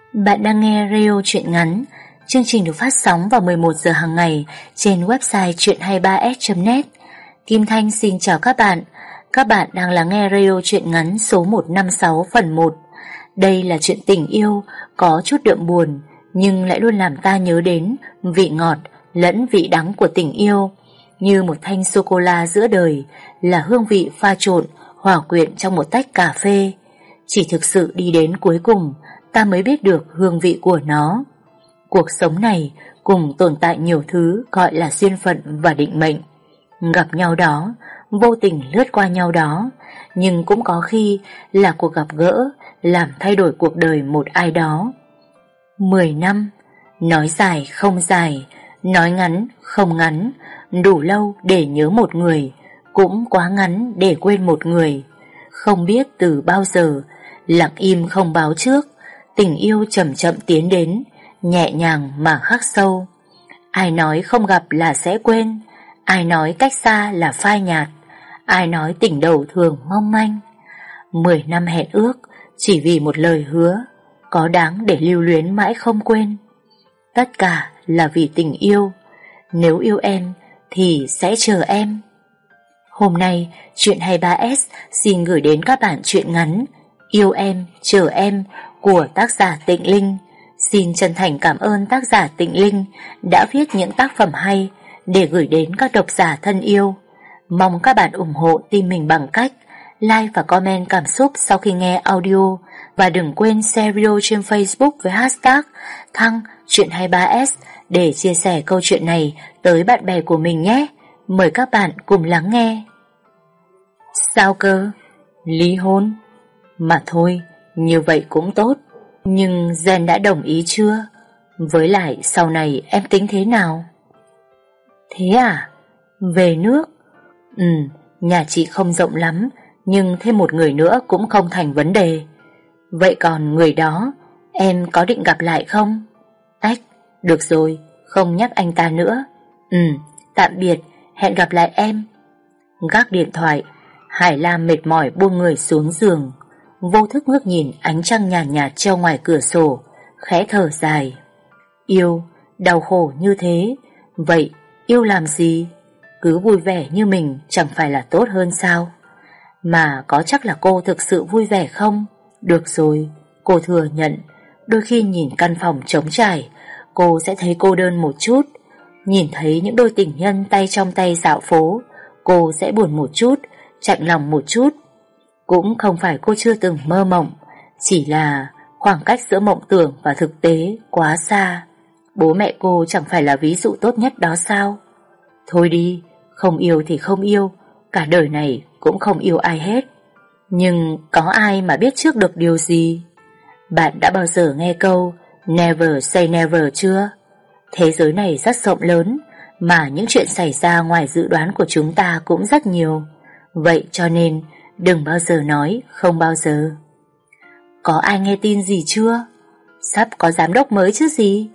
Bạn đang nghe radio truyện ngắn. Chương trình được phát sóng vào 11 giờ hàng ngày trên website truyện23s.net. Kim Thanh xin chào các bạn. Các bạn đang lắng nghe radio truyện ngắn số 156 phần 1. Đây là chuyện tình yêu có chút đượm buồn nhưng lại luôn làm ta nhớ đến vị ngọt lẫn vị đắng của tình yêu, như một thanh sô-cô-la giữa đời, là hương vị pha trộn hòa quyện trong một tách cà phê. Chỉ thực sự đi đến cuối cùng ta mới biết được hương vị của nó. Cuộc sống này cùng tồn tại nhiều thứ gọi là duyên phận và định mệnh. Gặp nhau đó, vô tình lướt qua nhau đó, nhưng cũng có khi là cuộc gặp gỡ làm thay đổi cuộc đời một ai đó. 10 năm, nói dài không dài, nói ngắn không ngắn, đủ lâu để nhớ một người, cũng quá ngắn để quên một người. Không biết từ bao giờ, lặng im không báo trước, tình yêu chậm chậm tiến đến, nhẹ nhàng mà khắc sâu. Ai nói không gặp là sẽ quên, ai nói cách xa là phai nhạt, ai nói tình đầu thường mong manh. 10 năm hẹn ước chỉ vì một lời hứa, có đáng để lưu luyến mãi không quên. Tất cả là vì tình yêu, nếu yêu em thì sẽ chờ em. Hôm nay Chuyện 23S xin gửi đến các bạn truyện ngắn Yêu Em, Chờ Em của tác giả Tịnh Linh. Xin chân thành cảm ơn tác giả Tịnh Linh đã viết những tác phẩm hay để gửi đến các độc giả thân yêu. Mong các bạn ủng hộ team mình bằng cách like và comment cảm xúc sau khi nghe audio, và đừng quên share video trên Facebook với hashtag Thăng Chuyện 23S để chia sẻ câu chuyện này tới bạn bè của mình nhé. Mời các bạn cùng lắng nghe. Sao cơ? Ly hôn? Mà thôi, như vậy cũng tốt. Nhưng Gen đã đồng ý chưa? Với lại sau này em tính thế nào? Thế à? Về nước? Nhà chị không rộng lắm, nhưng thêm một người nữa cũng không thành vấn đề. Vậy còn người đó, em có định gặp lại không? Ách, được rồi, không nhắc anh ta nữa. Tạm biệt, hẹn gặp lại em. Gác điện thoại, Hải Lam mệt mỏi buông người xuống giường, vô thức ngước nhìn ánh trăng nhàn nhạt treo ngoài cửa sổ, khẽ thở dài. Yêu, đau khổ như thế, vậy yêu làm gì? Cứ vui vẻ như mình chẳng phải là tốt hơn sao? Mà có chắc là cô thực sự vui vẻ không? Được rồi, cô thừa nhận, đôi khi nhìn căn phòng trống trải, cô sẽ thấy cô đơn một chút. Nhìn thấy những đôi tình nhân tay trong tay dạo phố, cô sẽ buồn một chút, chạnh lòng một chút. Cũng không phải cô chưa từng mơ mộng, chỉ là khoảng cách giữa mộng tưởng và thực tế quá xa. Bố mẹ cô chẳng phải là ví dụ tốt nhất đó sao? Thôi đi, không yêu thì không yêu, cả đời này cũng không yêu ai hết. Nhưng có ai mà biết trước được điều gì? Bạn đã bao giờ nghe câu Never say never chưa? Thế giới này rất rộng lớn, mà những chuyện xảy ra ngoài dự đoán của chúng ta cũng rất nhiều. Vậy cho nên đừng bao giờ nói không bao giờ. Có ai nghe tin gì chưa? Sắp có giám đốc mới chứ gì?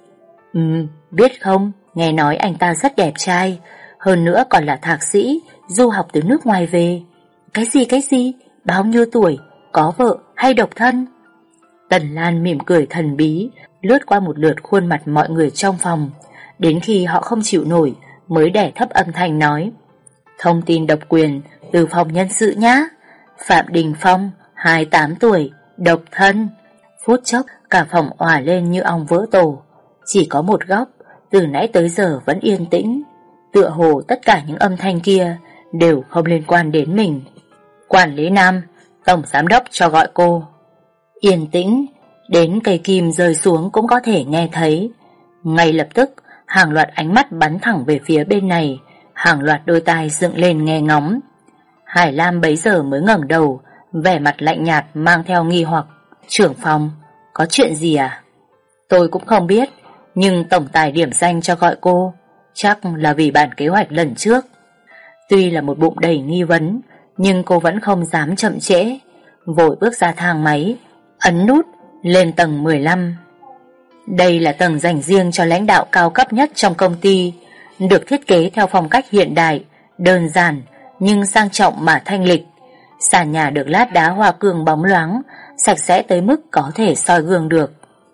Biết không, nghe nói anh ta rất đẹp trai, hơn nữa còn là thạc sĩ, du học từ nước ngoài về. Cái gì? Bao nhiêu tuổi? Có vợ hay độc thân? Tần Lan mỉm cười thần bí, lướt qua một lượt khuôn mặt mọi người trong phòng, đến khi họ không chịu nổi mới đè thấp âm thanh nói: Thông tin độc quyền từ phòng nhân sự nhá. Phạm Đình Phong, 28 tuổi, độc thân. Phút chốc cả phòng òa lên như ong vỡ tổ. Chỉ có một góc từ nãy tới giờ vẫn yên tĩnh, tựa hồ tất cả những âm thanh kia đều không liên quan đến mình. Quản lý Nam, tổng giám đốc cho gọi cô. Yên tĩnh, đến cây kim rơi xuống cũng có thể nghe thấy. Ngay lập tức hàng loạt ánh mắt bắn thẳng về phía bên này, hàng loạt đôi tai dựng lên nghe ngóng. Hải Lam bấy giờ mới ngẩng đầu, vẻ mặt lạnh nhạt mang theo nghi hoặc. Trưởng phòng, có chuyện gì à? Tôi cũng không biết, nhưng tổng tài điểm danh cho gọi cô, chắc là vì bản kế hoạch lần trước. Tuy là một bụng đầy nghi vấn, nhưng cô vẫn không dám chậm trễ, vội bước ra thang máy, ấn nút lên tầng 15. Đây là tầng dành riêng cho lãnh đạo cao cấp nhất trong công ty, được thiết kế theo phong cách hiện đại, đơn giản nhưng sang trọng mà thanh lịch. Sàn nhà được lát đá hoa cương bóng loáng, sạch sẽ tới mức có thể soi gương được.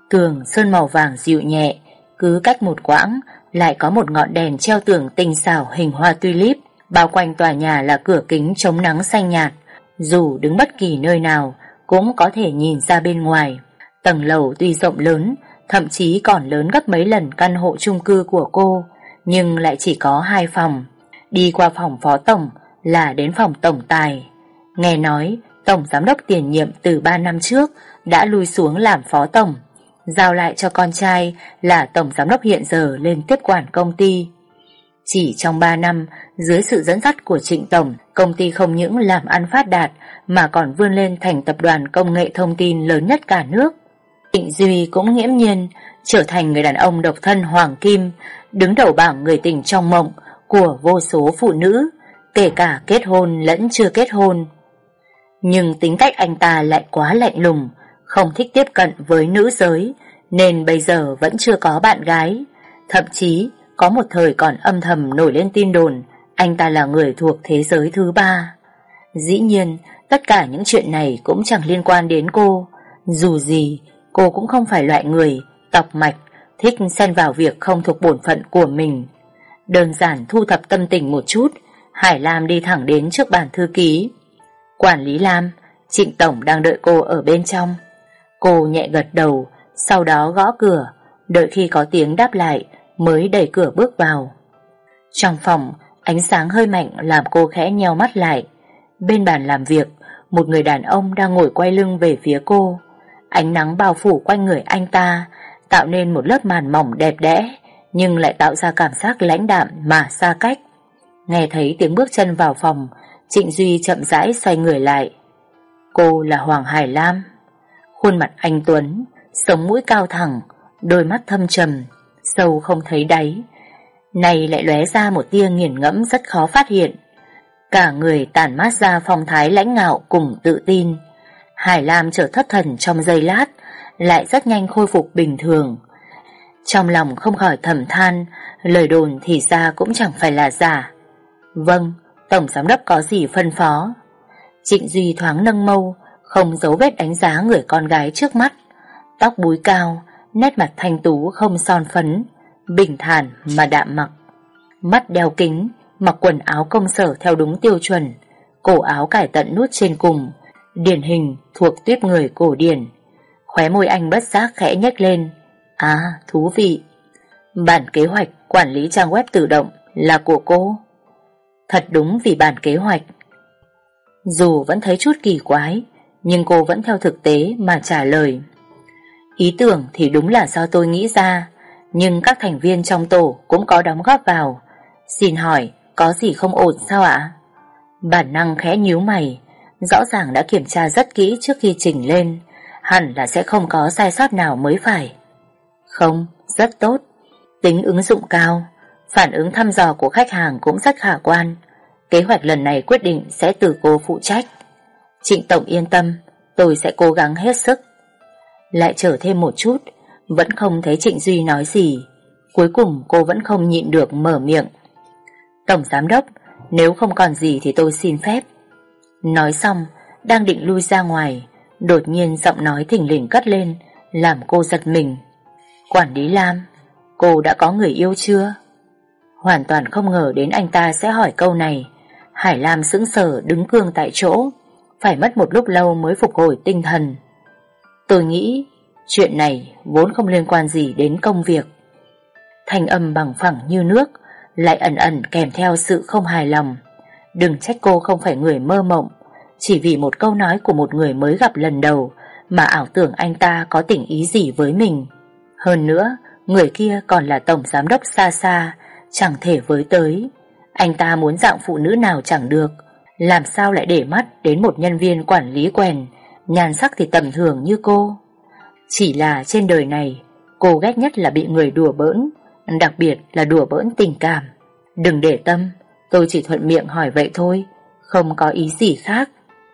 Tường sơn màu vàng dịu nhẹ, cứ cách một quãng lại có một ngọn đèn treo tường tinh xảo hình hoa tulip. Bao quanh tòa nhà là cửa kính chống nắng xanh nhạt, dù đứng bất kỳ nơi nào cũng có thể nhìn ra bên ngoài. Tầng lầu tuy rộng lớn, thậm chí còn lớn gấp mấy lần căn hộ chung cư của cô, nhưng lại chỉ có 2 phòng. Đi qua phòng phó tổng là đến phòng tổng tài. Nghe nói tổng giám đốc tiền nhiệm từ 3 năm trước đã lui xuống làm phó tổng, giao lại cho con trai là tổng giám đốc hiện giờ lên tiếp quản công ty. Chỉ trong 3 năm, dưới sự dẫn dắt của Trịnh tổng, công ty không những làm ăn phát đạt mà còn vươn lên thành tập đoàn công nghệ thông tin lớn nhất cả nước. Trịnh Duy cũng nghiễm nhiên trở thành người đàn ông độc thân hoàng kim, đứng đầu bảng người tình trong mộng của vô số phụ nữ, kể cả kết hôn lẫn chưa kết hôn. Nhưng tính cách anh ta lại quá lạnh lùng, không thích tiếp cận với nữ giới, nên bây giờ vẫn chưa có bạn gái. Thậm chí có một thời còn âm thầm nổi lên tin đồn anh ta là người thuộc thế giới thứ 3. Dĩ nhiên tất cả những chuyện này cũng chẳng liên quan đến cô. Dù gì cô cũng không phải loại người tọc mạch thích xen vào việc không thuộc bổn phận của mình. Đơn giản thu thập tâm tình một chút, Hải Lam đi thẳng đến trước bàn thư ký. Quản lý Lam, Trịnh tổng đang đợi cô ở bên trong. Cô nhẹ gật đầu, sau đó gõ cửa, đợi khi có tiếng đáp lại mới đẩy cửa bước vào. Trong phòng, ánh sáng hơi mạnh làm cô khẽ nheo mắt lại. Bên bàn làm việc, một người đàn ông đang ngồi quay lưng về phía cô. Ánh nắng bao phủ quanh người anh ta, tạo nên một lớp màn mỏng đẹp đẽ, nhưng lại tạo ra cảm giác lãnh đạm mà xa cách. Nghe thấy tiếng bước chân vào phòng, Trịnh Duy chậm rãi xoay người lại. Cô là Hoàng Hải Lam. Khuôn mặt anh tuấn, sống mũi cao thẳng, đôi mắt thâm trầm, sâu không thấy đáy, này lại lóe ra một tia nghiền ngẫm rất khó phát hiện. Cả người tản mát ra phong thái lãnh ngạo cùng tự tin. Hải Lam chợt thất thần trong giây lát, lại rất nhanh khôi phục bình thường. Trong lòng không khỏi thầm than, lời đồn thì ra cũng chẳng phải là giả. Vâng, tổng giám đốc có gì phân phó? Trịnh Duy thoáng nâng mâu, không giấu vết đánh giá người con gái trước mắt. Tóc búi cao, nét mặt thanh tú không son phấn, bình thản mà đạm mặc. Mắt đeo kính, mặc quần áo công sở theo đúng tiêu chuẩn, cổ áo cải tận nút trên cùng, điển hình thuộc tuýp người cổ điển. Khóe môi anh bất giác khẽ nhếch lên. À, thú vị. Bản kế hoạch quản lý trang web tự động là của cô? Thật đúng vì bản kế hoạch. Dù vẫn thấy chút kỳ quái, nhưng cô vẫn theo thực tế mà trả lời. Ý tưởng thì đúng là do tôi nghĩ ra, nhưng các thành viên trong tổ cũng có đóng góp vào. Xin hỏi, có gì không ổn sao ạ? Bản năng khẽ nhíu mày, rõ ràng đã kiểm tra rất kỹ trước khi chỉnh lên, hẳn là sẽ không có sai sót nào mới phải. Không, rất tốt. Tính ứng dụng cao, phản ứng thăm dò của khách hàng cũng rất khả quan. Kế hoạch lần này quyết định sẽ từ cô phụ trách. Trịnh tổng yên tâm, tôi sẽ cố gắng hết sức. Lại chờ thêm một chút, vẫn không thấy Trịnh Duy nói gì. Cuối cùng cô vẫn không nhịn được mở miệng. Tổng giám đốc, nếu không còn gì thì tôi xin phép. Nói xong, đang định lui ra ngoài, đột nhiên giọng nói thình lình cất lên, làm cô giật mình. Quản lý Lam, cô đã có người yêu chưa? Hoàn toàn không ngờ đến anh ta sẽ hỏi câu này. Hải Lam sững sờ đứng cương tại chỗ, phải mất một lúc lâu mới phục hồi tinh thần. Tôi nghĩ chuyện này vốn không liên quan gì đến công việc. Thanh âm bằng phẳng như nước, lại ẩn ẩn kèm theo sự không hài lòng. Đừng trách cô không phải người mơ mộng, chỉ vì một câu nói của một người mới gặp lần đầu mà ảo tưởng anh ta có tình ý gì với mình. Hơn nữa, người kia còn là tổng giám đốc xa xa, chẳng thể với tới. Anh ta muốn dạng phụ nữ nào chẳng được, làm sao lại để mắt đến một nhân viên quản lý quèn, nhan sắc thì tầm thường như cô. Chỉ là trên đời này, cô ghét nhất là bị người đùa bỡn, đặc biệt là đùa bỡn tình cảm. Đừng để tâm, tôi chỉ thuận miệng hỏi vậy thôi, không có ý gì khác.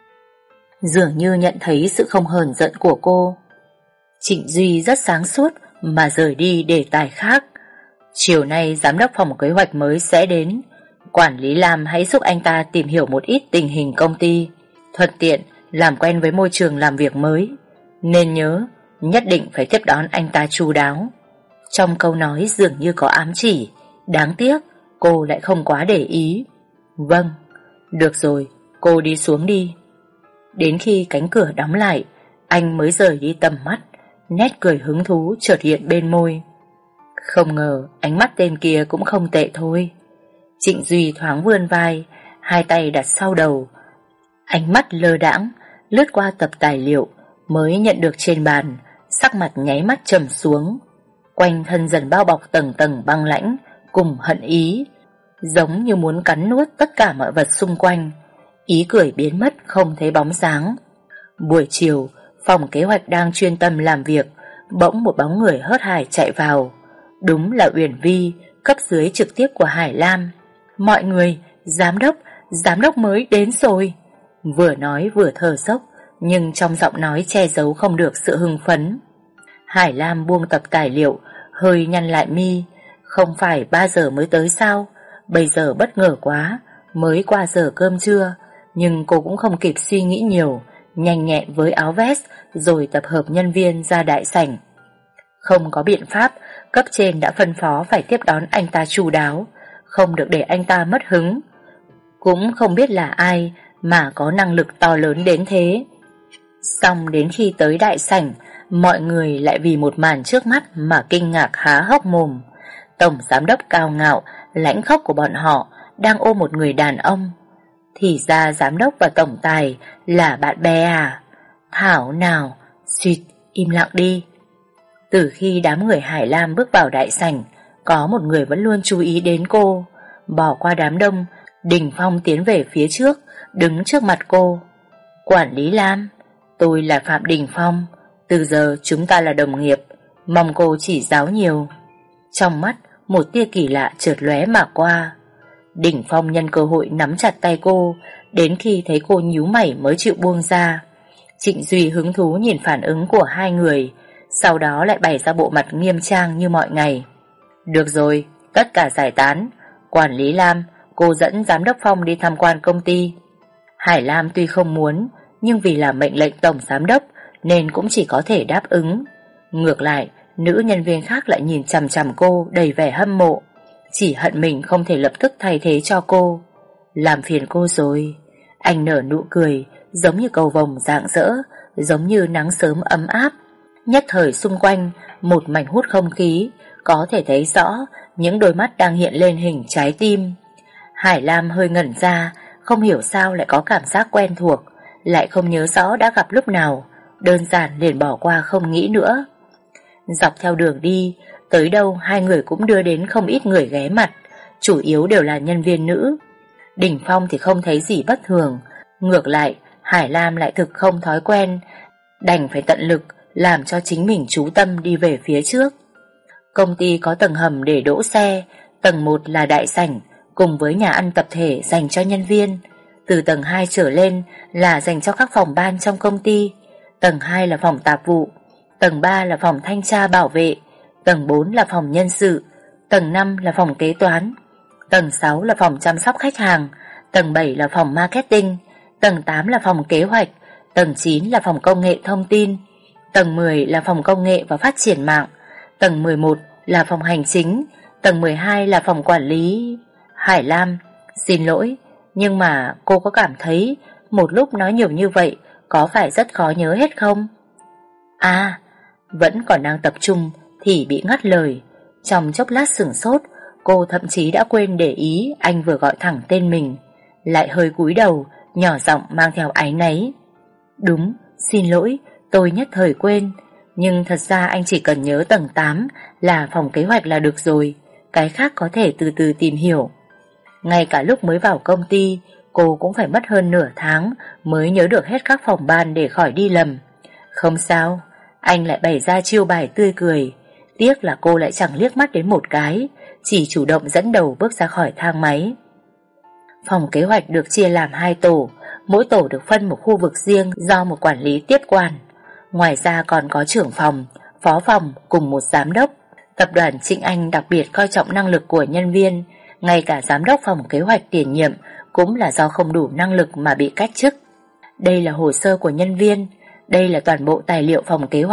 Dường như nhận thấy sự không hờn giận của cô, Trịnh Duy rất sáng suốt mà rời đi đề tài khác. Chiều nay giám đốc phòng kế hoạch mới sẽ đến. Quản lý Lam hãy giúp anh ta tìm hiểu một ít tình hình công ty, thuận tiện làm quen với môi trường làm việc mới. Nên nhớ, nhất định phải tiếp đón anh ta chu đáo. Trong câu nói dường như có ám chỉ. Đáng tiếc cô lại không quá để ý. Vâng, được rồi, cô đi xuống đi. Đến khi cánh cửa đóng lại, anh mới rời đi tầm mắt. Nét cười hứng thú chợt hiện bên môi. Không ngờ ánh mắt tên kia cũng không tệ thôi. Trịnh Duy thoáng vươn vai, hai tay đặt sau đầu, ánh mắt lơ đãng lướt qua tập tài liệu mới nhận được trên bàn, sắc mặt nháy mắt trầm xuống. Quanh thân dần bao bọc tầng tầng băng lãnh cùng hận ý, giống như muốn cắn nuốt tất cả mọi vật xung quanh. Ý cười biến mất không thấy bóng dáng. Buổi chiều, phòng kế hoạch đang chuyên tâm làm việc, bỗng một bóng người hớt hải chạy vào. Đúng là Uyển Vi, cấp dưới trực tiếp của Hải Lam. Mọi người, giám đốc mới đến rồi. Vừa nói vừa thở dốc, nhưng trong giọng nói che giấu không được sự hưng phấn. Hải Lam buông tập tài liệu, hơi nhăn lại mi. Không phải 3 giờ mới tới sao? Bây giờ bất ngờ quá, mới qua giờ cơm trưa. Nhưng cô cũng không kịp suy nghĩ nhiều, nhanh nhẹn với áo vest rồi tập hợp nhân viên ra đại sảnh. Không có biện pháp, cấp trên đã phân phó phải tiếp đón anh ta chu đáo, không được để anh ta mất hứng. Cũng không biết là ai mà có năng lực to lớn đến thế. Xong đến khi tới đại sảnh, mọi người lại vì một màn trước mắt mà kinh ngạc há hốc mồm. Tổng giám đốc cao ngạo, lãnh khốc của bọn họ đang ôm một người đàn ông. Thì ra giám đốc và tổng tài là bạn bè à? Thảo nào, suýt, im lặng đi. Từ khi đám người Hải Lam bước vào đại sảnh, có một người vẫn luôn chú ý đến cô. Bỏ qua đám đông, Đình Phong tiến về phía trước, đứng trước mặt cô. Quản lý Lam, tôi là Phạm Đình Phong. Từ giờ chúng ta là đồng nghiệp, mong cô chỉ giáo nhiều. Trong mắt, một tia kỳ lạ chợt lóe mà qua. Đình Phong nhân cơ hội nắm chặt tay cô, đến khi thấy cô nhíu mày mới chịu buông ra. Trịnh Duy hứng thú nhìn phản ứng của hai người, sau đó lại bày ra bộ mặt nghiêm trang như mọi ngày. Được rồi, tất cả giải tán. Quản lý Lam, cô dẫn giám đốc Phong đi tham quan công ty. Hải Lam tuy không muốn, nhưng vì là mệnh lệnh tổng giám đốc nên cũng chỉ có thể đáp ứng. Ngược lại, nữ nhân viên khác lại nhìn chằm chằm cô đầy vẻ hâm mộ, chỉ hận mình không thể lập tức thay thế cho cô. Làm phiền cô rồi. Anh nở nụ cười, giống như cầu vồng rạng rỡ, giống như nắng sớm ấm áp. Nhất thời xung quanh một mảnh hút không khí, có thể thấy rõ những đôi mắt đang hiện lên hình trái tim. Hải Lam hơi ngẩn ra, không hiểu sao lại có cảm giác quen thuộc, lại không nhớ rõ đã gặp lúc nào, đơn giản liền bỏ qua không nghĩ nữa. Dọc theo đường đi, tới đâu hai người cũng đưa đến không ít người ghé mặt, chủ yếu đều là nhân viên nữ. Đình Phong thì không thấy gì bất thường, ngược lại Hải Lam lại thực không thói quen, đành phải tận lực làm cho chính mình chú tâm đi về phía trước. Công ty có tầng hầm để đỗ xe, tầng 1 là đại sảnh cùng với nhà ăn tập thể dành cho nhân viên. Từ tầng 2 trở lên là dành cho các phòng ban trong công ty. Tầng 2 là phòng tạp vụ, tầng 3 là phòng thanh tra bảo vệ, tầng 4 là phòng nhân sự, tầng 5 là phòng kế toán, tầng 6 là phòng chăm sóc khách hàng, tầng 7 là phòng marketing, tầng 8 là phòng kế hoạch, tầng 9 là phòng công nghệ thông tin, tầng 10 là phòng công nghệ và phát triển mạng, tầng 11 là phòng hành chính, tầng 12 là phòng quản lý. Hải Lam, xin lỗi, nhưng mà cô có cảm thấy một lúc nói nhiều như vậy có phải rất khó nhớ hết không? À, vẫn còn đang tập trung thì bị ngắt lời. Trong chốc lát sửng sốt, cô thậm chí đã quên để ý anh vừa gọi thẳng tên mình, lại hơi cúi đầu, nhỏ giọng mang theo áy náy. Đúng, xin lỗi, tôi nhất thời quên. Nhưng thật ra anh chỉ cần nhớ tầng 8 là phòng kế hoạch là được rồi, cái khác có thể từ từ tìm hiểu. Ngay cả lúc mới vào công ty, cô cũng phải mất hơn nửa tháng mới nhớ được hết các phòng ban để khỏi đi lầm. Không sao, anh lại bày ra chiêu bài tươi cười. Tiếc là cô lại chẳng liếc mắt đến một cái, chỉ chủ động dẫn đầu bước ra khỏi thang máy. Phòng kế hoạch được chia làm 2 tổ, mỗi tổ được phân một khu vực riêng do một quản lý tiếp quản. Ngoài ra còn có trưởng phòng, phó phòng cùng một giám đốc. Tập đoàn Trịnh Anh đặc biệt coi trọng năng lực của nhân viên, ngay cả giám đốc phòng kế hoạch tiền nhiệm cũng là do không đủ năng lực mà bị cách chức. Đây là hồ sơ của nhân viên, đây là toàn bộ tài liệu phòng kế hoạch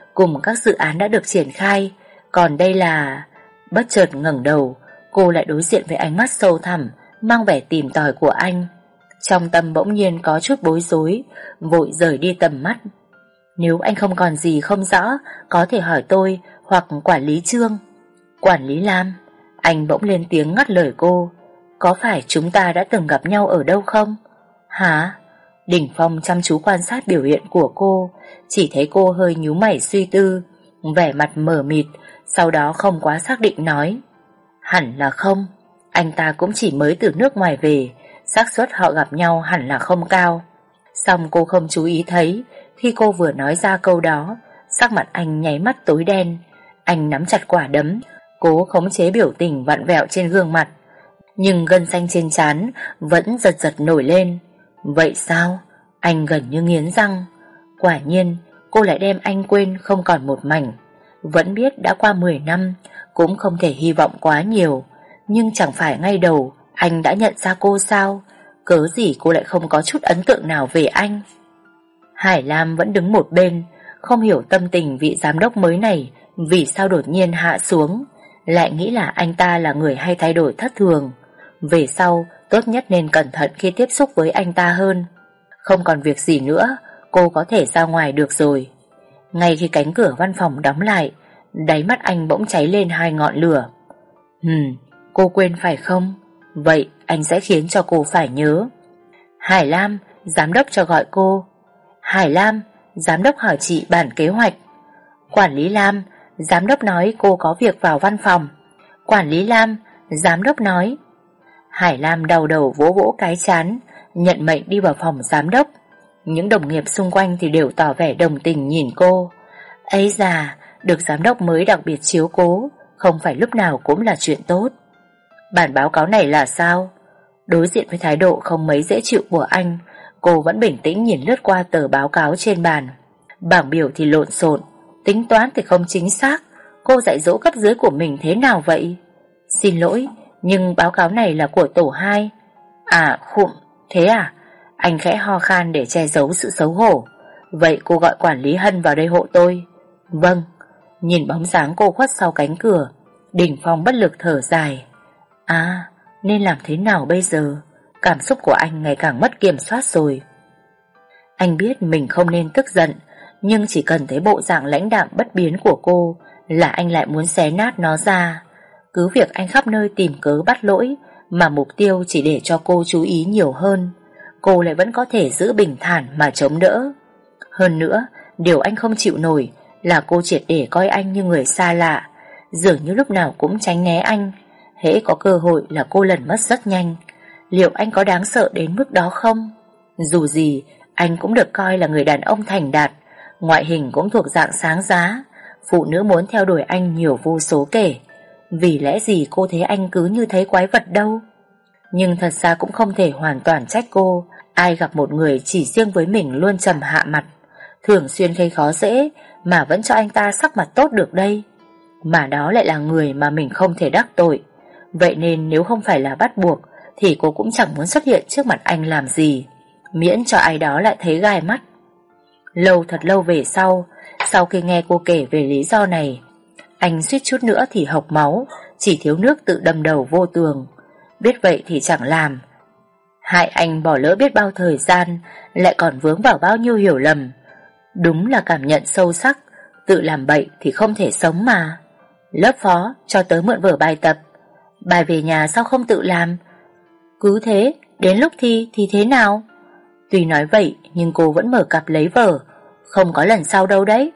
cùng các dự án đã được triển khai. Còn đây là... Bất chợt ngẩng đầu, cô lại đối diện với ánh mắt sâu thẳm, mang vẻ tìm tòi của anh. Trong tâm bỗng nhiên có chút bối rối, vội rời đi tầm mắt. Nếu anh không còn gì không rõ, có thể hỏi tôi hoặc quản lý Trương. Quản lý Lam? Anh bỗng lên tiếng ngắt lời cô. Có phải chúng ta đã từng gặp nhau ở đâu không? Hả? Đỉnh Phong chăm chú quan sát biểu hiện của cô, chỉ thấy cô hơi nhíu mày suy tư, vẻ mặt mờ mịt, sau đó không quá xác định nói. Hẳn là không, anh ta cũng chỉ mới từ nước ngoài về, xác suất họ gặp nhau hẳn là không cao. Xong cô không chú ý thấy, khi cô vừa nói ra câu đó, sắc mặt anh nháy mắt tối đen. Anh nắm chặt quả đấm, cố khống chế biểu tình vặn vẹo trên gương mặt, nhưng gân xanh trên trán vẫn giật giật nổi lên. Vậy sao? Anh gần như nghiến răng. Quả nhiên cô lại đem anh quên không còn một mảnh. Vẫn biết đã qua 10 năm, cũng không thể hy vọng quá nhiều, nhưng chẳng phải ngay đầu anh đã nhận ra cô sao? Cớ gì cô lại không có chút ấn tượng nào về anh? Hải Lam vẫn đứng một bên, không hiểu tâm tình vị giám đốc mới này vì sao đột nhiên hạ xuống, lại nghĩ là anh ta là người hay thay đổi thất thường. Về sau tốt nhất nên cẩn thận khi tiếp xúc với anh ta hơn. Không còn việc gì nữa, cô có thể ra ngoài được rồi. Ngay khi cánh cửa văn phòng đóng lại, đáy mắt anh bỗng cháy lên hai ngọn lửa. Cô quên phải không? Vậy anh sẽ khiến cho cô phải nhớ. Hải Lam, giám đốc cho gọi cô. Hải Lam, giám đốc hỏi chị bản kế hoạch. Quản lý Lam, giám đốc nói cô có việc vào văn phòng. Quản lý Lam, giám đốc nói. Hải Lam đau đầu vỗ vỗ cái trán, nhận mệnh đi vào phòng giám đốc. Những đồng nghiệp xung quanh thì đều tỏ vẻ đồng tình nhìn cô. Ấy già, được giám đốc mới đặc biệt chiếu cố, không phải lúc nào cũng là chuyện tốt. Bản báo cáo này là sao? Đối diện với thái độ không mấy dễ chịu của anh, cô vẫn bình tĩnh nhìn lướt qua tờ báo cáo trên bàn. Bảng biểu thì lộn xộn, tính toán thì không chính xác. Cô dạy dỗ cấp dưới của mình thế nào vậy? Xin lỗi, nhưng báo cáo này là của tổ 2. À khụm, thế à? Anh khẽ ho khan để che giấu sự xấu hổ. Vậy cô gọi quản lý Hân vào đây hộ tôi. Vâng. Nhìn bóng dáng cô khuất sau cánh cửa, Đình Phong bất lực thở dài. À, nên làm thế nào bây giờ? Cảm xúc của anh ngày càng mất kiểm soát rồi. Anh biết mình không nên tức giận, nhưng chỉ cần thấy bộ dạng lãnh đạm bất biến của cô là anh lại muốn xé nát nó ra. Cứ việc anh khắp nơi tìm cớ bắt lỗi, mà mục tiêu chỉ để cho cô chú ý nhiều hơn, cô lại vẫn có thể giữ bình thản mà chống đỡ. Hơn nữa, điều anh không chịu nổi là cô triệt để coi anh như người xa lạ, dường như lúc nào cũng tránh né anh. Hễ có cơ hội là cô lần mất rất nhanh. Liệu anh có đáng sợ đến mức đó không? Dù gì, anh cũng được coi là người đàn ông thành đạt, ngoại hình cũng thuộc dạng sáng giá. Phụ nữ muốn theo đuổi anh nhiều vô số kể. Vì lẽ gì cô thấy anh cứ như thấy quái vật đâu? Nhưng thật ra cũng không thể hoàn toàn trách cô. Ai gặp một người chỉ riêng với mình luôn trầm hạ mặt, thường xuyên gây khó dễ, mà vẫn cho anh ta sắc mặt tốt được đây? Mà đó lại là người mà mình không thể đắc tội. Vậy nên nếu không phải là bắt buộc thì cô cũng chẳng muốn xuất hiện trước mặt anh làm gì, miễn cho ai đó lại thấy gai mắt. Thật lâu về sau khi nghe cô kể về lý do này, anh suýt chút nữa thì hộc máu, chỉ thiếu nước tự đâm đầu vô tường. Biết vậy thì chẳng làm, hại anh bỏ lỡ biết bao thời gian, lại còn vướng vào bao nhiêu hiểu lầm. Đúng là cảm nhận sâu sắc, tự làm bậy thì không thể sống mà. Lớp phó cho tớ mượn vở bài tập. Bài về nhà sao không tự làm? Cứ thế, đến lúc thi thì thế nào? Tuy nói vậy nhưng cô vẫn mở cặp lấy vở. Không có lần sau đâu đấy.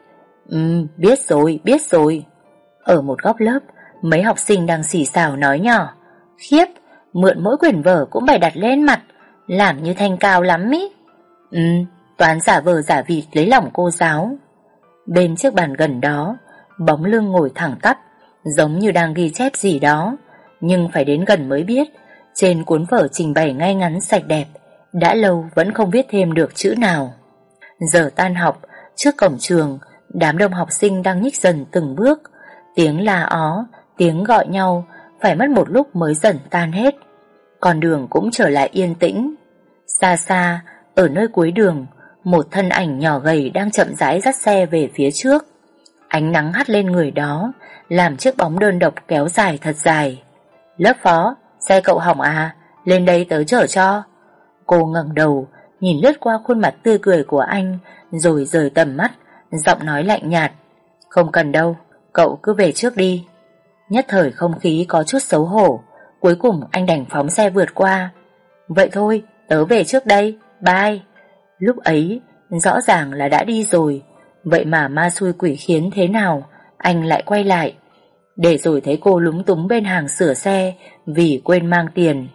Biết rồi. Ở một góc lớp, mấy học sinh đang xì xào nói nhỏ. Khiếp, mượn mỗi quyển vở cũng bày đặt lên mặt, làm như thanh cao lắm ý. Toán giả vờ giả vịt lấy lòng cô giáo. Bên chiếc bàn gần đó, bóng lưng ngồi thẳng tắp, giống như đang ghi chép gì đó, nhưng phải đến gần mới biết trên cuốn vở trình bày ngay ngắn sạch đẹp, đã lâu vẫn không viết thêm được chữ nào. Giờ tan học, trước cổng trường, đám đông học sinh đang nhích dần từng bước, tiếng la ó, tiếng gọi nhau phải mất một lúc mới dần tan hết. Con đường cũng trở lại yên tĩnh. Xa xa, ở nơi cuối đường, một thân ảnh nhỏ gầy đang chậm rãi dắt xe về phía trước. Ánh nắng hắt lên người đó, làm chiếc bóng đơn độc kéo dài thật dài. Lớp phó, xe cậu hỏng à? Lên đây tớ chở cho. Cô ngẩng đầu, nhìn lướt qua khuôn mặt tươi cười của anh, rồi rời tầm mắt, giọng nói lạnh nhạt. Không cần đâu, cậu cứ về trước đi. Nhất thời không khí có chút xấu hổ, cuối cùng anh đành phóng xe vượt qua. Vậy thôi, tớ về trước đây, bye. Lúc ấy, rõ ràng là đã đi rồi, vậy mà ma xui quỷ khiến thế nào, anh lại quay lại. Để rồi thấy cô lúng túng bên hàng sửa xe vì quên mang tiền.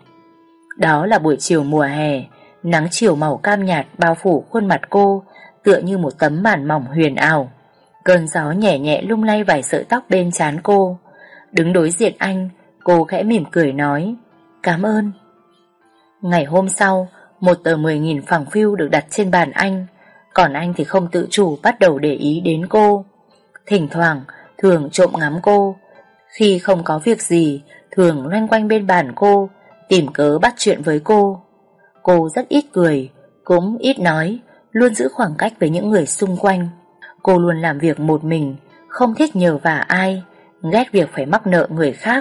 Đó là buổi chiều mùa hè, nắng chiều màu cam nhạt bao phủ khuôn mặt cô, tựa như một tấm màn mỏng huyền ảo. Cơn gió nhẹ nhẹ lung lay vài sợi tóc bên trán cô. Đứng đối diện anh, cô khẽ mỉm cười nói, cảm ơn. Ngày hôm sau, một tờ 10.000 phẳng phiu được đặt trên bàn anh, còn anh thì không tự chủ bắt đầu để ý đến cô. Thỉnh thoảng, thường trộm ngắm cô. Khi không có việc gì, thường loanh quanh bên bàn cô, tìm cớ bắt chuyện với cô. Cô rất ít cười, cũng ít nói, luôn giữ khoảng cách với những người xung quanh. Cô luôn làm việc một mình, không thích nhờ vả ai, ghét việc phải mắc nợ người khác.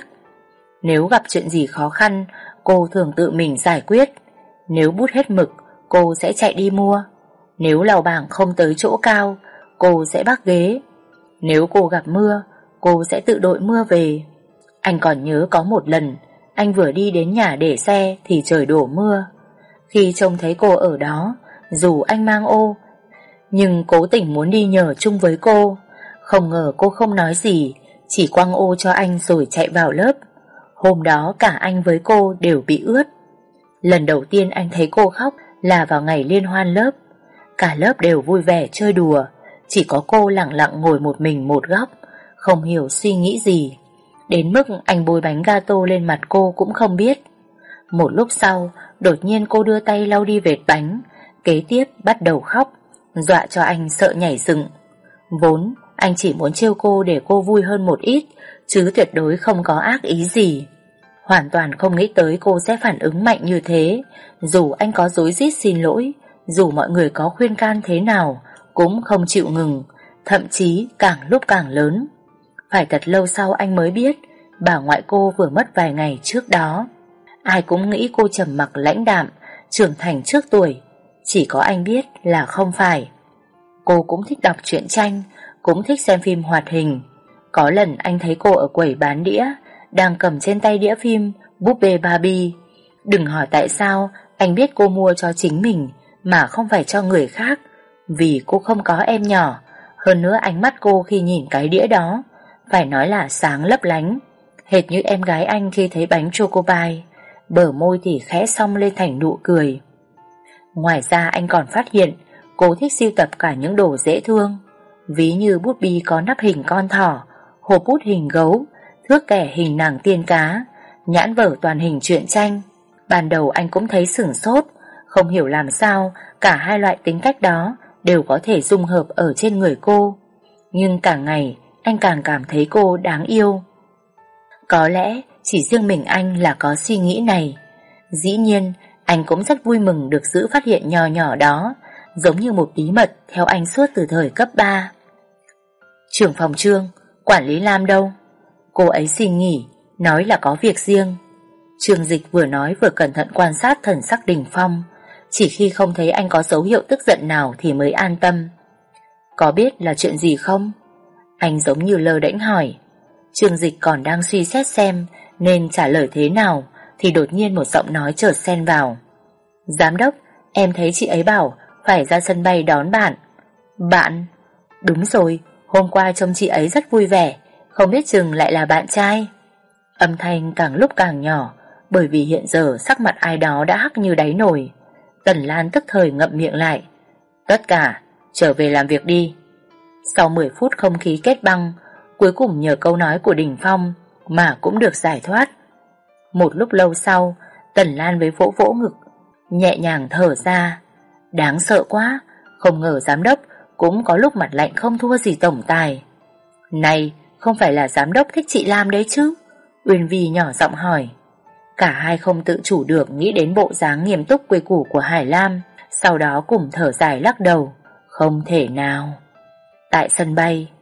Nếu gặp chuyện gì khó khăn, cô thường tự mình giải quyết. Nếu bút hết mực, cô sẽ chạy đi mua. Nếu lào bảng không tới chỗ cao, cô sẽ bắc ghế. Nếu cô gặp mưa, cô sẽ tự đội mưa về. Anh còn nhớ có một lần, anh vừa đi đến nhà để xe thì trời đổ mưa. Khi trông thấy cô ở đó, dù anh mang ô, nhưng cố tình muốn đi nhờ chung với cô. Không ngờ cô không nói gì, chỉ quăng ô cho anh rồi chạy vào lớp. Hôm đó cả anh với cô đều bị ướt. Lần đầu tiên anh thấy cô khóc là vào ngày liên hoan lớp. Cả lớp đều vui vẻ chơi đùa, chỉ có cô lặng lặng ngồi một mình một góc, không hiểu suy nghĩ gì. Đến mức anh bôi bánh gato lên mặt cô cũng không biết. Một lúc sau, đột nhiên cô đưa tay lau đi vệt bánh, kế tiếp bắt đầu khóc, dọa cho anh sợ nhảy dựng. Vốn anh chỉ muốn trêu cô để cô vui hơn một ít, chứ tuyệt đối không có ác ý gì. Hoàn toàn không nghĩ tới cô sẽ phản ứng mạnh như thế. Dù anh có rối rít xin lỗi, dù mọi người có khuyên can thế nào, cũng không chịu ngừng, thậm chí càng lúc càng lớn. Phải thật lâu sau anh mới biết bà ngoại cô vừa mất vài ngày trước đó. Ai cũng nghĩ cô trầm mặc lãnh đạm, trưởng thành trước tuổi, chỉ có anh biết là không phải. Cô cũng thích đọc truyện tranh, cũng thích xem phim hoạt hình. Có lần anh thấy cô ở quầy bán đĩa, đang cầm trên tay đĩa phim Búp bê Barbie. Đừng hỏi tại sao anh biết cô mua cho chính mình mà không phải cho người khác, vì cô không có em nhỏ. Hơn nữa ánh mắt cô khi nhìn cái đĩa đó phải nói là sáng lấp lánh, hệt như em gái anh khi thấy bánh choco pie, bờ môi thì khẽ cong lên thành nụ cười. Ngoài ra anh còn phát hiện cô thích sưu tập cả những đồ dễ thương, ví như bút bi có nắp hình con thỏ, hộp bút hình gấu, thước kẻ hình nàng tiên cá, nhãn vở toàn hình truyện tranh. Ban đầu anh cũng thấy sửng sốt, không hiểu làm sao cả hai loại tính cách đó đều có thể dung hợp ở trên người cô. Nhưng càng ngày anh càng cảm thấy cô đáng yêu. Có lẽ chỉ riêng mình anh là có suy nghĩ này. Dĩ nhiên anh cũng rất vui mừng được giữ phát hiện nhỏ nhỏ đó, giống như một bí mật theo anh suốt từ thời cấp 3. Trưởng phòng Trương, quản lý Lam đâu? Cô ấy xin nghỉ, nói là có việc riêng. Trương Dịch vừa nói vừa cẩn thận quan sát thần sắc Đình Phong, chỉ khi không thấy anh có dấu hiệu tức giận nào thì mới an tâm. Có biết là chuyện gì không? Anh giống như lơ đễnh hỏi. Trương Dịch còn đang suy xét xem nên trả lời thế nào thì đột nhiên một giọng nói chợt xen vào. Giám đốc, em thấy chị ấy bảo phải ra sân bay đón bạn. Bạn? Đúng rồi, hôm qua trông chị ấy rất vui vẻ, không biết chừng lại là bạn trai. Âm thanh càng lúc càng nhỏ, bởi vì hiện giờ sắc mặt ai đó đã hắc như đáy nồi. Tần Lan tức thời ngậm miệng lại. Tất cả trở về làm việc đi. Sau 10 phút không khí kết băng, cuối cùng nhờ câu nói của Đình Phong mà cũng được giải thoát. Một lúc lâu sau, Tần Lan với vỗ vỗ ngực, nhẹ nhàng thở ra. Đáng sợ quá, không ngờ giám đốc cũng có lúc mặt lạnh không thua gì tổng tài. Này, không phải là giám đốc thích chị Lam đấy chứ? Uyên Vi nhỏ giọng hỏi. Cả hai không tự chủ được nghĩ đến bộ dáng nghiêm túc quy củ của Hải Lam, sau đó cùng thở dài lắc đầu. Không thể nào. Tại sân bay.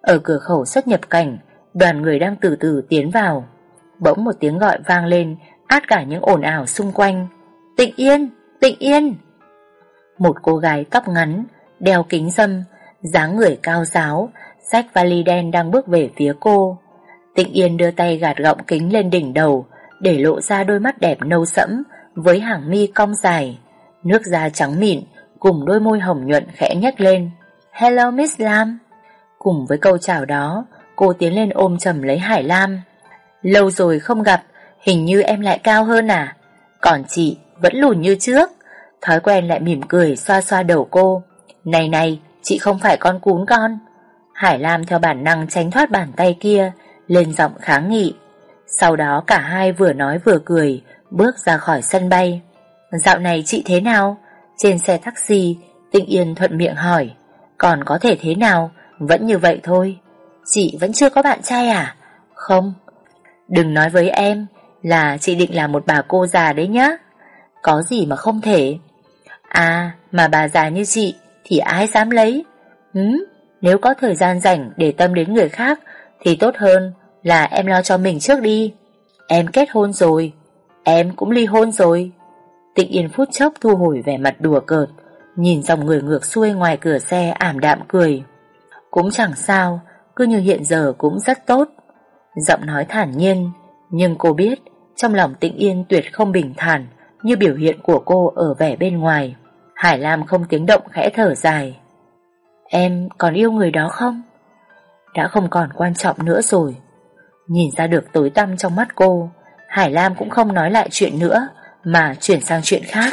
Ở cửa khẩu xuất nhập cảnh, đoàn người đang từ từ tiến vào. Bỗng một tiếng gọi vang lên, át cả những ồn ào xung quanh. Tịnh Yên, Tịnh Yên. Một cô gái tóc ngắn, đeo kính râm, dáng người cao ráo, xách vali đen đang bước về phía cô. Tịnh Yên đưa tay gạt gọng kính lên đỉnh đầu, để lộ ra đôi mắt đẹp nâu sẫm với hàng mi cong dài, nước da trắng mịn cùng đôi môi hồng nhuận khẽ nhếch lên. Hello Miss Lam. Cùng với câu chào đó, cô tiến lên ôm chầm lấy Hải Lam. Lâu rồi không gặp, hình như em lại cao hơn à? Còn chị vẫn lùn như trước. Thói quen lại mỉm cười xoa xoa đầu cô. Này này, chị không phải con cún con. Hải Lam theo bản năng tránh thoát bàn tay kia, lên giọng kháng nghị. Sau đó cả hai vừa nói vừa cười, bước ra khỏi sân bay. Dạo này chị thế nào? Trên xe taxi, Tịnh Yên thuận miệng hỏi. Còn có thể thế nào, vẫn như vậy thôi. Chị vẫn chưa có bạn trai à? Không. Đừng nói với em là chị định là một bà cô già đấy nhá. Có gì mà không thể. À, mà bà già như chị thì ai dám lấy. Nếu có thời gian rảnh để tâm đến người khác thì tốt hơn là em lo cho mình trước đi. Em kết hôn rồi, em cũng ly hôn rồi. Tịnh Yên phút chốc thu hồi vẻ mặt đùa cợt, nhìn dòng người ngược xuôi ngoài cửa xe ảm đạm cười. Cũng chẳng sao, cứ như hiện giờ cũng rất tốt. Giọng nói thản nhiên, nhưng cô biết trong lòng Tịnh Yên tuyệt không bình thản như biểu hiện của cô ở vẻ bên ngoài. Hải Lam không tiếng động khẽ thở dài. Em còn yêu người đó không? Đã không còn quan trọng nữa rồi. Nhìn ra được tối tăm trong mắt cô, Hải Lam cũng không nói lại chuyện nữa mà chuyển sang chuyện khác.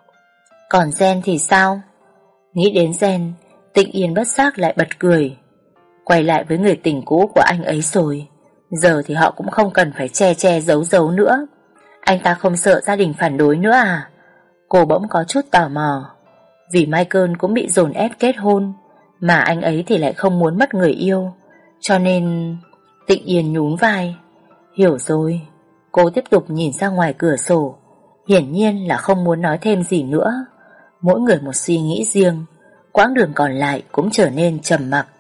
Còn Gen thì sao? Nghĩ đến Gen, Tịnh Yên bất giác lại bật cười. Quay lại với người tình cũ của anh ấy rồi. Giờ thì họ cũng không cần phải che che giấu giấu nữa. Anh ta không sợ gia đình phản đối nữa à? Cô bỗng có chút tò mò. Vì Michael cũng bị dồn ép kết hôn, mà anh ấy thì lại không muốn mất người yêu. Cho nên... Tịnh Yên nhún vai. Hiểu rồi. Cô tiếp tục nhìn ra ngoài cửa sổ, hiển nhiên là không muốn nói thêm gì nữa. Mỗi người một suy nghĩ riêng, quãng đường còn lại cũng trở nên trầm mặc.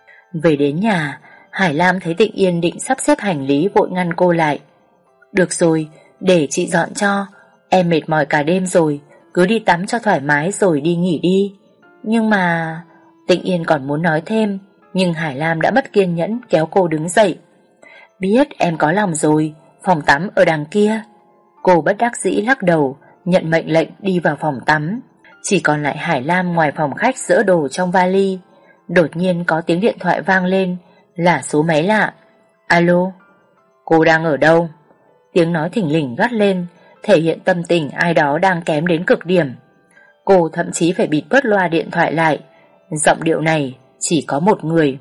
Về đến nhà, Hải Lam thấy Tịnh Yên định sắp xếp hành lý, vội ngăn cô lại. Được rồi, để chị dọn cho. Em mệt mỏi cả đêm rồi, cứ đi tắm cho thoải mái rồi đi nghỉ đi. Nhưng mà... Tịnh Yên còn muốn nói thêm, nhưng Hải Lam đã mất kiên nhẫn kéo cô đứng dậy. Biết em có lòng rồi, phòng tắm ở đằng kia. Cô bất đắc dĩ lắc đầu, nhận mệnh lệnh đi vào phòng tắm. Chỉ còn lại Hải Lam ngoài phòng khách dỡ đồ trong vali. Đột nhiên có tiếng điện thoại vang lên, là số máy lạ. Alo, cô đang ở đâu? Tiếng nói thình lình gắt lên, thể hiện tâm tình ai đó đang kém đến cực điểm. Cô thậm chí phải bịt bớt loa điện thoại lại. Giọng điệu này chỉ có một người.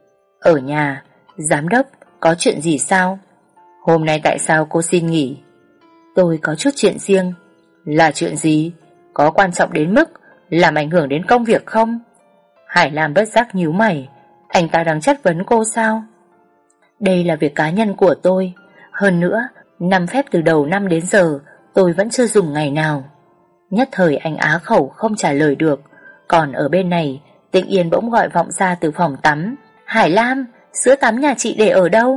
Ở nhà, giám đốc, có chuyện gì sao? Hôm nay tại sao cô xin nghỉ? Tôi có chút chuyện riêng. Là chuyện gì? Có quan trọng đến mức làm ảnh hưởng đến công việc không? Hải Lam bất giác nhíu mày. Anh ta đang chất vấn cô sao? Đây là việc cá nhân của tôi. Hơn nữa, năm phép từ đầu năm đến giờ tôi vẫn chưa dùng ngày nào. Nhất thời anh á khẩu không trả lời được. Còn ở bên này, Tịnh Yên bỗng gọi vọng ra từ phòng tắm. Hải Lam, sữa tắm nhà chị để ở đâu?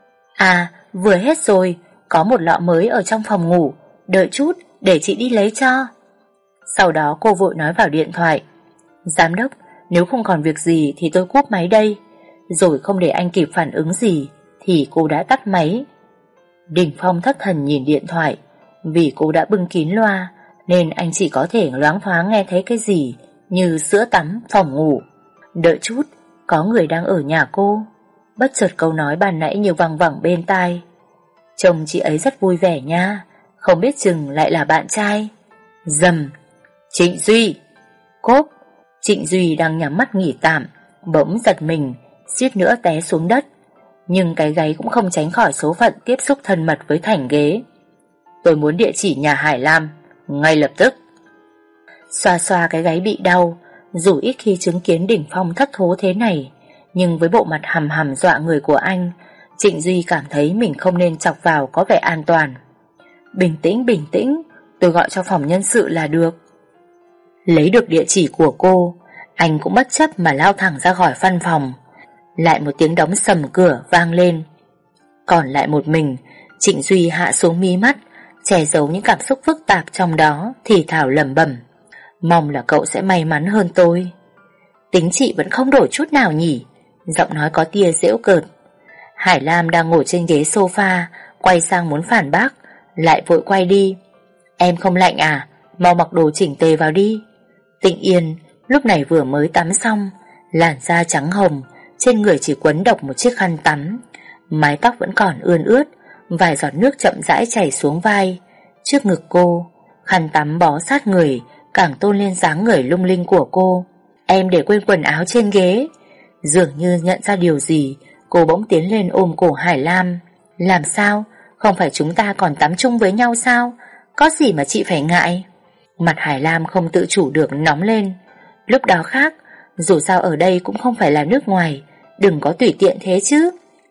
À, vừa hết rồi, có một lọ mới ở trong phòng ngủ. Đợi chút, để chị đi lấy cho. Sau đó cô vội nói vào điện thoại. Giám đốc, nếu không còn việc gì thì tôi cúp máy đây. Rồi không để anh kịp phản ứng gì thì cô đã tắt máy. Đình Phong thất thần nhìn điện thoại. Vì cô đã bưng kín loa nên anh chỉ có thể loáng thoáng nghe thấy cái gì như sữa tắm, phòng ngủ. Đợi chút, có người đang ở nhà cô. Bất chợt câu nói ban nãy như văng vẳng bên tai. Chồng chị ấy rất vui vẻ nha, không biết chừng lại là bạn trai. Dầm. Trịnh Duy. Cốp. Trịnh Duy đang nhắm mắt nghỉ tạm, bỗng giật mình, suýt nữa té xuống đất. Nhưng cái gáy cũng không tránh khỏi số phận tiếp xúc thân mật với thành ghế. Tôi muốn địa chỉ nhà Hải Lam, ngay lập tức. Xoa xoa cái gáy bị đau. Dù ít khi chứng kiến Đình Phong thất thố thế này, nhưng với bộ mặt hầm hầm dọa người của anh, Trịnh Duy cảm thấy mình không nên chọc vào có vẻ an toàn. Bình tĩnh, tôi gọi cho phòng nhân sự là được. Lấy được địa chỉ của cô, anh cũng bất chấp mà lao thẳng ra khỏi văn phòng. lại một tiếng đóng sầm cửa vang lên. Còn lại một mình, Trịnh Duy hạ xuống mí mắt, che giấu những cảm xúc phức tạp trong đó, thì thào lẩm bẩm: mong là cậu sẽ may mắn hơn tôi. Tính chị vẫn không đổi chút nào nhỉ? Giọng nói có tia giễu cợt. Hải Lam đang ngồi trên ghế sofa, quay sang muốn phản bác, lại vội quay đi. Em không lạnh à? Mau mặc đồ chỉnh tề vào đi. Tịnh Yên lúc này vừa mới tắm xong, làn da trắng hồng, trên người chỉ quấn độc một chiếc khăn tắm, mái tóc vẫn còn ươn ướt, vài giọt nước chậm rãi chảy xuống vai. Trước ngực cô, khăn tắm bó sát người, càng tôn lên dáng người lung linh của cô. Em để quên quần áo trên ghế. Dường như nhận ra điều gì, cô bỗng tiến lên ôm cổ Hải Lam. Làm sao? Không phải chúng ta còn tắm chung với nhau sao? Có gì mà chị phải ngại? Mặt Hải Lam không tự chủ được nóng lên. Lúc đó khác, dù sao ở đây cũng không phải là nước ngoài, đừng có tùy tiện thế chứ.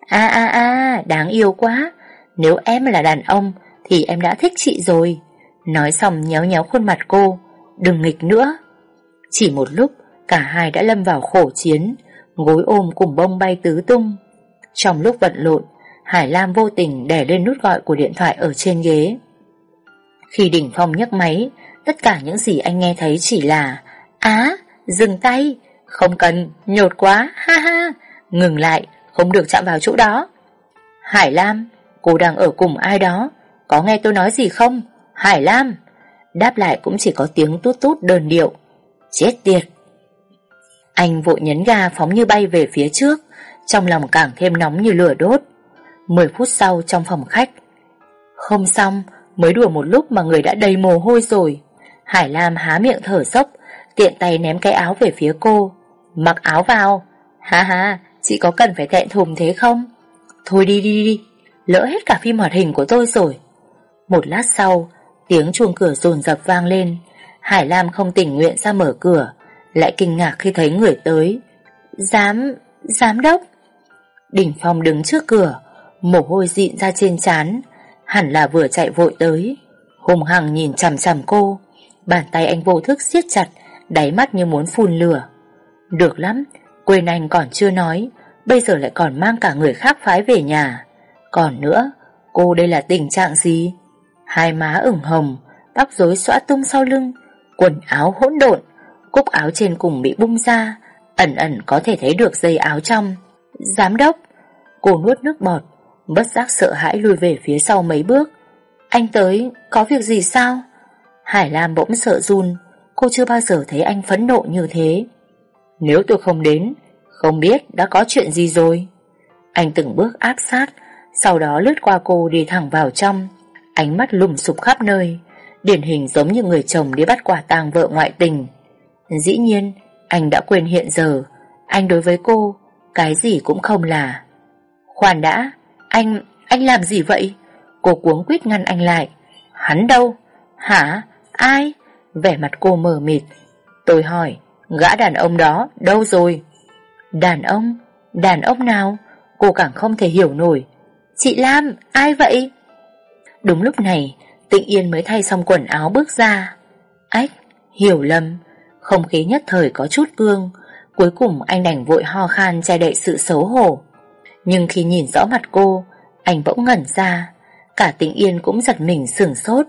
Đáng yêu quá. Nếu em là đàn ông thì em đã thích chị rồi. Nói xong nhéo nhéo khuôn mặt cô. Đừng nghịch nữa. Chỉ một lúc, cả hai đã lâm vào khổ chiến, gối ôm cùng bông bay tứ tung. Trong lúc bận rộn, Hải Lam vô tình đè lên nút gọi của điện thoại ở trên ghế. Khi Đình Phong nhấc máy, tất cả những gì anh nghe thấy chỉ là: dừng tay, không cần, nhột quá, ha ha, ngừng lại, không được chạm vào chỗ đó. Hải Lam, cô đang ở cùng ai đó, có nghe tôi nói gì không? Hải Lam. Đáp lại cũng chỉ có tiếng tút tút đơn điệu. Chết tiệt. Anh vội nhấn ga phóng như bay về phía trước, trong lòng càng thêm nóng như lửa đốt. 10 phút sau trong phòng khách. Không xong, mới đùa một lúc mà người đã đầy mồ hôi rồi. Hải Lam há miệng thở dốc, tiện tay ném cái áo về phía cô. Mặc áo vào. Ha ha, chị có cần phải thẹn thùng thế không? Thôi đi, lỡ hết cả phim hoạt hình của tôi rồi. Một lát sau, tiếng chuông cửa dồn dập vang lên. Hải Lam không tình nguyện ra mở cửa, lại kinh ngạc khi thấy người tới. Giám đốc. Đình Phong đứng trước cửa, mồ hôi dịn ra trên trán, hẳn là vừa chạy vội tới. Hùng hằng nhìn chằm chằm cô, bàn tay anh vô thức siết chặt, đáy mắt như muốn phun lửa. Được lắm, quên anh còn chưa nói, bây giờ lại còn mang cả người khác phái về nhà. Còn nữa, cô đây là tình trạng gì? Hai má ửng hồng, tóc rối xõa tung sau lưng, quần áo hỗn độn, cúc áo trên cùng bị bung ra, ẩn ẩn có thể thấy được dây áo trong. Giám đốc. Cô nuốt nước bọt, bất giác sợ hãi lùi về phía sau mấy bước. Anh tới, có việc gì sao? Hải Lam bỗng sợ run, cô chưa bao giờ thấy anh phẫn nộ như thế. Nếu tôi không đến, không biết đã có chuyện gì rồi. Anh từng bước áp sát, sau đó lướt qua cô đi thẳng vào trong, ánh mắt lùm sụp khắp nơi, điển hình giống như người chồng đi bắt quả tang vợ ngoại tình. Dĩ nhiên, anh đã quên hiện giờ, anh đối với cô, cái gì cũng không là. Khoan đã, anh làm gì vậy? Cô cuống quýt ngăn anh lại. Hắn đâu? Hả? Ai? Vẻ mặt cô mờ mịt. Tôi hỏi, gã đàn ông đó đâu rồi? Đàn ông? Đàn ông nào? Cô càng không thể hiểu nổi. Chị Lam, ai vậy? Đúng lúc này, Tịnh Yên mới thay xong quần áo bước ra. Ách, hiểu lầm. Không khí nhất thời có chút cương. Cuối cùng anh đành vội ho khan che đậy sự xấu hổ. Nhưng khi nhìn rõ mặt cô, anh bỗng ngẩn ra. Cả Tịnh Yên cũng giật mình sửng sốt.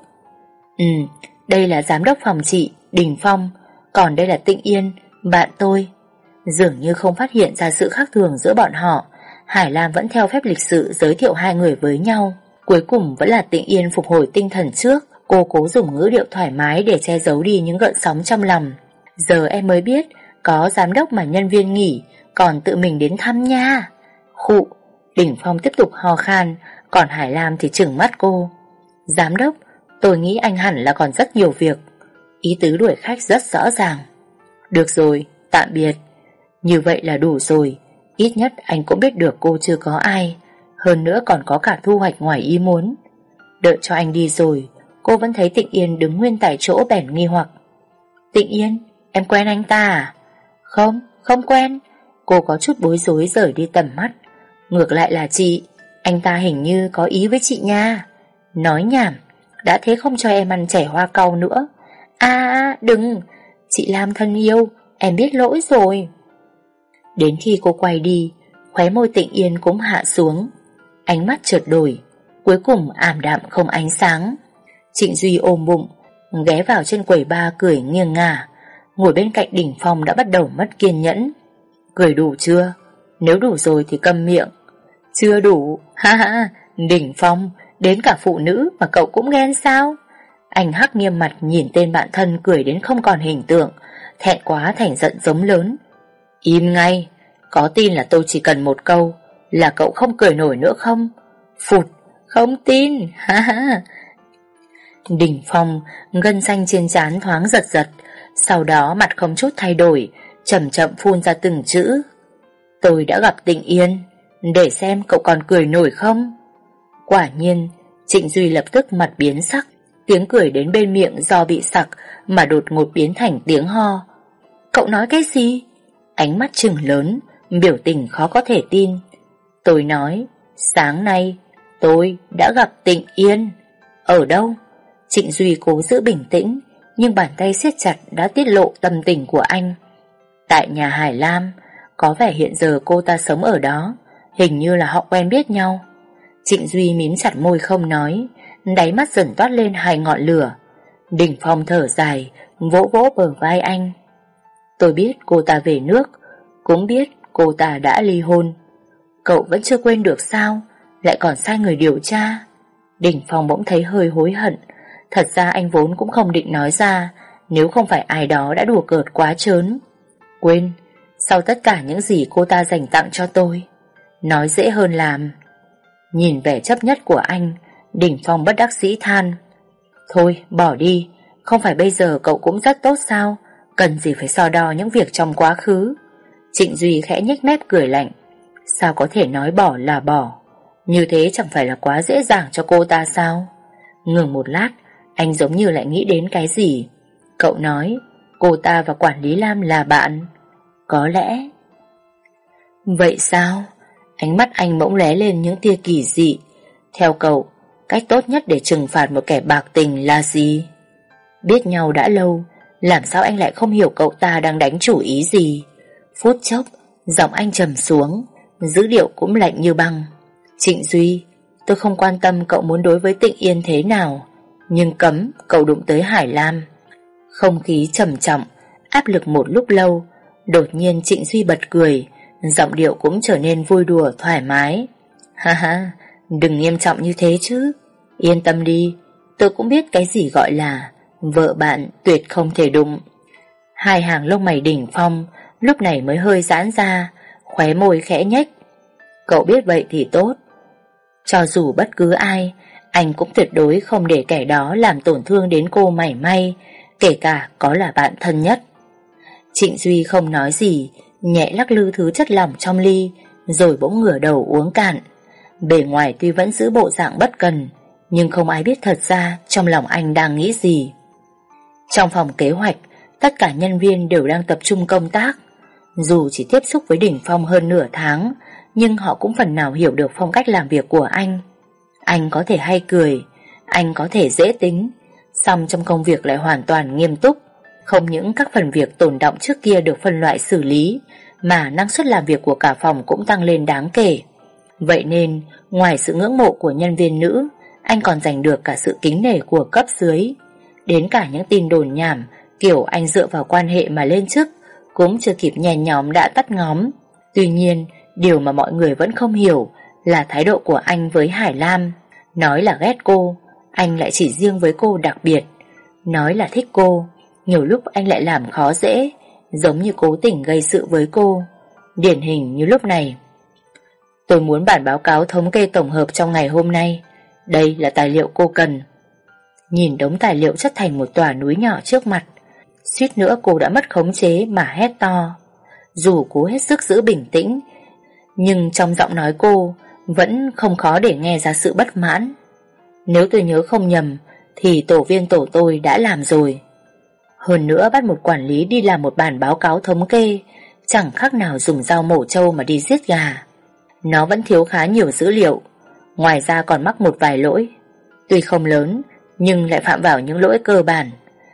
Đây là giám đốc phòng chị, Đình Phong. Còn đây là Tịnh Yên, bạn tôi. Dường như không phát hiện ra sự khác thường giữa bọn họ, Hải Lam vẫn theo phép lịch sự giới thiệu hai người với nhau. Cuối cùng vẫn là Tịnh Yên phục hồi tinh thần trước. Cô cố dùng ngữ điệu thoải mái để che giấu đi những gợn sóng trong lòng. Giờ em mới biết có giám đốc mà nhân viên nghỉ còn tự mình đến thăm nha. Khụ. Đình Phong tiếp tục ho khan, còn Hải Lam thì trừng mắt cô. Giám đốc, tôi nghĩ anh hẳn là còn rất nhiều việc. Ý tứ đuổi khách rất rõ ràng. Được rồi, tạm biệt. Như vậy là đủ rồi. Ít nhất anh cũng biết được cô chưa có ai, hơn nữa còn có cả thu hoạch ngoài ý muốn. Đợi cho anh đi rồi, cô vẫn thấy Tịnh Yên đứng nguyên tại chỗ bèn nghi hoặc. Tịnh Yên, em quen anh ta à? Không, không quen. Cô có chút bối rối rời đi tầm mắt. Ngược lại là chị, anh ta hình như có ý với chị nha. Nói nhảm, đã thế không cho em ăn chẻ hoa cau nữa. Đừng, chị Lam thân yêu, em biết lỗi rồi. Đến khi cô quay đi, khóe môi Tịnh Yên cũng hạ xuống. Ánh mắt chợt đổi, cuối cùng ảm đạm không ánh sáng. Trịnh Duy ôm bụng, ghé vào trên quầy bar cười nghiêng ngả. Ngồi bên cạnh Đỉnh Phong đã bắt đầu mất kiên nhẫn. Cười đủ chưa? Nếu đủ rồi thì câm miệng. Chưa đủ, ha ha. Đỉnh Phong, đến cả phụ nữ mà cậu cũng ghen sao? Anh hắc nghiêm mặt nhìn tên bạn thân cười đến không còn hình tượng, thẹn quá thành giận giống lớn. Im ngay, có tin là tôi chỉ cần một câu là cậu không cười nổi nữa không? Phụt, không tin, ha ha. Đỉnh Phong, gân xanh trên trán thoáng giật giật, sau đó mặt không chút thay đổi, chậm chậm phun ra từng chữ. Tôi đã gặp Tịnh Yên, để xem cậu còn cười nổi không? Quả nhiên, Trịnh Duy lập tức mặt biến sắc, tiếng cười đến bên miệng do bị sặc mà đột ngột biến thành tiếng ho. Cậu nói cái gì? Ánh mắt trừng lớn, biểu tình khó có thể tin. Tôi nói, sáng nay tôi đã gặp Tịnh Yên. Ở đâu? Trịnh Duy cố giữ bình tĩnh, nhưng bàn tay siết chặt đã tiết lộ tâm tình của anh. Tại nhà Hải Lam, có vẻ hiện giờ cô ta sống ở đó, hình như là họ quen biết nhau. Trịnh Duy mím chặt môi không nói, đáy mắt dần toát lên hai ngọn lửa. Đỉnh Phong thở dài, vỗ vỗ bờ vai anh. Tôi biết cô ta về nước, cũng biết cô ta đã ly hôn. Cậu vẫn chưa quên được sao? Lại còn sai người điều tra. Đỉnh Phong bỗng thấy hơi hối hận. Thật ra anh vốn cũng không định nói ra, nếu không phải ai đó đã đùa cợt quá trớn. Quên, sau tất cả những gì cô ta dành tặng cho tôi, nói dễ hơn làm. Nhìn vẻ chấp nhất của anh, Đỉnh Phong bất đắc dĩ than. Thôi, bỏ đi, không phải bây giờ cậu cũng rất tốt sao? Cần gì phải so đo những việc trong quá khứ? Trịnh Duy khẽ nhếch mép cười lạnh. Sao có thể nói bỏ là bỏ? Như thế chẳng phải là quá dễ dàng cho cô ta sao? Ngừng một lát, anh giống như lại nghĩ đến cái gì. Cậu nói cô ta và quản lý Lam là bạn. Có lẽ. Vậy sao? Ánh mắt anh bỗng lóe lên những tia kỳ dị. Theo cậu, cách tốt nhất để trừng phạt một kẻ bạc tình là gì? Biết nhau đã lâu, làm sao anh lại không hiểu cậu ta đang đánh chủ ý gì? Phút chốc, giọng anh trầm xuống, dữ điệu cũng lạnh như băng. Trịnh Duy, tôi không quan tâm cậu muốn đối với Tịnh Yên thế nào, nhưng cấm cậu đụng tới Hải Lam. Không khí trầm trọng, áp lực một lúc lâu. Đột nhiên Trịnh Duy bật cười, giọng điệu cũng trở nên vui đùa thoải mái. Ha ha, đừng nghiêm trọng như thế chứ. Yên tâm đi, tôi cũng biết cái gì gọi là vợ bạn tuyệt không thể đụng. Hai hàng lông mày Đỉnh Phong lúc này mới hơi giãn ra, khóe môi khẽ nhếch. Cậu biết vậy thì tốt. Cho dù bất cứ ai, anh cũng tuyệt đối không để kẻ đó làm tổn thương đến cô mảy may, kể cả có là bạn thân nhất. Trịnh Duy không nói gì, nhẹ lắc lư thứ chất lỏng trong ly, rồi bỗng ngửa đầu uống cạn. Bề ngoài tuy vẫn giữ bộ dạng bất cần, nhưng không ai biết thật ra trong lòng anh đang nghĩ gì. Trong phòng kế hoạch, tất cả nhân viên đều đang tập trung công tác. Dù chỉ tiếp xúc với Đỉnh Phong hơn nửa tháng, nhưng họ cũng phần nào hiểu được phong cách làm việc của anh. Anh có thể hay cười, anh có thể dễ tính, song trong công việc lại hoàn toàn nghiêm túc. Không những các phần việc tồn đọng trước kia được phân loại xử lý, mà năng suất làm việc của cả phòng cũng tăng lên đáng kể. Vậy nên, ngoài sự ngưỡng mộ của nhân viên nữ, anh còn giành được cả sự kính nể của cấp dưới. Đến cả những tin đồn nhảm kiểu anh dựa vào quan hệ mà lên chức cũng chưa kịp nhen nhóm đã tắt ngóm. Tuy nhiên, điều mà mọi người vẫn không hiểu là thái độ của anh với Hải Lam. Nói là ghét cô, anh lại chỉ riêng với cô đặc biệt. Nói là thích cô, nhiều lúc anh lại làm khó dễ, giống như cố tình gây sự với cô. Điển hình như lúc này. Tôi muốn bản báo cáo thống kê tổng hợp trong ngày hôm nay. Đây là tài liệu cô cần. Nhìn đống tài liệu chất thành một tòa núi nhỏ trước mặt, suýt nữa cô đã mất khống chế mà hét to. Dù cố hết sức giữ bình tĩnh, nhưng trong giọng nói cô vẫn không khó để nghe ra sự bất mãn. Nếu tôi nhớ không nhầm thì tổ viên tổ tôi đã làm rồi. Hơn nữa bắt một quản lý đi làm một bản báo cáo thống kê chẳng khác nào dùng dao mổ trâu mà đi giết gà. Nó vẫn thiếu khá nhiều dữ liệu, ngoài ra còn mắc một vài lỗi. Tuy không lớn, nhưng lại phạm vào những lỗi cơ bản.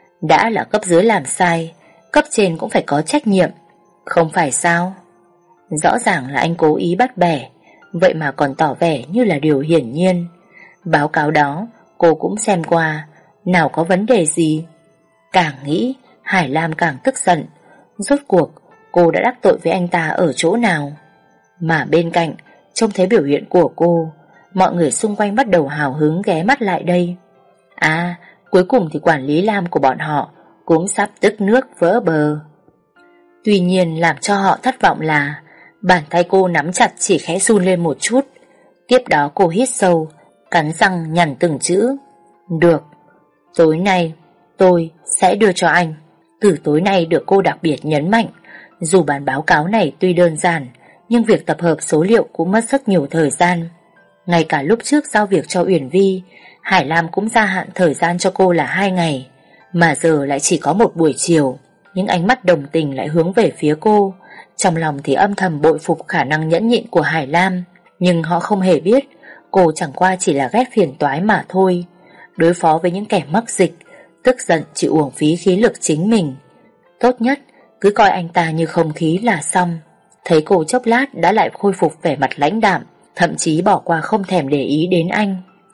Đã là cấp dưới làm sai, cấp trên cũng phải có trách nhiệm, không phải sao? Rõ ràng là anh cố ý bắt bẻ, vậy mà còn tỏ vẻ như là điều hiển nhiên. Báo cáo đó cô cũng xem qua, nào có vấn đề gì. Càng nghĩ Hải Lam càng tức giận. Rốt cuộc cô đã đắc tội với anh ta ở chỗ nào? Mà bên cạnh trông thấy biểu hiện của cô, mọi người xung quanh bắt đầu hào hứng ghé mắt lại đây. À, cuối cùng thì quản lý Lam của bọn họ cũng sắp tức nước vỡ bờ. Tuy nhiên làm cho họ thất vọng là bàn tay cô nắm chặt chỉ khẽ run lên một chút. Tiếp đó cô hít sâu, cắn răng nhằn từng chữ. Được, tối nay tôi sẽ đưa cho anh. Từ tối nay được cô đặc biệt nhấn mạnh. Dù bản báo cáo này tuy đơn giản, nhưng việc tập hợp số liệu cũng mất rất nhiều thời gian. Ngay cả lúc trước giao việc cho Uyển Vi, Hải Lam cũng gia hạn thời gian cho cô là 2 ngày, mà giờ lại chỉ có một buổi chiều. Những ánh mắt đồng tình lại hướng về phía cô. Trong lòng thì âm thầm bội phục khả năng nhẫn nhịn của Hải Lam, nhưng họ không hề biết cô chẳng qua chỉ là ghét phiền toái mà thôi. Đối phó với những kẻ mắc dịch, tức giận chỉ uổng phí khí lực chính mình. Tốt nhất cứ coi anh ta như không khí là xong. Thấy cô chốc lát đã lại khôi phục vẻ mặt lãnh đạm, thậm chí bỏ qua không thèm để ý đến anh.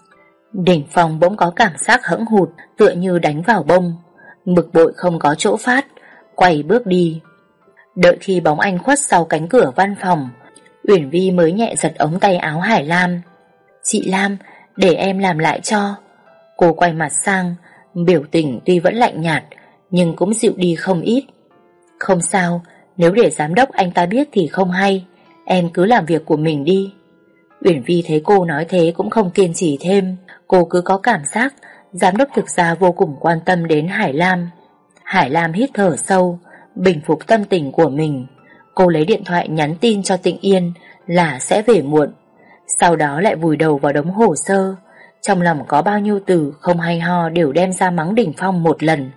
Đỉnh Phong bỗng có cảm giác hẫng hụt, tựa như đánh vào bông. Bực bội không có chỗ phát, quay bước đi. Đợi khi bóng anh khuất sau cánh cửa văn phòng, Uyển Vi mới nhẹ giật ống tay áo Hải Lam. Chị Lam, để em làm lại cho. Cô quay mặt sang, biểu tình tuy vẫn lạnh nhạt nhưng cũng dịu đi không ít. Không sao, nếu để giám đốc anh ta biết thì không hay. Em cứ làm việc của mình đi. Uyển Vi thấy cô nói thế cũng không kiên trì thêm. Cô cứ có cảm giác giám đốc thực ra vô cùng quan tâm đến Hải Lam. Hải Lam hít thở sâu, bình phục tâm tình của mình. Cô lấy điện thoại nhắn tin cho Tịnh Yên là sẽ về muộn. Sau đó lại vùi đầu vào đống hồ sơ. Trong lòng có bao nhiêu từ không hay ho đều đem ra mắng Đỉnh Phong một lần.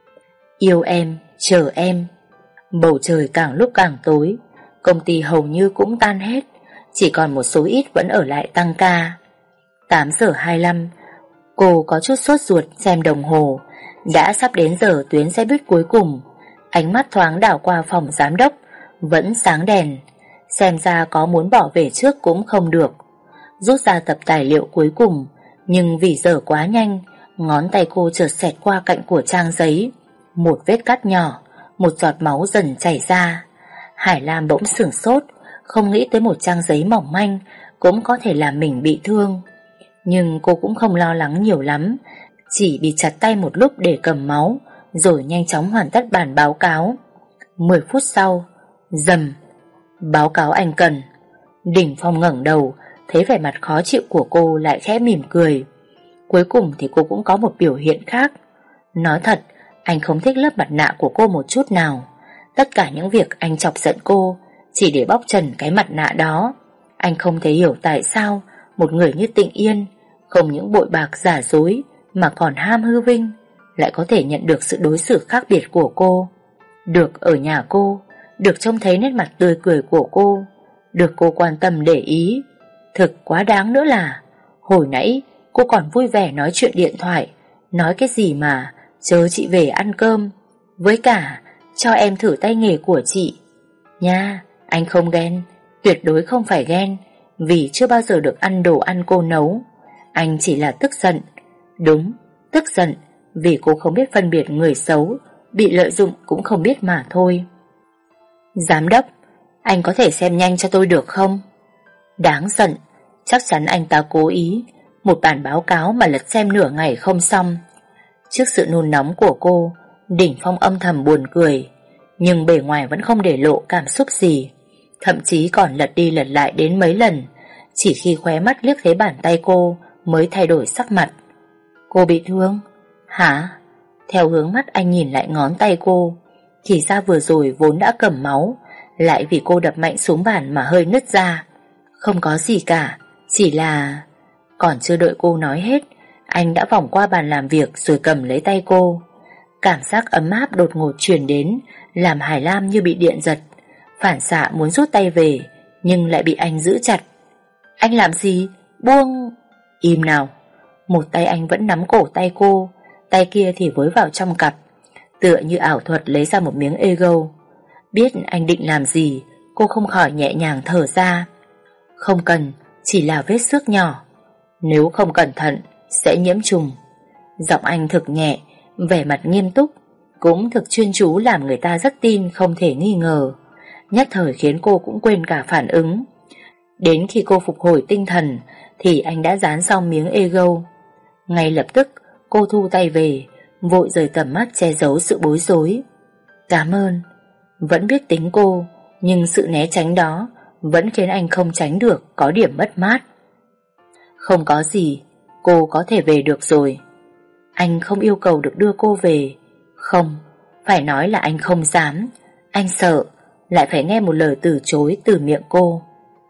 Yêu em, chờ em. Bầu trời càng lúc càng tối. Công ty hầu như cũng tan hết, chỉ còn một số ít vẫn ở lại tăng ca. 8:25. Cô có chút sốt ruột xem đồng hồ. Đã sắp đến giờ tuyến xe buýt cuối cùng. Ánh mắt thoáng đảo qua phòng giám đốc, vẫn sáng đèn. Xem ra có muốn bỏ về trước cũng không được. Rút ra tập tài liệu cuối cùng, nhưng vì giờ quá nhanh, ngón tay cô chợt xẹt qua cạnh của trang giấy. Một vết cắt nhỏ, một giọt máu dần chảy ra. Hải Lam bỗng sửng sốt, không nghĩ tới một trang giấy mỏng manh cũng có thể làm mình bị thương. Nhưng cô cũng không lo lắng nhiều lắm, chỉ bị chặt tay một lúc để cầm máu, rồi nhanh chóng hoàn tất bản báo cáo. 10 phút sau, rầm, báo cáo anh cần. Đỉnh Phong ngẩng đầu, thấy vẻ mặt khó chịu của cô lại khẽ mỉm cười. Cuối cùng thì cô cũng có một biểu hiện khác. Nói thật, anh không thích lớp mặt nạ của cô một chút nào. Tất cả những việc anh chọc giận cô chỉ để bóc trần cái mặt nạ đó. Anh không thể hiểu tại sao một người như Tịnh Yên không những bội bạc giả dối mà còn ham hư vinh lại có thể nhận được sự đối xử khác biệt của cô. Được ở nhà cô, được trông thấy nét mặt tươi cười của cô, được cô quan tâm để ý. Thực quá đáng nữa là hồi nãy cô còn vui vẻ nói chuyện điện thoại, nói cái gì mà chờ chị về ăn cơm, với cả cho em thử tay nghề của chị. Nha, anh không ghen, tuyệt đối không phải ghen, vì chưa bao giờ được ăn đồ ăn cô nấu. Anh chỉ là tức giận. Đúng, tức giận vì cô không biết phân biệt người xấu, bị lợi dụng cũng không biết mà thôi. Giám đốc, anh có thể xem nhanh cho tôi được không? Đáng giận, chắc chắn anh ta cố ý. Một bản báo cáo mà lật xem nửa ngày không xong. Trước sự nôn nóng của cô, Đỉnh Phong âm thầm buồn cười, nhưng bề ngoài vẫn không để lộ cảm xúc gì. Thậm chí còn lật đi lật lại đến mấy lần. Chỉ khi khóe mắt liếc thấy bàn tay cô mới thay đổi sắc mặt. Cô bị thương? Hả? Theo hướng mắt anh nhìn lại ngón tay cô. Thì ra vừa rồi vốn đã cầm máu, lại vì cô đập mạnh xuống bàn mà hơi nứt ra. Không có gì cả, chỉ là... Còn chưa đợi cô nói hết, anh đã vòng qua bàn làm việc rồi cầm lấy tay cô. Cảm giác ấm áp đột ngột truyền đến, làm Hải Lam như bị điện giật. Phản xạ muốn rút tay về, nhưng lại bị anh giữ chặt. Anh làm gì? Buông! Im nào! Một tay anh vẫn nắm cổ tay cô, tay kia thì với vào trong cặp, tựa như ảo thuật lấy ra một miếng ego. Biết anh định làm gì, Cô không khỏi nhẹ nhàng thở ra. Không cần, chỉ là vết xước nhỏ. Nếu không cẩn thận sẽ nhiễm trùng. Giọng anh thực nhẹ, vẻ mặt nghiêm túc, cũng thực chuyên chú làm người ta rất tin không thể nghi ngờ. Nhất thời khiến cô cũng quên cả phản ứng. Đến khi cô phục hồi tinh thần thì anh đã dán xong miếng ego. Ngay lập tức cô thu tay về, vội rời tầm mắt che giấu sự bối rối. Cảm ơn. Vẫn biết tính cô, nhưng sự né tránh đó vẫn khiến anh không tránh được có điểm mất mát. Không có gì, cô có thể về được rồi. Anh không yêu cầu được đưa cô về. Không, phải nói là anh không dám. Anh sợ lại phải nghe một lời từ chối từ miệng cô.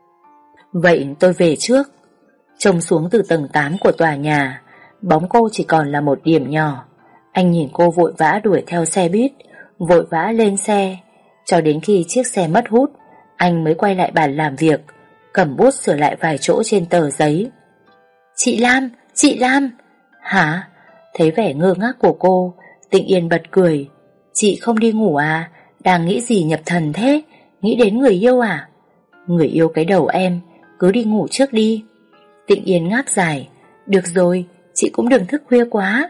Vậy tôi về trước. Trông xuống từ tầng 8 của tòa nhà, bóng cô chỉ còn là một điểm nhỏ. Anh nhìn cô vội vã đuổi theo xe buýt, vội vã lên xe. Cho đến khi chiếc xe mất hút, anh mới quay lại bàn làm việc, cầm bút sửa lại vài chỗ trên tờ giấy. Chị Lam, chị Lam. Hả? Thấy vẻ ngơ ngác của cô, Tịnh Yên bật cười. Chị không đi ngủ à? Đang nghĩ gì nhập thần thế? Nghĩ đến người yêu à? Người yêu cái đầu em, cứ đi ngủ trước đi. Tịnh Yên ngáp dài. Được rồi, chị cũng đừng thức khuya quá.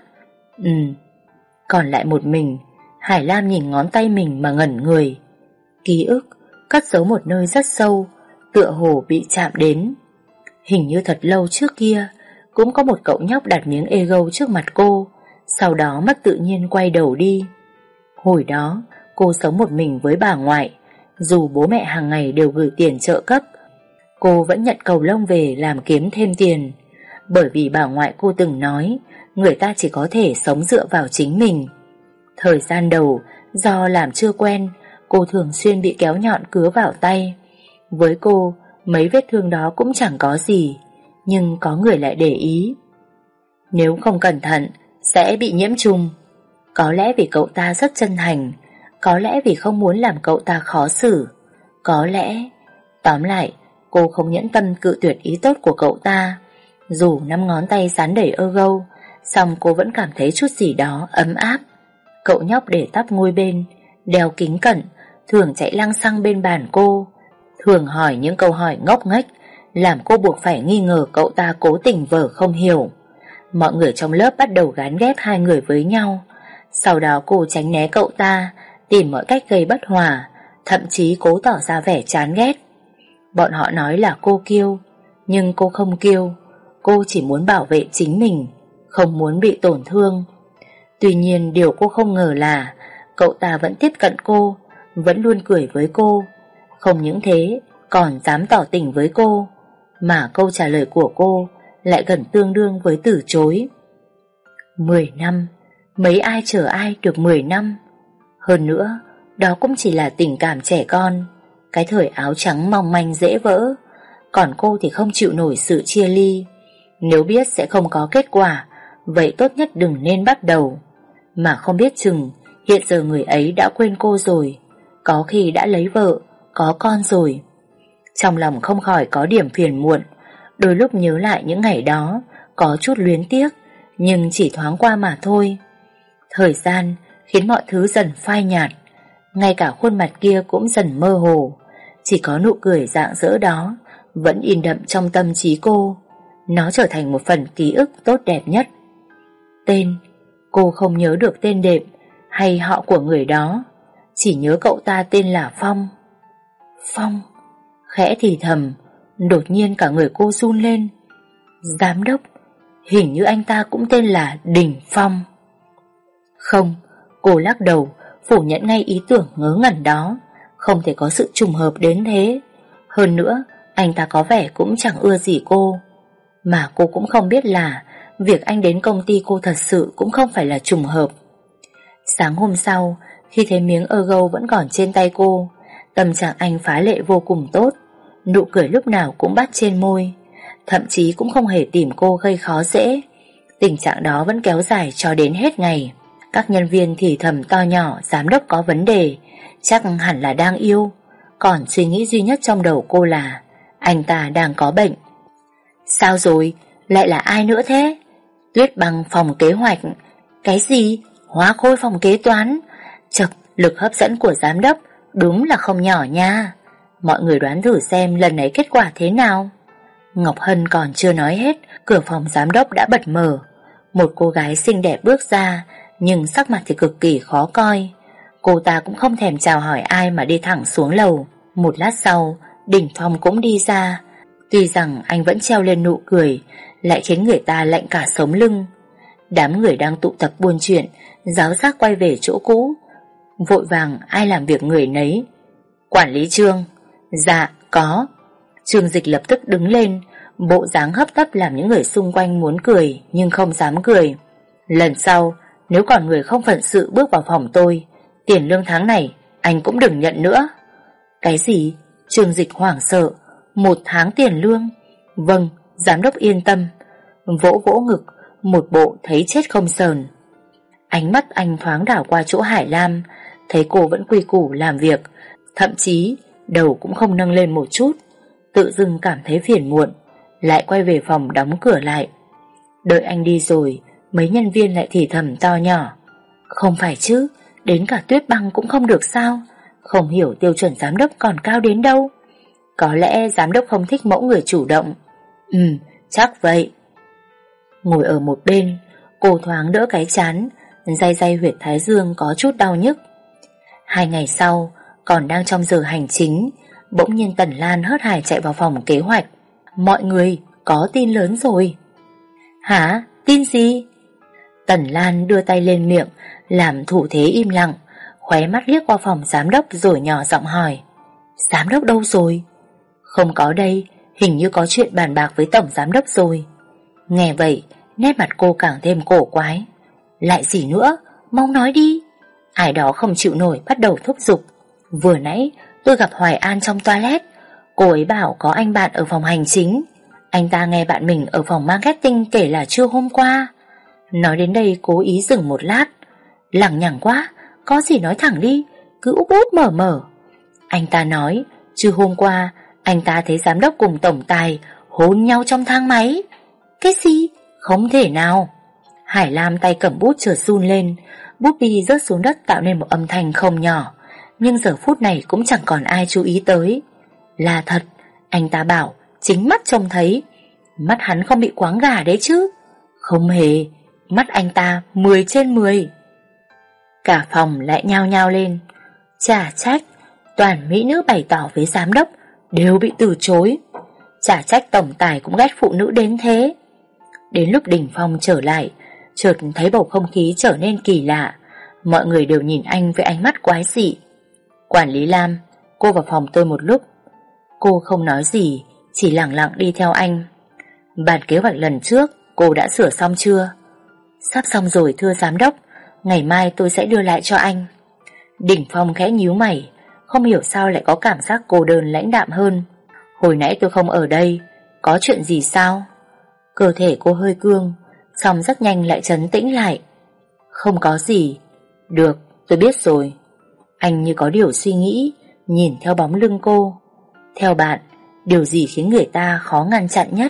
Còn lại một mình, Hải Lam nhìn ngón tay mình mà ngẩn người. Ký ức cất giấu một nơi rất sâu, tựa hồ bị chạm đến. Hình như thật lâu trước kia cũng có một cậu nhóc đặt miếng ego trước mặt cô, sau đó mất tự nhiên quay đầu đi. Hồi đó cô sống một mình với bà ngoại. Dù bố mẹ hàng ngày đều gửi tiền trợ cấp, cô vẫn nhận cầu lông về làm kiếm thêm tiền. Bởi vì bà ngoại cô từng nói người ta chỉ có thể sống dựa vào chính mình. Thời gian đầu do làm chưa quen, cô thường xuyên bị kéo nhọn cứa vào tay. Với cô, mấy vết thương đó cũng chẳng có gì, nhưng có người lại để ý. Nếu không cẩn thận sẽ bị nhiễm trùng. Có lẽ vì cậu ta rất chân thành, có lẽ vì không muốn làm cậu ta khó xử, có lẽ... Tóm lại, cô không nhẫn tâm cự tuyệt ý tốt của cậu ta. Dù 5 ngón tay dán đầy ego, song cô vẫn cảm thấy chút gì đó ấm áp. Cậu nhóc để tóc ngôi bên, đeo kính cận, thường chạy lăng xăng bên bàn cô, thường hỏi những câu hỏi ngốc nghếch, làm cô buộc phải nghi ngờ cậu ta cố tình vờ không hiểu. Mọi người trong lớp bắt đầu gán ghép hai người với nhau. Sau đó cô tránh né cậu ta, tìm mọi cách gây bất hòa, thậm chí cố tỏ ra vẻ chán ghét. Bọn họ nói là cô kiêu, nhưng cô không kiêu. Cô chỉ muốn bảo vệ chính mình, không muốn bị tổn thương. Tuy nhiên điều cô không ngờ là cậu ta vẫn tiếp cận cô, vẫn luôn cười với cô. Không những thế, còn dám tỏ tình với cô. Mà câu trả lời của cô lại gần tương đương với từ chối. 10 năm, mấy ai chờ ai được 10 năm. Hơn nữa, đó cũng chỉ là tình cảm trẻ con, cái thời áo trắng mong manh dễ vỡ. Còn cô thì không chịu nổi sự chia ly. Nếu biết sẽ không có kết quả, vậy tốt nhất đừng nên bắt đầu. Mà không biết chừng hiện giờ người ấy đã quên cô rồi, có khi đã lấy vợ, có con rồi. Trong lòng không khỏi có điểm phiền muộn. Đôi lúc nhớ lại những ngày đó, có chút luyến tiếc, nhưng chỉ thoáng qua mà thôi. Thời gian khiến mọi thứ dần phai nhạt, ngay cả khuôn mặt kia cũng dần mơ hồ. Chỉ có nụ cười rạng rỡ đó vẫn in đậm trong tâm trí cô. Nó trở thành một phần ký ức tốt đẹp nhất. Tên, cô không nhớ được tên đệm hay họ của người đó, chỉ nhớ cậu ta tên là Phong. Phong, khẽ thì thầm. Đột nhiên cả người cô run lên. Giám đốc, hình như anh ta cũng tên là Đình Phong. Không, cô lắc đầu, phủ nhận ngay ý tưởng ngớ ngẩn đó. Không thể có sự trùng hợp đến thế. Hơn nữa, anh ta có vẻ cũng chẳng ưa gì cô. Mà cô cũng không biết là việc anh đến công ty cô thật sự cũng không phải là trùng hợp. Sáng hôm sau, khi thấy miếng ego vẫn còn trên tay cô, tâm trạng anh phá lệ vô cùng tốt. Nụ cười lúc nào cũng bắt trên môi, thậm chí cũng không hề tìm cô gây khó dễ. Tình trạng đó vẫn kéo dài cho đến hết ngày. Các nhân viên thì thầm to nhỏ giám đốc có vấn đề, chắc hẳn là đang yêu. Còn suy nghĩ duy nhất trong đầu cô là anh ta đang có bệnh. Sao rồi? Lại là ai nữa thế? Tuyết Băng phòng kế hoạch. Cái gì? Hóa Khôi phòng kế toán. Chật, lực hấp dẫn của giám đốc đúng là không nhỏ nha. Mọi người đoán thử xem lần này kết quả thế nào. Ngọc Hân còn chưa nói hết, cửa phòng giám đốc đã bật mở. Một cô gái xinh đẹp bước ra, nhưng sắc mặt thì cực kỳ khó coi. Cô ta cũng không thèm chào hỏi ai mà đi thẳng xuống lầu. Một lát sau, Đình Phong cũng đi ra. Tuy rằng anh vẫn treo lên nụ cười, lại khiến người ta lạnh cả sống lưng. Đám người đang tụ tập buôn chuyện, giáo giác quay về chỗ cũ. Vội vàng ai làm việc người nấy. Quản lý Trương. Dạ, có. Trương Dịch lập tức đứng lên, bộ dáng hấp tấp làm những người xung quanh muốn cười nhưng không dám cười. Lần sau, nếu còn người không phận sự bước vào phòng tôi, tiền lương tháng này anh cũng đừng nhận nữa. Cái gì? Trương Dịch hoảng sợ. 1 tháng tiền lương? Vâng, giám đốc yên tâm. Vỗ vỗ ngực, một bộ thấy chết không sờn. Ánh mắt anh thoáng đảo qua chỗ Hải Lam, thấy cô vẫn quy củ làm việc, thậm chí đầu cũng không nâng lên một chút. Tự dưng cảm thấy phiền muộn, lại quay về phòng đóng cửa lại. Đợi anh đi rồi, mấy nhân viên lại thì thầm to nhỏ. Không phải chứ, đến cả Tuyết Băng cũng không được sao? Không hiểu tiêu chuẩn giám đốc còn cao đến đâu. Có lẽ giám đốc không thích mẫu người chủ động. Chắc vậy. Ngồi ở một bên, cô thoáng đỡ cái trán, day day huyệt thái dương có chút đau nhức. 2 ngày sau, còn đang trong giờ hành chính, bỗng nhiên Tần Lan hớt hải chạy vào phòng kế hoạch. Mọi người, có tin lớn rồi. Hả? Tin gì? Tần Lan đưa tay lên miệng, làm thủ thế im lặng, khóe mắt liếc qua phòng giám đốc rồi nhỏ giọng hỏi. Giám đốc đâu rồi? Không có đây, hình như có chuyện bàn bạc với tổng giám đốc rồi. Nghe vậy, nét mặt cô càng thêm cổ quái. Lại gì nữa? Mau nói đi. Ai đó không chịu nổi bắt đầu thúc giục. Vừa nãy tôi gặp Hoài An trong toilet. Cô ấy bảo có anh bạn ở phòng hành chính. Anh ta nghe bạn mình ở phòng marketing kể là trưa hôm qua. Nói đến đây cố ý dừng một lát. Lằng nhằng quá, có gì nói thẳng đi, cứ úp úp mở mở. Anh ta nói trưa hôm qua anh ta thấy giám đốc cùng tổng tài hôn nhau trong thang máy. Cái gì? Không thể nào. Hải Lam tay cầm bút chợt run lên, bút bi rớt xuống đất tạo nên một âm thanh không nhỏ. Nhưng giờ phút này cũng chẳng còn ai chú ý tới. Là thật, anh ta bảo chính mắt trông thấy. Mắt hắn không bị quáng gà đấy chứ? Không hề, mắt anh ta 10 trên 10. Cả phòng lại nhao nhao lên. Chả trách toàn mỹ nữ bày tỏ với giám đốc đều bị từ chối. Chả trách tổng tài cũng ghét phụ nữ đến thế. Đến lúc Đình Phong trở lại, chợt thấy bầu không khí trở nên kỳ lạ. Mọi người đều nhìn anh với ánh mắt quái dị. Quản lý Lam, cô vào phòng tôi một lúc. Cô không nói gì, chỉ lẳng lặng đi theo anh. Bản kế hoạch lần trước cô đã sửa xong chưa? Sắp xong rồi thưa giám đốc, ngày mai tôi sẽ đưa lại cho anh. Đình Phong khẽ nhíu mày, không hiểu sao lại có cảm giác cô đơn lãnh đạm hơn. Hồi nãy tôi không ở đây, có chuyện gì sao? Cơ thể cô hơi cương, xong rất nhanh lại trấn tĩnh lại. Không có gì. Được, tôi biết rồi. Anh như có điều suy nghĩ, nhìn theo bóng lưng cô. Theo bạn, điều gì khiến người ta khó ngăn chặn nhất?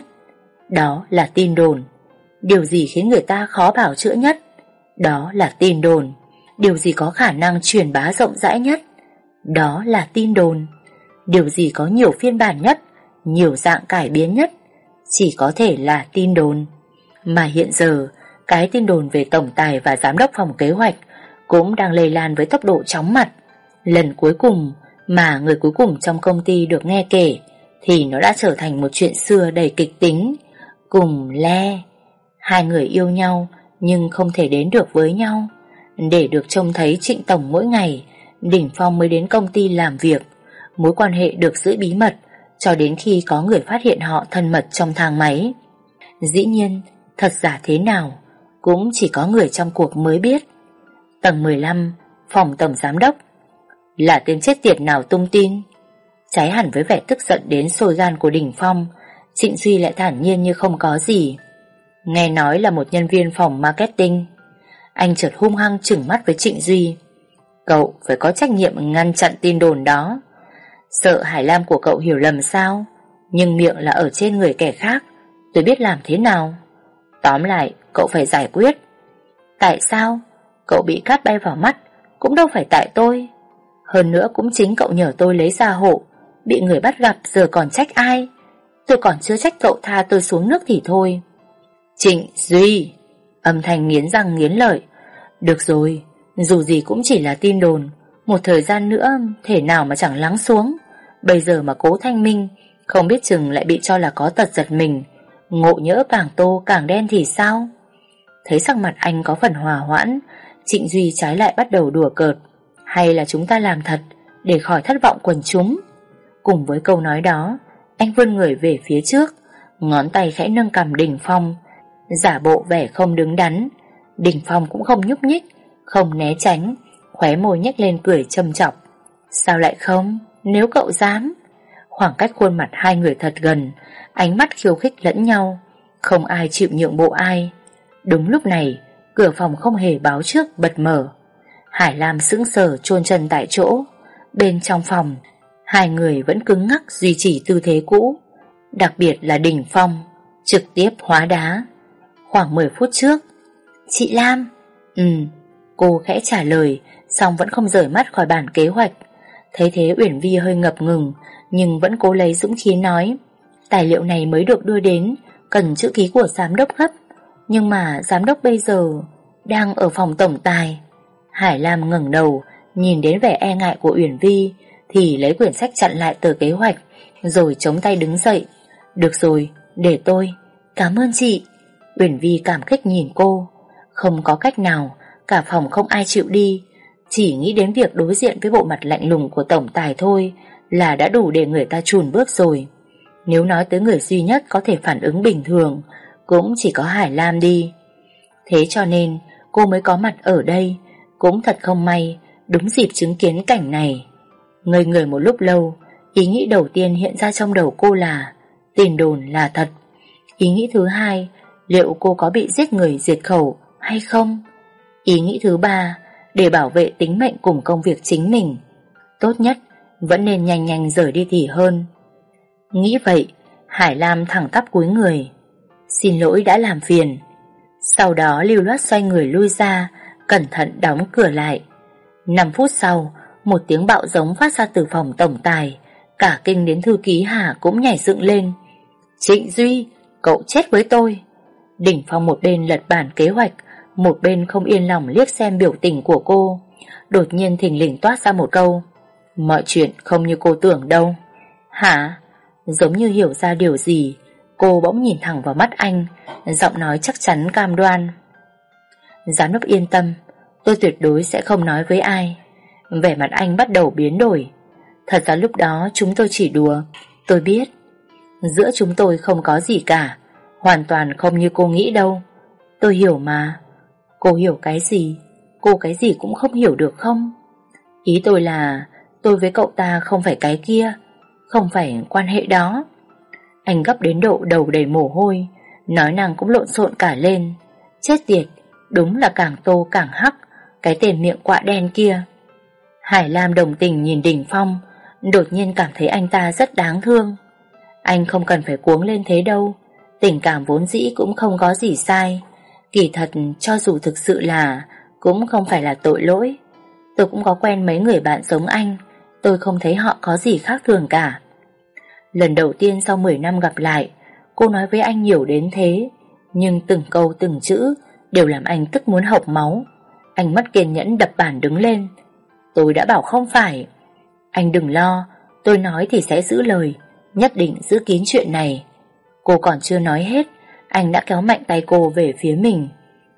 Đó là tin đồn. Điều gì khiến người ta khó bảo chữa nhất? Đó là tin đồn. Điều gì có khả năng truyền bá rộng rãi nhất? Đó là tin đồn. Điều gì có nhiều phiên bản nhất, nhiều dạng cải biến nhất? Chỉ có thể là tin đồn. Mà hiện giờ, cái tin đồn về tổng tài và giám đốc phòng kế hoạch cũng đang lây lan với tốc độ chóng mặt. Lần cuối cùng mà người cuối cùng trong công ty được nghe kể thì nó đã trở thành một chuyện xưa đầy kịch tính. Cùng Le, 2 người yêu nhau nhưng không thể đến được với nhau. Để được trông thấy Trịnh tổng mỗi ngày, Đình Phong mới đến công ty làm việc. Mối quan hệ được giữ bí mật cho đến khi có người phát hiện họ thân mật trong thang máy. Dĩ nhiên, thật giả thế nào cũng chỉ có người trong cuộc mới biết. Tầng 15, phòng tổng giám đốc. Là tên chết tiệt nào tung tin? Trái hẳn với vẻ tức giận đến sôi gan của Đình Phong, Trịnh Duy lại thản nhiên như không có gì. Nghe nói là một nhân viên phòng marketing. Anh chợt hung hăng trừng mắt với Trịnh Duy. Cậu phải có trách nhiệm ngăn chặn tin đồn đó. Sợ Hải Lam của cậu hiểu lầm sao? Nhưng miệng là ở trên người kẻ khác, tôi biết làm thế nào. Tóm lại, cậu phải giải quyết. Tại sao? Cậu bị cát bay vào mắt cũng đâu phải tại tôi. Hơn nữa cũng chính cậu nhờ tôi lấy ra hộ, bị người bắt gặp giờ còn trách ai? Tôi còn chưa trách cậu tha tôi xuống nước thì thôi. Trịnh Duy, âm thanh nghiến răng nghiến lợi. Được rồi, dù gì cũng chỉ là tin đồn, một thời gian nữa thể nào mà chẳng lắng xuống. Bây giờ mà cố thanh minh, không biết chừng lại bị cho là có tật giật mình, ngộ nhỡ càng tô càng đen thì sao? Thấy sắc mặt anh có phần hòa hoãn, Trịnh Duy trái lại bắt đầu đùa cợt. Hay là chúng ta làm thật, để khỏi thất vọng quần chúng. Cùng với câu nói đó, anh vươn người về phía trước, ngón tay khẽ nâng cằm Đình Phong, giả bộ vẻ không đứng đắn. Đình Phong cũng không nhúc nhích, không né tránh, khóe môi nhếch lên cười châm chọc. Sao lại không, nếu cậu dám. Khoảng cách khuôn mặt hai người thật gần, ánh mắt khiêu khích lẫn nhau, không ai chịu nhượng bộ ai. Đúng lúc này, cửa phòng không hề báo trước bật mở. Hải Lam sững sờ chôn chân tại chỗ. Bên trong phòng, hai người vẫn cứng ngắc duy trì tư thế cũ. Đặc biệt là Đình Phong, trực tiếp hóa đá. Khoảng 10 phút trước. Chị Lam. Cô khẽ trả lời, song vẫn không rời mắt khỏi bản kế hoạch. Thấy thế Uyển Vi hơi ngập ngừng, nhưng vẫn cố lấy dũng khí nói: tài liệu này mới được đưa đến, cần chữ ký của giám đốc gấp. Nhưng mà giám đốc bây giờ đang ở phòng tổng tài. Hải Lam ngẩng đầu, nhìn đến vẻ e ngại của Uyển Vi thì lấy quyển sách chặn lại tờ kế hoạch, rồi chống tay đứng dậy. Được rồi, để tôi. Cảm ơn chị. Uyển Vi cảm kích nhìn cô. Không có cách nào, cả phòng không ai chịu đi. Chỉ nghĩ đến việc đối diện với bộ mặt lạnh lùng của tổng tài thôi là đã đủ để người ta chùn bước rồi. Nếu nói tới người duy nhất có thể phản ứng bình thường, cũng chỉ có Hải Lam đi. Thế cho nên cô mới có mặt ở đây. Cũng thật không may, đúng dịp chứng kiến cảnh này. Ngây người một lúc lâu, ý nghĩ đầu tiên hiện ra trong đầu cô là tin đồn là thật. Ý nghĩ thứ hai, liệu cô có bị giết người diệt khẩu hay không? Ý nghĩ thứ ba, để bảo vệ tính mệnh cùng công việc chính mình, tốt nhất vẫn nên nhanh nhanh rời đi thì hơn. Nghĩ vậy, Hải Lam thẳng tắp cúi người. Xin lỗi đã làm phiền. Sau đó lưu loát xoay người lui ra, cẩn thận đóng cửa lại. 5 phút sau, một tiếng bạo giống phát ra từ phòng tổng tài. Cả kinh đến thư ký Hà cũng nhảy dựng lên. Trịnh Duy, cậu chết với tôi. Đình Phong một bên lật bản kế hoạch, một bên không yên lòng liếc xem biểu tình của cô. Đột nhiên thình lình toát ra một câu: mọi chuyện không như cô tưởng đâu. Hả? Giống như hiểu ra điều gì, cô bỗng nhìn thẳng vào mắt anh, giọng nói chắc chắn cam đoan. Giám đốc yên tâm, tôi tuyệt đối sẽ không nói với ai. Vẻ mặt anh bắt đầu biến đổi. Thật ra lúc đó chúng tôi chỉ đùa. Tôi biết giữa chúng tôi không có gì cả, hoàn toàn không như cô nghĩ đâu. Tôi hiểu mà. Cô hiểu cái gì? Cô cái gì cũng không hiểu được không? Ý tôi là tôi với cậu ta không phải cái kia, không phải quan hệ đó. Anh gấp đến độ đầu đầy mồ hôi, nói năng cũng lộn xộn cả lên. Chết tiệt, đúng là càng tô càng hắc, cái tên miệng quạ đen kia. Hải Lam đồng tình nhìn Đình Phong, đột nhiên cảm thấy anh ta rất đáng thương. Anh không cần phải cuống lên thế đâu, tình cảm vốn dĩ cũng không có gì sai. Kỳ thật cho dù thực sự là cũng không phải là tội lỗi. Tôi cũng có quen mấy người bạn giống anh, tôi không thấy họ có gì khác thường cả. Lần đầu tiên sau 10 năm gặp lại, cô nói với anh nhiều đến thế, nhưng từng câu từng chữ đều làm anh tức muốn hộc máu. Anh mất kiên nhẫn đập bàn đứng lên. Tôi đã bảo không phải. Anh đừng lo, tôi nói thì sẽ giữ lời, nhất định giữ kín chuyện này. Cô còn chưa nói hết, anh đã kéo mạnh tay cô về phía mình.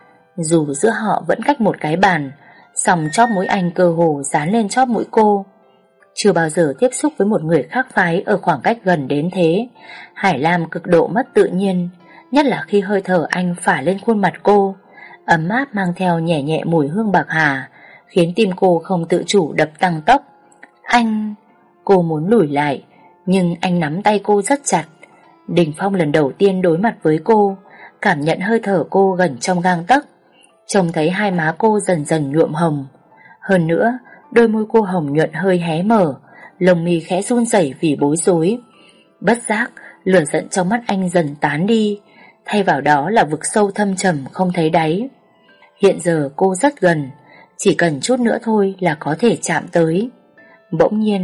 Dù giữa họ vẫn cách một cái bàn, song chóp mũi anh cơ hồ dán lên chóp mũi cô. Chưa bao giờ tiếp xúc với một người khác phái ở khoảng cách gần đến thế. Hải Lam cực độ mất tự nhiên, nhất là khi hơi thở anh phả lên khuôn mặt cô, ấm áp mang theo nhẹ nhẹ mùi hương bạc hà, khiến tim cô không tự chủ đập tăng tốc. Anh... Cô muốn lùi lại, nhưng anh nắm tay cô rất chặt. Đình Phong lần đầu tiên đối mặt với cô, cảm nhận hơi thở cô gần trong gang tấc, trông thấy hai má cô dần dần nhuộm hồng. Hơn nữa, đôi môi cô hồng nhuận hơi hé mở, lông mi khẽ run rẩy vì bối rối. Bất giác, lửa giận trong mắt anh dần tán đi, thay vào đó là vực sâu thâm trầm không thấy đáy. Hiện giờ cô rất gần, chỉ cần chút nữa thôi là có thể chạm tới. Bỗng nhiên,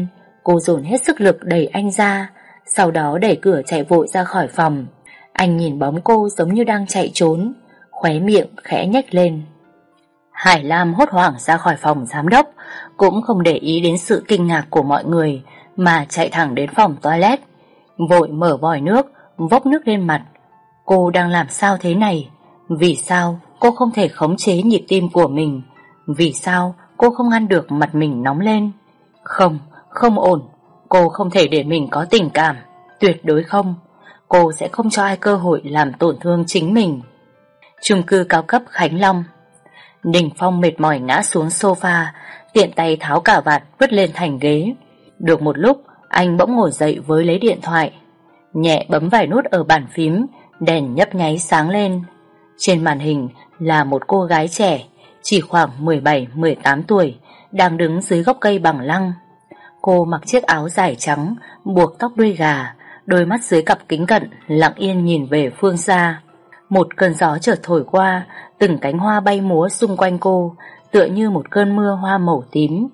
Cô dồn hết sức lực đẩy anh ra, sau đó đẩy cửa chạy vội ra khỏi phòng. Anh nhìn bóng cô giống như đang chạy trốn, khóe miệng khẽ nhếch lên. Hải Lam hốt hoảng ra khỏi phòng giám đốc, cũng không để ý đến sự kinh ngạc của mọi người mà chạy thẳng đến phòng toilet, vội mở vòi nước, vốc nước lên mặt. Cô đang làm sao thế này? Vì sao cô không thể khống chế nhịp tim của mình? Vì sao cô không ngăn được mặt mình nóng lên? Không, không ổn. Cô không thể để mình có tình cảm. Tuyệt đối không. Cô sẽ không cho ai cơ hội làm tổn thương chính mình. Chung cư cao cấp Khánh Long. Đình Phong mệt mỏi ngã xuống sofa, tiện tay tháo cà vạt vứt lên thành ghế. Được một lúc, anh bỗng ngồi dậy với lấy điện thoại. Nhẹ bấm vài nút ở bàn phím, đèn nhấp nháy sáng lên. Trên màn hình là một cô gái trẻ, chỉ khoảng 17-18 tuổi, đang đứng dưới gốc cây bằng lăng. Cô mặc chiếc áo dài trắng, buộc tóc đuôi gà, đôi mắt dưới cặp kính cận lặng yên nhìn về phương xa. Một cơn gió chợt thổi qua, từng cánh hoa bay múa xung quanh cô, tựa như một cơn mưa hoa màu tím.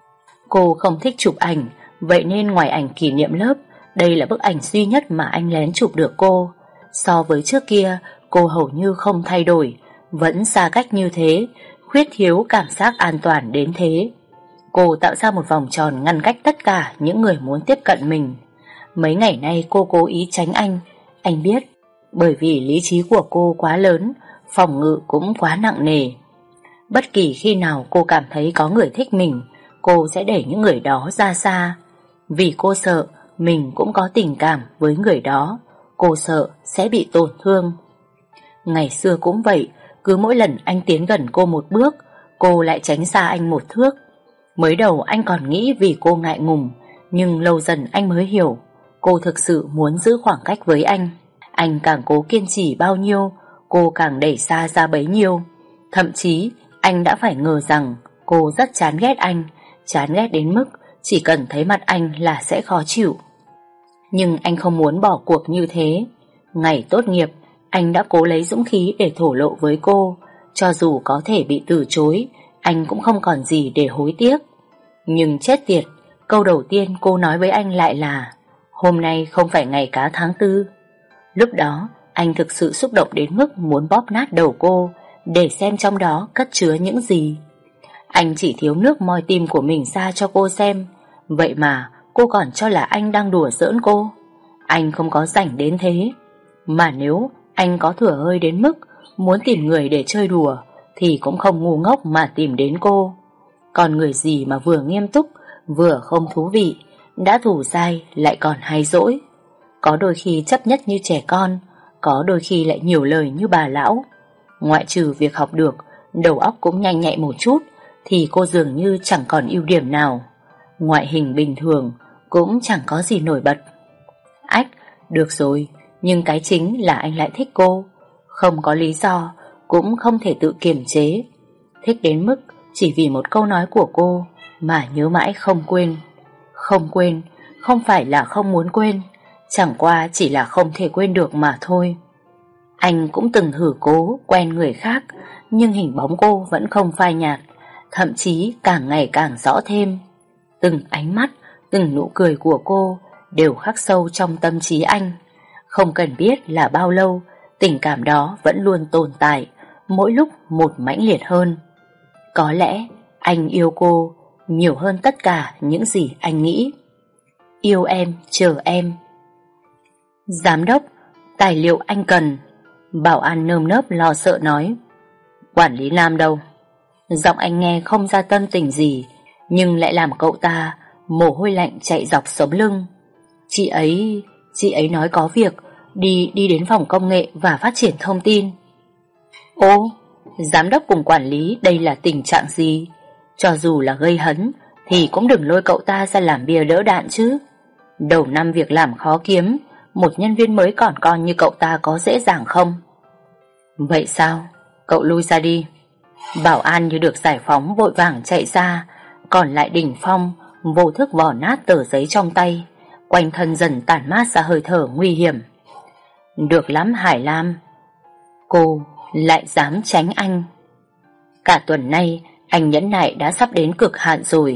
Cô không thích chụp ảnh, vậy nên ngoài ảnh kỷ niệm lớp, đây là bức ảnh duy nhất mà anh lén chụp được cô. So với trước kia, cô hầu như không thay đổi, vẫn xa cách như thế, khuyết thiếu cảm giác an toàn đến thế. Cô tạo ra một vòng tròn ngăn cách tất cả những người muốn tiếp cận mình. Mấy ngày nay cô cố ý tránh anh biết, bởi vì lý trí của cô quá lớn, phòng ngự cũng quá nặng nề. Bất kỳ khi nào cô cảm thấy có người thích mình, cô sẽ đẩy những người đó ra xa. Vì cô sợ mình cũng có tình cảm với người đó, cô sợ sẽ bị tổn thương. Ngày xưa cũng vậy, cứ mỗi lần anh tiến gần cô một bước, cô lại tránh xa anh một thước. Mới đầu anh còn nghĩ vì cô ngại ngùng, nhưng lâu dần anh mới hiểu cô thực sự muốn giữ khoảng cách với anh. Anh càng cố kiên trì bao nhiêu, cô càng đẩy xa ra bấy nhiêu. Thậm chí anh đã phải ngờ rằng cô rất chán ghét anh, chán ghét đến mức chỉ cần thấy mặt anh là sẽ khó chịu. Nhưng anh không muốn bỏ cuộc như thế. Ngày tốt nghiệp, anh đã cố lấy dũng khí để thổ lộ với cô. Cho dù có thể bị từ chối, anh cũng không còn gì để hối tiếc. Nhưng chết tiệt, câu đầu tiên cô nói với anh lại là hôm nay không phải ngày cá tháng 4. Lúc đó anh thực sự xúc động đến mức muốn bóp nát đầu cô để xem trong đó cất chứa những gì. Anh chỉ thiếu nước moi tim của mình ra cho cô xem, vậy mà cô còn cho là anh đang đùa giỡn cô. Anh không có rảnh đến thế. Mà nếu anh có thừa hơi đến mức muốn tìm người để chơi đùa thì cũng không ngu ngốc mà tìm đến cô. Còn người gì mà vừa nghiêm túc vừa không thú vị, đã thủ dai lại còn hay dỗi. Có đôi khi chấp nhất như trẻ con, có đôi khi lại nhiều lời như bà lão. Ngoại trừ việc học được, đầu óc cũng nhanh nhạy một chút, thì cô dường như chẳng còn ưu điểm nào. Ngoại hình bình thường, cũng chẳng có gì nổi bật. Ách, được rồi, nhưng cái chính là anh lại thích cô. Không có lý do, cũng không thể tự kiềm chế. Thích đến mức chỉ vì một câu nói của cô mà nhớ mãi không quên. Không quên, không phải là không muốn quên, chẳng qua chỉ là không thể quên được mà thôi. Anh cũng từng thử cố quen người khác, nhưng hình bóng cô vẫn không phai nhạt, thậm chí càng ngày càng rõ thêm. Từng ánh mắt, từng nụ cười của cô đều khắc sâu trong tâm trí anh. Không cần biết là bao lâu, tình cảm đó vẫn luôn tồn tại, mỗi lúc một mãnh liệt hơn. Có lẽ anh yêu cô nhiều hơn tất cả những gì anh nghĩ. Yêu em, chờ em. Giám đốc, tài liệu anh cần. Bảo an nơm nớp lo sợ nói. Quản lý Lam đâu? Giọng anh nghe không ra tâm tình gì, nhưng lại làm cậu ta mồ hôi lạnh chạy dọc sống lưng. Chị ấy nói có việc, đi đến phòng công nghệ và phát triển thông tin. Ô, giám đốc cùng quản lý đây là tình trạng gì? Cho dù là gây hấn thì cũng đừng lôi cậu ta ra làm bia đỡ đạn chứ. Đầu năm việc làm khó kiếm, một nhân viên mới còn con như cậu ta có dễ dàng không? Vậy sao? Cậu lui ra đi. Bảo an như được giải phóng vội vàng chạy ra, còn lại Đình Phong vô thức vò nát tờ giấy trong tay, quanh thân dần tản mát ra hơi thở nguy hiểm. Được lắm Hải Lam, cô lại dám tránh anh. Cả tuần nay anh nhẫn nại đã sắp đến cực hạn rồi,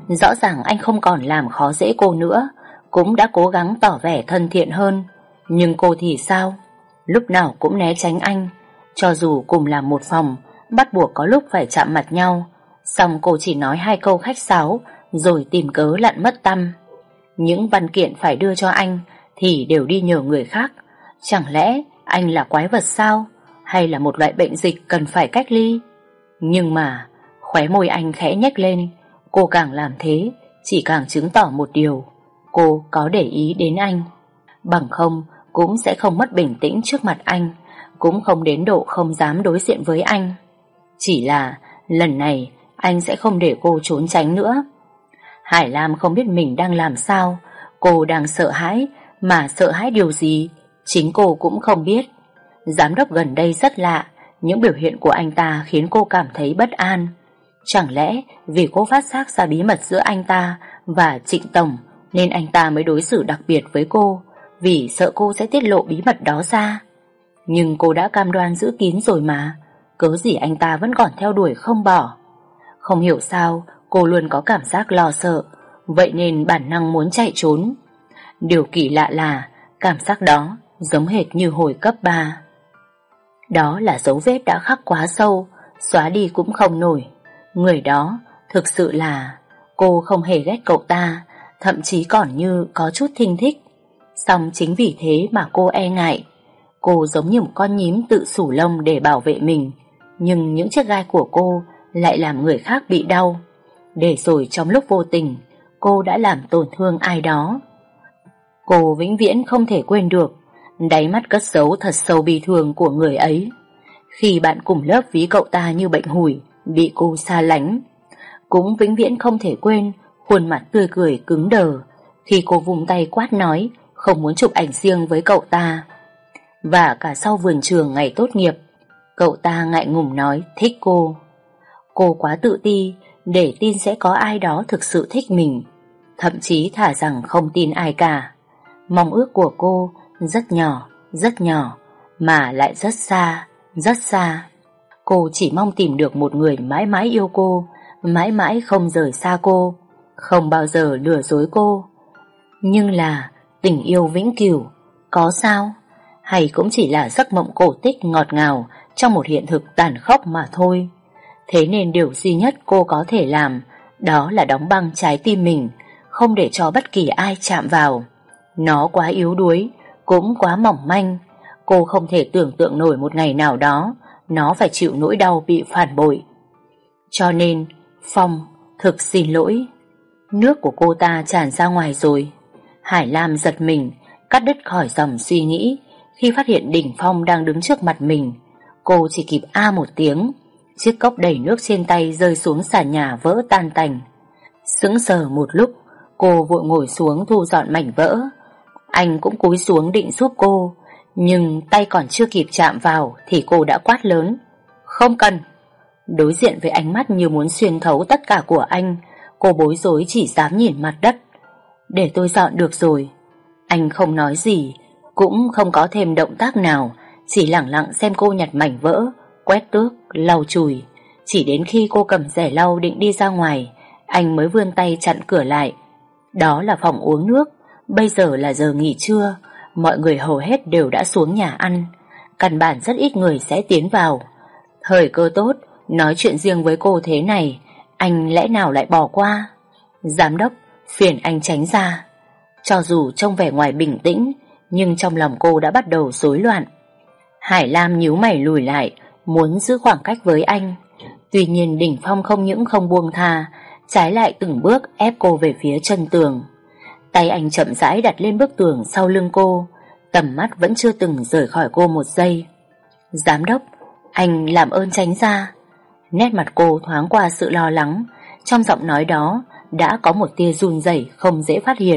Rõ ràng anh không còn làm khó dễ cô nữa, cũng đã cố gắng tỏ vẻ thân thiện hơn. Nhưng cô thì sao? Lúc nào cũng né tránh anh. Cho dù cùng làm một phòng, bắt buộc có lúc phải chạm mặt nhau, xong cô chỉ nói 2 câu khách sáo rồi tìm cớ lặn mất tăm. Những văn kiện phải đưa cho anh thì đều đi nhờ người khác. Chẳng lẽ anh là quái vật sao? Hay là một loại bệnh dịch cần phải cách ly? Nhưng mà khóe môi anh khẽ nhếch lên. Cô càng làm thế chỉ càng chứng tỏ một điều: cô có để ý đến anh. Bằng không cũng sẽ không mất bình tĩnh trước mặt anh, cũng không đến độ không dám đối diện với anh. Chỉ là lần này anh sẽ không để cô trốn tránh nữa. Hải Lam không biết mình đang làm sao. Cô đang sợ hãi, mà sợ hãi điều gì chính cô cũng không biết. Giám đốc gần đây rất lạ, những biểu hiện của anh ta khiến cô cảm thấy bất an. Chẳng lẽ vì cô phát giác ra bí mật giữa anh ta và Trịnh Tổng nên anh ta mới đối xử đặc biệt với cô, vì sợ cô sẽ tiết lộ bí mật đó ra? Nhưng cô đã cam đoan giữ kín rồi mà, cớ gì anh ta vẫn còn theo đuổi không bỏ? Không hiểu sao cô luôn có cảm giác lo sợ, vậy nên bản năng muốn chạy trốn. Điều kỳ lạ là cảm giác đó giống hệt như hồi cấp 3. Đó là dấu vết đã khắc quá sâu, xóa đi cũng không nổi. Người đó thực sự là... Cô không hề ghét cậu ta, thậm chí còn như có chút thinh thích. Song chính vì thế mà cô e ngại. Cô giống như một con nhím tự xù lông để bảo vệ mình, nhưng những chiếc gai của cô lại làm người khác bị đau. Để rồi trong lúc vô tình cô đã làm tổn thương ai đó. Cô vĩnh viễn không thể quên được đáy mắt cất giấu thật sâu bi thương của người ấy. Khi bạn cùng lớp ví cậu ta như bệnh hủi, bị cô xa lánh. Cũng vĩnh viễn không thể quên khuôn mặt tươi cười cứng đờ khi cô vung tay quát nói không muốn chụp ảnh riêng với cậu ta. Và cả sau vườn trường ngày tốt nghiệp, cậu ta ngại ngùng nói thích cô. Cô quá tự ti để tin sẽ có ai đó thực sự thích mình, thậm chí thả rằng không tin ai cả. Mong ước của cô rất nhỏ, mà lại rất xa, rất xa. Cô chỉ mong tìm được một người mãi mãi yêu cô, mãi mãi không rời xa cô, không bao giờ lừa dối cô. Nhưng là tình yêu vĩnh cửu có sao? Hay cũng chỉ là giấc mộng cổ tích ngọt ngào trong một hiện thực tàn khốc mà thôi. Thế nên điều duy nhất cô có thể làm đó là đóng băng trái tim mình, không để cho bất kỳ ai chạm vào. Nó quá yếu đuối, cũng quá mỏng manh. Cô không thể tưởng tượng nổi một ngày nào đó nó phải chịu nỗi đau bị phản bội. Cho nên Phong, thực xin lỗi. Nước của cô ta tràn ra ngoài rồi. Hải Lam giật mình, cắt đứt khỏi dòng suy nghĩ khi phát hiện Đình Phong đang đứng trước mặt mình. Cô chỉ kịp a một tiếng, chiếc cốc đầy nước trên tay rơi xuống sàn nhà vỡ tan tành. Sững sờ một lúc, cô vội ngồi xuống thu dọn mảnh vỡ. Anh cũng cúi xuống định giúp cô, nhưng tay còn chưa kịp chạm vào thì cô đã quát lớn: không cần. Đối diện với ánh mắt như muốn xuyên thấu tất cả của anh, cô bối rối chỉ dám nhìn mặt đất. Để tôi dọn được rồi. Anh không nói gì, cũng không có thêm động tác nào, chỉ lẳng lặng xem cô nhặt mảnh vỡ, quét tước, lau chùi. Chỉ đến khi cô cầm rẻ lau định đi ra ngoài, anh mới vươn tay chặn cửa lại. Đó là phòng uống nước, bây giờ là giờ nghỉ trưa, mọi người hầu hết đều đã xuống nhà ăn, căn bản rất ít người sẽ tiến vào. Thời cơ tốt, nói chuyện riêng với cô thế này, anh lẽ nào lại bỏ qua? Giám đốc, phiền anh tránh ra. Cho dù trông vẻ ngoài bình tĩnh, nhưng trong lòng cô đã bắt đầu rối loạn. Hải Lam nhíu mày lùi lại, muốn giữ khoảng cách với anh. Tuy nhiên Đình Phong không những không buông tha, trái lại từng bước ép cô về phía chân tường. Tay anh chậm rãi đặt lên bức tường sau lưng cô, tầm mắt vẫn chưa từng rời khỏi cô một giây. Giám đốc, anh làm ơn tránh ra. Nét mặt cô thoáng qua sự lo lắng, trong giọng nói đó đã có một tia run rẩy không dễ phát hiện.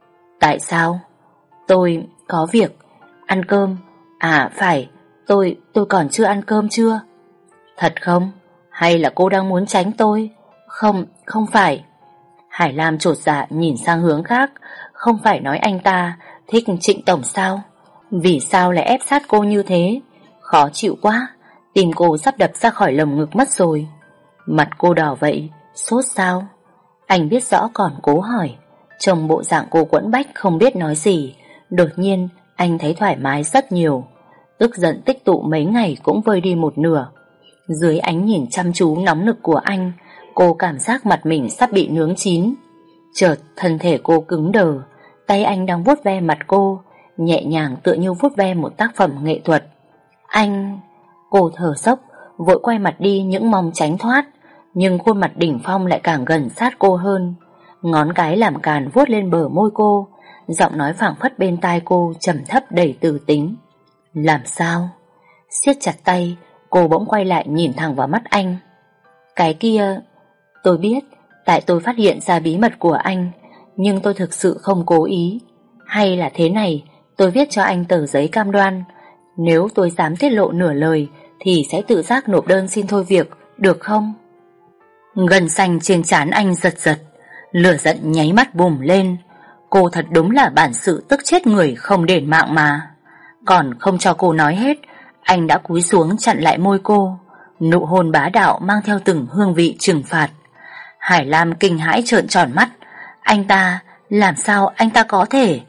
Tại sao? Tôi có việc. Ăn cơm. À phải, tôi còn chưa ăn cơm chưa? Thật không? Hay là cô đang muốn tránh tôi? Không phải. Hải Lam chột dạ nhìn sang hướng khác. Không phải nói anh ta thích Trịnh Tổng sao? Vì sao lại ép sát cô như thế? Khó chịu quá, tim cô sắp đập ra khỏi lồng ngực mất rồi. Mặt cô đỏ vậy, sốt sao? Anh biết rõ còn cố hỏi. Trông bộ dạng cô quẫn bách không biết nói gì. Đột nhiên anh thấy thoải mái rất nhiều. Tức giận tích tụ mấy ngày cũng vơi đi một nửa. Dưới ánh nhìn chăm chú nóng nực của anh, cô cảm giác mặt mình sắp bị nướng chín. Chợt thân thể cô cứng đờ. Tay anh đang vuốt ve mặt cô, nhẹ nhàng tựa như vuốt ve một tác phẩm nghệ thuật. Anh... Cô thở dốc, vội quay mặt đi những mong tránh thoát. Nhưng khuôn mặt Đỉnh Phong lại càng gần sát cô hơn. Ngón cái làm càn vuốt lên bờ môi cô. Giọng nói phảng phất bên tai cô trầm thấp đầy từ tính. Làm sao? Siết chặt tay, cô bỗng quay lại nhìn thẳng vào mắt anh. Cái kia... Tôi biết, tại tôi phát hiện ra bí mật của anh, nhưng tôi thực sự không cố ý. Hay là thế này, tôi viết cho anh tờ giấy cam đoan. Nếu tôi dám tiết lộ nửa lời thì sẽ tự giác nộp đơn xin thôi việc, được không? Gân xanh trên trán anh giật giật, lửa giận nháy mắt bùng lên. Cô thật đúng là bản sự tức chết người không đền mạng mà. Còn không cho cô nói hết, anh đã cúi xuống chặn lại môi cô. Nụ hôn bá đạo mang theo từng hương vị trừng phạt. Hải Lam kinh hãi trợn tròn mắt. Anh ta, làm sao anh ta có thể...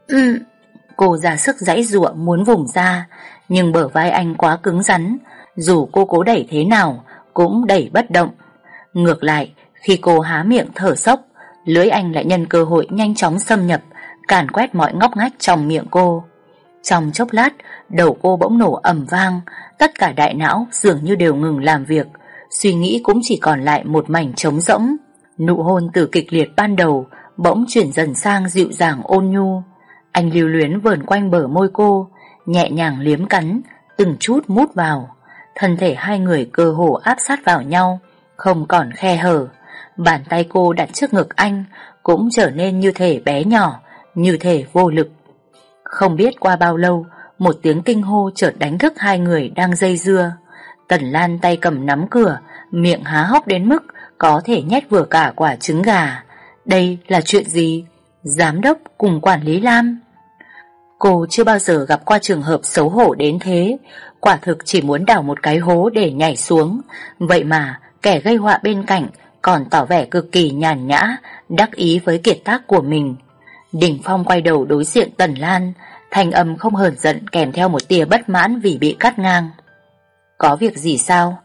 Cô ra sức giãy giụa muốn vùng ra, nhưng bờ vai anh quá cứng rắn, dù cô cố đẩy thế nào cũng đẩy bất động. Ngược lại, khi cô há miệng thở dốc, lưỡi anh lại nhân cơ hội nhanh chóng xâm nhập, càn quét mọi ngóc ngách trong miệng cô. Trong chốc lát, đầu cô bỗng nổ ầm vang, tất cả đại não dường như đều ngừng làm việc, suy nghĩ cũng chỉ còn lại một mảnh trống rỗng. Nụ hôn từ kịch liệt ban đầu bỗng chuyển dần sang dịu dàng ôn nhu. Anh lưu luyến vờn quanh bờ môi cô, nhẹ nhàng liếm cắn, từng chút mút vào. Thân thể hai người cơ hồ áp sát vào nhau, không còn khe hở. Bàn tay cô đặt trước ngực anh cũng trở nên như thể bé nhỏ, như thể vô lực. Không biết qua bao lâu, một tiếng kinh hô chợt đánh thức hai người đang dây dưa. Tần Lan tay cầm nắm cửa, miệng há hốc đến mức có thể nhét vừa cả quả trứng gà. Đây là chuyện gì? Giám đốc cùng quản lý Lam? Cô chưa bao giờ gặp qua trường hợp xấu hổ đến thế. Quả thực chỉ muốn đào một cái hố để nhảy xuống. Vậy mà kẻ gây họa bên cạnh còn tỏ vẻ cực kỳ nhàn nhã, đắc ý với kiệt tác của mình. Đỉnh Phong quay đầu đối diện Tần Lan, thanh âm không hờn giận kèm theo một tia bất mãn vì bị cắt ngang. Có việc gì sao?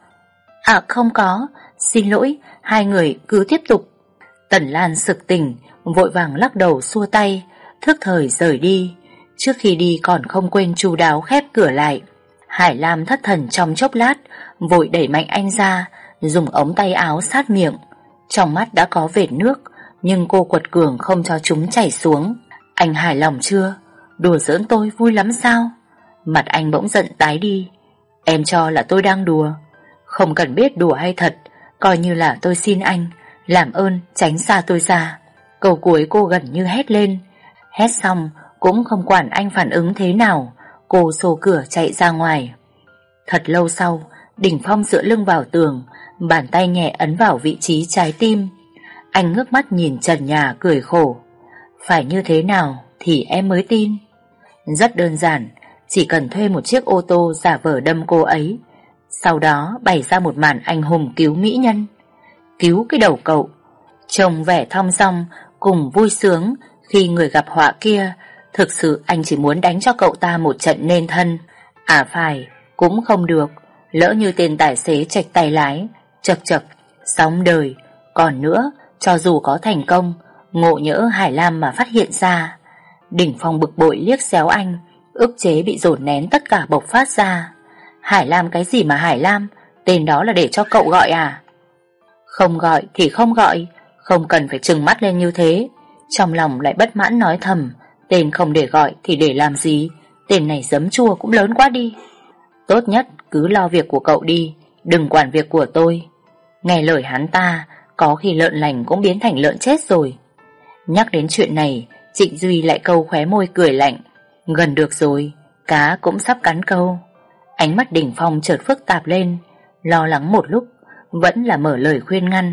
À không có, xin lỗi, hai người cứ tiếp tục. Tần Lan sực tỉnh, vội vàng lắc đầu xua tay, thức thời rời đi. Trước khi đi còn không quên chu đáo khép cửa lại. Hải Lam thất thần trong chốc lát, vội đẩy mạnh anh ra, dùng ống tay áo sát miệng. Trong mắt đã có vệt nước, nhưng cô quật cường không cho chúng chảy xuống. Anh hài lòng chưa? Đùa giỡn tôi vui lắm sao? Mặt anh bỗng giận tái đi. Em cho là tôi đang đùa. Không cần biết đùa hay thật, coi như là tôi xin anh, làm ơn tránh xa tôi ra. Câu cuối cô gần như hét lên. Hét xong cũng không quản anh phản ứng thế nào, cô xô cửa chạy ra ngoài. Thật lâu sau, Đỉnh Phong dựa lưng vào tường, bàn tay nhẹ ấn vào vị trí trái tim. Anh ngước mắt nhìn trần nhà cười khổ. Phải như thế nào thì em mới tin? Rất đơn giản, chỉ cần thuê một chiếc ô tô giả vờ đâm cô ấy, sau đó bày ra một màn anh hùng cứu mỹ nhân. Cứu cái đầu cậu. Trông vẻ thong dong cùng vui sướng khi người gặp họa kia, thực sự anh chỉ muốn đánh cho cậu ta một trận nên thân. À phải, cũng không được, lỡ như tên tài xế chệch tay lái, chật chật, xong đời. Còn nữa, cho dù có thành công, ngộ nhỡ Hải Lam mà phát hiện ra. Đỉnh Phong bực bội liếc xéo anh, ức chế bị dồn nén tất cả bộc phát ra. Hải Lam cái gì mà Hải Lam? Tên đó là để cho cậu gọi à? Không gọi thì không gọi, không cần phải trừng mắt lên như thế. Trong lòng lại bất mãn nói thầm, tên không để gọi thì để làm gì? Tên này giấm chua cũng lớn quá đi. Tốt nhất cứ lo việc của cậu đi, đừng quản việc của tôi. Nghe lời hắn ta, có khi lợn lành cũng biến thành lợn chết rồi. Nhắc đến chuyện này, Trịnh Duy lại câu khóe môi cười lạnh. Gần được rồi, cá cũng sắp cắn câu. Ánh mắt Đỉnh Phong chợt phức tạp lên, lo lắng một lúc, vẫn là mở lời khuyên ngăn.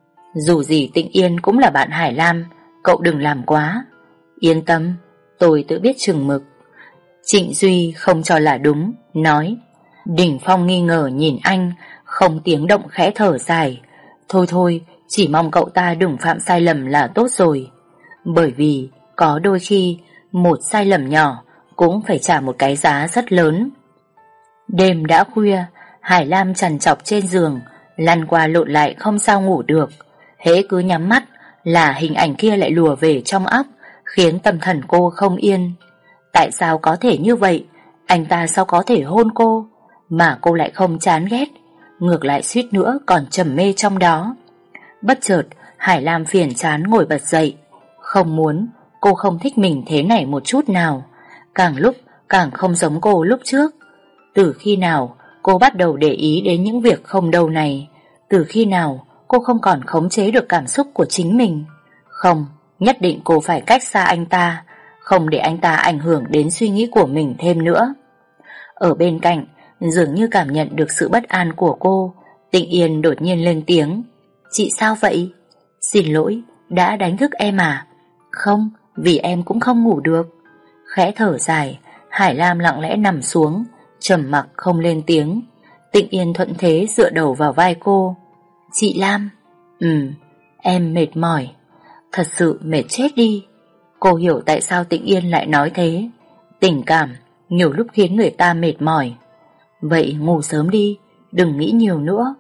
Dù gì Tịnh Yên cũng là bạn Hải Lam, cậu đừng làm quá. Yên tâm, tôi tự biết chừng mực. Trịnh Duy không cho là đúng, nói. Đỉnh Phong nghi ngờ nhìn anh, không tiếng động khẽ thở dài. Thôi thôi, Chỉ mong cậu ta đừng phạm sai lầm là tốt rồi. Bởi vì có đôi khi một sai lầm nhỏ cũng phải trả một cái giá rất lớn. Đêm đã khuya, Hải Lam trằn trọc trên giường, lăn qua lộn lại không sao ngủ được. Hễ cứ nhắm mắt là hình ảnh kia lại lùa về trong óc, khiến tâm thần cô không yên. Tại sao có thể như vậy? Anh ta sao có thể hôn cô mà cô lại không chán ghét, ngược lại suýt nữa còn trầm mê trong đó. Bất chợt Hải Lam phiền chán ngồi bật dậy. Không muốn, cô không thích mình thế này một chút nào. Càng lúc càng không giống cô lúc trước. Từ khi nào cô bắt đầu để ý đến những việc không đâu này? Từ khi nào cô không còn khống chế được cảm xúc của chính mình? Không, nhất định cô phải cách xa anh ta, không để anh ta ảnh hưởng đến suy nghĩ của mình thêm nữa. Ở bên cạnh, dường như cảm nhận được sự bất an của cô, Tịnh Yên đột nhiên lên tiếng. Chị sao vậy? Xin lỗi, đã đánh thức em à? Không, vì em cũng không ngủ được. Khẽ thở dài, Hải Lam lặng lẽ nằm xuống, trầm mặc không lên tiếng. Tịnh Yên thuận thế dựa đầu vào vai cô. Chị Lam. Em mệt mỏi. Thật sự mệt chết đi. Cô hiểu tại sao Tịnh Yên lại nói thế. Tình cảm nhiều lúc khiến người ta mệt mỏi. Vậy ngủ sớm đi, đừng nghĩ nhiều nữa.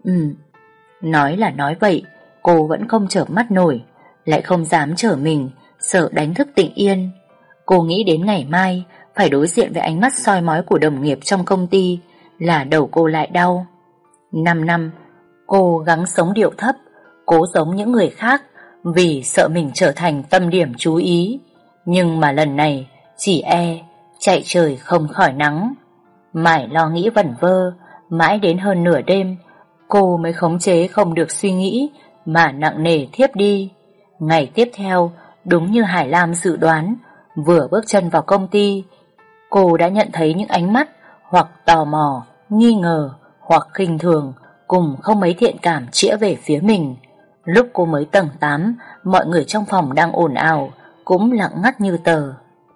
Nói là nói vậy, cô vẫn không chợp mắt nổi, lại không dám trở mình, sợ đánh thức Tịnh Yên. Cô nghĩ đến ngày mai phải đối diện với ánh mắt soi mói của đồng nghiệp trong công ty, là đầu cô lại đau. 5 năm cô gắng sống điệu thấp, cố giống những người khác, vì sợ mình trở thành tâm điểm chú ý. Nhưng mà lần này chỉ chạy trời không khỏi nắng. Mãi lo nghĩ vẩn vơ, mãi đến hơn nửa đêm cô mới khống chế không được suy nghĩ mà nặng nề thiếp đi. Ngày tiếp theo, đúng như Hải Lam dự đoán, vừa bước chân vào công ty, cô đã nhận thấy những ánh mắt hoặc tò mò, nghi ngờ hoặc khinh thường cùng không mấy thiện cảm chĩa về phía mình. Lúc cô mới tầng 8, mọi người trong phòng đang ồn ào, cũng lặng ngắt như tờ.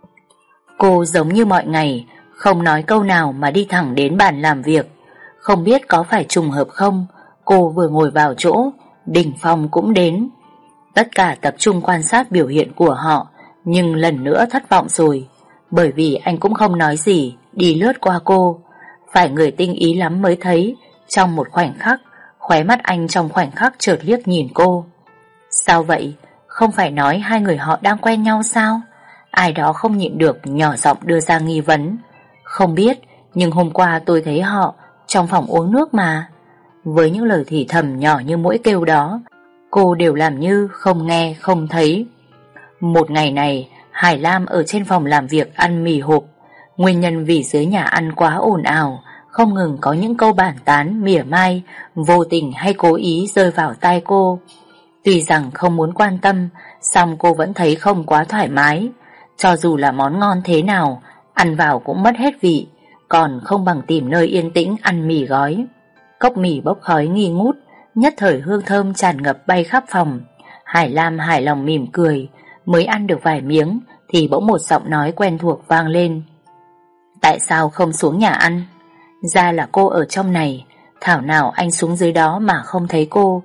Cô giống như mọi ngày, không nói câu nào mà đi thẳng đến bàn làm việc. Không biết có phải trùng hợp không, cô vừa ngồi vào chỗ, Đình Phong cũng đến. Tất cả tập trung quan sát biểu hiện của họ, nhưng lần nữa thất vọng rồi, bởi vì anh cũng không nói gì, đi lướt qua cô. Phải người tinh ý lắm mới thấy, trong một khoảnh khắc, khóe mắt anh trong khoảnh khắc chợt liếc nhìn cô. Sao vậy? Không phải nói hai người họ đang quen nhau sao? Ai đó không nhịn được nhỏ giọng đưa ra nghi vấn. Không biết, nhưng hôm qua tôi thấy họ trong phòng uống nước mà. Với những lời thì thầm nhỏ như mũi kêu đó, cô đều làm như không nghe không thấy. Một ngày này, Hải Lam ở trên phòng làm việc ăn mì hộp. Nguyên nhân vì dưới nhà ăn quá ồn ào, không ngừng có những câu bàn tán mỉa mai, vô tình hay cố ý rơi vào tai cô. Tuy rằng không muốn quan tâm, song cô vẫn thấy không quá thoải mái. Cho dù là món ngon thế nào, ăn vào cũng mất hết vị, còn không bằng tìm nơi yên tĩnh ăn mì gói. Cốc mì bốc khói nghi ngút, nhất thời hương thơm tràn ngập bay khắp phòng. Hải Lam hài lòng mỉm cười, mới ăn được vài miếng thì bỗng một giọng nói quen thuộc vang lên. Tại sao không xuống nhà ăn? Ra là cô ở trong này, thảo nào anh xuống dưới đó mà không thấy cô.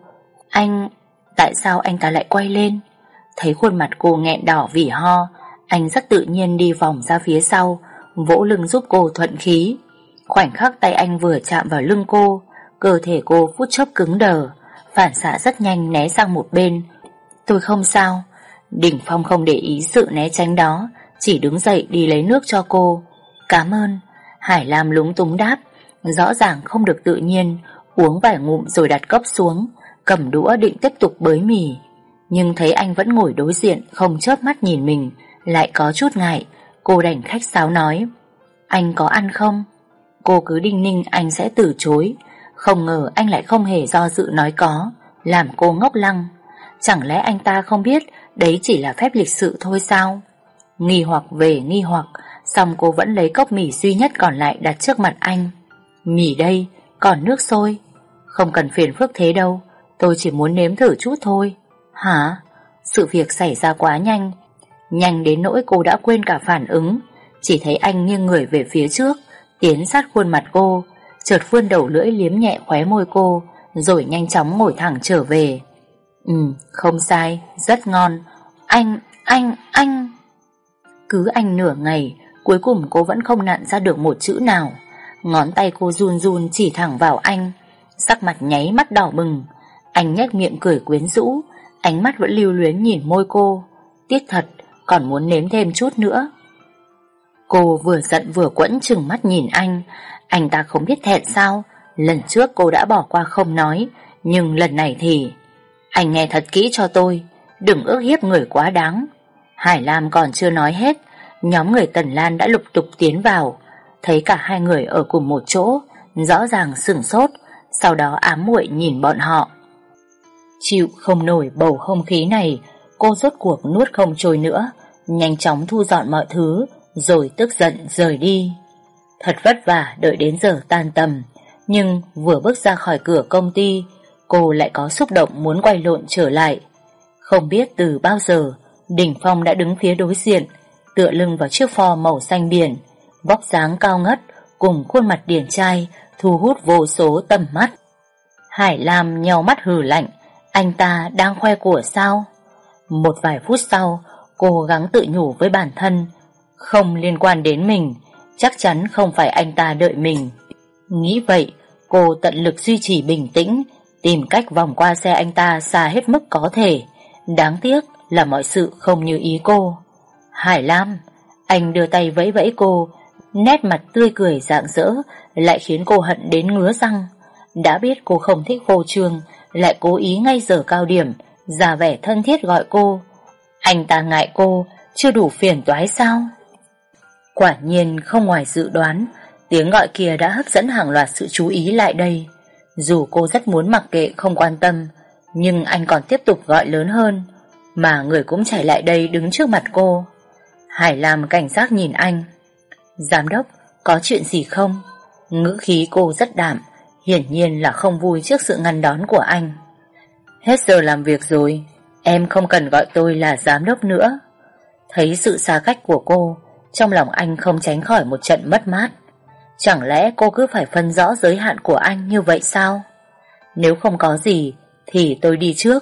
Tại sao anh ta lại quay lên? Thấy khuôn mặt cô nghẹn đỏ vì ho, anh rất tự nhiên đi vòng ra phía sau, vỗ lưng giúp cô thuận khí. Khoảnh khắc tay anh vừa chạm vào lưng cô, cơ thể cô phút chốc cứng đờ, phản xạ rất nhanh né sang một bên. Tôi không sao. Đình Phong không để ý sự né tránh đó, chỉ đứng dậy đi lấy nước cho cô. Cảm ơn. Hải Lam lúng túng đáp, rõ ràng không được tự nhiên, uống vài ngụm rồi đặt cốc xuống, cầm đũa định tiếp tục bới mì. Nhưng thấy anh vẫn ngồi đối diện, không chớp mắt nhìn mình, lại có chút ngại. Cô đành khách sáo nói, anh có ăn không? Cô cứ đinh ninh anh sẽ từ chối. Không ngờ anh lại không hề do dự nói có, làm cô ngốc lăng. Chẳng lẽ anh ta không biết đấy chỉ là phép lịch sự thôi sao? Nghi hoặc về nghi hoặc, xong cô vẫn lấy cốc mì duy nhất còn lại đặt trước mặt anh. Mì đây, còn nước sôi. Không cần phiền phức thế đâu, tôi chỉ muốn nếm thử chút thôi. Hả? Sự việc xảy ra quá nhanh, nhanh đến nỗi cô đã quên cả phản ứng. Chỉ thấy anh nghiêng người về phía trước, tiến sát khuôn mặt cô, chợt vươn đầu lưỡi liếm nhẹ khóe môi cô, rồi nhanh chóng ngồi thẳng trở về. Không sai, rất ngon. Anh. Cứ anh nửa ngày, cuối cùng cô vẫn không nặn ra được một chữ nào. Ngón tay cô run run chỉ thẳng vào anh, sắc mặt nháy mắt đỏ bừng. Anh nhếch miệng cười quyến rũ, ánh mắt vẫn lưu luyến nhìn môi cô. Tiếc thật, còn muốn nếm thêm chút nữa. Cô vừa giận vừa quẫn trừng mắt nhìn anh ta không biết thẹn sao. Lần trước cô đã bỏ qua không nói, nhưng lần này thì... Anh nghe thật kỹ cho tôi, đừng ước hiếp người quá đáng. Hải Lam còn chưa nói hết, nhóm người Tần Lan đã lục tục tiến vào. Thấy cả hai người ở cùng một chỗ, rõ ràng sửng sốt, sau đó ám muội nhìn bọn họ. Chịu không nổi bầu không khí này, cô rốt cuộc nuốt không trôi nữa, nhanh chóng thu dọn mọi thứ, rồi tức giận rời đi. Thật vất vả đợi đến giờ tan tầm, nhưng vừa bước ra khỏi cửa công ty, cô lại có xúc động muốn quay lộn trở lại. Không biết từ bao giờ, Đình Phong đã đứng phía đối diện, tựa lưng vào chiếc Ford màu xanh biển, vóc dáng cao ngất cùng khuôn mặt điển trai thu hút vô số tầm mắt. Hải Lam nheo mắt hừ lạnh, anh ta đang khoe của sao? Một vài phút sau, cô gắng tự nhủ với bản thân, không liên quan đến mình, chắc chắn không phải anh ta đợi mình. Nghĩ vậy, cô tận lực duy trì bình tĩnh, tìm cách vòng qua xe anh ta xa hết mức có thể. Đáng tiếc là mọi sự không như ý cô. Hải Lam, anh đưa tay vẫy vẫy cô, nét mặt tươi cười rạng rỡ lại khiến cô hận đến ngứa răng. Đã biết cô không thích phô trương, lại cố ý ngay giờ cao điểm giả vẻ thân thiết gọi cô. Anh ta ngại cô, chưa đủ phiền toái sao? Quả nhiên không ngoài dự đoán, tiếng gọi kia đã hấp dẫn hàng loạt sự chú ý lại đây. Dù cô rất muốn mặc kệ không quan tâm, nhưng anh còn tiếp tục gọi lớn hơn, mà người cũng chạy lại đây đứng trước mặt cô. Hải Lam cảnh giác nhìn anh. Giám đốc, có chuyện gì không? Ngữ khí cô rất đạm, hiển nhiên là không vui trước sự ngăn đón của anh. Hết giờ làm việc rồi, em không cần gọi tôi là giám đốc nữa. Thấy sự xa cách của cô, trong lòng anh không tránh khỏi một trận mất mát. Chẳng lẽ cô cứ phải phân rõ giới hạn của anh như vậy sao? Nếu không có gì thì tôi đi trước.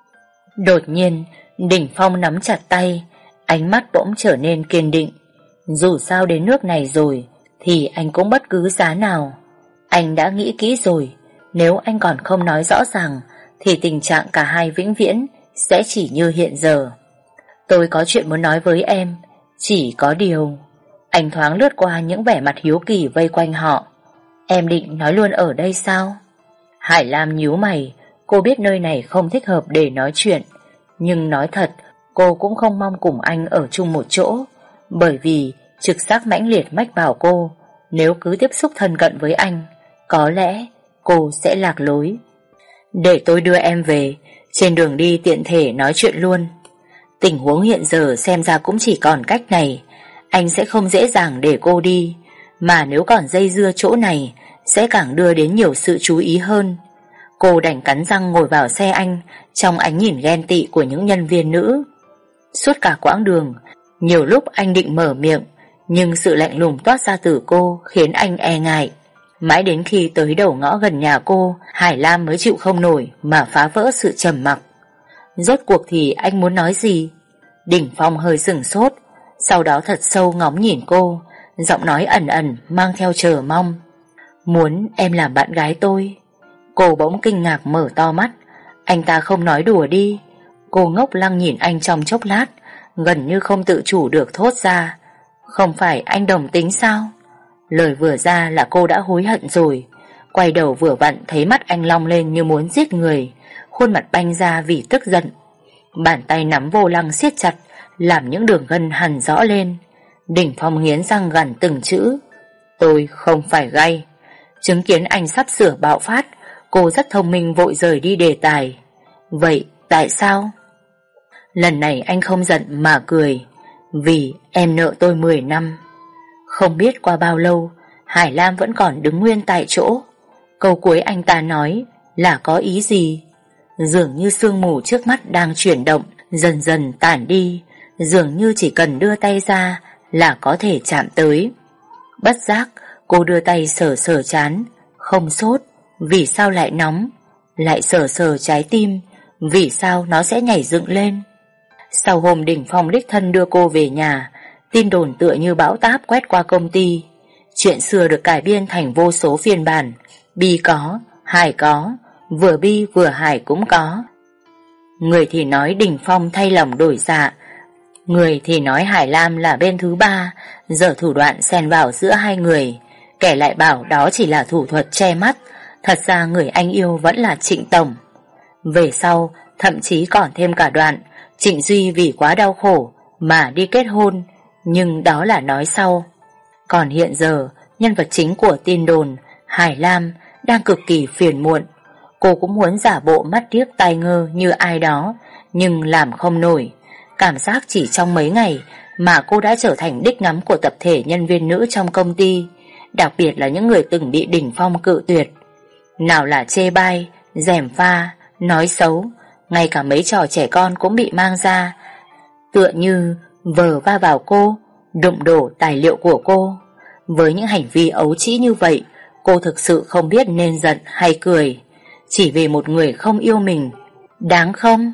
Đột nhiên Đình Phong nắm chặt tay, ánh mắt bỗng trở nên kiên định. Dù sao đến nước này rồi thì anh cũng bất cứ giá nào. Anh đã nghĩ kỹ rồi, nếu anh còn không nói rõ ràng thì tình trạng cả hai vĩnh viễn sẽ chỉ như hiện giờ. Tôi có chuyện muốn nói với em, chỉ có điều... Anh thoáng lướt qua những vẻ mặt hiếu kỳ vây quanh họ. Em định nói luôn ở đây sao? Hải Lam nhíu mày, cô biết nơi này không thích hợp để nói chuyện. Nhưng nói thật, cô cũng không mong cùng anh ở chung một chỗ, bởi vì trực giác mãnh liệt mách bảo cô, nếu cứ tiếp xúc thân cận với anh, có lẽ cô sẽ lạc lối. Để tôi đưa em về, trên đường đi tiện thể nói chuyện luôn. Tình huống hiện giờ xem ra cũng chỉ còn cách này. Anh sẽ không dễ dàng để cô đi, mà nếu còn dây dưa chỗ này sẽ càng đưa đến nhiều sự chú ý hơn. Cô đành cắn răng ngồi vào xe anh, trong ánh nhìn ghen tị của những nhân viên nữ. Suốt cả quãng đường, nhiều lúc anh định mở miệng, nhưng sự lạnh lùng toát ra từ cô khiến anh e ngại. Mãi đến khi tới đầu ngõ gần nhà cô, Hải Lam mới chịu không nổi mà phá vỡ sự trầm mặc. Rốt cuộc thì anh muốn nói gì? Đình Phong hơi sửng sốt, sau đó thật sâu ngóng nhìn cô, giọng nói ẩn ẩn mang theo chờ mong. Muốn em làm bạn gái tôi? Cô bỗng kinh ngạc mở to mắt. Anh ta không nói đùa đi. Cô ngốc lăng nhìn anh trong chốc lát, gần như không tự chủ được thốt ra. Không phải anh đồng tính sao? Lời vừa ra là cô đã hối hận rồi. Quay đầu vừa vặn thấy mắt anh long lên như muốn giết người, khuôn mặt banh ra vì tức giận. Bàn tay nắm vô lăng siết chặt, làm những đường gân hằn rõ lên. Đình Phong nghiến răng gằn từng chữ. Tôi không phải gay. Chứng kiến anh sắp sửa bạo phát, cô rất thông minh vội rời đi đề tài. Vậy tại sao? Lần này anh không giận mà cười. Vì em nợ tôi 10 năm. Không biết qua bao lâu, Hải Lam vẫn còn đứng nguyên tại chỗ. Câu cuối anh ta nói là có ý gì? Dường như sương mù trước mắt đang chuyển động, dần dần tản đi, dường như chỉ cần đưa tay ra là có thể chạm tới. Bất giác, cô đưa tay sờ sờ trán, không sốt, vì sao lại nóng? Lại sờ sờ trái tim, Vì sao nó sẽ nhảy dựng lên? Sau hôm Đình Phong đích thân đưa cô về nhà, tin đồn tựa như bão táp quét qua công ty. Chuyện xưa được cải biên thành vô số phiên bản, bi có, hài có, vừa bi vừa hài cũng có. Người thì nói Đình Phong thay lòng đổi dạ, người thì nói Hải Lam là bên thứ ba, giở thủ đoạn xen vào giữa hai người. Kẻ lại bảo đó chỉ là thủ thuật che mắt, thật ra người anh yêu vẫn là Trịnh Tổng. Về sau, thậm chí còn thêm cả đoạn Trịnh Duy vì quá đau khổ mà đi kết hôn, nhưng đó là nói sau. Còn hiện giờ, nhân vật chính của tin đồn, Hải Lam, đang cực kỳ phiền muộn. Cô cũng muốn giả bộ mắt điếc tai ngơ như ai đó, nhưng làm không nổi. Cảm giác chỉ trong mấy ngày mà cô đã trở thành đích ngắm của tập thể nhân viên nữ trong công ty, đặc biệt là những người từng bị Đình Phong cự tuyệt. Nào là chê bai, gièm pha, nói xấu, ngay cả mấy trò trẻ con cũng bị mang ra, tựa như vờ va vào cô, đụng đổ tài liệu của cô. Với những hành vi ấu trĩ như vậy, cô thực sự không biết nên giận hay cười. Chỉ vì một người không yêu mình, đáng không?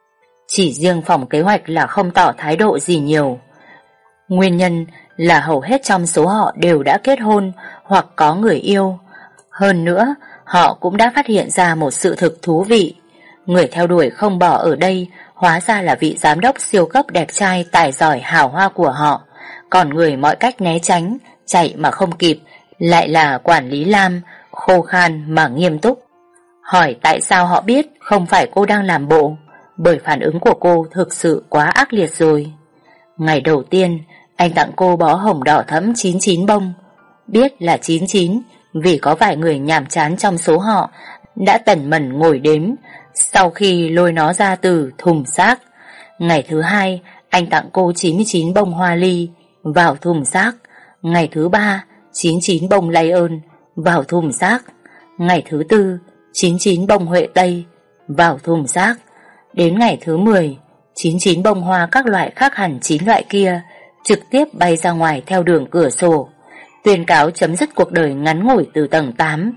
Chỉ riêng phòng kế hoạch là không tỏ thái độ gì nhiều. Nguyên nhân là hầu hết trong số họ đều đã kết hôn hoặc có người yêu. Hơn nữa, họ cũng đã phát hiện ra một sự thực thú vị. Người theo đuổi không bỏ ở đây hóa ra là vị giám đốc siêu cấp đẹp trai tài giỏi hào hoa của họ. Còn người mọi cách né tránh, chạy mà không kịp lại là quản lý Lam, khô khan mà nghiêm túc. Hỏi tại sao họ biết không phải cô đang làm bộ? Bởi phản ứng của cô thực sự quá ác liệt rồi. Ngày đầu tiên, anh tặng cô bó hồng đỏ thẫm 99 bông. Biết là 99 vì có vài người nhàm chán trong số họ đã tẩn mẩn ngồi đếm sau khi lôi nó ra từ thùng rác. Ngày thứ hai, anh tặng cô 99 bông hoa ly vào thùng rác. Ngày thứ ba, 99 bông lay ơn vào thùng rác. Ngày thứ tư, 99 bông huệ tây vào thùng rác. Đến ngày thứ 10, 99 bông hoa các loại khác hẳn 9 loại kia trực tiếp bay ra ngoài theo đường cửa sổ, tuyên cáo chấm dứt cuộc đời ngắn ngủi từ tầng 8.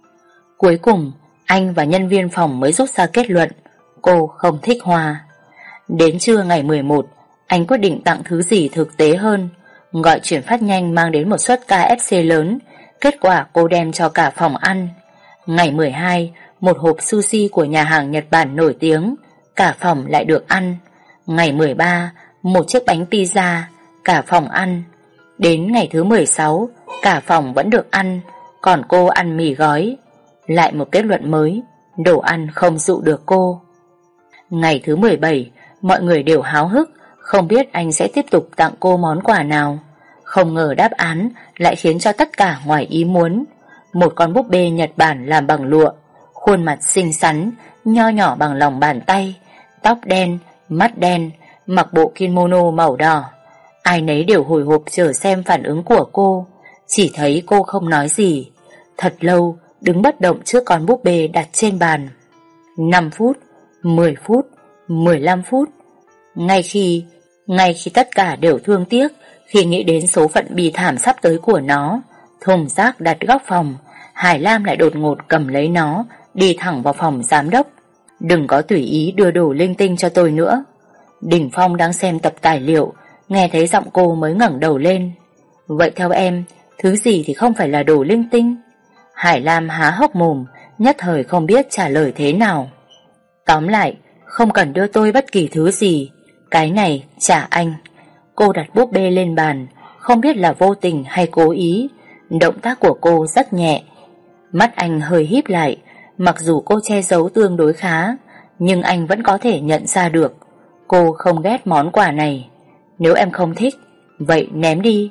Cuối cùng, anh và nhân viên phòng mới rút ra kết luận cô không thích hoa. Đến trưa ngày 11, anh quyết định tặng thứ gì thực tế hơn, gọi chuyển phát nhanh mang đến một suất KFC lớn. Kết quả cô đem cho cả phòng ăn. Ngày 12, một hộp sushi của nhà hàng Nhật Bản nổi tiếng, cả phòng lại được ăn. Ngày 13, một chiếc bánh pizza, cả phòng ăn. Đến ngày thứ 16, cả phòng vẫn được ăn, còn cô ăn mì gói. Lại một kết luận mới, đồ ăn không dụ được cô. Ngày thứ 17, mọi người đều háo hức, không biết anh sẽ tiếp tục tặng cô món quà nào. Không ngờ đáp án lại khiến cho tất cả ngoài ý muốn. Một con búp bê Nhật Bản làm bằng lụa, khuôn mặt xinh xắn, nho nhỏ bằng lòng bàn tay, tóc đen, mắt đen, mặc bộ kimono màu đỏ. Ai nấy đều hồi hộp chờ xem phản ứng của cô. Chỉ thấy cô không nói gì, thật lâu đứng bất động trước con búp bê đặt trên bàn. 5 phút, 10 phút, 15 phút. Ngay khi tất cả đều thương tiếc khi nghĩ đến số phận bi thảm sắp tới của nó, thùng rác đặt góc phòng, Hải Lam lại đột ngột cầm lấy nó, đi thẳng vào phòng giám đốc. Đừng có tùy ý đưa đồ linh tinh cho tôi nữa. Đình Phong đang xem tập tài liệu, nghe thấy giọng cô mới ngẩng đầu lên. Vậy theo em, thứ gì thì không phải là đồ linh tinh? Hải Lam há hốc mồm, nhất thời không biết trả lời thế nào. Tóm lại, không cần đưa tôi bất kỳ thứ gì, cái này trả anh. Cô đặt búp bê lên bàn, không biết là vô tình hay cố ý. Động tác của cô rất nhẹ. Mắt anh hơi híp lại, mặc dù cô che giấu tương đối khá, nhưng anh vẫn có thể nhận ra được cô không ghét món quà này. Nếu em không thích, vậy ném đi.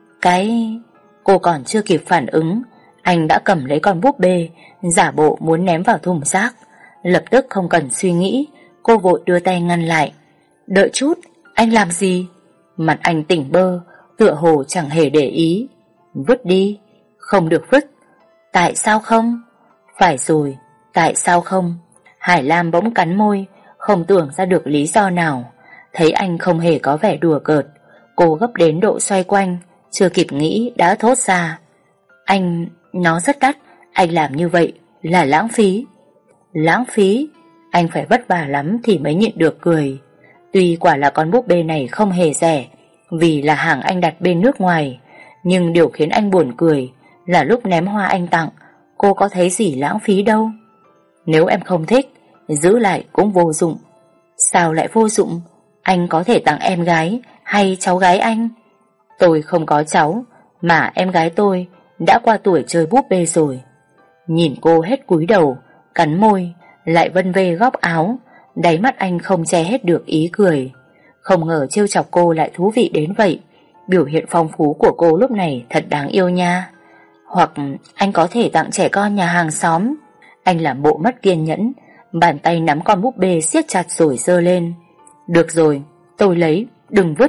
Cô còn chưa kịp phản ứng, anh đã cầm lấy con búp bê, giả bộ muốn ném vào thùng rác. Lập tức không cần suy nghĩ, cô vội đưa tay ngăn lại. Đợi chút, anh làm gì? Mặt anh tỉnh bơ, tựa hồ chẳng hề để ý. Vứt đi. Không được vứt. Tại sao không? Phải rồi, tại sao không? Hải Lam bỗng cắn môi, không tưởng ra được lý do nào. Thấy anh không hề có vẻ đùa cợt, cô gấp đến độ xoay quanh, chưa kịp nghĩ đã thốt ra. Nó rất đắt, anh làm như vậy là lãng phí. Lãng phí? Anh phải vất vả lắm thì mới nhịn được cười. Tuy quả là con búp bê này không hề rẻ, vì là hàng anh đặt bên nước ngoài, nhưng điều khiến anh buồn cười là lúc ném hoa anh tặng, cô có thấy gì lãng phí đâu. Nếu em không thích, giữ lại cũng vô dụng. Sao lại vô dụng? Anh có thể tặng em gái hay cháu gái anh. Tôi không có cháu, mà em gái tôi đã qua tuổi chơi búp bê rồi. Nhìn cô hết cúi đầu, cắn môi, lại vân vê góc áo. Đáy mắt anh không che hết được ý cười. Không ngờ trêu chọc cô lại thú vị đến vậy. Biểu hiện phong phú của cô lúc này thật đáng yêu nha. Hoặc anh có thể tặng trẻ con nhà hàng xóm. Anh làm bộ mất kiên nhẫn, bàn tay nắm con búp bê siết chặt rồi giơ lên. Được rồi, tôi lấy, đừng vứt.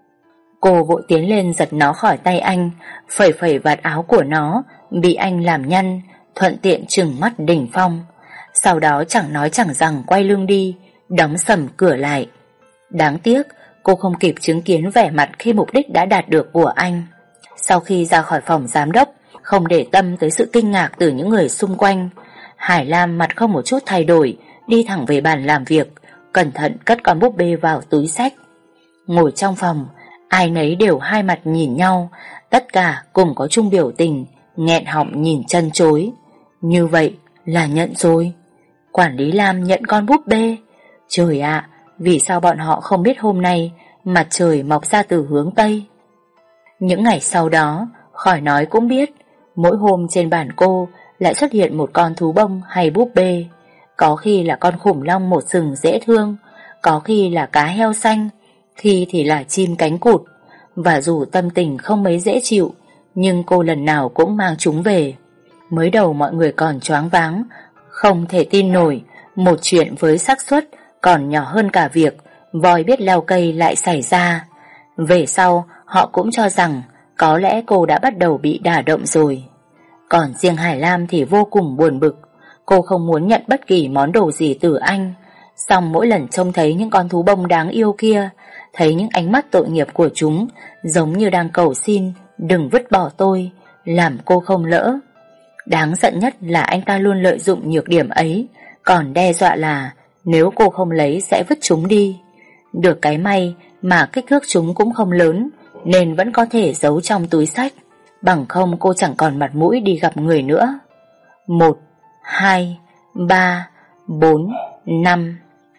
Cô vội tiến lên giật nó khỏi tay anh, phẩy phẩy vạt áo của nó, bị anh làm nhăn, thuận tiện trừng mắt Đình Phong. Sau đó chẳng nói chẳng rằng quay lưng đi, đóng sầm cửa lại. Đáng tiếc, cô không kịp chứng kiến vẻ mặt khi mục đích đã đạt được của anh. Sau khi ra khỏi phòng giám đốc, không để tâm tới sự kinh ngạc từ những người xung quanh, Hải Lam mặt không một chút thay đổi, đi thẳng về bàn làm việc, cẩn thận cất con búp bê vào túi xách. Ngồi trong phòng, ai nấy đều hai mặt nhìn nhau, tất cả cùng có chung biểu tình, nghẹn họng nhìn chân chối. Như vậy là nhận rồi. Quản lý Lam nhận con búp bê. Trời ạ, vì sao bọn họ không biết hôm nay mặt trời mọc ra từ hướng Tây? Những ngày sau đó, khỏi nói cũng biết, mỗi hôm trên bàn cô lại xuất hiện một con thú bông hay búp bê. Có khi là con khủng long một sừng dễ thương, có khi là cá heo xanh, khi thì là chim cánh cụt. Và dù tâm tình không mấy dễ chịu, nhưng cô lần nào cũng mang chúng về. Mới đầu mọi người còn choáng váng, không thể tin nổi một chuyện với xác suất còn nhỏ hơn cả việc voi biết leo cây lại xảy ra. Về sau họ cũng cho rằng có lẽ cô đã bắt đầu bị đả động rồi. Còn riêng Hải Lam thì vô cùng buồn bực. Cô không muốn nhận bất kỳ món đồ gì từ anh. Song mỗi lần trông thấy những con thú bông đáng yêu kia, thấy những ánh mắt tội nghiệp của chúng giống như đang cầu xin đừng vứt bỏ tôi, làm cô không lỡ. Đáng giận nhất là anh ta luôn lợi dụng nhược điểm ấy, còn đe dọa là nếu cô không lấy sẽ vứt chúng đi. Được cái may mà kích thước chúng cũng không lớn, nên vẫn có thể giấu trong túi xách. Bằng không cô chẳng còn mặt mũi đi gặp người nữa. 1, 2, 3, 4, 5,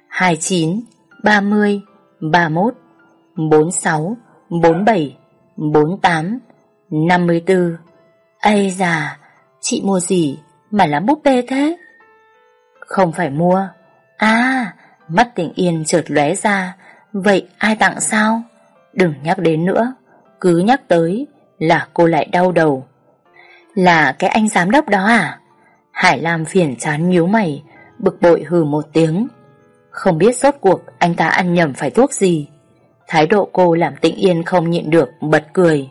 29, 30, 31, 46, 47, 48, 54. Ây da, chị mua gì mà làm búp bê thế? Không phải mua. À, mắt Tình Yên chợt lóe ra. Vậy ai tặng sao? Đừng nhắc đến nữa, cứ nhắc tới là cô lại đau đầu. Là cái anh giám đốc đó à? Hải Lam phiền chán nhíu mày, bực bội hừ một tiếng. Không biết rốt cuộc anh ta ăn nhầm phải thuốc gì. Thái độ cô làm Tĩnh Yên không nhịn được bật cười.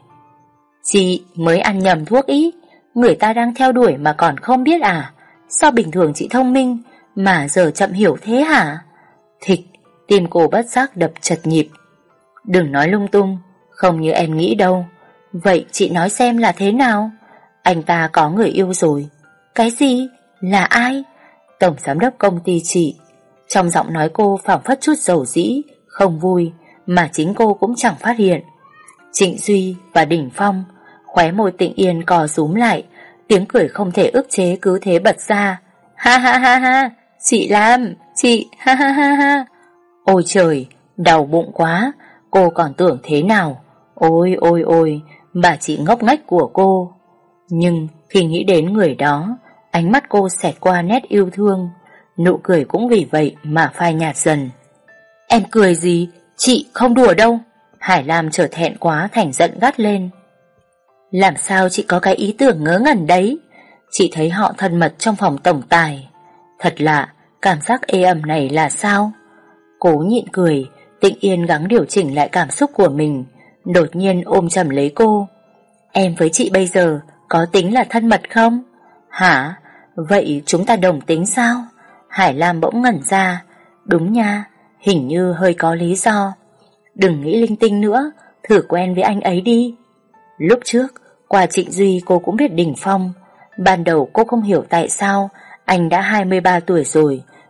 Chị mới ăn nhầm thuốc ý? Người ta đang theo đuổi mà còn không biết à? Sao bình thường chị thông minh mà giờ chậm hiểu thế hả? Thịch, tim cô bất giác đập chật nhịp. Đừng nói lung tung, không như em nghĩ đâu. Vậy chị nói xem là thế nào? Anh ta có người yêu rồi. Cái gì? Là ai? Tổng giám đốc công ty chị. Trong giọng nói cô phảng phất chút dầu dĩ, không vui, mà chính cô cũng chẳng phát hiện. Trịnh Duy và Đình Phong. Khóe môi Tĩnh Yên cò rúm lại, tiếng cười không thể ức chế cứ thế bật ra. Ha ha ha ha, chị Lam, chị, ha ha ha ha. Ôi trời, đau bụng quá, cô còn tưởng thế nào. Ôi ôi ôi, bà chị ngốc nghếch của cô. Nhưng khi nghĩ đến người đó, ánh mắt cô xẹt qua nét yêu thương, nụ cười cũng vì vậy mà phai nhạt dần. Em cười gì, chị không đùa đâu. Hải Lam trở thẹn quá thành giận gắt lên. Làm sao chị có cái ý tưởng ngớ ngẩn đấy? Chị thấy họ thân mật trong phòng tổng tài. Thật lạ, cảm giác ê ẩm này là sao? Cố nhịn cười, Tĩnh Yên gắng điều chỉnh lại cảm xúc của mình, đột nhiên ôm chầm lấy cô. Em với chị bây giờ có tính là thân mật không? Hả? Vậy chúng ta đồng tính sao? Hải Lam bỗng ngẩn ra. Đúng nha, hình như hơi có lý do. Đừng nghĩ linh tinh nữa, thử quen với anh ấy đi. Lúc trước, qua Trịnh Duy cô cũng biết Đình Phong. Ban đầu cô không hiểu tại sao anh đã 23 tuổi rồi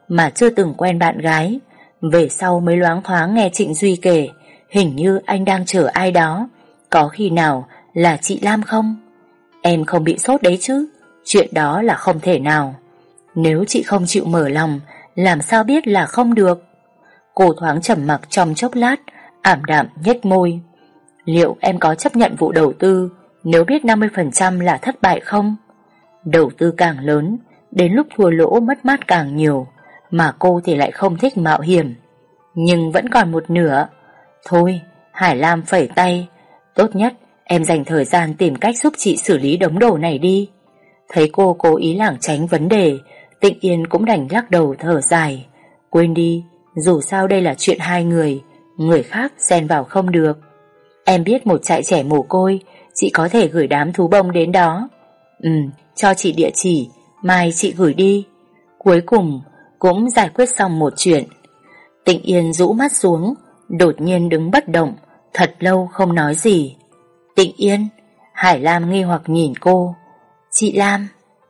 mà chưa từng quen bạn gái. Về sau mới loáng thoáng nghe Trịnh Duy kể, hình như anh đang chờ ai đó. Có khi nào là chị Lam không? Em không bị sốt đấy chứ? Chuyện đó là không thể nào. Nếu chị không chịu mở lòng, làm sao biết là không được? Cô thoáng trầm mặc trong chốc lát, ảm đạm nhếch môi. Liệu em có chấp nhận vụ đầu tư nếu biết 50% là thất bại không? Đầu tư càng lớn, đến lúc thua lỗ mất mát càng nhiều, mà cô thì lại không thích mạo hiểm. Nhưng vẫn còn một nửa. Thôi, Hải Lam phẩy tay. Tốt nhất em dành thời gian tìm cách giúp chị xử lý đống đồ này đi. Thấy cô cố ý lảng tránh vấn đề, Tịnh Yên cũng đành lắc đầu thở dài. Quên đi, dù sao đây là chuyện hai người khác xen vào không được. Em biết một trại trẻ mồ côi, chị có thể gửi đám thú bông đến đó. Cho chị địa chỉ, mai chị gửi đi. Cuối cùng cũng giải quyết xong một chuyện. Tịnh Yên rũ mắt xuống, đột nhiên đứng bất động, thật lâu không nói gì. Tịnh Yên. Hải Lam nghi hoặc nhìn cô. Chị Lam.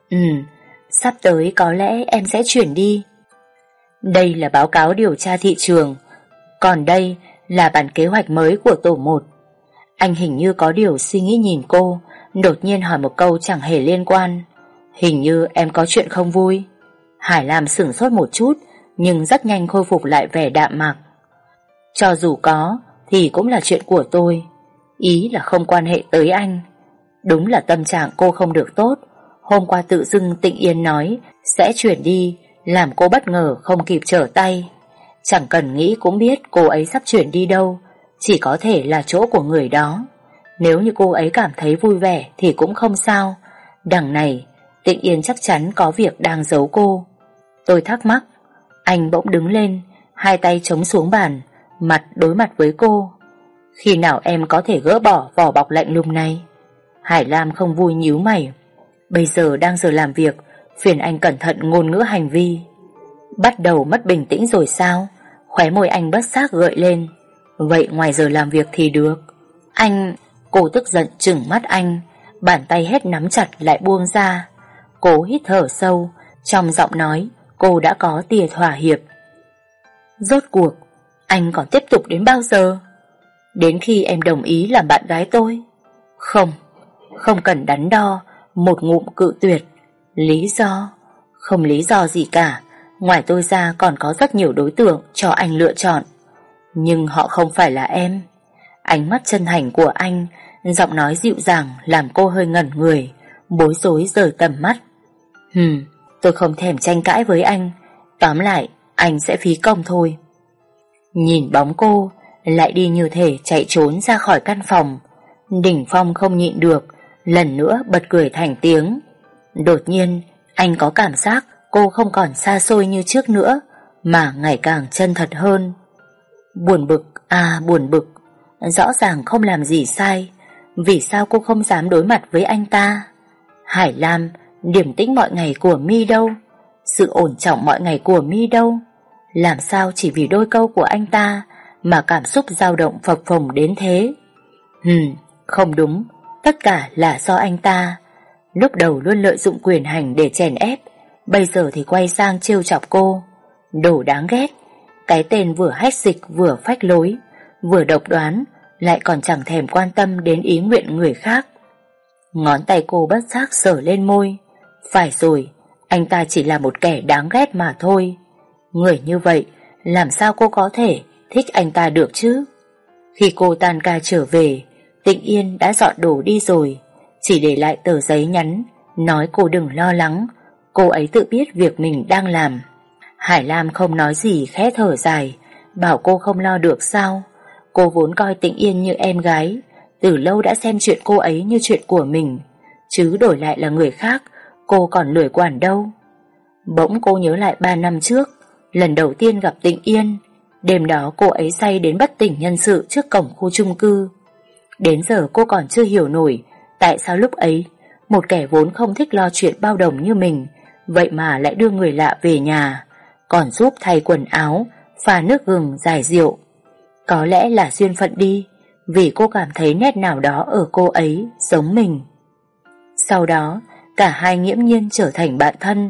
Sắp tới có lẽ em sẽ chuyển đi. Đây là báo cáo điều tra thị trường, còn đây là bản kế hoạch mới của tổ 1. Anh hình như có điều suy nghĩ nhìn cô, đột nhiên hỏi một câu chẳng hề liên quan. Hình như em có chuyện không vui. Hải Lam sửng sốt một chút, nhưng rất nhanh khôi phục lại vẻ đạm mạc. Cho dù có thì cũng là chuyện của tôi, ý là không quan hệ tới anh. Đúng là tâm trạng cô không được tốt. Hôm qua tự dưng Tịnh Yên nói sẽ chuyển đi, làm cô bất ngờ không kịp trở tay. Chẳng cần nghĩ cũng biết cô ấy sắp chuyển đi đâu, chỉ có thể là chỗ của người đó. Nếu như cô ấy cảm thấy vui vẻ thì cũng không sao. Đằng này Tịnh Yên chắc chắn có việc đang giấu cô. Tôi thắc mắc. Anh bỗng đứng lên, hai tay chống xuống bàn, mặt đối mặt với cô. Khi nào em có thể gỡ bỏ vỏ bọc lạnh lùng này? Hải Lam không vui nhíu mày. Bây giờ đang giờ làm việc, phiền anh cẩn thận ngôn ngữ hành vi. Bắt đầu mất bình tĩnh rồi sao? Khóe môi anh bất giác gợi lên. Vậy ngoài giờ làm việc thì được. Anh... Cô tức giận trừng mắt anh, bàn tay hết nắm chặt lại buông ra. Cô hít thở sâu, trong giọng nói cô đã có tia thỏa hiệp. Rốt cuộc anh còn tiếp tục đến bao giờ? Đến khi em đồng ý làm bạn gái tôi? Không, không cần đắn đo, một ngụm cự tuyệt. Lý do? Không lý do gì cả. Ngoài tôi ra còn có rất nhiều đối tượng cho anh lựa chọn. Nhưng họ không phải là em. Ánh mắt chân thành của anh, giọng nói dịu dàng làm cô hơi ngẩn người, bối rối rời tầm mắt. Tôi không thèm tranh cãi với anh. Tóm lại anh sẽ phí công thôi. Nhìn bóng cô lại đi như thể chạy trốn ra khỏi căn phòng, Đỉnh Phong không nhịn được, lần nữa bật cười thành tiếng. Đột nhiên anh có cảm giác cô không còn xa xôi như trước nữa, mà ngày càng chân thật hơn. Buồn bực buồn bực. Rõ ràng không làm gì sai, vì sao cô không dám đối mặt với anh ta? Hải Lam, điềm tĩnh mọi ngày của mi đâu? Sự ổn trọng mọi ngày của mi đâu? Làm sao chỉ vì đôi câu của anh ta mà cảm xúc dao động phập phồng đến thế? Không đúng, tất cả là do anh ta. Lúc đầu luôn lợi dụng quyền hành để chèn ép, bây giờ thì quay sang trêu chọc cô. Đồ đáng ghét. Cái tên vừa hách dịch vừa phách lối, vừa độc đoán, lại còn chẳng thèm quan tâm đến ý nguyện người khác. Ngón tay cô bất giác sờ lên môi. Phải rồi, anh ta chỉ là một kẻ đáng ghét mà thôi. Người như vậy, làm sao cô có thể thích anh ta được chứ? Khi cô tan ca trở về, Tịnh Yên đã dọn đồ đi rồi, chỉ để lại tờ giấy nhắn, nói cô đừng lo lắng, cô ấy tự biết việc mình đang làm. Hải Lam không nói gì, khẽ thở dài, bảo cô không lo được sao? Cô vốn coi Tịnh Yên như em gái, từ lâu đã xem chuyện cô ấy như chuyện của mình, chứ đổi lại là người khác, cô còn lười quản đâu. Bỗng cô nhớ lại 3 năm trước, lần đầu tiên gặp Tịnh Yên. Đêm đó cô ấy say đến bất tỉnh nhân sự trước cổng khu chung cư. Đến giờ cô còn chưa hiểu nổi tại sao lúc ấy một kẻ vốn không thích lo chuyện bao đồng như mình, vậy mà lại đưa người lạ về nhà, còn giúp thay quần áo, pha nước gừng, giải rượu. Có lẽ là duyên phận đi, vì cô cảm thấy nét nào đó ở cô ấy giống mình. Sau đó cả hai nghiễm nhiên trở thành bạn thân.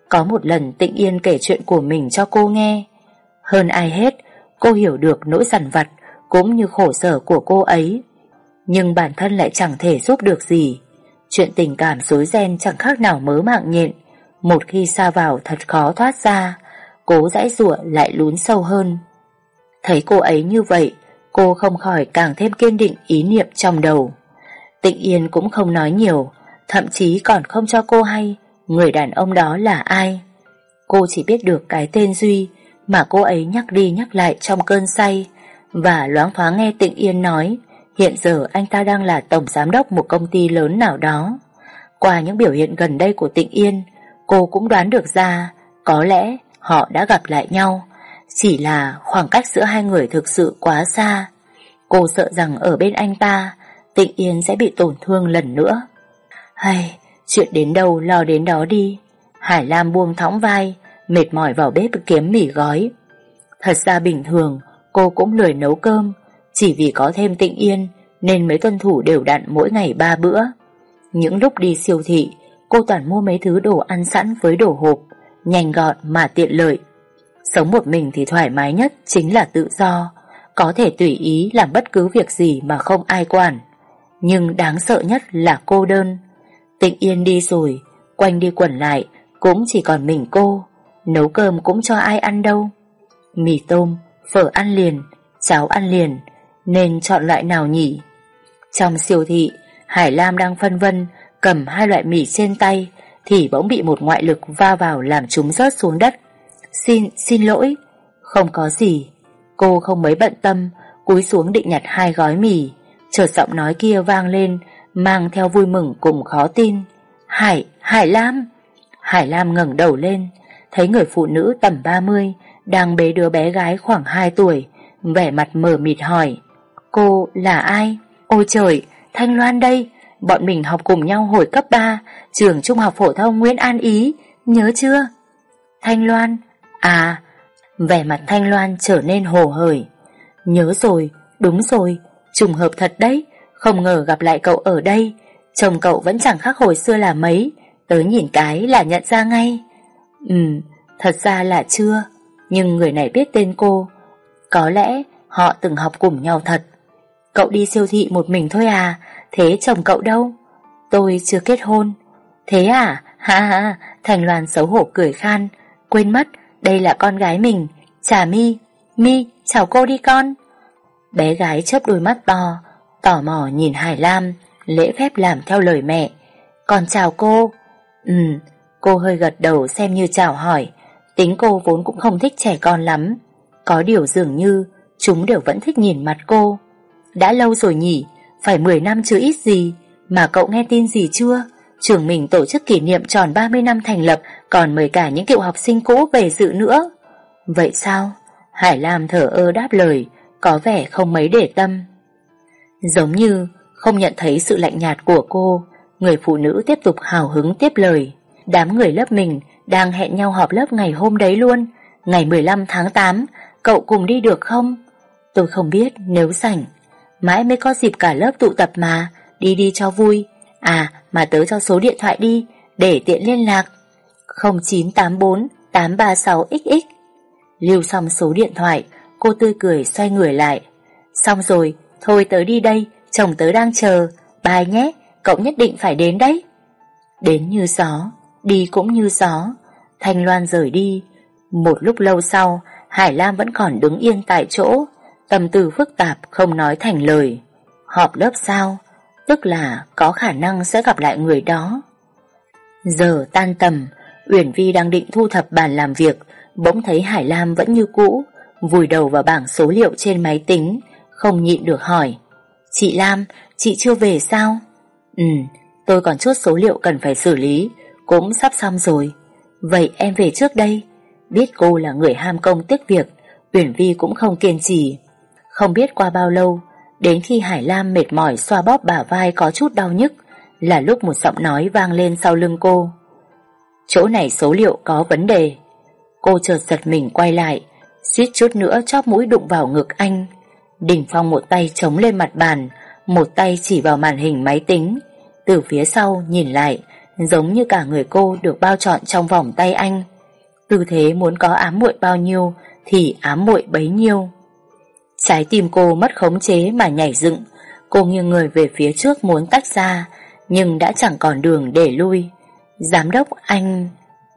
Có một lần Tịnh Yên kể chuyện của mình cho cô nghe. Hơn ai hết, cô hiểu được nỗi dằn vặt cũng như khổ sở của cô ấy. Nhưng bản thân lại chẳng thể giúp được gì. Chuyện tình cảm rối ren chẳng khác nào mớ mạng nhện. Một khi sa vào thật khó thoát ra. Cố giãy giụa lại lún sâu hơn. Thấy cô ấy như vậy, cô không khỏi càng thêm kiên định ý niệm trong đầu. Tịnh Yên cũng không nói nhiều, thậm chí còn không cho cô hay người đàn ông đó là ai. Cô chỉ biết được cái tên Duy mà cô ấy nhắc đi nhắc lại trong cơn say, và loáng thoáng nghe Tịnh Yên nói hiện giờ anh ta đang là tổng giám đốc một công ty lớn nào đó. Qua những biểu hiện gần đây của Tịnh Yên, cô cũng đoán được ra có lẽ họ đã gặp lại nhau, chỉ là khoảng cách giữa hai người thực sự quá xa. Cô sợ rằng ở bên anh ta, Tịnh Yên sẽ bị tổn thương lần nữa. Hay, chuyện đến đâu lo đến đó đi. Hải Lam buông thõng vai, mệt mỏi vào bếp kiếm mì gói. Thật ra bình thường cô cũng lười nấu cơm, chỉ vì có thêm Tịnh Yên nên mới tuân thủ đều đặn mỗi ngày 3 bữa. Những lúc đi siêu thị, cô toàn mua mấy thứ đồ ăn sẵn với đồ hộp, nhanh gọn mà tiện lợi. Sống một mình thì thoải mái nhất chính là tự do, có thể tùy ý làm bất cứ việc gì mà không ai quản. Nhưng đáng sợ nhất là cô đơn. Tịnh Yên đi rồi, quanh đi quẩn lại cũng chỉ còn mình cô. Nấu cơm cũng cho ai ăn đâu. Mì tôm, phở ăn liền, cháo ăn liền, nên chọn loại nào nhỉ? Trong siêu thị, Hải Lam đang phân vân cầm 2 loại mì trên tay thì bỗng bị một ngoại lực va vào làm chúng rớt xuống đất. Xin lỗi. Không có gì. Cô không mấy bận tâm, cúi xuống định nhặt 2 gói mì. Chợt giọng nói kia vang lên, mang theo vui mừng cùng khó tin. Hải Lam. Hải Lam ngẩng đầu lên, thấy người phụ nữ tầm 30 đang bế đứa bé gái khoảng 2 tuổi, vẻ mặt mờ mịt hỏi: Cô là ai? Ôi trời, Thanh Loan đây. Bọn mình học cùng nhau hồi cấp 3, trường trung học phổ thông Nguyễn An Ý, nhớ chưa? Thanh Loan? À. Vẻ mặt Thanh Loan trở nên hồ hởi. Nhớ rồi, đúng rồi, trùng hợp thật đấy. Không ngờ gặp lại cậu ở đây. Chồng cậu vẫn chẳng khác hồi xưa là mấy, tớ nhìn cái là nhận ra ngay. Thật ra là chưa, nhưng người này biết tên cô. Có lẽ họ từng học cùng nhau thật. Cậu đi siêu thị một mình thôi à? Thế chồng cậu đâu? Tôi chưa kết hôn. Thế à? Ha ha. Thành Loan xấu hổ cười khan. Quên mất, đây là con gái mình, Trà My. My, chào cô đi con. Bé gái chớp đôi mắt to, tò mò nhìn Hải Lam, lễ phép làm theo lời mẹ. Con chào cô. Cô hơi gật đầu xem như chào hỏi. Tính cô vốn cũng không thích trẻ con lắm. Có điều dường như chúng đều vẫn thích nhìn mặt cô. Đã lâu rồi nhỉ, phải 10 năm chưa ít gì. Mà cậu nghe tin gì chưa? Trường mình tổ chức kỷ niệm tròn 30 năm thành lập, còn mời cả những cựu học sinh cũ về dự nữa. Vậy sao? Hải Lam thở ơ đáp lời, có vẻ không mấy để tâm. Giống như không nhận thấy sự lạnh nhạt của cô, người phụ nữ tiếp tục hào hứng tiếp lời. Đám người lớp mình đang hẹn nhau họp lớp ngày hôm đấy luôn, ngày 15 tháng 8, cậu cùng đi được không? Tôi không biết, nếu rảnh. Mãi mới có dịp cả lớp tụ tập mà, đi cho vui. À, mà tớ cho số điện thoại đi, để tiện liên lạc. 0984 836XX. Lưu xong số điện thoại, cô tươi cười xoay người lại. Xong rồi, thôi tớ đi đây, chồng tớ đang chờ. Bye nhé, cậu nhất định phải đến đấy. Đến như gió, đi cũng như gió. Thanh Loan rời đi. Một lúc lâu sau, Hải Lam vẫn còn đứng yên tại chỗ, tâm tư phức tạp không nói thành lời. Họp lớp sao? Tức là có khả năng sẽ gặp lại người đó. Giờ tan tầm, Uyển Vi đang định thu thập bàn làm việc, bỗng thấy Hải Lam vẫn như cũ, vùi đầu vào bảng số liệu trên máy tính, không nhịn được hỏi: Chị Lam, chị chưa về sao? Tôi còn chút số liệu cần phải xử lý, cũng sắp xong rồi. Vậy em về trước đây. Biết cô là người ham công tiếc việc, Uyển Vi cũng không kiên trì. Không biết qua bao lâu, đến khi Hải Lam mệt mỏi xoa bóp bả vai có chút đau nhức, là lúc một giọng nói vang lên sau lưng cô: Chỗ này số liệu có vấn đề. Cô chợt giật mình quay lại, suýt chút nữa chóp mũi đụng vào ngực anh. Đình Phong một tay chống lên mặt bàn, một tay chỉ vào màn hình máy tính. Từ phía sau nhìn lại, giống như cả người cô được bao trọn trong vòng tay anh. Tư thế muốn có ám muội bao nhiêu thì ám muội bấy nhiêu. Trái tim cô mất khống chế mà nhảy dựng. Cô nghiêng người về phía trước muốn tách ra, nhưng đã chẳng còn đường để lui. Giám đốc anh...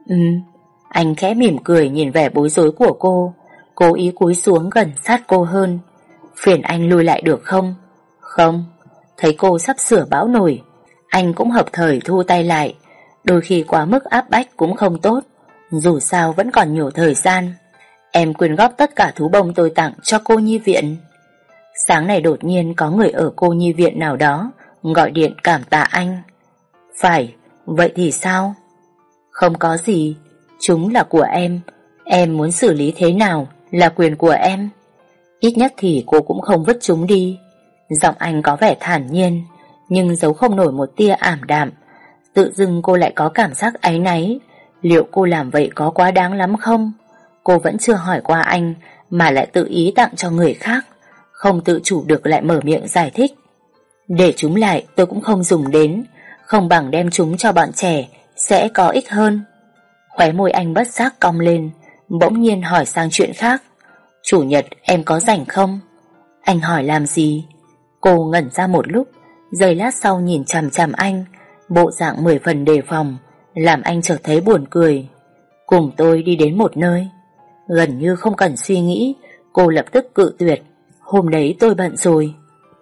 Anh khẽ mỉm cười nhìn vẻ bối rối của cô, cố ý cúi xuống gần sát cô hơn. Phiền anh lui lại được không? Không. Thấy cô sắp sửa bão nổi, anh cũng hợp thời thu tay lại. Đôi khi quá mức áp bách cũng không tốt, dù sao vẫn còn nhiều thời gian. Em quyên góp tất cả thú bông tôi tặng cho cô nhi viện. Sáng này đột nhiên có người ở cô nhi viện nào đó gọi điện cảm tạ anh. Phải, vậy thì sao? Không có gì, chúng là của em muốn xử lý thế nào là quyền của em. Ít nhất thì cô cũng không vứt chúng đi. Giọng anh có vẻ thản nhiên, nhưng giấu không nổi một tia ảm đạm. Tự dưng cô lại có cảm giác áy náy. Liệu cô làm vậy có quá đáng lắm không? Cô vẫn chưa hỏi qua anh mà lại tự ý tặng cho người khác, không tự chủ được lại mở miệng giải thích. Để chúng lại tôi cũng không dùng đến, không bằng đem chúng cho bọn trẻ sẽ có ích hơn. Khóe môi anh bất giác cong lên, bỗng nhiên hỏi sang chuyện khác. Chủ nhật em có rảnh không? Anh hỏi làm gì? Cô ngẩn ra một lúc, giây lát sau nhìn chằm chằm anh, bộ dạng 10 phần đề phòng, làm anh chợt thấy buồn cười. Cùng tôi đi đến một nơi. Gần như không cần suy nghĩ, cô lập tức cự tuyệt. Hôm đấy tôi bận rồi.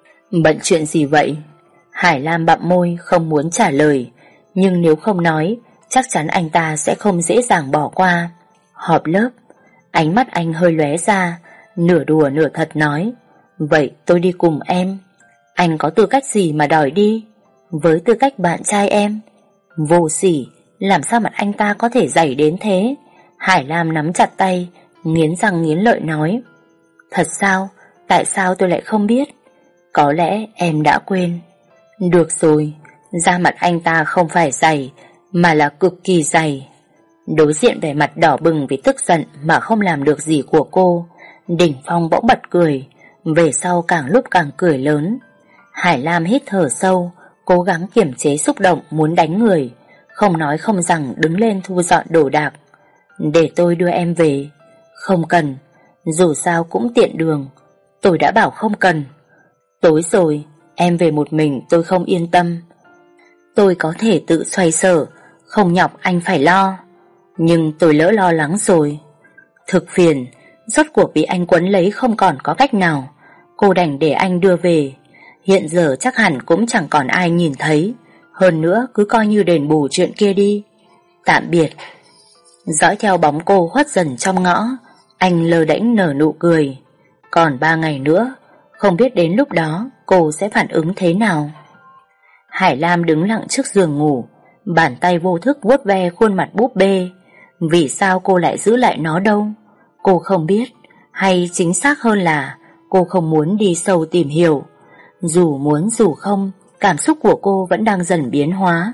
Bận chuyện gì vậy? Hải Lam bặm môi không muốn trả lời, nhưng nếu không nói, chắc chắn anh ta sẽ không dễ dàng bỏ qua. Họp lớp. Ánh mắt anh hơi lóe ra, nửa đùa nửa thật nói. Vậy tôi đi cùng em. Anh có tư cách gì mà đòi đi? Với tư cách bạn trai em. Vô sỉ, làm sao mặt anh ta có thể dày đến thế? Hải Lam nắm chặt tay, nghiến răng nghiến lợi nói. Thật sao? Tại sao tôi lại không biết? Có lẽ em đã quên. Được rồi, da mặt anh ta không phải dày, mà là cực kỳ dày. Đối diện vẻ mặt đỏ bừng vì tức giận mà không làm được gì của cô, Đỉnh Phong bỗng bật cười, về sau càng lúc càng cười lớn. Hải Lam hít thở sâu, cố gắng kiềm chế xúc động muốn đánh người, không nói không rằng đứng lên thu dọn đồ đạc. Để tôi đưa em về. Không cần, dù sao cũng tiện đường. Tôi đã bảo không cần. Tối rồi, em về một mình tôi không yên tâm. Tôi có thể tự xoay sở, không nhọc anh phải lo. Nhưng tôi lỡ lo lắng rồi. Thực phiền, rốt cuộc bị anh quấn lấy không còn có cách nào. Cô đành để anh đưa về. Hiện giờ chắc hẳn cũng chẳng còn ai nhìn thấy. Hơn nữa cứ coi như đền bù chuyện kia đi. Tạm biệt. Dõi theo bóng cô khuất dần trong ngõ, anh lơ đễnh nở nụ cười. Còn 3 ngày nữa, không biết đến lúc đó cô sẽ phản ứng thế nào. Hải Lam đứng lặng trước giường ngủ, bàn tay vô thức vuốt ve khuôn mặt búp bê. Vì sao cô lại giữ lại nó đâu? Cô không biết, hay chính xác hơn là cô không muốn đi sâu tìm hiểu. Dù muốn dù không, cảm xúc của cô vẫn đang dần biến hóa,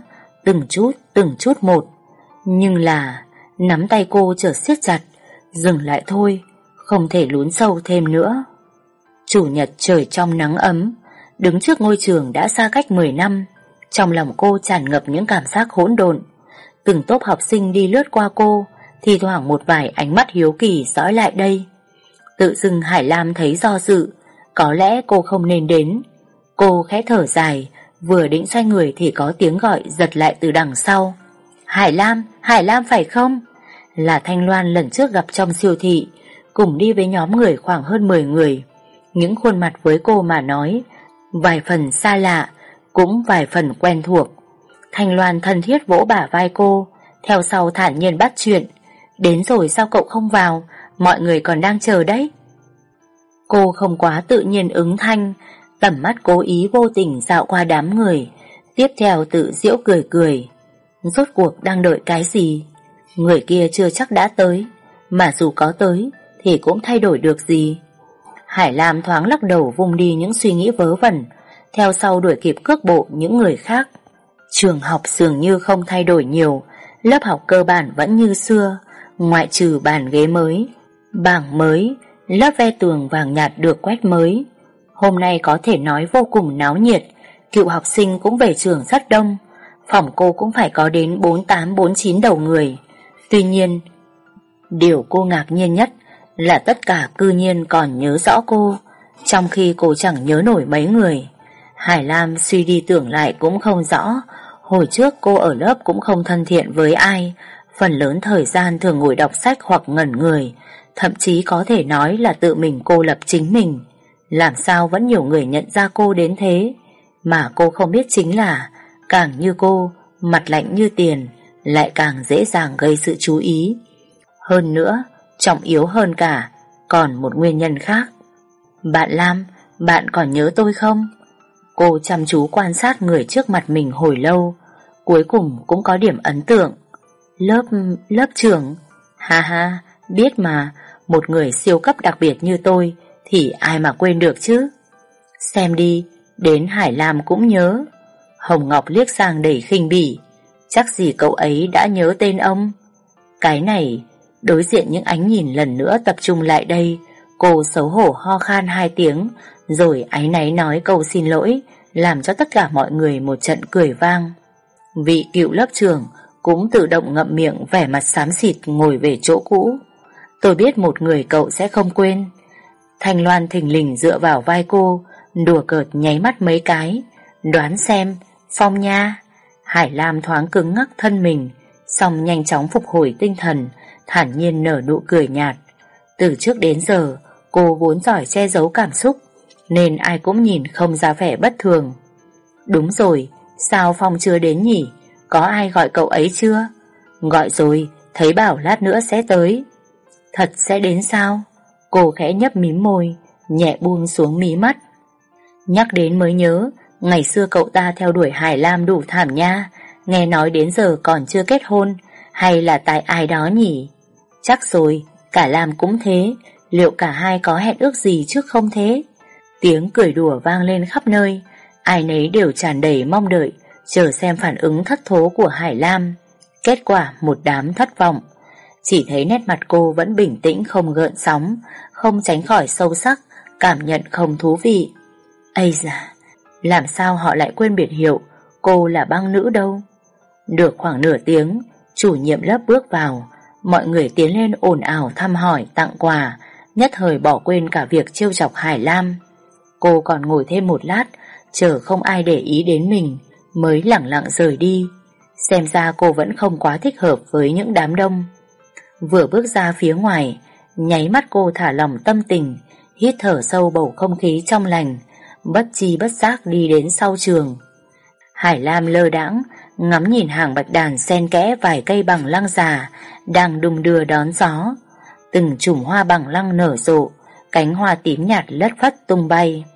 từng chút một. Nhưng là nắm tay cô chợt siết chặt. Dừng lại thôi, không thể lún sâu thêm nữa. Chủ nhật trời trong nắng ấm, đứng trước ngôi trường đã xa cách 10 năm, trong lòng cô tràn ngập những cảm giác hỗn độn. Từng tốp học sinh đi lướt qua cô, thì thoảng một vài ánh mắt hiếu kỳ dõi lại đây. Tự dưng Hải Lam thấy do dự, có lẽ cô không nên đến. Cô khẽ thở dài, vừa định xoay người thì có tiếng gọi giật lại từ đằng sau. Hải Lam phải không? Là Thanh Loan lần trước gặp trong siêu thị, cùng đi với nhóm người khoảng hơn 10 người. Những khuôn mặt với cô mà nói, vài phần xa lạ, cũng vài phần quen thuộc. Thanh Loan thân thiết vỗ bả vai cô, theo sau thản nhiên bắt chuyện. Đến rồi sao cậu không vào, mọi người còn đang chờ đấy. Cô không quá tự nhiên ứng thanh, tầm mắt cố ý vô tình dạo qua đám người, tiếp theo tự giễu cười cười. Rốt cuộc đang đợi cái gì? Người kia chưa chắc đã tới, mà dù có tới thì cũng thay đổi được gì. Hải Lam thoáng lắc đầu vung đi những suy nghĩ vớ vẩn, theo sau đuổi kịp cước bộ những người khác. Trường học dường như không thay đổi nhiều, lớp học cơ bản vẫn như xưa, ngoại trừ bàn ghế mới, bảng mới, lớp ve tường vàng nhạt được quét mới. Hôm nay có thể nói vô cùng náo nhiệt, cựu học sinh cũng về trường rất đông. Phỏng cô cũng phải có đến 48, 49 đầu người. Tuy nhiên, điều cô ngạc nhiên nhất là tất cả cư nhiên còn nhớ rõ cô, trong khi cô chẳng nhớ nổi mấy người. Hải Lam suy đi tưởng lại cũng không rõ. Hồi trước cô ở lớp cũng không thân thiện với ai, phần lớn thời gian thường ngồi đọc sách hoặc ngẩn người, thậm chí có thể nói là tự mình cô lập chính mình. Làm sao vẫn nhiều người nhận ra cô đến thế? Mà cô không biết chính là càng như cô, mặt lạnh như tiền, lại càng dễ dàng gây sự chú ý. Hơn nữa, trọng yếu hơn cả, còn một nguyên nhân khác. Bạn Lam, bạn còn nhớ tôi không? Cô chăm chú quan sát người trước mặt mình hồi lâu, cuối cùng cũng có điểm ấn tượng. Lớp trưởng? Ha ha, biết mà, một người siêu cấp đặc biệt như tôi thì ai mà quên được chứ. Xem đi, đến Hải Lam cũng nhớ. Hồng Ngọc liếc sang đầy khinh bỉ. Chắc gì cậu ấy đã nhớ tên ông. Cái này, đối diện những ánh nhìn lần nữa tập trung lại đây, cô xấu hổ ho khan 2 tiếng, rồi áy náy nói câu xin lỗi, làm cho tất cả mọi người một trận cười vang. Vị cựu lớp trưởng cũng tự động ngậm miệng, vẻ mặt xám xịt ngồi về chỗ cũ. Tôi biết một người cậu sẽ không quên. Thanh Loan thình lình dựa vào vai cô, đùa cợt nháy mắt mấy cái. Đoán xem, Phong nha. Hải Lam thoáng cứng ngắc thân mình, xong nhanh chóng phục hồi tinh thần, thản nhiên nở nụ cười nhạt. Từ trước đến giờ, cô vốn giỏi che giấu cảm xúc, nên ai cũng nhìn không ra vẻ bất thường. Đúng rồi, sao Phong chưa đến nhỉ? Có ai gọi cậu ấy chưa? Gọi rồi, thấy bảo lát nữa sẽ tới. Thật sẽ đến sao? Cô khẽ nhấp mím môi, nhẹ buông xuống mí mắt. Nhắc đến mới nhớ, ngày xưa cậu ta theo đuổi Hải Lam đủ thảm nha. Nghe nói đến giờ còn chưa kết hôn, hay là tại ai đó nhỉ? Chắc rồi, cả Lam cũng thế. Liệu cả hai có hẹn ước gì trước không thế? Tiếng cười đùa vang lên khắp nơi, ai nấy đều tràn đầy mong đợi, chờ xem phản ứng thất thố của Hải Lam. Kết quả một đám thất vọng. Chỉ thấy nét mặt cô vẫn bình tĩnh không gợn sóng, không tránh khỏi sâu sắc, cảm nhận không thú vị. Ây da, làm sao họ lại quên biệt hiệu cô là băng nữ đâu? Được khoảng nửa tiếng, chủ nhiệm lớp bước vào, mọi người tiến lên ồn ào thăm hỏi tặng quà, nhất thời bỏ quên cả việc trêu chọc Hải Lam. Cô còn ngồi thêm một lát, chờ không ai để ý đến mình, mới lẳng lặng rời đi. Xem ra cô vẫn không quá thích hợp với những đám đông. Vừa bước ra phía ngoài, nháy mắt cô thả lỏng tâm tình, hít thở sâu bầu không khí trong lành, bất chi bất giác đi đến sau trường. Hải Lam lơ đãng ngắm nhìn hàng bạch đàn xen kẽ vài cây bằng lăng già đang đung đưa đón gió. Từng chùm hoa bằng lăng nở rộ, cánh hoa tím nhạt lất phất tung bay.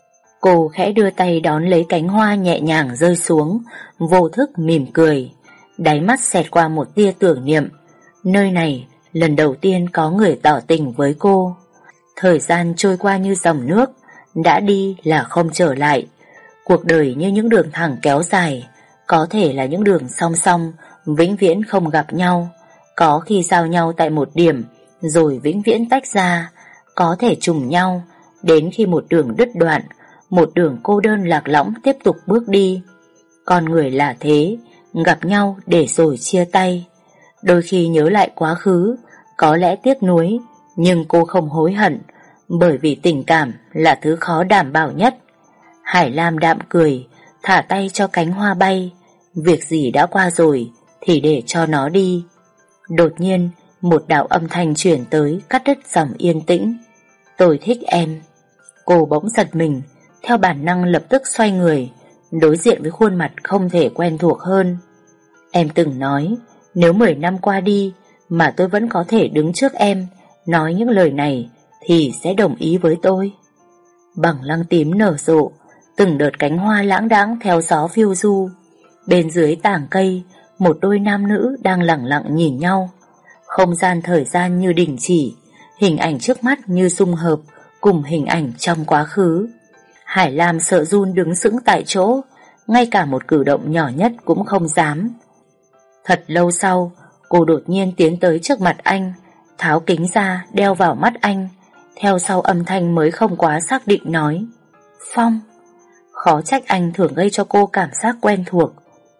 Cô khẽ đưa tay đón lấy cánh hoa nhẹ nhàng rơi xuống, vô thức mỉm cười, đáy mắt xẹt qua một tia tưởng niệm. Nơi này lần đầu tiên có người tỏ tình với cô. Thời gian trôi qua như dòng nước, đã đi là không trở lại. Cuộc đời như những đường thẳng kéo dài, có thể là những đường song song, vĩnh viễn không gặp nhau. Có khi giao nhau tại một điểm, rồi vĩnh viễn tách ra. Có thể trùng nhau, đến khi một đường đứt đoạn, một đường cô đơn lạc lõng tiếp tục bước đi. Con người là thế, gặp nhau để rồi chia tay. Đôi khi nhớ lại quá khứ, có lẽ tiếc nuối, nhưng cô không hối hận, bởi vì tình cảm là thứ khó đảm bảo nhất. Hải Lam đạm cười, thả tay cho cánh hoa bay. Việc gì đã qua rồi thì để cho nó đi. Đột nhiên, một đạo âm thanh chuyển tới, cắt đứt dòng yên tĩnh. Tôi thích em. Cô bỗng giật mình, theo bản năng lập tức xoay người, đối diện với khuôn mặt không thể quen thuộc hơn. Em từng nói, nếu 10 năm qua đi mà tôi vẫn có thể đứng trước em nói những lời này thì sẽ đồng ý với tôi. Bằng lăng tím nở rộ, từng đợt cánh hoa lãng đãng theo gió phiêu du. Bên dưới tảng cây, một đôi nam nữ đang lẳng lặng nhìn nhau. Không gian thời gian như đình chỉ, hình ảnh trước mắt như xung hợp cùng hình ảnh trong quá khứ. Hải Lam sợ run đứng sững tại chỗ, ngay cả một cử động nhỏ nhất cũng không dám. Thật lâu sau, cô đột nhiên tiến tới trước mặt anh, tháo kính ra đeo vào mắt anh, theo sau âm thanh mới không quá xác định nói: Phong. Khó trách anh thường gây cho cô cảm giác quen thuộc.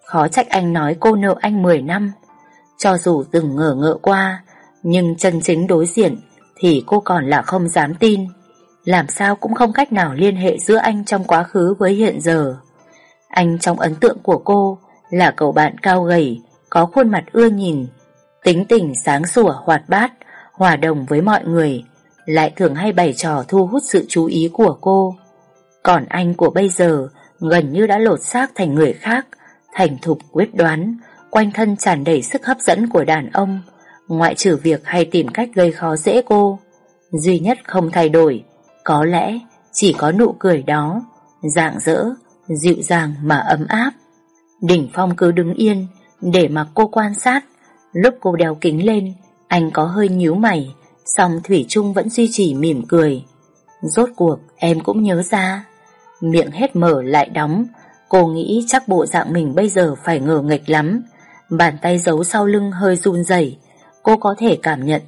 Khó trách anh nói cô nợ anh 10 năm. Cho dù từng ngờ ngợ qua, nhưng chân chính đối diện thì cô còn là không dám tin. Làm sao cũng không cách nào liên hệ giữa anh trong quá khứ với hiện giờ. Anh trong ấn tượng của cô là cậu bạn cao gầy, có khuôn mặt ưa nhìn, tính tình sáng sủa hoạt bát, hòa đồng với mọi người, lại thường hay bày trò thu hút sự chú ý của cô. Còn anh của bây giờ gần như đã lột xác thành người khác, thành thục quyết đoán, quanh thân tràn đầy sức hấp dẫn của đàn ông, ngoại trừ việc hay tìm cách gây khó dễ cô. Duy nhất không thay đổi, có lẽ chỉ có nụ cười đó, rạng rỡ, dịu dàng mà ấm áp. Đỉnh Phong cứ đứng yên để mặc cô quan sát. Lúc cô đeo kính lên, anh có hơi nhíu mày, song thủy chung vẫn duy trì mỉm cười. Rốt cuộc em cũng nhớ ra. Miệng hết mở lại đóng. Cô nghĩ chắc bộ dạng mình bây giờ phải ngờ nghệch lắm. Bàn tay giấu sau lưng hơi run rẩy. Cô có thể cảm nhận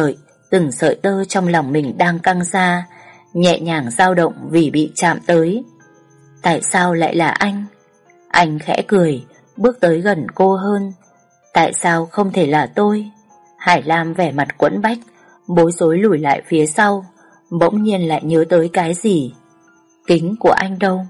từng sợi tơ trong lòng mình đang căng ra, nhẹ nhàng dao động vì bị chạm tới. Tại sao lại là anh? Anh khẽ cười, bước tới gần cô hơn. Tại sao không thể là tôi? Hải Lam vẻ mặt quẫn bách, bối rối lùi lại phía sau, bỗng nhiên lại nhớ tới cái gì. Kính của anh đâu?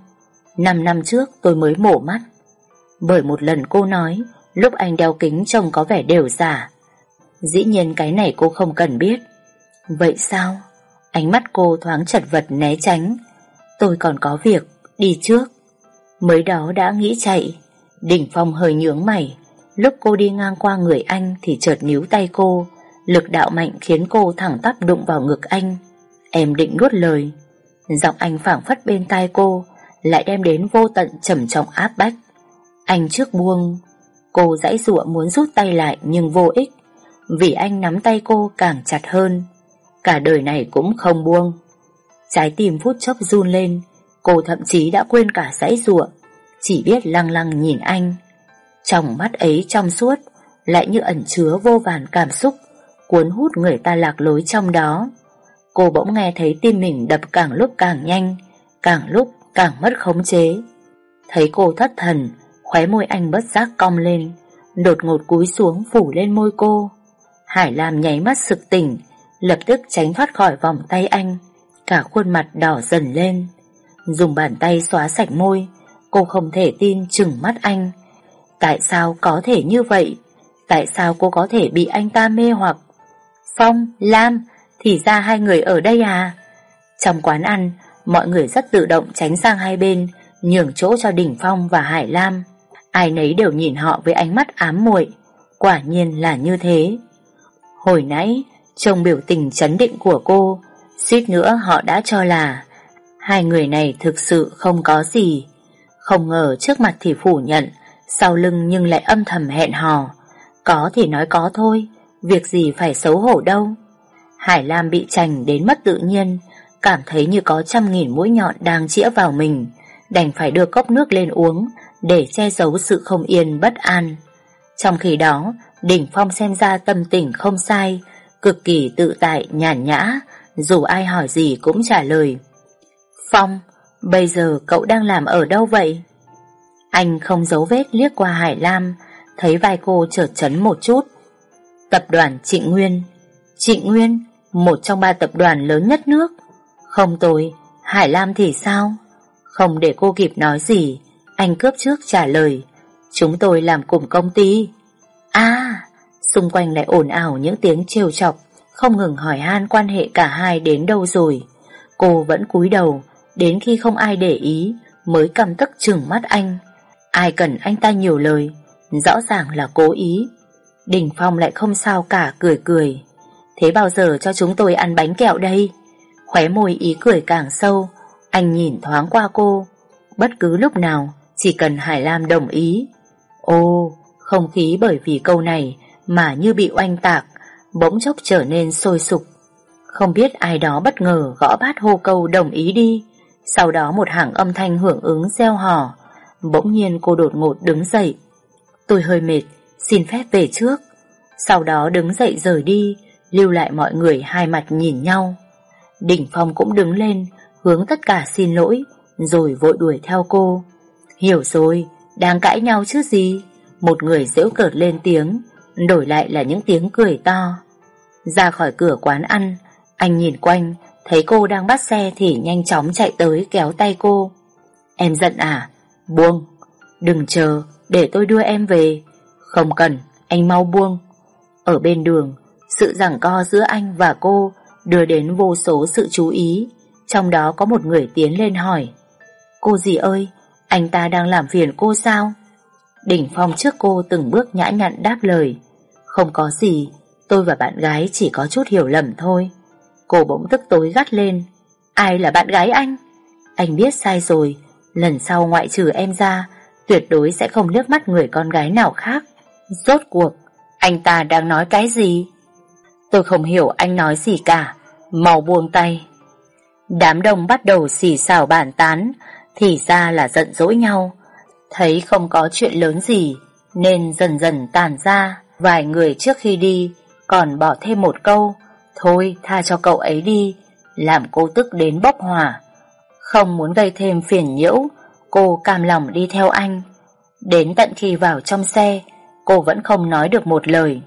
5 năm trước tôi mới mổ mắt. Bởi một lần cô nói lúc anh đeo kính trông có vẻ đều giả. Dĩ nhiên cái này cô không cần biết. Vậy sao? Ánh mắt cô thoáng chật vật né tránh. Tôi còn có việc, đi trước. Mới đó đã nghĩ chạy. Đỉnh Phong hơi nhướng mày. Lúc cô đi ngang qua người anh thì chợt níu tay cô. Lực đạo mạnh khiến cô thẳng tắp đụng vào ngực anh. Em định nuốt lời. Giọng anh phảng phất bên tai cô, lại đem đến vô tận trầm trọng áp bách. Anh trước buông. Cô giãy giụa muốn rút tay lại nhưng vô ích, vì anh nắm tay cô càng chặt hơn. Cả đời này cũng không buông. Trái tim phút chốc run lên. Cô thậm chí đã quên cả giãy giụa, chỉ biết lăng lăng nhìn anh. Trong mắt ấy trong suốt, lại như ẩn chứa vô vàn cảm xúc, cuốn hút người ta lạc lối trong đó. Cô bỗng nghe thấy tim mình đập càng lúc càng nhanh, càng lúc càng mất khống chế. Thấy cô thất thần, khóe môi anh bất giác cong lên, đột ngột cúi xuống phủ lên môi cô. Hải Lam nháy mắt sực tỉnh, lập tức tránh thoát khỏi vòng tay anh, cả khuôn mặt đỏ dần lên. Dùng bàn tay xóa sạch môi, cô không thể tin trừng mắt anh. Tại sao có thể như vậy? Tại sao cô có thể bị anh ta mê hoặc? Phong, Lam, thì ra hai người ở đây à? Trong quán ăn, mọi người rất tự động tránh sang hai bên, nhường chỗ cho Đỉnh Phong và Hải Lam. Ai nấy đều nhìn họ với ánh mắt ám muội. Quả nhiên là như thế. Hồi nãy, trông biểu tình chấn định của cô, suýt nữa họ đã cho là hai người này thực sự không có gì. Không ngờ trước mặt thì phủ nhận, sau lưng nhưng lại âm thầm hẹn hò. Có thì nói có thôi, việc gì phải xấu hổ đâu. Hải Lam bị chành đến mất tự nhiên, cảm thấy như có 100.000 mũi nhọn đang chĩa vào mình, đành phải đưa cốc nước lên uống để che giấu sự không yên bất an. Trong khi đó, Đỉnh Phong xem ra tâm tình không sai, cực kỳ tự tại nhàn nhã, dù ai hỏi gì cũng trả lời. Phong, bây giờ cậu đang làm ở đâu vậy? Anh không giấu vết liếc qua Hải Lam, thấy vai cô chợt chấn một chút. Tập đoàn Trịnh Nguyên. Trịnh Nguyên, một trong 3 tập đoàn lớn nhất nước. Không tồi, Hải Lam thì sao? Không để cô kịp nói gì, anh cướp trước trả lời. Chúng tôi làm cùng công ty. À, xung quanh lại ồn ào những tiếng trêu chọc, không ngừng hỏi han quan hệ cả hai đến đâu rồi. Cô vẫn cúi đầu, đến khi không ai để ý mới căm tức trừng mắt anh. Ai cần anh ta nhiều lời, rõ ràng là cố ý. Đỉnh Phong lại không sao cả, cười cười. Thế bao giờ cho chúng tôi ăn bánh kẹo đây? Khóe môi ý cười càng sâu, anh nhìn thoáng qua cô. Bất cứ lúc nào, chỉ cần Hải Lam đồng ý. Ô, không khí bởi vì câu này mà như bị oanh tạc, bỗng chốc trở nên sôi sục. Không biết ai đó bất ngờ gõ bát hô câu đồng ý đi. Sau đó một hàng âm thanh hưởng ứng reo hò. Bỗng nhiên cô đột ngột đứng dậy. Tôi hơi mệt, xin phép về trước. Sau đó đứng dậy rời đi, lưu lại mọi người hai mặt nhìn nhau. Đỉnh Phong cũng đứng lên, hướng tất cả xin lỗi, rồi vội đuổi theo cô. Hiểu rồi, Đang cãi nhau chứ gì? Một người giễu cợt lên tiếng, đổi lại là những tiếng cười to. Ra khỏi cửa quán ăn, anh nhìn quanh, thấy cô đang bắt xe thì nhanh chóng chạy tới kéo tay cô. Em giận à? Buông. Đừng chờ, để tôi đưa em về. Không cần, anh mau buông. Ở bên đường, sự giằng co giữa anh và cô đưa đến vô số sự chú ý. Trong đó có một người tiến lên hỏi: Cô dì ơi, anh ta đang làm phiền cô sao? Đỉnh Phong trước cô từng bước nhã nhặn đáp lời: Không có gì, tôi và bạn gái chỉ có chút hiểu lầm thôi. Cô bỗng tức tối gắt lên: Ai là bạn gái anh? Anh biết sai rồi, lần sau ngoại trừ em ra, tuyệt đối sẽ không liếc mắt người con gái nào khác. Rốt cuộc, anh ta đang nói cái gì? Tôi không hiểu anh nói gì cả, mau buông tay. Đám đông bắt đầu xì xào bàn tán, thì ra là giận dỗi nhau. Thấy không có chuyện lớn gì, nên dần dần tàn ra. Vài người trước khi đi còn bỏ thêm một câu: Thôi tha cho cậu ấy đi, làm cô tức đến bốc hỏa. Không muốn gây thêm phiền nhiễu, cô cam lòng đi theo anh. Đến tận khi vào trong xe, cô vẫn không nói được một lời.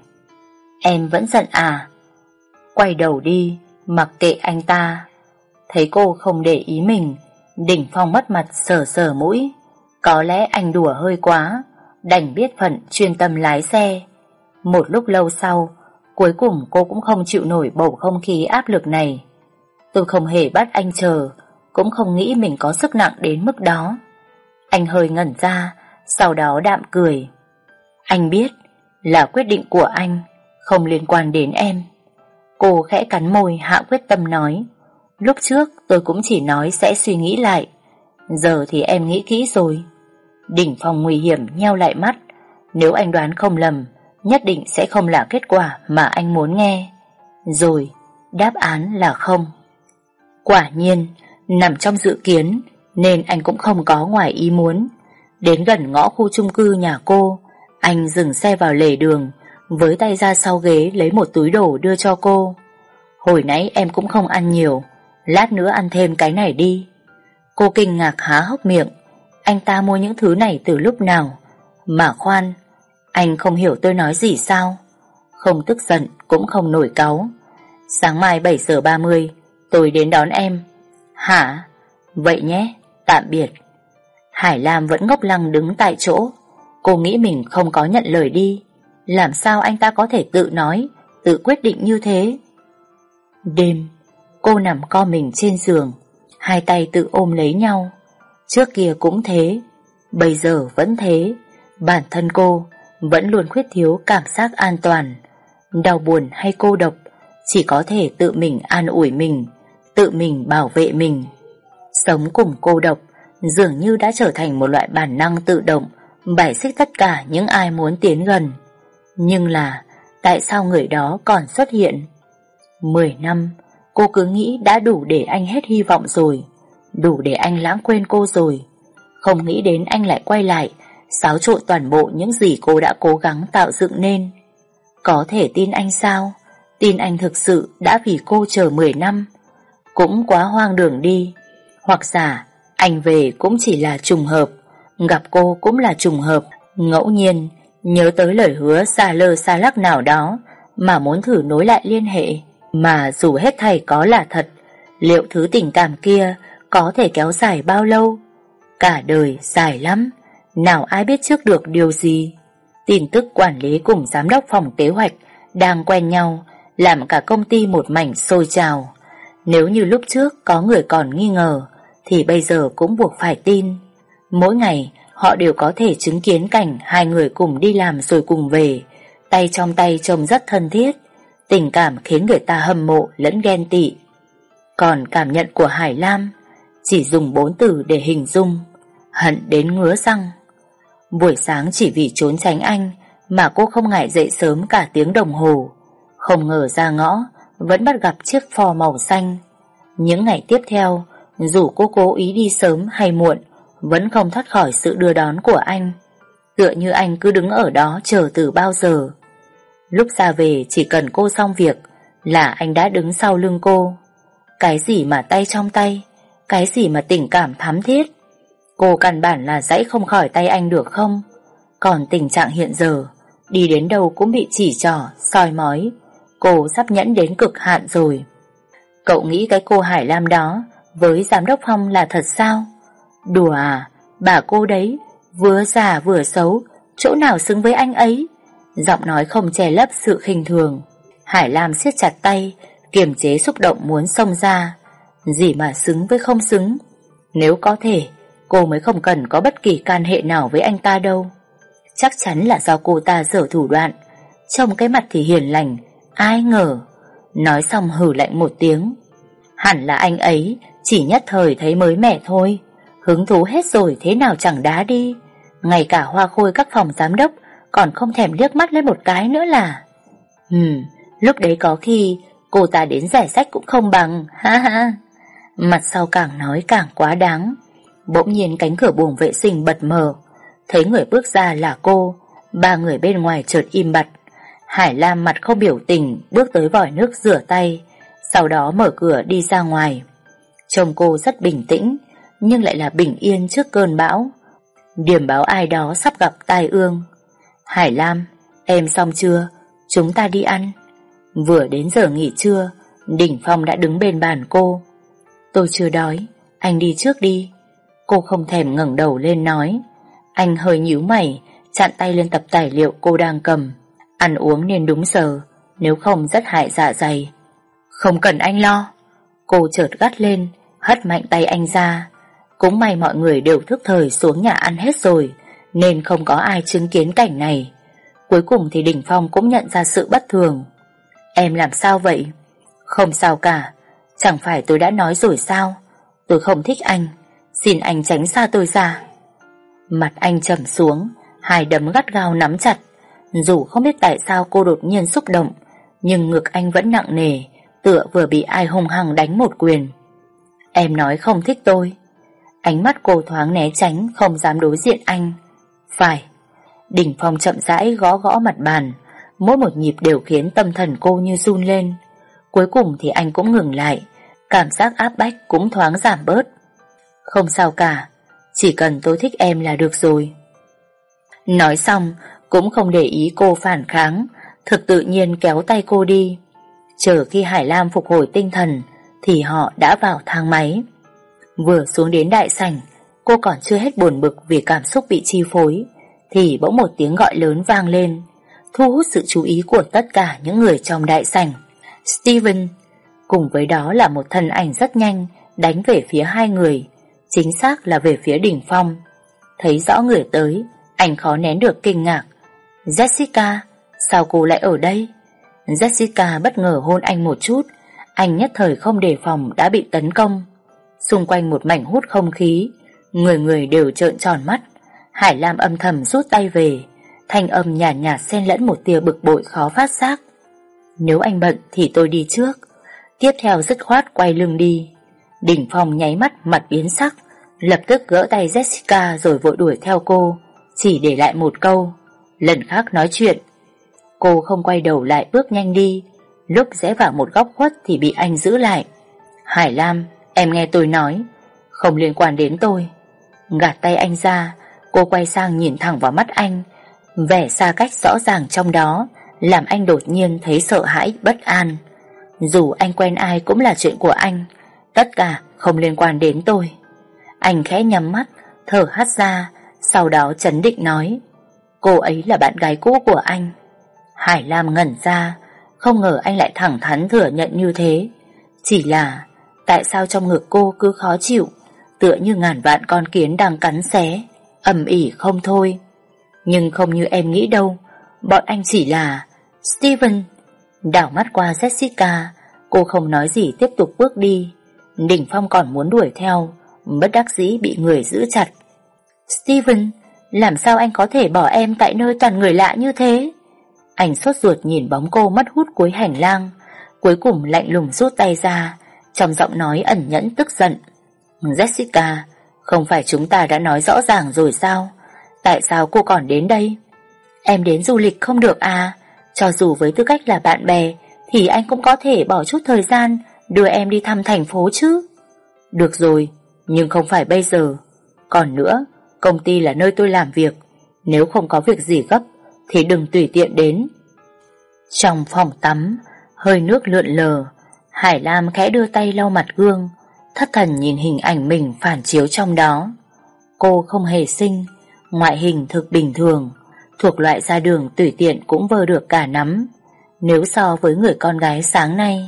Em vẫn giận à? Quay đầu đi, mặc kệ anh ta. Thấy cô không để ý mình, Đỉnh Phong mất mặt sờ sờ mũi. Có lẽ anh đùa hơi quá, đành biết phận chuyên tâm lái xe. Một lúc lâu sau, cuối cùng cô cũng không chịu nổi bầu không khí áp lực này. Tôi không hề bắt anh chờ, cũng không nghĩ mình có sức nặng đến mức đó. Anh hơi ngẩn ra, sau đó đạm cười. Anh biết, là quyết định của anh, không liên quan đến em. Cô khẽ cắn môi hạ quyết tâm nói: Lúc trước tôi cũng chỉ nói sẽ suy nghĩ lại, giờ thì em nghĩ kỹ rồi. Đỉnh Phong nguy hiểm nheo lại mắt. Nếu anh đoán không lầm, nhất định sẽ không là kết quả mà anh muốn nghe. Rồi, đáp án là không. Quả nhiên, nằm trong dự kiến, nên anh cũng không có ngoài ý muốn. Đến gần ngõ khu chung cư nhà cô, anh dừng xe vào lề đường, với tay ra sau ghế lấy một túi đồ đưa cho cô. Hồi nãy em cũng không ăn nhiều, lát nữa ăn thêm cái này đi. Cô kinh ngạc há hốc miệng. Anh ta mua những thứ này từ lúc nào? Mà khoan, anh không hiểu tôi nói gì sao? Không tức giận cũng không nổi cáu. Sáng mai 7:30 tôi đến đón em. Hả? Vậy nhé, tạm biệt. Hải Lam vẫn ngốc lăng đứng tại chỗ. Cô nghĩ mình không có nhận lời đi. Làm sao anh ta có thể tự nói, tự quyết định như thế? Đêm, cô nằm co mình trên giường, hai tay tự ôm lấy nhau. Trước kia cũng thế, bây giờ vẫn thế. Bản thân cô vẫn luôn khuyết thiếu cảm giác an toàn. Đau buồn hay cô độc, chỉ có thể tự mình an ủi mình, tự mình bảo vệ mình. Sống cùng cô độc dường như đã trở thành một loại bản năng tự động, bài xích tất cả những ai muốn tiến gần. Nhưng là tại sao người đó còn xuất hiện? 10 năm, cô cứ nghĩ đã đủ để anh hết hy vọng rồi, đủ để anh lãng quên cô rồi. Không nghĩ đến anh lại quay lại, xáo trộn toàn bộ những gì cô đã cố gắng tạo dựng nên. Có thể tin anh sao? Tin anh thực sự đã vì cô chờ 10 năm? Cũng quá hoang đường đi. Hoặc giả anh về cũng chỉ là trùng hợp, gặp cô cũng là trùng hợp, ngẫu nhiên nhớ tới lời hứa xa lơ xa lắc nào đó mà muốn thử nối lại liên hệ. Mà dù hết thảy có là thật, liệu thứ tình cảm kia có thể kéo dài bao lâu? Cả đời dài lắm, nào ai biết trước được điều gì. Tin tức quản lý cùng giám đốc phòng kế hoạch đang quen nhau làm cả công ty một mảnh sôi trào. Nếu như lúc trước có người còn nghi ngờ, thì bây giờ cũng buộc phải tin. Mỗi ngày họ đều có thể chứng kiến cảnh hai người cùng đi làm rồi cùng về, tay trong tay trông rất thân thiết. Tình cảm khiến người ta hâm mộ lẫn ghen tị. Còn cảm nhận của Hải Lam chỉ dùng 4 từ để hình dung: hận đến ngứa răng. Buổi sáng chỉ vì trốn tránh anh mà cô không ngại dậy sớm cả tiếng đồng hồ. Không ngờ ra ngõ vẫn bắt gặp chiếc Ford màu xanh. Những ngày tiếp theo, dù cô cố ý đi sớm hay muộn, vẫn không thoát khỏi sự đưa đón của anh. Tựa như anh cứ đứng ở đó chờ từ bao giờ. Lúc ra về chỉ cần cô xong việc là anh đã đứng sau lưng cô. Cái gì mà tay trong tay, cái gì mà tình cảm thắm thiết. Cô căn bản là giãy không khỏi tay anh được không? Còn tình trạng hiện giờ, đi đến đâu cũng bị chỉ trỏ, soi mói. Cô sắp nhẫn đến cực hạn rồi. Cậu nghĩ cái cô Hải Lam đó với giám đốc Phong là thật sao? Đùa à, bà cô đấy vừa già vừa xấu, chỗ nào xứng với anh ấy? Giọng nói không che lấp sự khinh thường. Hải Lam siết chặt tay, kiềm chế xúc động muốn xông ra. Gì mà xứng với không xứng? Nếu có thể, cô mới không cần có bất kỳ can hệ nào với anh ta đâu. Chắc chắn là do cô ta dở thủ đoạn. Trông cái mặt thì hiền lành, ai ngờ. Nói xong hừ lạnh một tiếng. Hẳn là anh ấy chỉ nhất thời thấy mới mẻ thôi. Hứng thú hết rồi thế nào chẳng đá đi. Ngay cả hoa khôi các phòng giám đốc còn không thèm liếc mắt lên một cái nữa là. Lúc đấy có khi cô ta đến rẻ sách cũng không bằng. Ha ha. Mặt sau càng nói càng quá đáng. Bỗng nhiên cánh cửa buồng vệ sinh bật mở. Thấy người bước ra là cô. Ba người bên ngoài chợt im bặt. Hải Lam mặt không biểu tình bước tới vòi nước rửa tay, sau đó mở cửa đi ra ngoài. Trông cô rất bình tĩnh, nhưng lại là bình yên trước cơn bão. Điểm báo ai đó sắp gặp tai ương. Hải Lam, em xong chưa? Chúng ta đi ăn. Vừa đến giờ nghỉ trưa, Đình Phong đã đứng bên bàn cô. Tôi chưa đói, anh đi trước đi. Cô không thèm ngẩng đầu lên nói. Anh hơi nhíu mày, chặn tay lên tập tài liệu cô đang cầm. Ăn uống nên đúng giờ, nếu không rất hại dạ dày. Không cần anh lo. Cô chợt gắt lên, hất mạnh tay anh ra. Cũng may mọi người đều thức thời xuống nhà ăn hết rồi, nên không có ai chứng kiến cảnh này. Cuối cùng thì Đình Phong cũng nhận ra sự bất thường. Em làm sao vậy? Không sao cả. Chẳng phải tôi đã nói rồi sao? Tôi không thích anh, xin anh tránh xa tôi ra. Mặt anh trầm xuống, hai đấm gắt gao nắm chặt. Dù không biết tại sao cô đột nhiên xúc động, nhưng ngực anh vẫn nặng nề, tựa vừa bị ai hung hăng đánh một quyền. Em nói không thích tôi. Ánh mắt cô thoáng né tránh, không dám đối diện anh. Phải. Đình Phong chậm rãi gõ gõ mặt bàn, mỗi một nhịp đều khiến tâm thần cô như run lên. Cuối cùng thì anh cũng ngừng lại, cảm giác áp bách cũng thoáng giảm bớt. Không sao cả, chỉ cần tôi thích em là được rồi. Nói xong cũng không để ý cô phản kháng, thực tự nhiên kéo tay cô đi. Chờ khi Hải Lam phục hồi tinh thần thì họ đã vào thang máy. Vừa xuống đến đại sảnh, cô còn chưa hết buồn bực vì cảm xúc bị chi phối, thì bỗng một tiếng gọi lớn vang lên, thu hút sự chú ý của tất cả những người trong đại sảnh. Steven. Cùng với đó là một thân ảnh rất nhanh đánh về phía hai người, chính xác là về phía Đình Phong. Thấy rõ người tới, anh khó nén được kinh ngạc. Jessica, sao cô lại ở đây? Jessica bất ngờ hôn anh một chút, anh nhất thời không đề phòng đã bị tấn công. Xung quanh một mảnh hút không khí, người người đều trợn tròn mắt. Hải Lam âm thầm rút tay về, thanh âm nhàn nhạt xen lẫn một tia bực bội khó phát giác. Nếu anh bận thì tôi đi trước. Tiếp theo dứt khoát quay lưng đi. Đình Phong nháy mắt mặt biến sắc, lập tức gỡ tay Jessica rồi vội đuổi theo cô, chỉ để lại một câu: lần khác nói chuyện. Cô không quay đầu lại bước nhanh đi. Lúc rẽ vào một góc khuất thì bị anh giữ lại. Hải Lam, em nghe tôi nói, không liên quan đến tôi. Gạt tay anh ra, cô quay sang nhìn thẳng vào mắt anh. Vẻ xa cách rõ ràng trong đó làm anh đột nhiên thấy sợ hãi bất an. Dù anh quen ai cũng là chuyện của anh, tất cả không liên quan đến tôi. Anh khẽ nhắm mắt, thở hắt ra, sau đó trấn định nói: cô ấy là bạn gái cũ của anh. Hải Lam ngẩn ra, không ngờ anh lại thẳng thắn thừa nhận như thế. Chỉ là tại sao trong ngực cô cứ khó chịu, tựa như ngàn vạn con kiến đang cắn xé, ầm ỉ không thôi. Nhưng không như em nghĩ đâu, bọn anh chỉ là... Steven. Đảo mắt qua Jessica, cô không nói gì tiếp tục bước đi. Đình Phong còn muốn đuổi theo, bất đắc dĩ bị người giữ chặt. Steven, làm sao anh có thể bỏ em tại nơi toàn người lạ như thế? Anh sốt ruột nhìn bóng cô mất hút cuối hành lang, cuối cùng lạnh lùng rút tay ra, trong giọng nói ẩn nhẫn tức giận. Jessica, không phải chúng ta đã nói rõ ràng rồi sao? Tại sao cô còn đến đây? Em đến du lịch không được à? Cho dù với tư cách là bạn bè thì anh cũng có thể bỏ chút thời gian đưa em đi thăm thành phố chứ. Được rồi, nhưng không phải bây giờ. Còn nữa, công ty là nơi tôi làm việc, nếu không có việc gì gấp thì đừng tùy tiện đến. Trong phòng tắm, hơi nước lượn lờ, Hải Lam khẽ đưa tay lau mặt gương, thất thần nhìn hình ảnh mình phản chiếu trong đó. Cô không hề xinh, ngoại hình thực bình thường, thuộc loại ra đường tùy tiện cũng vơ được cả nắm. Nếu so với người con gái sáng nay,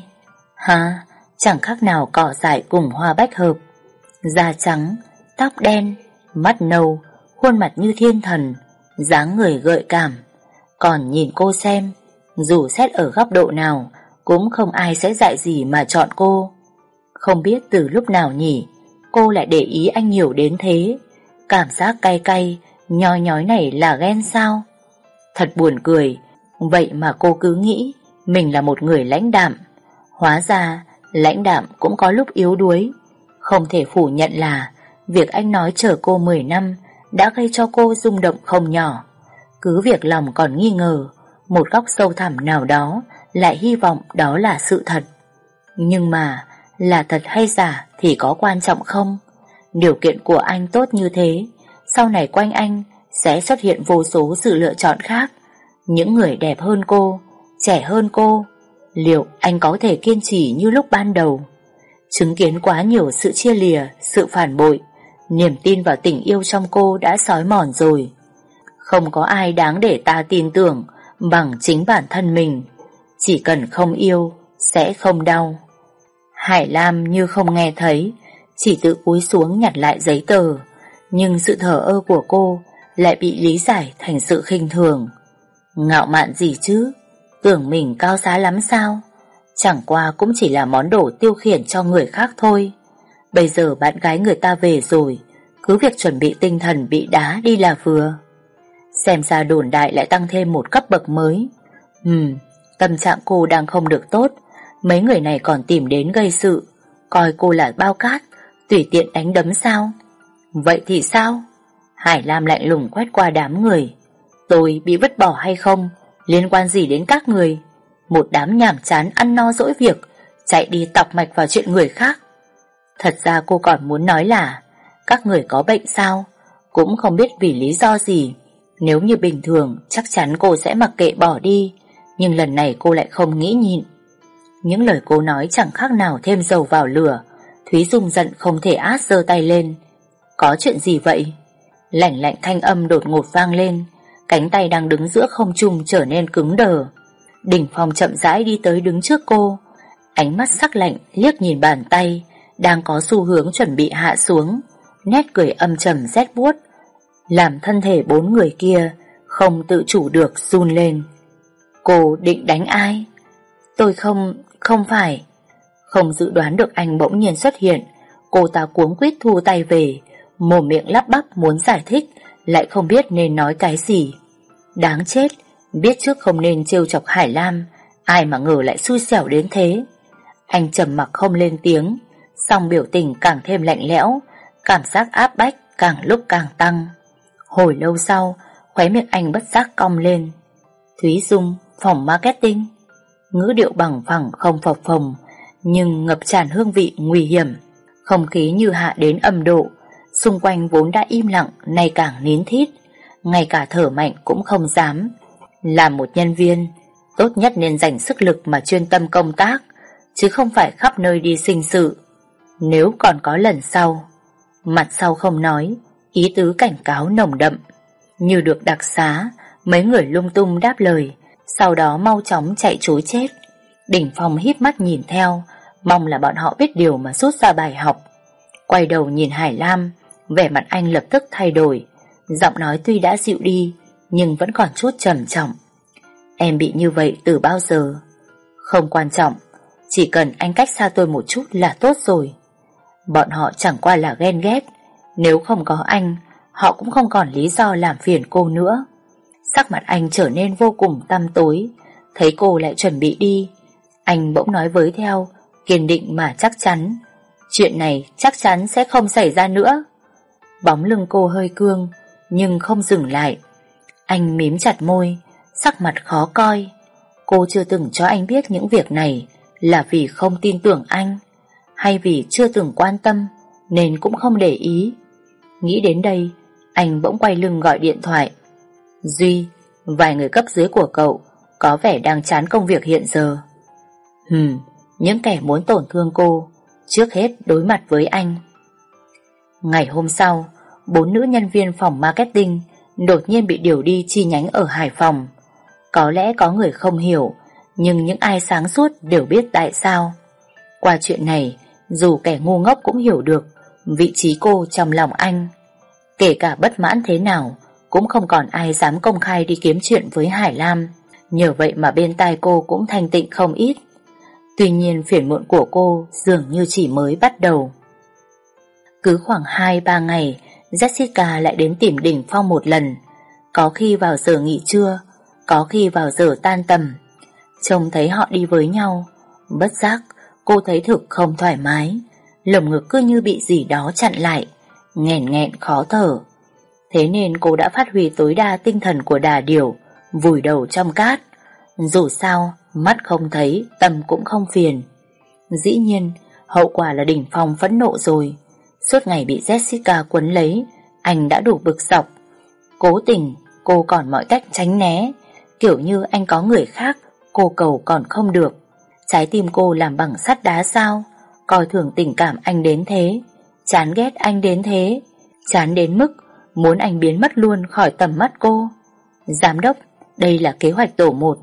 chẳng khác nào cỏ dại cùng hoa bách hợp. Da trắng, tóc đen, mắt nâu, khuôn mặt như thiên thần, dáng người gợi cảm. Còn nhìn cô xem, dù xét ở góc độ nào cũng không ai sẽ dại gì mà chọn cô. Không biết từ lúc nào nhỉ, cô lại để ý anh nhiều đến thế. Cảm giác cay cay, nhói nhói này là ghen sao? Thật buồn cười. Vậy mà cô cứ nghĩ mình là một người lãnh đạm. Hóa ra lãnh đạm cũng có lúc yếu đuối. Không thể phủ nhận là việc anh nói chờ cô 10 năm đã gây cho cô rung động không nhỏ. Cứ việc lòng còn nghi ngờ, một góc sâu thẳm nào đó lại hy vọng đó là sự thật. Nhưng mà là thật hay giả thì có quan trọng không? Điều kiện của anh tốt như thế, sau này quanh anh sẽ xuất hiện vô số sự lựa chọn khác. Những người đẹp hơn cô, trẻ hơn cô. Liệu anh có thể kiên trì như lúc ban đầu? Chứng kiến quá nhiều sự chia lìa, sự phản bội, niềm tin vào tình yêu trong cô đã xói mòn rồi. Không có ai đáng để ta tin tưởng bằng chính bản thân mình. Chỉ cần không yêu, sẽ không đau. Hải Lam như không nghe thấy, chỉ tự cúi xuống nhặt lại giấy tờ. Nhưng sự thờ ơ của cô lại bị lý giải thành sự khinh thường. Ngạo mạn gì chứ? Tưởng mình cao giá lắm sao? Chẳng qua cũng chỉ là món đồ tiêu khiển cho người khác thôi. Bây giờ bạn gái người ta về rồi, cứ việc chuẩn bị tinh thần bị đá đi là vừa. Xem ra đồn đại lại tăng thêm một cấp bậc mới. Tâm trạng cô đang không được tốt. Mấy người này còn tìm đến gây sự, coi cô là bao cát, tùy tiện đánh đấm sao? Vậy thì sao? Hải Lam lạnh lùng quét qua đám người. Tôi bị vứt bỏ hay không liên quan gì đến các người? Một đám nhàm chán ăn no dỗi việc, chạy đi tọc mạch vào chuyện người khác. Thật ra cô còn muốn nói là các người có bệnh sao? Cũng không biết vì lý do gì. Nếu như bình thường chắc chắn cô sẽ mặc kệ bỏ đi, nhưng lần này cô lại không nghĩ nhịn. Những lời cô nói chẳng khác nào thêm dầu vào lửa. Thúy Dung giận không thể át giơ tay lên. Có chuyện gì vậy? Lạnh lạnh thanh âm đột ngột vang lên. Cánh tay đang đứng giữa không trung trở nên cứng đờ. Đỉnh Phong chậm rãi đi tới đứng trước cô. Ánh mắt sắc lạnh liếc nhìn bàn tay đang có xu hướng chuẩn bị hạ xuống. Nét cười âm trầm rét buốt làm thân thể bốn người kia không tự chủ được run lên. Cô định đánh ai? Tôi không phải. Không dự đoán được anh bỗng nhiên xuất hiện, cô ta cuống quýt thu tay về, mồm miệng lắp bắp muốn giải thích, lại không biết nên nói cái gì. Đáng chết, biết trước không nên trêu chọc Hải Lam, ai mà ngờ lại xui xẻo đến thế. Anh trầm mặc không lên tiếng, song biểu tình càng thêm lạnh lẽo, cảm giác áp bách càng lúc càng tăng. Hồi lâu sau, khóe miệng anh bất giác cong lên. Thúy Dung, phòng marketing. Ngữ điệu bằng phẳng không phập phồng, nhưng ngập tràn hương vị nguy hiểm. Không khí như hạ đến âm độ, xung quanh vốn đã im lặng nay càng nín thít, ngay cả thở mạnh cũng không dám. Làm một nhân viên, tốt nhất nên dành sức lực mà chuyên tâm công tác, chứ không phải khắp nơi đi sinh sự. Nếu còn có lần sau, mặt sau không nói, ý tứ cảnh cáo nồng đậm. Như được đặc xá, mấy người lung tung đáp lời, sau đó mau chóng chạy trối chết. Đỉnh Phong híp mắt nhìn theo, mong là bọn họ biết điều mà rút ra bài học. Quay đầu nhìn Hải Lam, vẻ mặt anh lập tức thay đổi, giọng nói tuy đã dịu đi nhưng vẫn còn chút trầm trọng. Em bị như vậy từ bao giờ? Không quan trọng, chỉ cần anh cách xa tôi một chút là tốt rồi. Bọn họ chẳng qua là ghen ghét, nếu không có anh, họ cũng không còn lý do làm phiền cô nữa. Sắc mặt anh trở nên vô cùng tăm tối, thấy cô lại chuẩn bị đi, anh bỗng nói với theo, kiên định mà chắc chắn. Chuyện này chắc chắn sẽ không xảy ra nữa. Bóng lưng cô hơi cương, nhưng không dừng lại. Anh mím chặt môi, sắc mặt khó coi. Cô chưa từng cho anh biết những việc này là vì không tin tưởng anh, hay vì chưa từng quan tâm nên cũng không để ý. Nghĩ đến đây, anh bỗng quay lưng gọi điện thoại. Duy, vài người cấp dưới của cậu có vẻ đang chán công việc hiện giờ. Những kẻ muốn tổn thương cô trước hết đối mặt với anh. Ngày hôm sau, 4 nữ nhân viên phòng marketing đột nhiên bị điều đi chi nhánh ở Hải Phòng. Có lẽ có người không hiểu, nhưng những ai sáng suốt đều biết tại sao. Qua chuyện này, dù kẻ ngu ngốc cũng hiểu được vị trí cô trong lòng anh. Kể cả bất mãn thế nào, cũng không còn ai dám công khai đi kiếm chuyện với Hải Lam. Nhờ vậy mà bên tai cô cũng thanh tịnh không ít. Tuy nhiên phiền muộn của cô dường như chỉ mới bắt đầu. Cứ khoảng 2-3 ngày, Jessica lại đến tìm Đỉnh Phong một lần. Có khi vào giờ nghỉ trưa, có khi vào giờ tan tầm. Trông thấy họ đi với nhau, bất giác cô thấy thực không thoải mái. Lồng ngực cứ như bị gì đó chặn lại, nghẹn nghẹn khó thở. Thế nên cô đã phát huy tối đa tinh thần của đà điểu, vùi đầu trong cát. Dù sao, mắt không thấy, tâm cũng không phiền. Dĩ nhiên, hậu quả là Đỉnh Phong phẫn nộ rồi. Suốt ngày bị Jessica quấn lấy, anh đã đủ bực dọc. Cố tình, cô còn mọi cách tránh né. Kiểu như anh có người khác, cô cầu còn không được. Trái tim cô làm bằng sắt đá sao? Coi thường tình cảm anh đến thế, chán ghét anh đến thế, chán đến mức muốn anh biến mất luôn khỏi tầm mắt cô. Giám đốc, đây là kế hoạch tổ 1.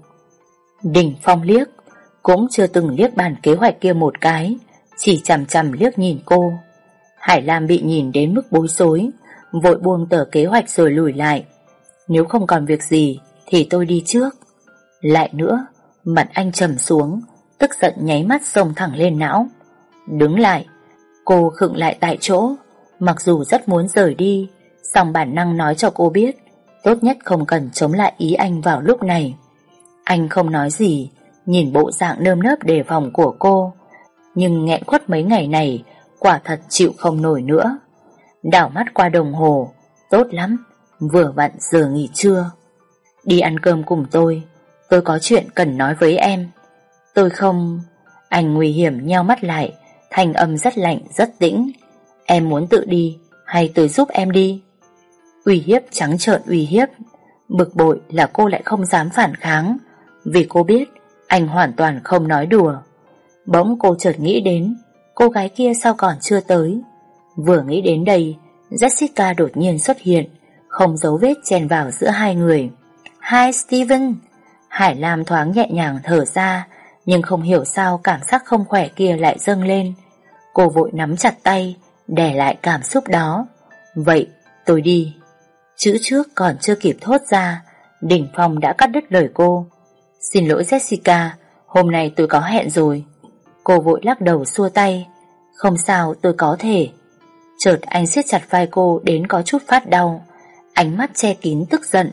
Đỉnh Phong liếc, cũng chưa từng liếc bàn kế hoạch kia một cái, chỉ chằm chằm liếc nhìn cô. Hải Lam bị nhìn đến mức bối rối, vội buông tờ kế hoạch rồi lùi lại. Nếu không còn việc gì thì tôi đi trước. Lại nữa, mặt anh trầm xuống, tức giận nháy mắt xông thẳng lên não. Đứng lại. Cô khựng lại tại chỗ. Mặc dù rất muốn rời đi, song bản năng nói cho cô biết tốt nhất không cần chống lại ý anh vào lúc này. Anh không nói gì, nhìn bộ dạng nơm nớp đề phòng của cô, nhưng nghẹn khuất mấy ngày này quả thật chịu không nổi nữa. Đảo mắt qua đồng hồ, tốt lắm, vừa vặn giờ nghỉ trưa. Đi ăn cơm cùng tôi có chuyện cần nói với em. Tôi không... Anh nguy hiểm nheo mắt lại, thanh âm rất lạnh rất tĩnh. Em muốn tự đi hay tôi giúp em đi? Uy hiếp trắng trợn uy hiếp. Bực bội là cô lại không dám phản kháng, vì cô biết anh hoàn toàn không nói đùa. Bỗng cô chợt nghĩ đến cô gái kia sao còn chưa tới. Vừa nghĩ đến đây, Jessica đột nhiên xuất hiện, không dấu vết chen vào giữa hai người. Hi Steven. Hải Lam thoáng nhẹ nhàng thở ra, nhưng không hiểu sao cảm giác không khỏe kia lại dâng lên. Cô vội nắm chặt tay, đè lại cảm xúc đó. Vậy, tôi đi. Chữ trước còn chưa kịp thốt ra, Đỉnh Phong đã cắt đứt lời cô. Xin lỗi Jessica, hôm nay tôi có hẹn rồi. Cô vội lắc đầu xua tay. Không sao, tôi có thể. Chợt anh siết chặt vai cô đến có chút phát đau, ánh mắt che kín tức giận.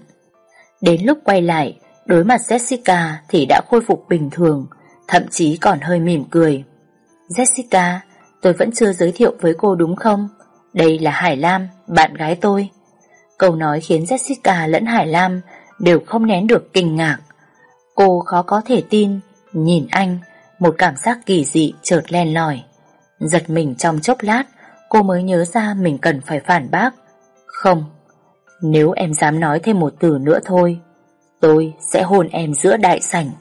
Đến lúc quay lại, đối mặt Jessica thì đã khôi phục bình thường, thậm chí còn hơi mỉm cười. Jessica, tôi vẫn chưa giới thiệu với cô đúng không? Đây là Hải Lam, bạn gái tôi. Câu nói khiến Jessica lẫn Hải Lam đều không nén được kinh ngạc. Cô khó có thể tin, nhìn anh, một cảm giác kỳ dị chợt len lỏi. Giật mình trong chốc lát, cô mới nhớ ra mình cần phải phản bác. Không, nếu em dám nói thêm một từ nữa thôi, tôi sẽ hôn em giữa đại sảnh.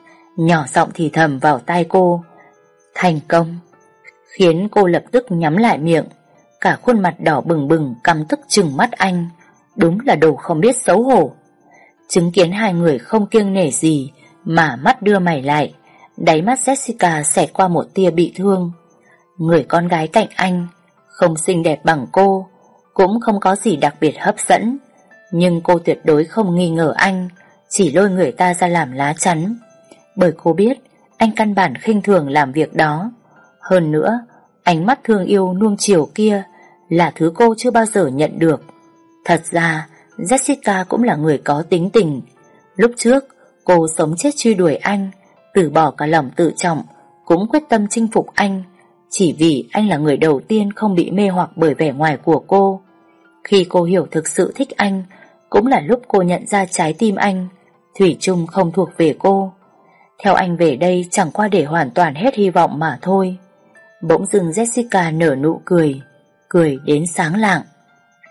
Nhỏ giọng thì thầm vào tai cô. Thành công. Khiến cô lập tức nhắm lại miệng, cả khuôn mặt đỏ bừng bừng căm tức trừng mắt anh. Đúng là đồ không biết xấu hổ. Chứng kiến hai người không kiêng nể gì mà mắt đưa mày lại, đáy mắt Jessica xẹt qua một tia bị thương. Người con gái cạnh anh không xinh đẹp bằng cô, cũng không có gì đặc biệt hấp dẫn, nhưng cô tuyệt đối không nghi ngờ anh chỉ lôi người ta ra làm lá chắn, bởi cô biết anh căn bản khinh thường làm việc đó. Hơn nữa, ánh mắt thương yêu nuông chiều kia là thứ cô chưa bao giờ nhận được. Thật ra, Jessica cũng là người có tính tình. Lúc trước, cô sống chết truy đuổi anh, từ bỏ cả lòng tự trọng, cũng quyết tâm chinh phục anh, chỉ vì anh là người đầu tiên không bị mê hoặc bởi vẻ ngoài của cô. Khi cô hiểu thực sự thích anh, cũng là lúc cô nhận ra trái tim anh thủy chung không thuộc về cô. Theo anh về đây chẳng qua để hoàn toàn hết hy vọng mà thôi. Bỗng dưng Jessica nở nụ cười, cười đến sáng lạng.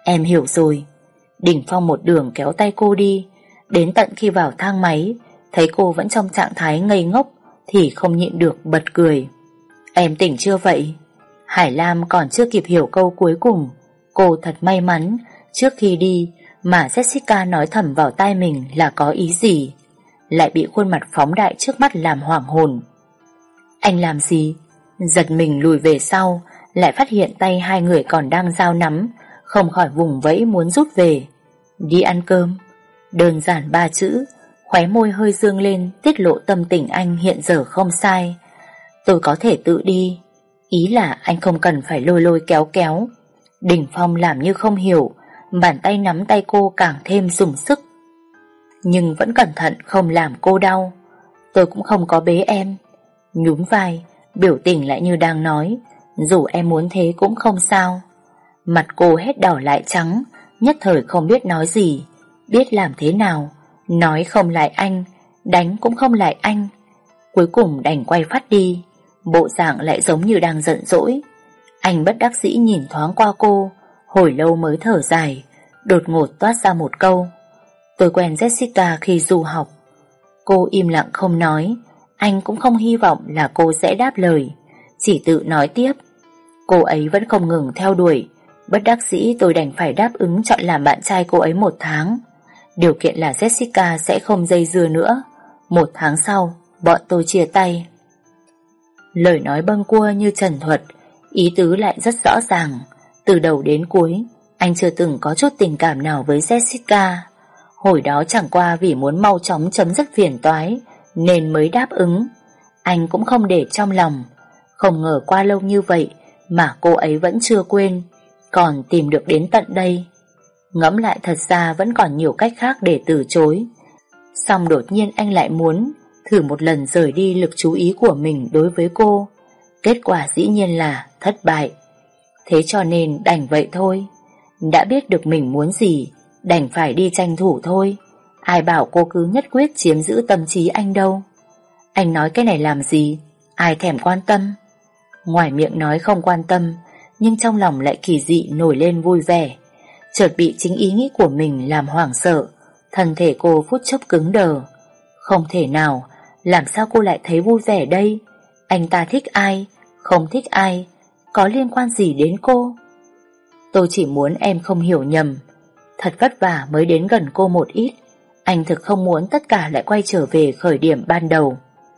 Em hiểu rồi. Đình Phong một đường kéo tay cô đi. Đến tận khi vào thang máy, thấy cô vẫn trong trạng thái ngây ngốc thì không nhịn được bật cười. Em tỉnh chưa vậy? Hải Lam còn chưa kịp hiểu câu cuối cùng. Cô thật may mắn trước khi đi mà Jessica nói thầm vào tai mình là có ý gì, lại bị khuôn mặt phóng đại trước mắt làm hoảng hồn. Anh làm gì? Giật mình lùi về sau, lại phát hiện tay hai người còn đang giao nắm, không khỏi vùng vẫy muốn rút về. Đi ăn cơm. Đơn giản 3 chữ, khóe môi hơi dương lên tiết lộ tâm tình anh hiện giờ không sai. Tôi có thể tự đi. Ý là anh không cần phải lôi lôi kéo kéo. Đình Phong làm như không hiểu, bàn tay nắm tay cô càng thêm dùng sức. Nhưng vẫn cẩn thận không làm cô đau. Tôi cũng không có bế em. Nhún vai, biểu tình lại như đang nói, dù em muốn thế cũng không sao. Mặt cô hết đỏ lại trắng, nhất thời không biết nói gì, biết làm thế nào. Nói không lại anh, đánh cũng không lại anh. Cuối cùng đành quay phát đi, bộ dạng lại giống như đang giận dỗi. Anh bất đắc dĩ nhìn thoáng qua cô, hồi lâu mới thở dài, đột ngột toát ra một câu: tôi quen Jessica khi du học. Cô im lặng không nói. Anh cũng không hy vọng là cô sẽ đáp lời, chỉ tự nói tiếp: cô ấy vẫn không ngừng theo đuổi. Bất đắc dĩ tôi đành phải đáp ứng chọn làm bạn trai cô ấy 1 tháng. Điều kiện là Jessica sẽ không dây dưa nữa. 1 tháng sau, bọn tôi chia tay. Lời nói bâng quơ như trần thuật, ý tứ lại rất rõ ràng. Từ đầu đến cuối, anh chưa từng có chút tình cảm nào với Jessica. Hồi đó chẳng qua vì muốn mau chóng chấm dứt phiền toái nên mới đáp ứng. Anh cũng không để trong lòng. Không ngờ qua lâu như vậy mà cô ấy vẫn chưa quên, còn tìm được đến tận đây. Ngẫm lại thật ra vẫn còn nhiều cách khác để từ chối. Xong đột nhiên anh lại muốn thử một lần rời đi lực chú ý của mình đối với cô. Kết quả dĩ nhiên là thất bại. Thế cho nên đành vậy thôi. Đã biết được mình muốn gì, đành phải đi tranh thủ thôi. Ai bảo cô cứ nhất quyết chiếm giữ tâm trí anh đâu. Anh nói cái này làm gì? Ai thèm quan tâm. Ngoài miệng nói không quan tâm, nhưng trong lòng lại kỳ dị nổi lên vui vẻ. Chợt bị chính ý nghĩ của mình làm hoảng sợ. Thân thể cô phút chốc cứng đờ. Không thể nào, làm sao cô lại thấy vui vẻ đây? Anh ta thích ai, không thích ai, có liên quan gì đến cô? Tôi chỉ muốn em không hiểu nhầm. Thật vất vả mới đến gần cô một ít. Anh thực không muốn tất cả lại quay trở về khởi điểm ban đầu.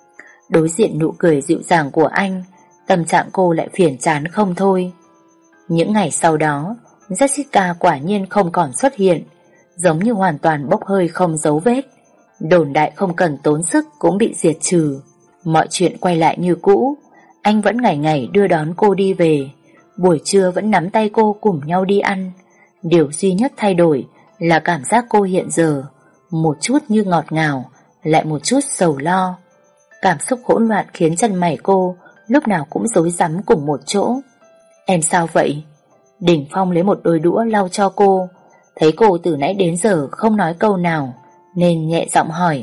Đối diện nụ cười dịu dàng của anh, tâm trạng cô lại phiền chán không thôi. Những ngày sau đó, Jessica quả nhiên không còn xuất hiện, giống như hoàn toàn bốc hơi không dấu vết. Đồn đại không cần tốn sức cũng bị diệt trừ. Mọi chuyện quay lại như cũ. Anh vẫn ngày ngày đưa đón cô đi về, buổi trưa vẫn nắm tay cô cùng nhau đi ăn. Điều duy nhất thay đổi là cảm giác cô hiện giờ một chút như ngọt ngào, lại một chút sầu lo. Cảm xúc hỗn loạn khiến chân mày cô lúc nào cũng rối rắm cùng một chỗ. Em sao vậy? Đình Phong lấy một đôi đũa lau cho cô. Thấy cô từ nãy đến giờ không nói câu nào nên nhẹ giọng hỏi.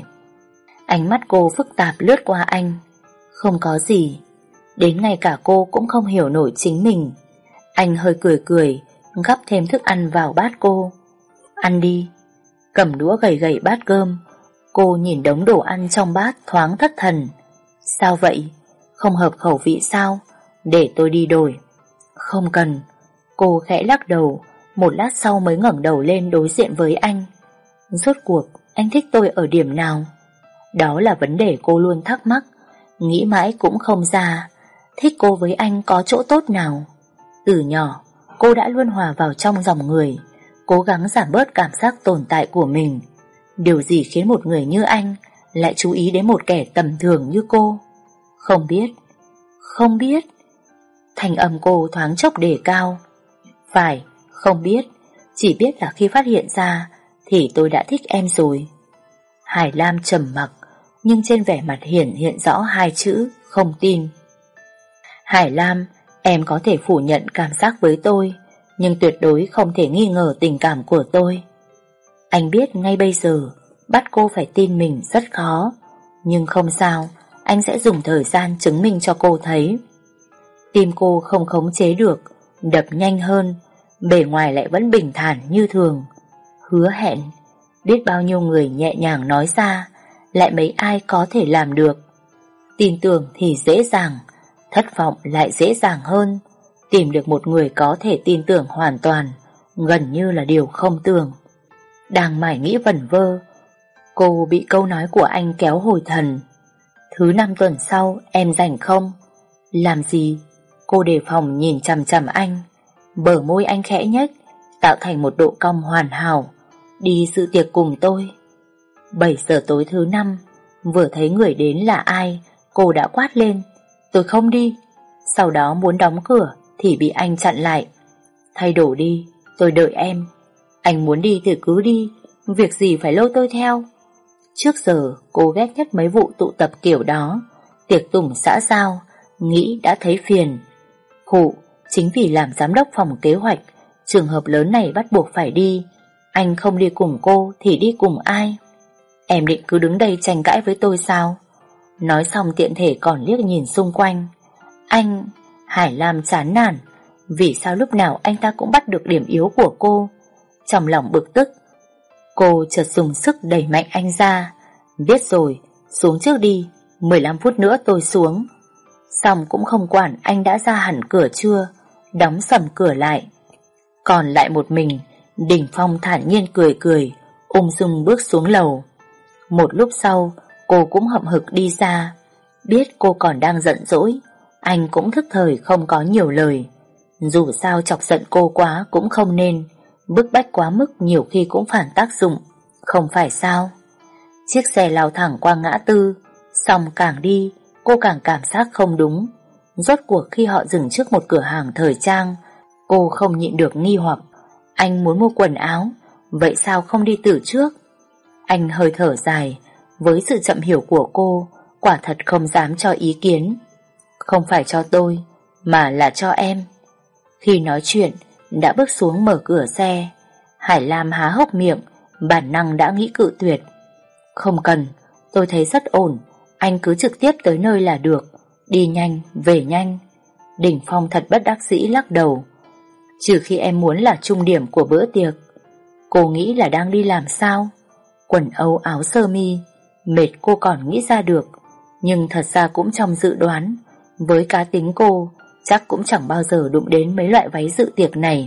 Ánh mắt cô phức tạp lướt qua anh. Không có gì. Đến ngay cả cô cũng không hiểu nổi chính mình. Anh hơi cười cười, gắp thêm thức ăn vào bát cô. Ăn đi. Cầm đũa gầy gầy bát cơm. Cô nhìn đống đồ ăn trong bát thoáng thất thần. Sao vậy? Không hợp khẩu vị sao? Để tôi đi đổi. Không cần. Cô khẽ lắc đầu. Một lát sau mới ngẩng đầu lên đối diện với anh. Rốt cuộc anh thích tôi ở điểm nào? Đó là vấn đề cô luôn thắc mắc. Nghĩ mãi cũng không ra. Thích cô với anh có chỗ tốt nào? Từ nhỏ cô đã luôn hòa vào trong dòng người, cố gắng giảm bớt cảm giác tồn tại của mình. Điều gì khiến một người như anh lại chú ý đến một kẻ tầm thường như cô? Không biết. Không biết. Thanh âm cô thoáng chốc đề cao. Phải, không biết. Chỉ biết là khi phát hiện ra thì tôi đã thích em rồi. Hải Lam trầm mặc, nhưng trên vẻ mặt hiện rõ 2 chữ không tin. Hải Lam, em có thể phủ nhận cảm giác với tôi, nhưng tuyệt đối không thể nghi ngờ tình cảm của tôi. Anh biết ngay bây giờ bắt cô phải tin mình rất khó, nhưng không sao, anh sẽ dùng thời gian chứng minh cho cô thấy. Tim cô không khống chế được, đập nhanh hơn, bề ngoài lại vẫn bình thản như thường. Hứa hẹn, biết bao nhiêu người nhẹ nhàng nói ra, lại mấy ai có thể làm được. Tin tưởng thì dễ dàng, thất vọng lại dễ dàng hơn. Tìm được một người có thể tin tưởng hoàn toàn gần như là điều không tưởng. Đang mải nghĩ vẩn vơ, cô bị câu nói của anh kéo hồi thần. Thứ 5 tuần sau em rảnh không? Làm gì? Cô đề phòng nhìn chằm chằm anh. Bờ môi anh khẽ nhếch, tạo thành một độ cong hoàn hảo. Đi dự tiệc cùng tôi. 7 giờ tối thứ 5, vừa thấy người đến là ai, cô đã quát lên: tôi không đi. Sau đó muốn đóng cửa thì bị anh chặn lại. Thay đồ đi, tôi đợi em. Anh muốn đi thì cứ đi, việc gì phải lôi tôi theo. Trước giờ cô ghét nhất mấy vụ tụ tập kiểu đó, tiệc tùng xã giao, nghĩ đã thấy phiền. Khụ, chính vì làm giám đốc phòng kế hoạch, trường hợp lớn này bắt buộc phải đi. Anh không đi cùng cô thì đi cùng ai? Em định cứ đứng đây tranh cãi với tôi sao? Nói xong tiện thể còn liếc nhìn xung quanh. Anh... Hải Lam chán nản. Vì sao lúc nào anh ta cũng bắt được điểm yếu của cô? Trong lòng bực tức, cô chợt dùng sức đẩy mạnh anh ra. Biết rồi, xuống trước đi, 15 phút nữa tôi xuống. Xong cũng không quản anh đã ra hẳn cửa chưa, đóng sầm cửa lại. Còn lại một mình, Đình Phong thản nhiên cười cười, ung dung bước xuống lầu. Một lúc sau, cô cũng hậm hực đi ra. Biết cô còn đang giận dỗi, anh cũng thức thời không có nhiều lời. Dù sao chọc giận cô quá cũng không nên, bức bách quá mức nhiều khi cũng phản tác dụng, không phải sao? Chiếc xe lao thẳng qua ngã tư, xong càng đi, cô càng cảm giác không đúng. Rốt cuộc khi họ dừng trước một cửa hàng thời trang, cô không nhịn được nghi hoặc. Anh muốn mua quần áo, vậy sao không đi từ trước? Anh hơi thở dài, với sự chậm hiểu của cô, quả thật không dám cho ý kiến. Không phải cho tôi, mà là cho em. Khi nói chuyện, đã bước xuống mở cửa xe. Hải Lam há hốc miệng, bản năng đã nghĩ cự tuyệt. Không cần, tôi thấy rất ổn, anh cứ trực tiếp tới nơi là được. Đi nhanh, về nhanh. Đình Phong thật bất đắc dĩ lắc đầu. Trừ khi em muốn là trung điểm của bữa tiệc. Cô nghĩ là đang đi làm sao? Quần âu áo sơ mi, mệt cô còn nghĩ ra được. Nhưng thật ra cũng trong dự đoán. Với cá tính cô, chắc cũng chẳng bao giờ đụng đến mấy loại váy dự tiệc này.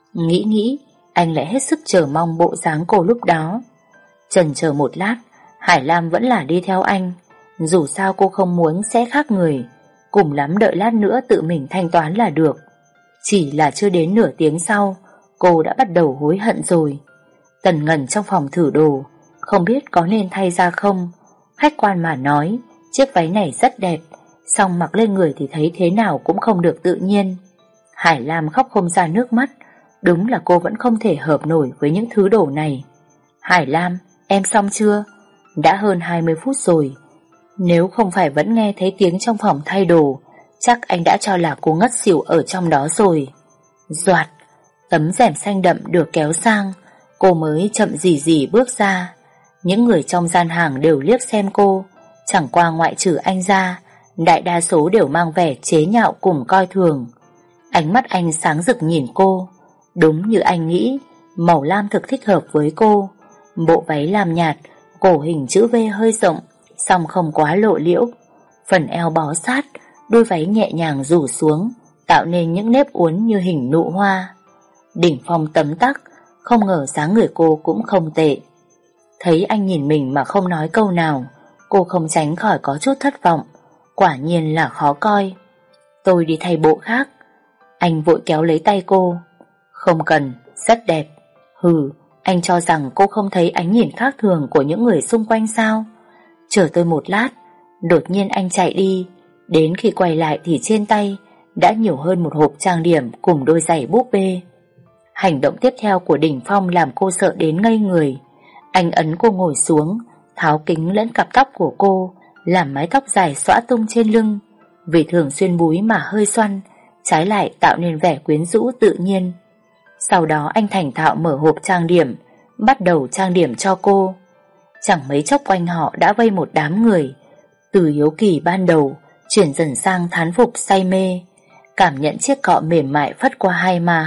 Nghĩ, anh lại hết sức chờ mong bộ dáng cô lúc đó. Chần chờ một lát, Hải Lam vẫn là đi theo anh. Dù sao cô không muốn sẽ khác người, cùng lắm đợi lát nữa tự mình thanh toán là được. Chỉ là chưa đến nửa tiếng sau, cô đã bắt đầu hối hận rồi. Tần ngần trong phòng thử đồ, không biết có nên thay ra không. Khách quan mà nói, chiếc váy này rất đẹp, song mặc lên người thì thấy thế nào cũng không được tự nhiên. Hải Lam khóc không ra nước mắt. Đúng là cô vẫn không thể hợp nổi với những thứ đồ này. Hải Lam, em xong chưa? Đã hơn 20 phút rồi. Nếu không phải vẫn nghe thấy tiếng trong phòng thay đồ, chắc anh đã cho là cô ngất xỉu ở trong đó rồi. Doạt, tấm rèm xanh đậm được kéo sang, cô mới chậm rì rì bước ra. Những người trong gian hàng đều liếc xem cô, chẳng qua ngoại trừ anh ra, đại đa số đều mang vẻ chế nhạo cùng coi thường. Ánh mắt anh sáng rực nhìn cô. Đúng như anh nghĩ, màu lam thực thích hợp với cô. Bộ váy lam nhạt, cổ hình chữ V hơi rộng, song không quá lộ liễu. Phần eo bó sát, đôi váy nhẹ nhàng rủ xuống, tạo nên những nếp uốn như hình nụ hoa. Đỉnh Phong tấm tắc, không ngờ dáng người cô cũng không tệ. Thấy anh nhìn mình mà không nói câu nào, cô không tránh khỏi có chút thất vọng. Quả nhiên là khó coi. Tôi đi thay bộ khác. Anh vội kéo lấy tay cô. Không cần, rất đẹp. Hừ, anh cho rằng cô không thấy ánh nhìn khác thường của những người xung quanh sao? Chờ tôi một lát. Đột nhiên anh chạy đi. Đến khi quay lại thì trên tay đã nhiều hơn một hộp trang điểm cùng đôi giày búp bê. Hành động tiếp theo của Đình Phong làm cô sợ đến ngây người. Anh ấn cô ngồi xuống, tháo kính lẫn cặp tóc của cô, làm mái tóc dài xõa tung trên lưng. Vì thường xuyên búi mà hơi xoăn, trái lại tạo nên vẻ quyến rũ tự nhiên. Sau đó anh thành thạo mở hộp trang điểm, bắt đầu trang điểm cho cô. Chẳng mấy chốc quanh họ đã vây một đám người. Từ hiếu kỳ ban đầu chuyển dần sang thán phục say mê. Cảm nhận chiếc cọ mềm mại phất qua hai má,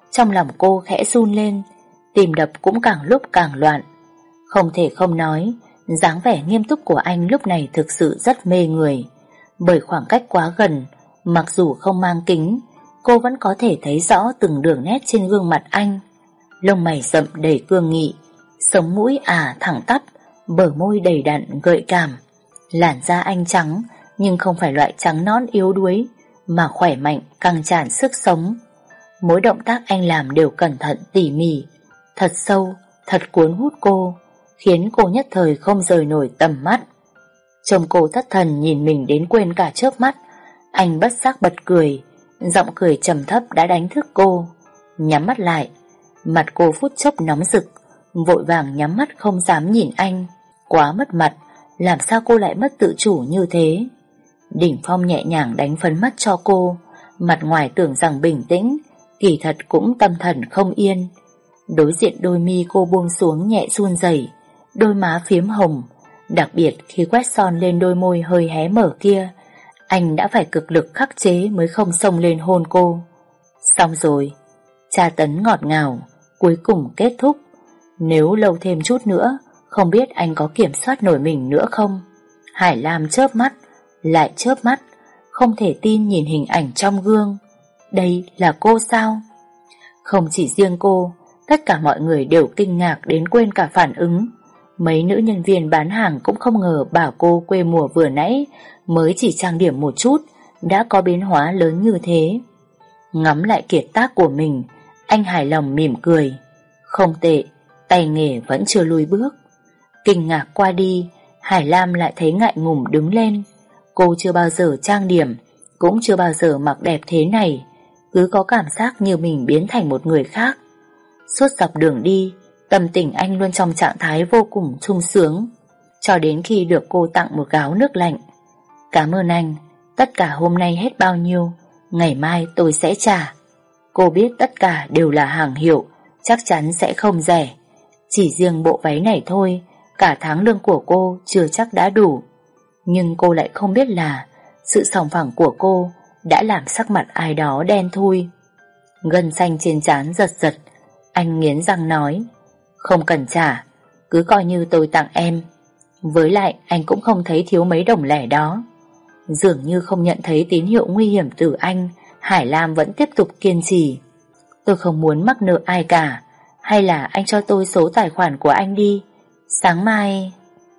Trong lòng cô khẽ run lên, tim đập cũng càng lúc càng loạn. Không thể không nói, dáng vẻ nghiêm túc của anh lúc này thực sự rất mê người. Bởi khoảng cách quá gần, mặc dù không mang kính, cô vẫn có thể thấy rõ từng đường nét trên gương mặt anh. Lông mày rậm đầy cương nghị, sống mũi thẳng tắp, bờ môi đầy đặn gợi cảm. Làn da anh trắng, nhưng không phải loại trắng nõn yếu đuối, mà khỏe mạnh, căng tràn sức sống. Mỗi động tác anh làm đều cẩn thận tỉ mỉ, thật sâu, thật cuốn hút cô, khiến cô nhất thời không rời nổi tầm mắt. Trông cô thất thần nhìn mình đến quên cả chớp mắt, anh bất giác bật cười, giọng cười trầm thấp đã đánh thức cô. Nhắm mắt lại, mặt cô phút chốc nóng rực, vội vàng nhắm mắt không dám nhìn anh. Quá mất mặt, làm sao cô lại mất tự chủ như thế? Đỉnh Phong nhẹ nhàng đánh phấn mắt cho cô, mặt ngoài tưởng rằng bình tĩnh, kỳ thật cũng tâm thần không yên. Đối diện đôi mi cô buông xuống nhẹ run rẩy, đôi má phiếm hồng, đặc biệt khi quét son lên đôi môi hơi hé mở kia, anh đã phải cực lực khắc chế mới không xông lên hôn cô. Xong rồi, tra tấn ngọt ngào cuối cùng kết thúc. Nếu lâu thêm chút nữa, không biết anh có kiểm soát nổi mình nữa không? Hải Lam chớp mắt, lại chớp mắt, không thể tin nhìn hình ảnh trong gương. Đây là cô sao? Không chỉ riêng cô, tất cả mọi người đều kinh ngạc đến quên cả phản ứng. Mấy nữ nhân viên bán hàng cũng không ngờ bà cô quê mùa vừa nãy mới chỉ trang điểm một chút đã có biến hóa lớn như thế. Ngắm lại kiệt tác của mình, anh hài lòng mỉm cười. Không tệ, tay nghề vẫn chưa lùi bước. Kinh ngạc qua đi, Hải Lam lại thấy ngại ngùng đứng lên. Cô chưa bao giờ trang điểm, cũng chưa bao giờ mặc đẹp thế này, cứ có cảm giác như mình biến thành một người khác. Suốt dọc đường đi, tâm tình anh luôn trong trạng thái vô cùng sung sướng, cho đến khi được cô tặng một gáo nước lạnh. Cảm ơn anh, tất cả hôm nay hết bao nhiêu, ngày mai tôi sẽ trả. Cô biết tất cả đều là hàng hiệu, chắc chắn sẽ không rẻ. Chỉ riêng bộ váy này thôi, cả tháng lương của cô chưa chắc đã đủ. Nhưng cô lại không biết là sự sòng phẳng của cô đã làm sắc mặt ai đó đen thui. Gân xanh trên trán giật giật, anh nghiến răng nói, không cần trả, cứ coi như tôi tặng em. Với lại anh cũng không thấy thiếu mấy đồng lẻ đó. Dường như không nhận thấy tín hiệu nguy hiểm từ anh, Hải Lam vẫn tiếp tục kiên trì. Tôi không muốn mắc nợ ai cả, hay là anh cho tôi số tài khoản của anh đi, sáng mai...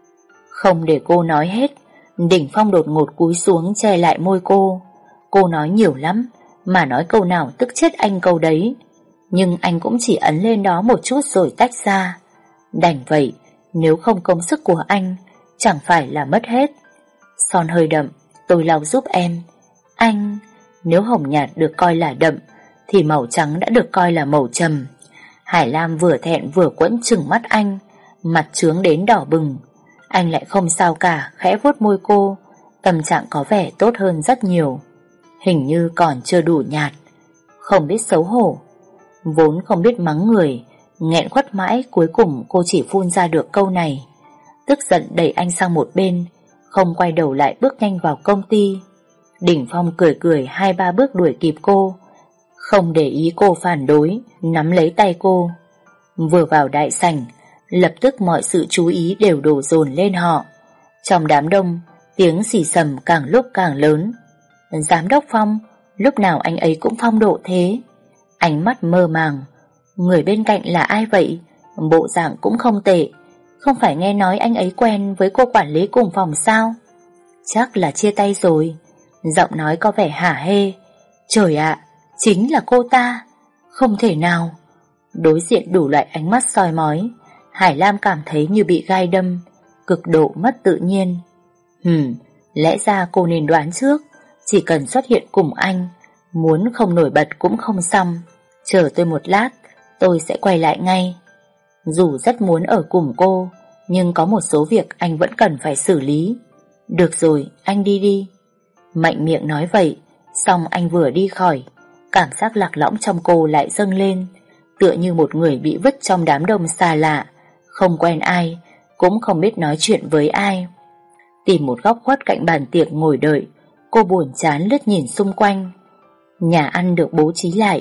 Không để cô nói hết, Đỉnh Phong đột ngột cúi xuống che lại môi cô. Cô nói nhiều lắm, mà nói câu nào tức chết anh câu đấy. Nhưng anh cũng chỉ ấn lên đó một chút rồi tách ra. Đành vậy, nếu không công sức của anh, chẳng phải là mất hết. Son hơi đậm, tôi lau giúp em. Anh, nếu hồng nhạt được coi là đậm, thì màu trắng đã được coi là màu trầm. Hải Lam vừa thẹn vừa quẫn trừng mắt anh, mặt trướng đến đỏ bừng. Anh lại không sao cả, khẽ vuốt môi cô, tâm trạng có vẻ tốt hơn rất nhiều. Hình như còn chưa đủ nhạt. Không biết xấu hổ. Vốn không biết mắng người, nghẹn khuất mãi, cuối cùng cô chỉ phun ra được câu này. Tức giận đẩy anh sang một bên, không quay đầu lại bước nhanh vào công ty. Đỉnh Phong cười cười 2-3 bước đuổi kịp cô, không để ý cô phản đối, nắm lấy tay cô. Vừa vào đại sảnh, lập tức mọi sự chú ý đều đổ dồn lên họ. Trong đám đông, tiếng xì xầm càng lúc càng lớn. Giám đốc Phong, lúc nào anh ấy cũng phong độ thế. Ánh mắt mơ màng. Người bên cạnh là ai vậy? Bộ dạng cũng không tệ. Không phải nghe nói anh ấy quen với cô quản lý cùng phòng sao? Chắc là chia tay rồi. Giọng nói có vẻ hả hê. Trời ạ, chính là cô ta. Không thể nào. Đối diện đủ loại ánh mắt soi mói, Hải Lam cảm thấy như bị gai đâm, cực độ mất tự nhiên. Lẽ ra cô nên đoán trước, chỉ cần xuất hiện cùng anh, muốn không nổi bật cũng không xong. Chờ tôi một lát, tôi sẽ quay lại ngay. Dù rất muốn ở cùng cô, nhưng có một số việc anh vẫn cần phải xử lý. Được rồi, anh đi đi. Mạnh miệng nói vậy, xong anh vừa đi khỏi, cảm giác lạc lõng trong cô lại dâng lên, tựa như một người bị vứt trong đám đông xa lạ, không quen ai, cũng không biết nói chuyện với ai. Tìm một góc khuất cạnh bàn tiệc ngồi đợi, cô buồn chán lướt nhìn xung quanh. Nhà ăn được bố trí lại,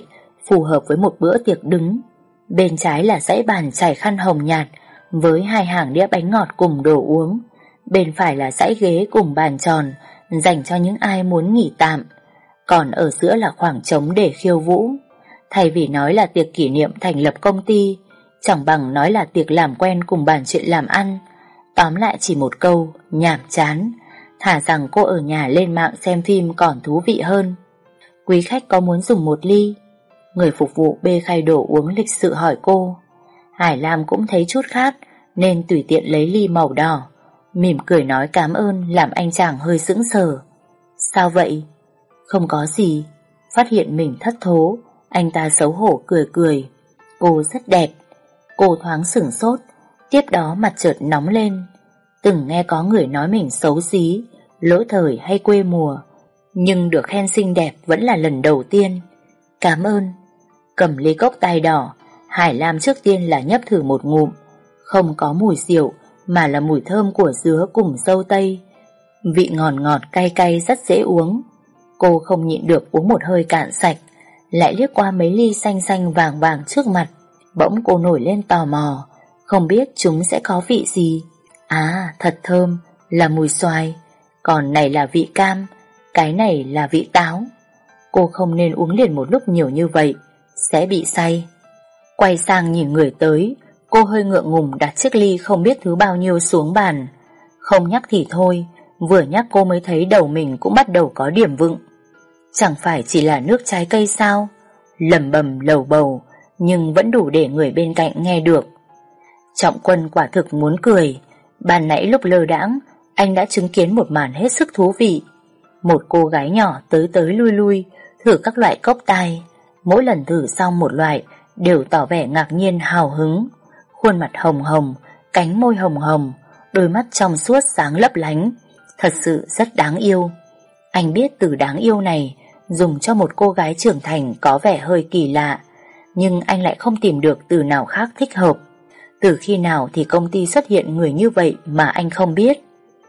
phù hợp với một bữa tiệc đứng. Bên trái là dãy bàn trải khăn hồng nhạt với 2 hàng đĩa bánh ngọt cùng đồ uống. Bên phải là dãy ghế cùng bàn tròn dành cho những ai muốn nghỉ tạm. Còn ở giữa là khoảng trống để khiêu vũ. Thay vì nói là tiệc kỷ niệm thành lập công ty, chẳng bằng nói là tiệc làm quen cùng bàn chuyện làm ăn. Tóm lại chỉ một câu, nhàm chán. Thà rằng cô ở nhà lên mạng xem phim còn thú vị hơn. Quý khách có muốn dùng một ly? Người phục vụ bê khay đồ uống lịch sự hỏi cô. Hải Lam cũng thấy chút khát nên tùy tiện lấy ly màu đỏ, mỉm cười nói cảm ơn, làm anh chàng hơi sững sờ. Sao vậy? Không có gì. Phát hiện mình thất thố, anh ta xấu hổ cười cười. Cô rất đẹp. Cô thoáng sửng sốt, tiếp đó mặt chợt nóng lên. Từng nghe có người nói mình xấu xí, lỗi thời hay quê mùa, nhưng được khen xinh đẹp vẫn là lần đầu tiên. Cảm ơn. Cầm ly cốc tai đỏ, Hải Lam trước tiên là nhấp thử một ngụm. Không có mùi rượu mà là mùi thơm của dứa cùng dâu tây. Vị ngọt ngọt cay cay rất dễ uống. Cô không nhịn được uống một hơi cạn sạch, lại liếc qua mấy ly xanh xanh vàng vàng trước mặt. Bỗng cô nổi lên tò mò, không biết chúng sẽ có vị gì. À, thật thơm, là mùi xoài. Còn này là vị cam, cái này là vị táo. Cô không nên uống liền một lúc nhiều như vậy, sẽ bị say. Quay sang nhìn người tới, cô hơi ngượng ngùng đặt chiếc ly không biết thứ bao nhiêu xuống bàn. Không nhắc thì thôi, vừa nhắc cô mới thấy đầu mình cũng bắt đầu có điểm vựng. Chẳng phải chỉ là nước trái cây sao? Lẩm bẩm lầu bầu, nhưng vẫn đủ để người bên cạnh nghe được. Trọng Quân quả thực muốn cười. Ban nãy lúc lơ đãng, anh đã chứng kiến một màn hết sức thú vị. Một cô gái nhỏ tới tới lui lui thử các loại cốc tai. Mỗi lần thử xong một loại đều tỏ vẻ ngạc nhiên hào hứng. Khuôn mặt hồng hồng, cánh môi hồng hồng, đôi mắt trong suốt sáng lấp lánh, thật sự rất đáng yêu. Anh biết từ đáng yêu này dùng cho một cô gái trưởng thành có vẻ hơi kỳ lạ, nhưng anh lại không tìm được từ nào khác thích hợp. Từ khi nào thì công ty xuất hiện người như vậy mà anh không biết.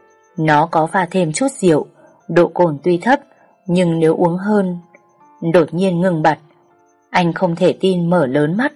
Nó có pha thêm chút rượu, độ cồn tuy thấp, nhưng nếu uống hơn. Đột nhiên ngừng bặt. Anh không thể tin mở lớn mắt.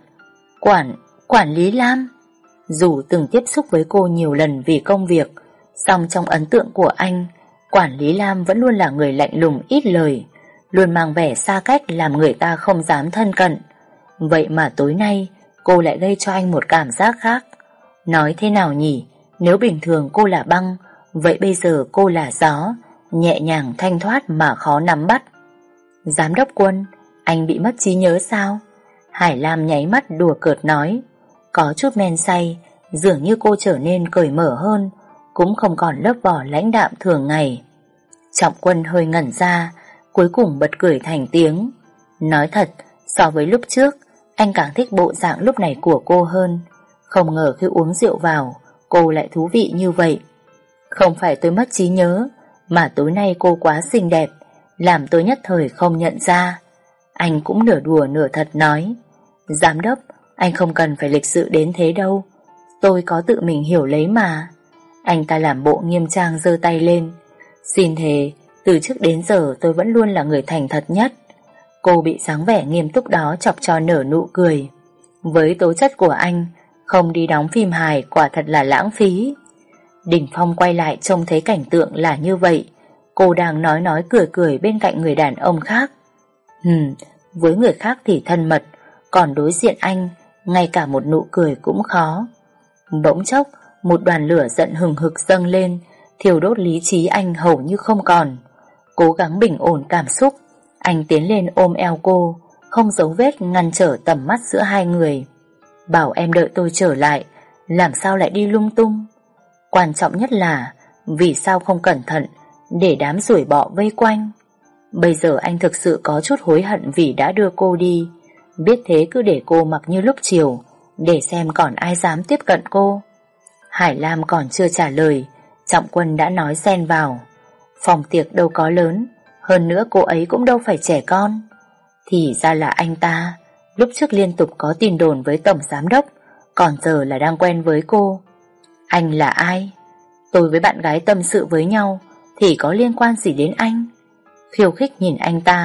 Quản lý Lam. Dù từng tiếp xúc với cô nhiều lần vì công việc, song trong ấn tượng của anh, quản lý Lam vẫn luôn là người lạnh lùng ít lời, luôn mang vẻ xa cách làm người ta không dám thân cận. Vậy mà tối nay cô lại gây cho anh một cảm giác khác. Nói thế nào nhỉ? Nếu bình thường cô là băng, vậy bây giờ cô là gió, nhẹ nhàng thanh thoát mà khó nắm bắt. Giám đốc Quân, anh bị mất trí nhớ sao? Hải Lam nháy mắt đùa cợt nói. Có chút men say, dường như cô trở nên cởi mở hơn, cũng không còn lớp vỏ lãnh đạm thường ngày. Trọng Quân hơi ngẩn ra, cuối cùng bật cười thành tiếng. Nói thật, so với lúc trước, anh càng thích bộ dạng lúc này của cô hơn. Không ngờ khi uống rượu vào, cô lại thú vị như vậy. Không phải tôi mất trí nhớ, mà tối nay cô quá xinh đẹp, làm tôi nhất thời không nhận ra. Anh cũng nửa đùa nửa thật nói. Giám đốc, anh không cần phải lịch sự đến thế đâu, tôi có tự mình hiểu lấy mà. Anh ta làm bộ nghiêm trang giơ tay lên. Xin thề, từ trước đến giờ tôi vẫn luôn là người thành thật nhất. Cô bị dáng vẻ nghiêm túc đó chọc cho nở nụ cười. Với tố chất của anh, không đi đóng phim hài quả thật là lãng phí. Đình Phong quay lại trông thấy cảnh tượng là như vậy. Cô đang nói cười cười bên cạnh người đàn ông khác. Với người khác thì thân mật, còn đối diện anh, ngay cả một nụ cười cũng khó. Bỗng chốc, một đoàn lửa giận hừng hực dâng lên, thiêu đốt lý trí anh hầu như không còn. Cố gắng bình ổn cảm xúc, anh tiến lên ôm eo cô, không dấu vết ngăn trở tầm mắt giữa hai người. Bảo em đợi tôi trở lại, làm sao lại đi lung tung? Quan trọng nhất là, vì sao không cẩn thận, để đám ruồi bọ vây quanh? Bây giờ anh thực sự có chút hối hận vì đã đưa cô đi. Biết thế cứ để cô mặc như lúc chiều, để xem còn ai dám tiếp cận cô. Hải Lam còn chưa trả lời, Trọng Quân đã nói xen vào. Phòng tiệc đâu có lớn, hơn nữa cô ấy cũng đâu phải trẻ con. Thì ra là anh ta. Lúc trước liên tục có tin đồn với tổng giám đốc, còn giờ là đang quen với cô. Anh là ai? Tôi với bạn gái tâm sự với nhau thì có liên quan gì đến anh? Khiêu khích nhìn anh ta,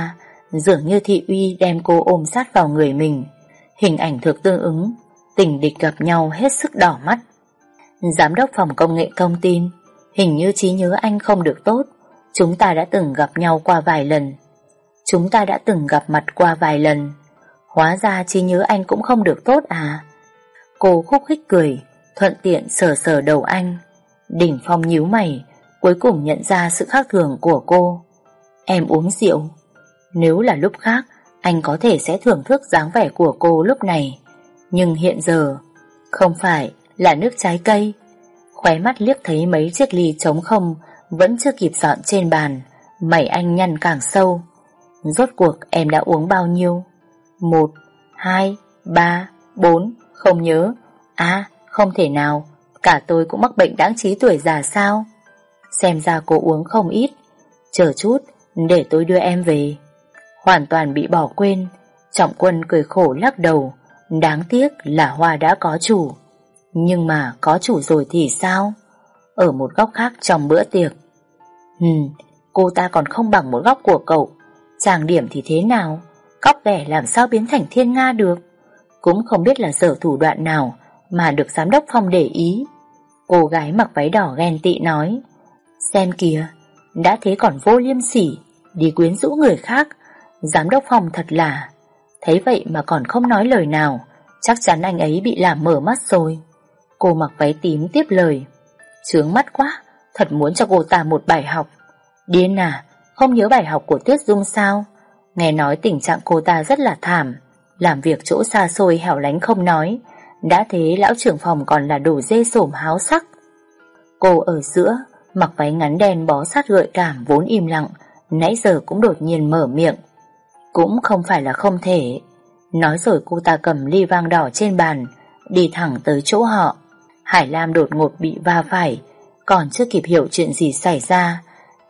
dường như thị uy đem cô ôm sát vào người mình. Hình ảnh thực tương ứng, tình địch gặp nhau hết sức đỏ mắt. Giám đốc phòng công nghệ thông tin, hình như trí nhớ anh không được tốt. Chúng ta đã từng gặp nhau qua vài lần. Chúng ta đã từng gặp mặt qua vài lần. Hóa ra trí nhớ anh cũng không được tốt à? Cô khúc khích cười, thuận tiện sờ sờ đầu anh. Đỉnh Phong nhíu mày, cuối cùng nhận ra sự khác thường của cô. Em uống rượu. Nếu là lúc khác, anh có thể sẽ thưởng thức dáng vẻ của cô lúc này. Nhưng hiện giờ, không phải là nước trái cây. Khóe mắt liếc thấy mấy chiếc ly trống không vẫn chưa kịp dọn trên bàn, mày anh nhăn càng sâu. Rốt cuộc em đã uống bao nhiêu? 1, 2, 3, 4, không nhớ. À, không thể nào, cả tôi cũng mắc bệnh đáng trí tuổi già sao? Xem ra cô uống không ít. Chờ chút, để tôi đưa em về. Hoàn toàn bị bỏ quên. Trọng Quân cười khổ lắc đầu. Đáng tiếc là hoa đã có chủ. Nhưng mà có chủ rồi thì sao? Ở một góc khác trong bữa tiệc, cô ta còn không bằng một góc của cậu. Trang điểm thì thế nào? Cóc ghẻ làm sao biến thành thiên nga được? Cũng không biết là giở thủ đoạn nào mà được giám đốc Phong để ý. Cô gái mặc váy đỏ ghen tị nói, xem kìa, đã thế còn vô liêm sỉ, đi quyến rũ người khác. Giám đốc Phong thật là... Thấy vậy mà còn không nói lời nào, chắc chắn anh ấy bị làm mở mắt rồi. Cô mặc váy tím tiếp lời, chướng mắt quá, thật muốn cho cô ta một bài học. Điên à, không nhớ bài học của Tuyết Dung sao? Nghe nói tình trạng cô ta rất là thảm, làm việc chỗ xa xôi hẻo lánh không nói, đã thế lão trưởng phòng còn là đồ dê sổm háo sắc. Cô ở giữa, mặc váy ngắn đen bó sát gợi cảm vốn im lặng, nãy giờ cũng đột nhiên mở miệng. Cũng không phải là không thể. Nói rồi cô ta cầm ly vang đỏ trên bàn, đi thẳng tới chỗ họ. Hải Lam đột ngột bị va phải, còn chưa kịp hiểu chuyện gì xảy ra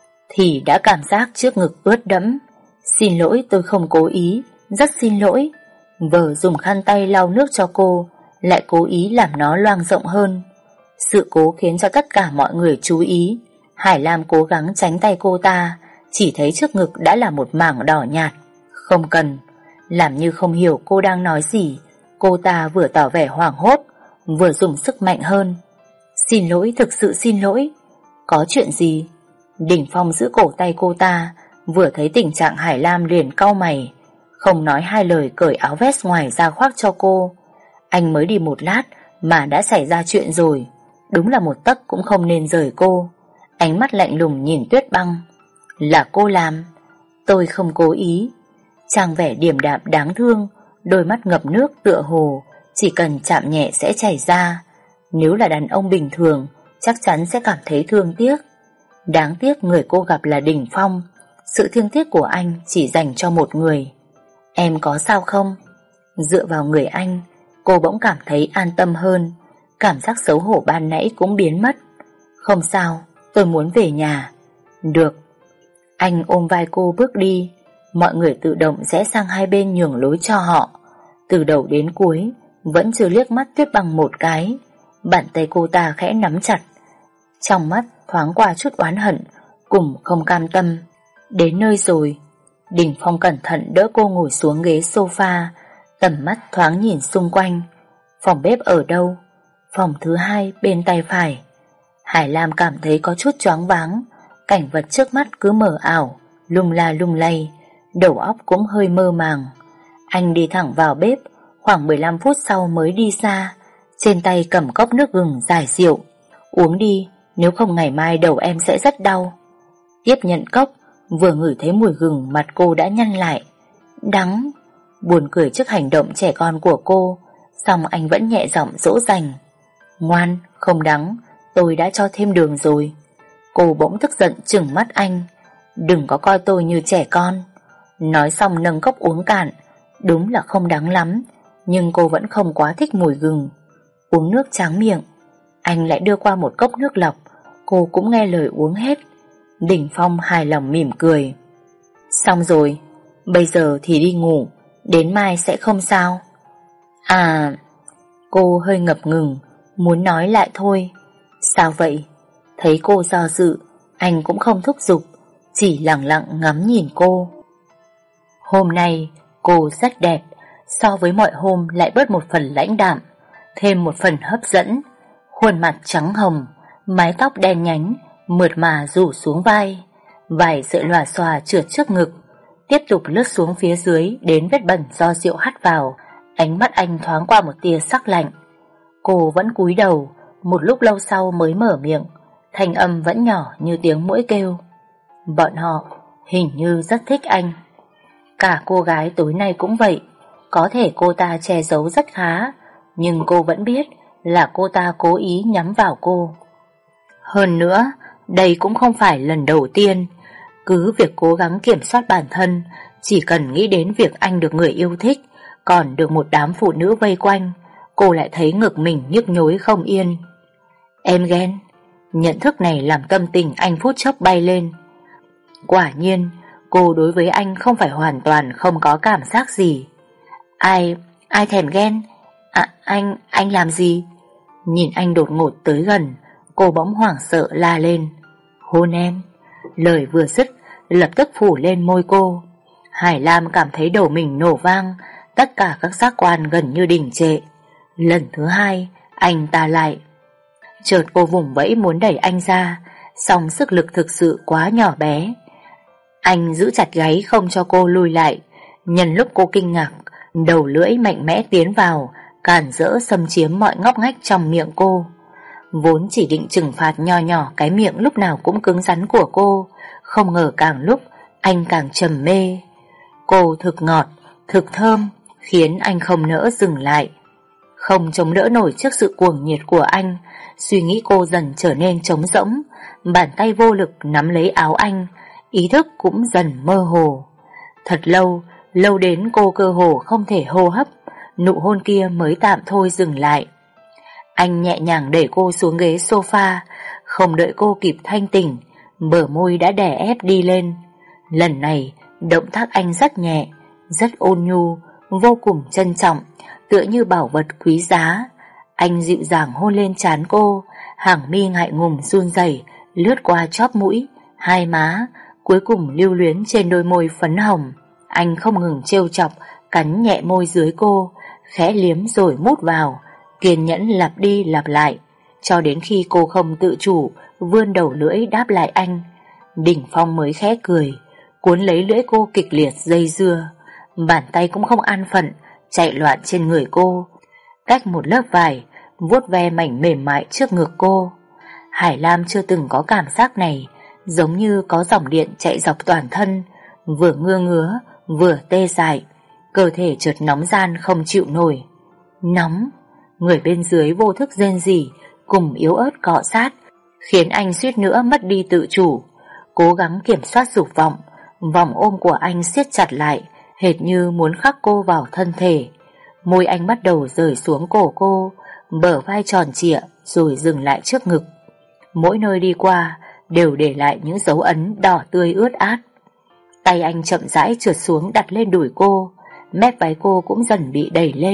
thì đã cảm giác trước ngực ướt đẫm. Xin lỗi, tôi không cố ý, rất xin lỗi. Vợ dùng khăn tay lau nước cho cô, lại cố ý làm nó loang rộng hơn. Sự cố khiến cho tất cả mọi người chú ý. Hải Lam cố gắng tránh tay cô ta, chỉ thấy trước ngực đã là một mảng đỏ nhạt. Không cần. Làm như không hiểu cô đang nói gì, cô ta vừa tỏ vẻ hoảng hốt, vừa dùng sức mạnh hơn. Xin lỗi, thực sự xin lỗi. Có chuyện gì? Đỉnh Phong giữ cổ tay cô ta, vừa thấy tình trạng Hải Lam liền cau mày, không nói hai lời cởi áo vest ngoài ra khoác cho cô. Anh mới đi một lát mà đã xảy ra chuyện rồi, đúng là một tấc cũng không nên rời cô. Ánh mắt lạnh lùng nhìn Tuyết Băng. Là cô làm. Tôi không cố ý. Chàng vẻ điềm đạm đáng thương, đôi mắt ngập nước tựa hồ chỉ cần chạm nhẹ sẽ chảy ra. Nếu là đàn ông bình thường chắc chắn sẽ cảm thấy thương tiếc. Đáng tiếc người cô gặp là Đỉnh Phong. Sự thương tiếc của anh chỉ dành cho một người. Em có sao không? Dựa vào người anh, cô bỗng cảm thấy an tâm hơn. Cảm giác xấu hổ ban nãy cũng biến mất. Không sao, tôi muốn về nhà. Được. Anh ôm vai cô bước đi. Mọi người tự động rẽ sang hai bên nhường lối cho họ. Từ đầu đến cuối vẫn chưa liếc mắt Tuyết Băng một cái. Bàn tay cô ta khẽ nắm chặt, trong mắt thoáng qua chút oán hận cùng không cam tâm. Đến nơi rồi. Đỉnh Phong cẩn thận đỡ cô ngồi xuống ghế sofa, tầm mắt thoáng nhìn xung quanh. Phòng bếp ở đâu? Phòng thứ 2 bên tay phải. Hải Lam cảm thấy có chút choáng váng. Cảnh vật trước mắt cứ mờ ảo, lung la lung lay, đầu óc cũng hơi mơ màng. Anh đi thẳng vào bếp, khoảng 15 phút sau mới đi ra, trên tay cầm cốc nước gừng giải rượu. Uống đi, nếu không ngày mai đầu em sẽ rất đau. Tiếp nhận cốc, vừa ngửi thấy mùi gừng mặt cô đã nhăn lại. Đắng. Buồn cười trước hành động trẻ con của cô, xong anh vẫn nhẹ giọng dỗ dành. Ngoan, không đắng, tôi đã cho thêm đường rồi. Cô bỗng tức giận trừng mắt anh. Đừng có coi tôi như trẻ con. Nói xong nâng cốc uống cạn. Đúng là không đắng lắm, nhưng cô vẫn không quá thích mùi gừng. Uống nước tráng miệng. Anh lại đưa qua một cốc nước lọc. Cô cũng nghe lời uống hết. Đỉnh Phong hài lòng mỉm cười. Xong rồi, bây giờ thì đi ngủ, đến mai sẽ không sao. À... Cô hơi ngập ngừng, muốn nói lại thôi. Sao vậy? Thấy cô do dự, anh cũng không thúc giục, chỉ lặng lặng ngắm nhìn cô. Hôm nay cô rất đẹp, so với mọi hôm lại bớt một phần lãnh đạm, thêm một phần hấp dẫn. Khuôn mặt trắng hồng, mái tóc đen nhánh, mượt mà rủ xuống vai, vài sợi lòa xòa trượt trước ngực, tiếp tục lướt xuống phía dưới đến vết bẩn do rượu hắt vào. Ánh mắt anh thoáng qua một tia sắc lạnh. Cô vẫn cúi đầu, một lúc lâu sau mới mở miệng, thanh âm vẫn nhỏ như tiếng muỗi kêu. Bọn họ hình như rất thích anh. Cả cô gái tối nay cũng vậy. Có thể cô ta che giấu rất khá, nhưng cô vẫn biết là cô ta cố ý nhắm vào cô. Hơn nữa, đây cũng không phải lần đầu tiên. Cứ việc cố gắng kiểm soát bản thân, chỉ cần nghĩ đến việc anh được người yêu thích, còn được một đám phụ nữ vây quanh, cô lại thấy ngực mình nhức nhối không yên. Em ghen. Nhận thức này làm tâm tình anh phút chốc bay lên. Quả nhiên, cô đối với anh không phải hoàn toàn không có cảm giác gì. Ai thèm ghen? Anh làm gì? Nhìn anh đột ngột tới gần, cô bỗng hoảng sợ la lên. Hôn em. Lời vừa dứt, lập tức phủ lên môi cô. Hải Lam cảm thấy đầu mình nổ vang, tất cả các giác quan gần như đình trệ. Lần thứ hai, anh ta lại. Chợt cô vùng vẫy muốn đẩy anh ra, song sức lực thực sự quá nhỏ bé. Anh giữ chặt gáy không cho cô lùi lại. Nhân lúc cô kinh ngạc, đầu lưỡi mạnh mẽ tiến vào, cản rỡ xâm chiếm mọi ngóc ngách trong miệng cô. Vốn chỉ định trừng phạt nho nhỏ cái miệng lúc nào cũng cứng rắn của cô, không ngờ càng lúc anh càng trầm mê. Cô thực ngọt, thực thơm, khiến anh không nỡ dừng lại. Không chống đỡ nổi trước sự cuồng nhiệt của anh, suy nghĩ cô dần trở nên trống rỗng, bàn tay vô lực nắm lấy áo anh, ý thức cũng dần mơ hồ. Thật lâu, lâu đến cô cơ hồ không thể hô hấp, nụ hôn kia mới tạm thôi dừng lại. Anh nhẹ nhàng đẩy cô xuống ghế sofa, không đợi cô kịp thanh tỉnh, bờ môi đã đè ép đi lên. Lần này, động tác anh rất nhẹ, rất ôn nhu, vô cùng trân trọng, tựa như bảo vật quý giá. Anh dịu dàng hôn lên trán cô, hàng mi ngại ngùng run rẩy lướt qua chóp mũi, hai má, cuối cùng lưu luyến trên đôi môi phấn hồng. Anh không ngừng trêu chọc, cắn nhẹ môi dưới cô, khẽ liếm rồi mút vào, kiên nhẫn lặp đi lặp lại, cho đến khi cô không tự chủ vươn đầu lưỡi đáp lại anh. Đỉnh Phong mới khẽ cười, cuốn lấy lưỡi cô kịch liệt dây dưa, bàn tay cũng không an phận chạy loạn trên người cô, cách một lớp vải vuốt ve mảnh mềm mại trước ngực cô. Hải Lam chưa từng có cảm giác này, giống như có dòng điện chạy dọc toàn thân, vừa ngứa vừa tê dại, cơ thể chợt nóng ran không chịu nổi. Nóng. Người bên dưới vô thức rên rỉ cùng yếu ớt cọ sát, khiến anh suýt nữa mất đi tự chủ. Cố gắng kiểm soát dục vọng, vòng ôm của anh siết chặt lại, hệt như muốn khắc cô vào thân thể. Môi anh bắt đầu rời xuống cổ cô, bờ vai tròn trịa rồi dừng lại trước ngực. Mỗi nơi đi qua đều để lại những dấu ấn đỏ tươi ướt át. Tay anh chậm rãi trượt xuống đặt lên đùi cô, mép váy cô cũng dần bị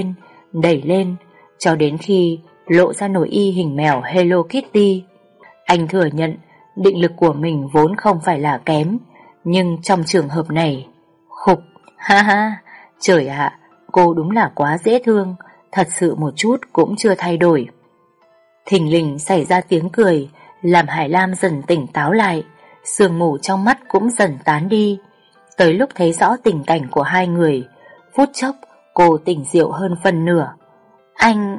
đẩy lên, cho đến khi lộ ra nồi y hình mèo Hello Kitty. Anh thừa nhận định lực của mình vốn không phải là kém, nhưng trong trường hợp này, khục, ha ha, trời ạ, cô đúng là quá dễ thương, thật sự một chút cũng chưa thay đổi. Thình lình xảy ra tiếng cười, làm Hải Lam dần tỉnh táo lại, sương mù trong mắt cũng dần tán đi. Tới lúc thấy rõ tình cảnh của hai người, phút chốc cô tỉnh rượu hơn phân nửa. Anh,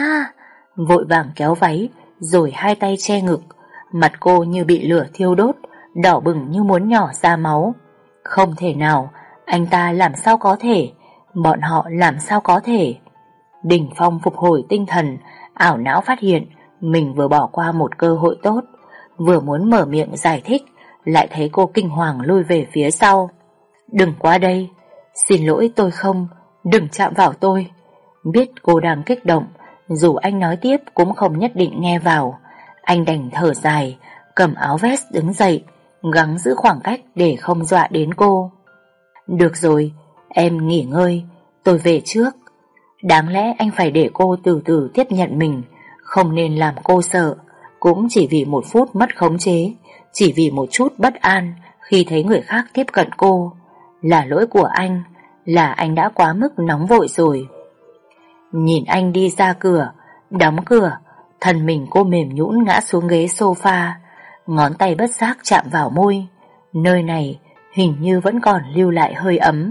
vội vàng kéo váy, rồi hai tay che ngực, mặt cô như bị lửa thiêu đốt, đỏ bừng như muốn nhỏ ra máu. Không thể nào, anh ta làm sao có thể, bọn họ làm sao có thể. Đỉnh Phong phục hồi tinh thần, ảo não phát hiện mình vừa bỏ qua một cơ hội tốt, vừa muốn mở miệng giải thích, lại thấy cô kinh hoàng lui về phía sau. Đừng qua đây, xin lỗi tôi không, đừng chạm vào tôi. Biết cô đang kích động, dù anh nói tiếp cũng không nhất định nghe vào. Anh đành thở dài, cầm áo vest đứng dậy, gắng giữ khoảng cách để không dọa đến cô. Được rồi, em nghỉ ngơi, tôi về trước. Đáng lẽ anh phải để cô từ từ tiếp nhận mình, không nên làm cô sợ. Cũng chỉ vì một phút mất khống chế, chỉ vì một chút bất an khi thấy người khác tiếp cận cô. Là lỗi của anh, là anh đã quá mức nóng vội rồi. Nhìn anh đi ra cửa, đóng cửa, thân mình cô mềm nhũn ngã xuống ghế sofa, ngón tay bất giác chạm vào môi. Nơi này hình như vẫn còn lưu lại hơi ấm.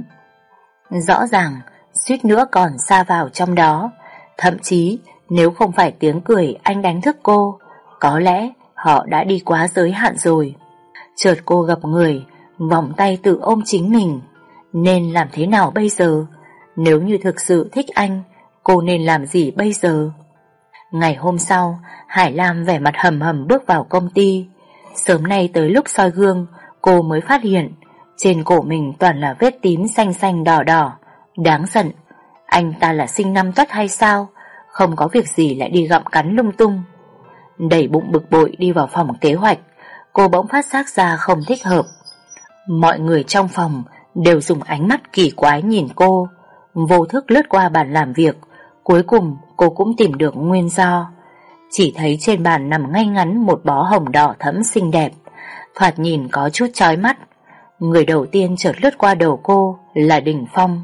Rõ ràng suýt nữa còn sa vào trong đó. Thậm chí nếu không phải tiếng cười anh đánh thức cô, có lẽ họ đã đi quá giới hạn rồi. Chợt cô gặp người, vòng tay tự ôm chính mình. Nên làm thế nào bây giờ? Nếu như thực sự thích anh, cô nên làm gì bây giờ? Ngày hôm sau, Hải Lam vẻ mặt hầm hầm bước vào công ty. Sớm nay tới lúc soi gương, cô mới phát hiện trên cổ mình toàn là vết tím xanh xanh đỏ đỏ. Đáng giận, anh ta là sinh năm Tuất hay sao? Không có việc gì lại đi gặm cắn lung tung. Đẩy bụng bực bội đi vào phòng kế hoạch, cô bỗng phát giác ra không thích hợp. Mọi người trong phòng đều dùng ánh mắt kỳ quái nhìn cô. Vô thức lướt qua bàn làm việc, cuối cùng cô cũng tìm được nguyên do. Chỉ thấy trên bàn nằm ngay ngắn một bó hồng đỏ thẫm xinh đẹp, thoạt nhìn có chút chói mắt. Người đầu tiên chợt lướt qua đầu cô là Đình Phong.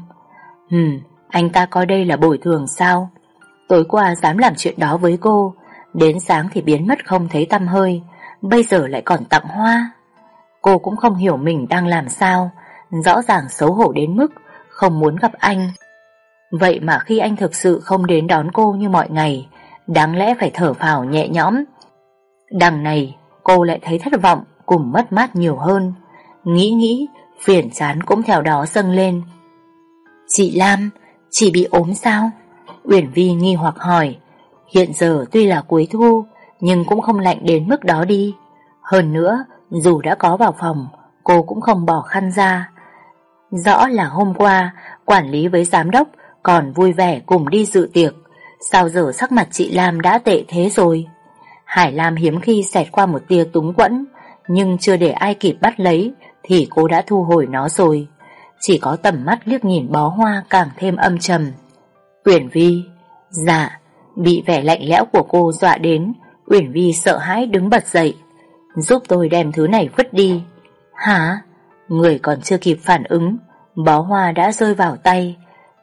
Anh ta coi đây là bồi thường sao? Tối qua dám làm chuyện đó với cô, đến sáng thì biến mất không thấy tăm hơi, bây giờ lại còn tặng hoa. Cô cũng không hiểu mình đang làm sao, rõ ràng xấu hổ đến mức không muốn gặp anh. Vậy mà khi anh thực sự không đến đón cô như mọi ngày, đáng lẽ phải thở phào nhẹ nhõm. Đằng này cô lại thấy thất vọng cùng mất mát nhiều hơn. Nghĩ phiền chán cũng theo đó dâng lên. Chị Lam, chị bị ốm sao? Uyển Vi nghi hoặc hỏi. Hiện giờ tuy là cuối thu, nhưng cũng không lạnh đến mức đó đi. Hơn nữa, dù đã có vào phòng, cô cũng không bỏ khăn ra. Rõ là hôm qua quản lý với giám đốc còn vui vẻ cùng đi dự tiệc, sao giờ sắc mặt chị Lam đã tệ thế rồi? Hải Lam hiếm khi xẹt qua một tia túng quẫn, nhưng chưa để ai kịp bắt lấy thì cô đã thu hồi nó rồi. Chỉ có tầm mắt liếc nhìn bó hoa càng thêm âm trầm. Uyển Vi. Dạ. Bị vẻ lạnh lẽo của cô dọa đến, Uyển Vi sợ hãi đứng bật dậy. Giúp tôi đem thứ này vứt đi. Hả? Người còn chưa kịp phản ứng, bó hoa đã rơi vào tay.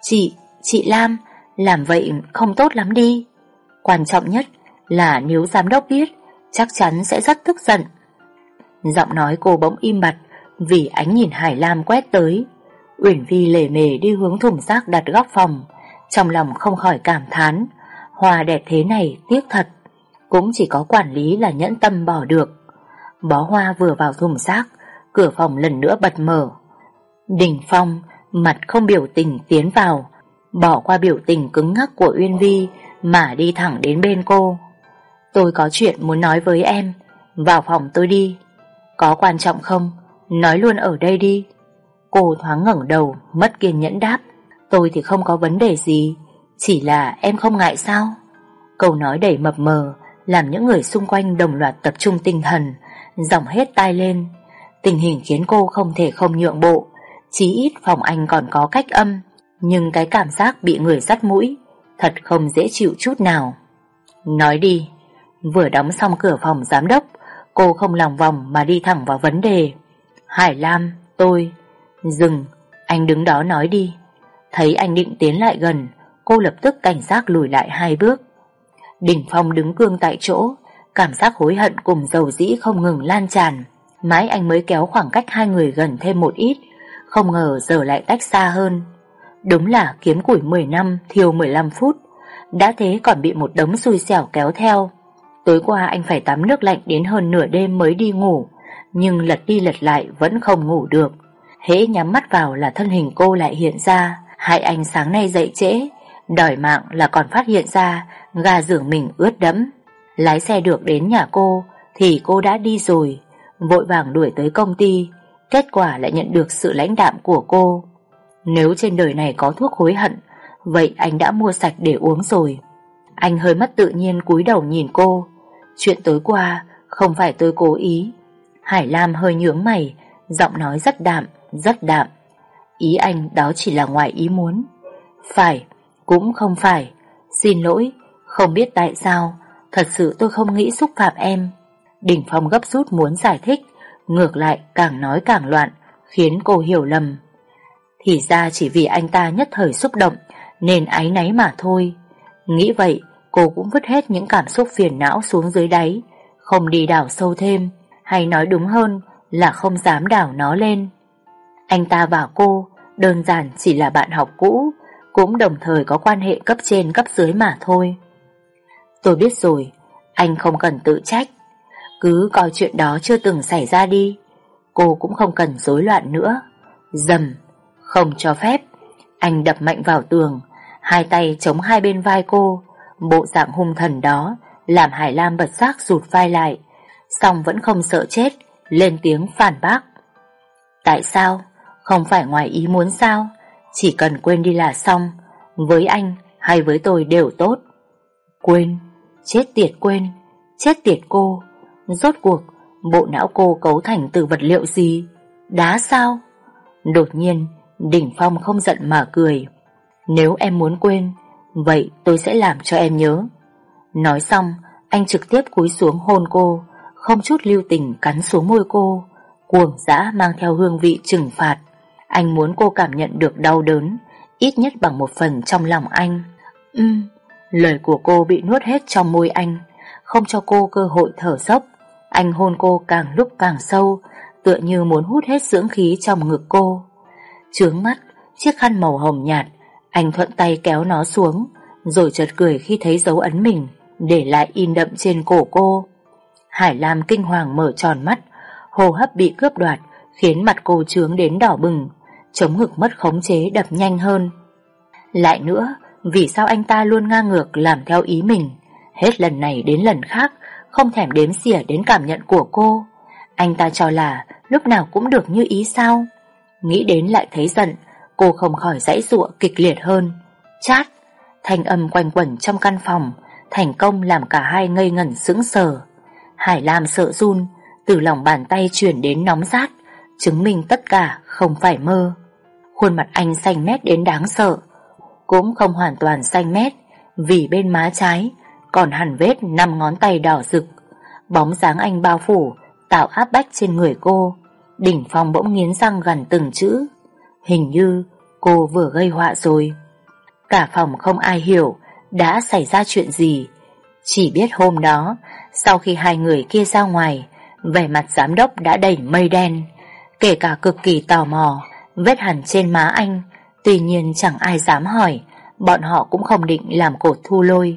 Chị Lam, làm vậy không tốt lắm đi. Quan trọng nhất là nếu giám đốc biết, chắc chắn sẽ rất tức giận. Giọng nói cô bỗng im bặt vì ánh nhìn Hải Lam quét tới. Uyển Vi lề mề đi hướng thùng rác đặt góc phòng, trong lòng không khỏi cảm thán. Hoa đẹp thế này tiếc thật, cũng chỉ có quản lý là nhẫn tâm bỏ được. Bó hoa vừa vào thùng rác, cửa phòng lần nữa bật mở. Đình Phong mặt không biểu tình tiến vào, bỏ qua biểu tình cứng ngắc của Uyên Vi mà đi thẳng đến bên cô. Tôi có chuyện muốn nói với em, vào phòng tôi đi. Có quan trọng không? Nói luôn ở đây đi. Cô thoáng ngẩng đầu, mất kiên nhẫn đáp. Tôi thì không có vấn đề gì, chỉ là em không ngại sao? Câu nói đầy mập mờ làm những người xung quanh đồng loạt tập trung tinh thần, giọng hết tai lên. Tình hình khiến cô không thể không nhượng bộ. Chí ít phòng anh còn có cách âm, nhưng cái cảm giác bị người dắt mũi thật không dễ chịu chút nào. Nói đi. Vừa đóng xong cửa phòng giám đốc, cô không lòng vòng mà đi thẳng vào vấn đề. Hải Lam, tôi... Dừng, anh đứng đó nói đi. Thấy anh định tiến lại gần, cô lập tức cảnh giác lùi lại 2 bước. Đình Phong đứng cương tại chỗ, cảm giác hối hận cùng dầu dĩ không ngừng lan tràn. Mãi anh mới kéo khoảng cách hai người gần thêm một ít, không ngờ giờ lại tách xa hơn. Đúng là kiếm củi 10 năm thiêu 15 phút, đã thế còn bị một đống xui xẻo kéo theo. Tối qua anh phải tắm nước lạnh đến hơn nửa đêm mới đi ngủ, nhưng lật đi lật lại vẫn không ngủ được. Hễ nhắm mắt vào là thân hình cô lại hiện ra. Hại anh sáng nay dậy trễ, đòi mạng là còn phát hiện ra ga giường mình ướt đẫm. Lái xe được đến nhà cô thì cô đã đi rồi, vội vàng đuổi tới công ty. Kết quả lại nhận được sự lãnh đạm của cô. Nếu trên đời này có thuốc hối hận, vậy anh đã mua sạch để uống rồi. Anh hơi mất tự nhiên cúi đầu nhìn cô. Chuyện tối qua không phải tôi cố ý. Hải Lam hơi nhướng mày, giọng nói rất đạm, rất đạm. Ý anh đó chỉ là ngoài ý muốn. Phải, cũng không phải. Xin lỗi, không biết tại sao, thật sự tôi không nghĩ xúc phạm em. Đình Phong gấp rút muốn giải thích, ngược lại càng nói càng loạn, khiến cô hiểu lầm. Thì ra chỉ vì anh ta nhất thời xúc động nên áy náy mà thôi. Nghĩ vậy, cô cũng vứt hết những cảm xúc phiền não xuống dưới đáy, không đi đào sâu thêm, hay nói đúng hơn là không dám đào nó lên. Anh ta và cô đơn giản chỉ là bạn học cũ, cũng đồng thời có quan hệ cấp trên cấp dưới mà thôi. Tôi biết rồi, anh không cần tự trách, cứ coi chuyện đó chưa từng xảy ra đi. Cô cũng không cần rối loạn nữa. Dầm, không cho phép. Anh đập mạnh vào tường, hai tay chống hai bên vai cô. Bộ dạng hung thần đó làm Hải Lam bật giác rụt vai lại, song vẫn không sợ chết, lên tiếng phản bác. Tại sao? Không phải ngoài ý muốn sao? Chỉ cần quên đi là xong. Với anh hay với tôi đều tốt. Quên? Chết tiệt quên. Chết tiệt cô. Rốt cuộc bộ não cô cấu thành từ vật liệu gì? Đá sao? Đột nhiên Đỉnh Phong không giận mà cười. Nếu em muốn quên, vậy tôi sẽ làm cho em nhớ. Nói xong, anh trực tiếp cúi xuống hôn cô, không chút lưu tình cắn xuống môi cô, cuồng dã mang theo hương vị trừng phạt. Anh muốn cô cảm nhận được đau đớn, ít nhất bằng một phần trong lòng anh. Lời của cô bị nuốt hết trong môi anh, không cho cô cơ hội thở dốc. Anh hôn cô càng lúc càng sâu, tựa như muốn hút hết dưỡng khí trong ngực cô. Chướng mắt chiếc khăn màu hồng nhạt, anh thuận tay kéo nó xuống, rồi chợt cười khi thấy dấu ấn mình để lại in đậm trên cổ cô. Hải Lam kinh hoàng mở tròn mắt, hô hấp bị cướp đoạt khiến mặt cô chướng đến đỏ bừng, chống ngực mất khống chế đập nhanh hơn. Lại nữa, vì sao anh ta luôn ngang ngược làm theo ý mình, hết lần này đến lần khác, không thèm đếm xỉa đến cảm nhận của cô. Anh ta cho là lúc nào cũng được như ý sao? Nghĩ đến lại thấy giận, cô không khỏi giãy giụa kịch liệt hơn. Chát! Thanh âm quanh quẩn trong căn phòng, thành công làm cả hai ngây ngẩn sững sờ. Hải Lam sợ run, từ lòng bàn tay chuyển đến nóng rát, chứng minh tất cả không phải mơ. Khuôn mặt anh xanh mét đến đáng sợ, cũng không hoàn toàn xanh mét, vì bên má trái còn hằn vết 5 ngón tay đỏ rực. Bóng dáng anh bao phủ, tạo áp bách trên người cô. Đỉnh Phong bỗng nghiến răng gằn từng chữ. Hình như cô vừa gây họa rồi. Cả phòng không ai hiểu đã xảy ra chuyện gì. Chỉ biết hôm đó, sau khi hai người kia ra ngoài, vẻ mặt giám đốc đã đầy mây đen, kể cả cực kỳ tò mò vết hằn trên má anh. Tuy nhiên chẳng ai dám hỏi, bọn họ cũng không định làm cột thu lôi.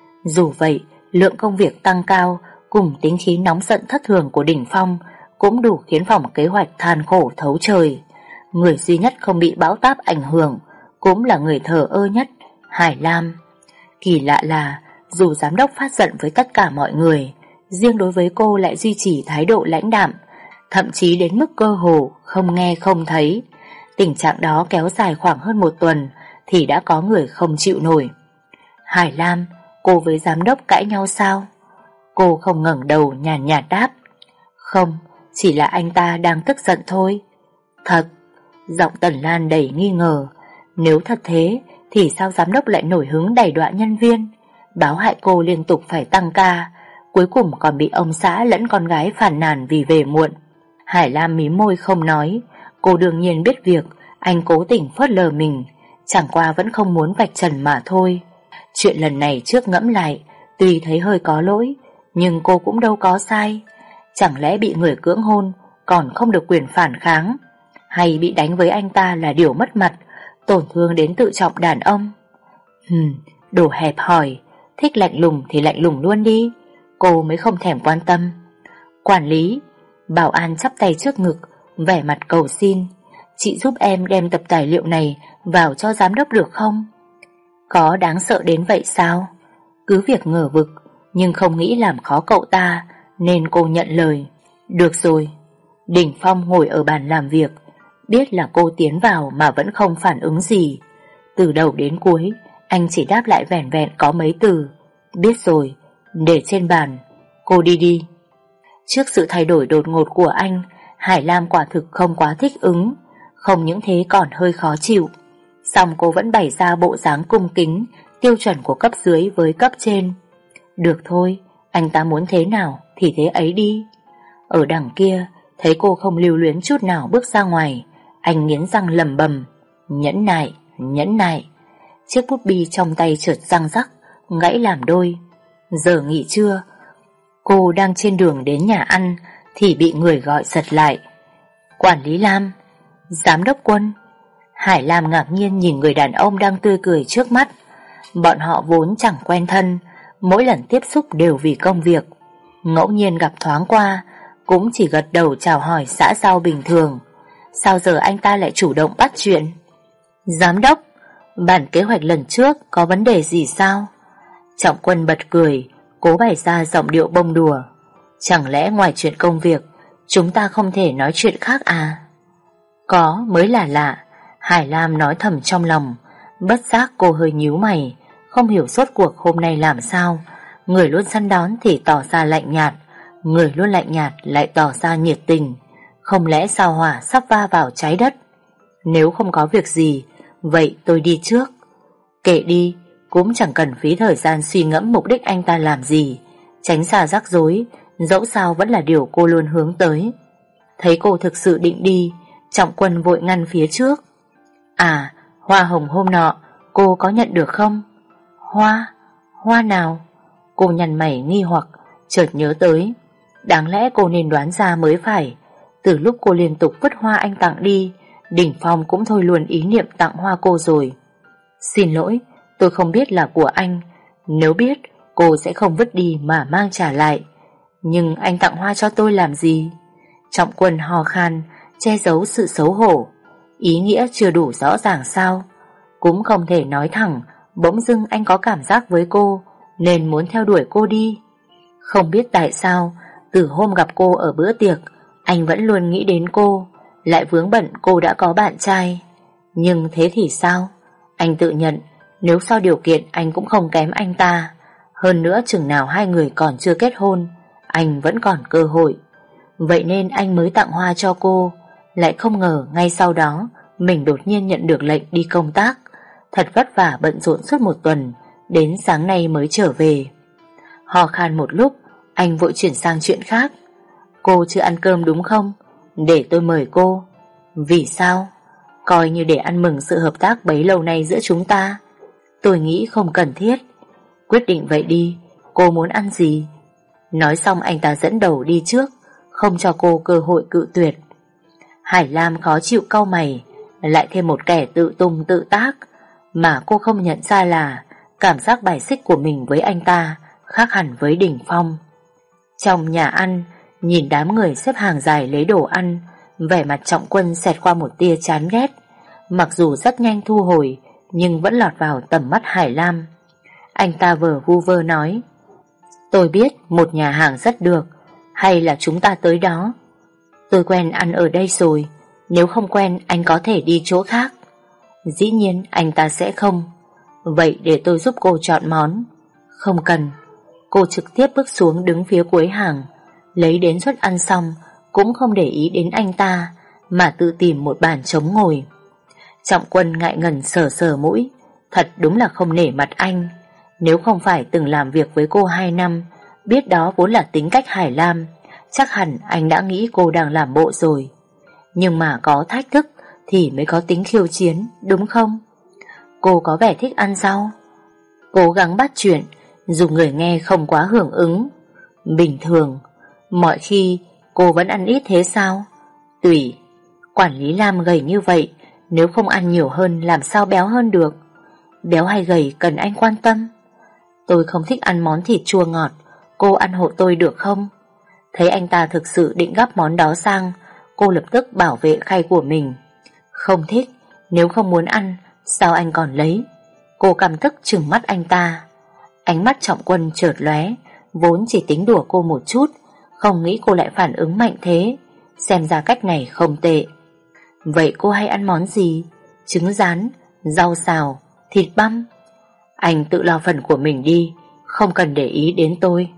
Dù vậy, lượng công việc tăng cao cùng tính khí nóng giận thất thường của Đỉnh Phong cũng đủ khiến phòng kế hoạch than khổ thấu trời. Người duy nhất không bị bão táp ảnh hưởng cũng là người thờ ơ nhất, Hải Lam. Kỳ lạ là dù giám đốc phát giận với tất cả mọi người, riêng đối với cô lại duy trì thái độ lãnh đạm, thậm chí đến mức cơ hồ không nghe không thấy. Tình trạng đó kéo dài khoảng hơn 1 tuần thì đã có người không chịu nổi. Hải Lam, cô với giám đốc cãi nhau sao? Cô không ngẩng đầu nhàn nhạt đáp. Không, chỉ là anh ta đang tức giận thôi. Thật? Giọng Tần Lan đầy nghi ngờ. Nếu thật thế thì sao giám đốc lại nổi hứng đày đọa nhân viên, báo hại cô liên tục phải tăng ca, cuối cùng còn bị ông xã lẫn con gái phàn nàn vì về muộn. Hải Lam mím môi không nói. Cô đương nhiên biết việc anh cố tình phớt lờ mình, chẳng qua vẫn không muốn vạch trần mà thôi. Chuyện lần này trước ngẫm lại, tuy thấy hơi có lỗi, nhưng cô cũng đâu có sai. Chẳng lẽ bị người cưỡng hôn còn không được quyền phản kháng, hay bị đánh với anh ta là điều mất mặt, tổn thương đến tự trọng đàn ông? Đồ hẹp hòi, thích lạnh lùng thì lạnh lùng luôn đi, cô mới không thèm quan tâm. Quản lý, bảo an chắp tay trước ngực, vẻ mặt cầu xin. Chị giúp em đem tập tài liệu này vào cho giám đốc được không? Có đáng sợ đến vậy sao? Cứ việc ngờ vực, nhưng không nghĩ làm khó cậu ta, nên cô nhận lời. Được rồi. Đỉnh Phong ngồi ở bàn làm việc, biết là cô tiến vào mà vẫn không phản ứng gì. Từ đầu đến cuối, anh chỉ đáp lại vẻn vẹn có mấy từ. Biết rồi, để trên bàn. Cô đi đi. Trước sự thay đổi đột ngột của anh, Hải Lam quả thực không quá thích ứng, không những thế còn hơi khó chịu. Song cô vẫn bày ra bộ dáng cung kính, tiêu chuẩn của cấp dưới với cấp trên. Được thôi, anh ta muốn thế nào thì thế ấy đi. Ở đằng kia, thấy cô không lưu luyến chút nào bước ra ngoài, anh nghiến răng lẩm bẩm. Nhẫn nại, nhẫn nại. Chiếc bút bi trong tay chợt răng rắc, gãy làm đôi. Giờ nghỉ trưa, cô đang trên đường đến nhà ăn thì bị người gọi giật lại. Quản lý Lam. Giám đốc Quân. Hải Lam ngạc nhiên nhìn người đàn ông đang tươi cười trước mắt. Bọn họ vốn chẳng quen thân, mỗi lần tiếp xúc đều vì công việc. Ngẫu nhiên gặp thoáng qua, cũng chỉ gật đầu chào hỏi xã giao bình thường. Sao giờ anh ta lại chủ động bắt chuyện? Giám đốc, bản kế hoạch lần trước có vấn đề gì sao? Trọng Quân bật cười, cố bày ra giọng điệu bông đùa. Chẳng lẽ ngoài chuyện công việc chúng ta không thể nói chuyện khác à? Có mới là lạ. Hải Lam nói thầm trong lòng. Bất giác cô hơi nhíu mày, không hiểu rốt cuộc hôm nay làm sao. Người luôn săn đón thì tỏ ra lạnh nhạt, người luôn lạnh nhạt lại tỏ ra nhiệt tình. Không lẽ sao hỏa sắp va vào trái đất? Nếu không có việc gì, vậy tôi đi trước. Kệ đi, cũng chẳng cần phí thời gian suy ngẫm mục đích anh ta làm gì. Tránh xa rắc rối, dẫu sao vẫn là điều cô luôn hướng tới. Thấy cô thực sự định đi, Trọng Quân vội ngăn phía trước. À, hoa hồng hôm nọ cô có nhận được không? Hoa? Hoa nào? Cô nhăn mày nghi hoặc, chợt nhớ tới. Đáng lẽ cô nên đoán ra mới phải. Từ lúc cô liên tục vứt hoa anh tặng đi, Đình Phong cũng thôi luôn ý niệm tặng hoa cô rồi. Xin lỗi, tôi không biết là của anh. Nếu biết, cô sẽ không vứt đi mà mang trả lại. Nhưng anh tặng hoa cho tôi làm gì? Trọng Quân hò khan, che giấu sự xấu hổ. Ý nghĩa chưa đủ rõ ràng sao? Cũng không thể nói thẳng bỗng dưng anh có cảm giác với cô nên muốn theo đuổi cô đi. Không biết tại sao, từ hôm gặp cô ở bữa tiệc, anh vẫn luôn nghĩ đến cô, lại vướng bận cô đã có bạn trai. Nhưng thế thì sao? Anh tự nhận nếu so điều kiện anh cũng không kém anh ta. Hơn nữa chừng nào hai người còn chưa kết hôn, anh vẫn còn cơ hội. Vậy nên anh mới tặng hoa cho cô. Lại không ngờ ngay sau đó mình đột nhiên nhận được lệnh đi công tác. Thật vất vả bận rộn suốt một tuần, đến sáng nay mới trở về. Hò khan một lúc, anh vội chuyển sang chuyện khác. Cô chưa ăn cơm đúng không? Để tôi mời cô. Vì sao? Coi như để ăn mừng sự hợp tác bấy lâu nay giữa chúng ta. Tôi nghĩ không cần thiết. Quyết định vậy đi, cô muốn ăn gì? Nói xong anh ta dẫn đầu đi trước, không cho cô cơ hội cự tuyệt. Hải Lam khó chịu cau mày, lại thêm một kẻ tự tung tự tác. Mà cô không nhận ra là cảm giác bài xích của mình với anh ta khác hẳn với Đình Phong. Trong nhà ăn, nhìn đám người xếp hàng dài lấy đồ ăn, vẻ mặt Trọng Quân xẹt qua một tia chán ghét. Mặc dù rất nhanh thu hồi, nhưng vẫn lọt vào tầm mắt Hải Lam. Anh ta vờ vu vơ nói: tôi biết một nhà hàng rất được, hay là chúng ta tới đó? Tôi quen ăn ở đây rồi, nếu không quen anh có thể đi chỗ khác. Dĩ nhiên anh ta sẽ không. Vậy để tôi giúp cô chọn món. Không cần. Cô trực tiếp bước xuống đứng phía cuối hàng, lấy đến suất ăn xong cũng không để ý đến anh ta, mà tự tìm một bàn trống ngồi. Trọng Quân ngại ngần sờ sờ mũi. Thật đúng là không nể mặt anh. Nếu không phải từng làm việc với cô 2 năm, biết đó vốn là tính cách Hải Lam, chắc hẳn anh đã nghĩ cô đang làm bộ rồi. Nhưng mà có thách thức thì mới có tính khiêu chiến, đúng không? Cô có vẻ thích ăn rau. Cố gắng bắt chuyện, dù người nghe không quá hưởng ứng. Bình thường. Mọi khi cô vẫn ăn ít thế sao? Tùy. Quản lý Lam gầy như vậy, nếu không ăn nhiều hơn làm sao béo hơn được? Béo hay gầy cần anh quan tâm. Tôi không thích ăn món thịt chua ngọt, cô ăn hộ tôi được không? Thấy anh ta thực sự định gắp món đó sang, cô lập tức bảo vệ khay của mình. Không thích, nếu không muốn ăn, sao anh còn lấy? Cô căm tức trừng mắt anh ta. Ánh mắt Trọng Quân chợt lóe, vốn chỉ tính đùa cô một chút, không nghĩ cô lại phản ứng mạnh thế. Xem ra cách này không tệ. Vậy cô hay ăn món gì? Trứng rán, rau xào, thịt băm? Anh tự lo phần của mình đi, không cần để ý đến tôi.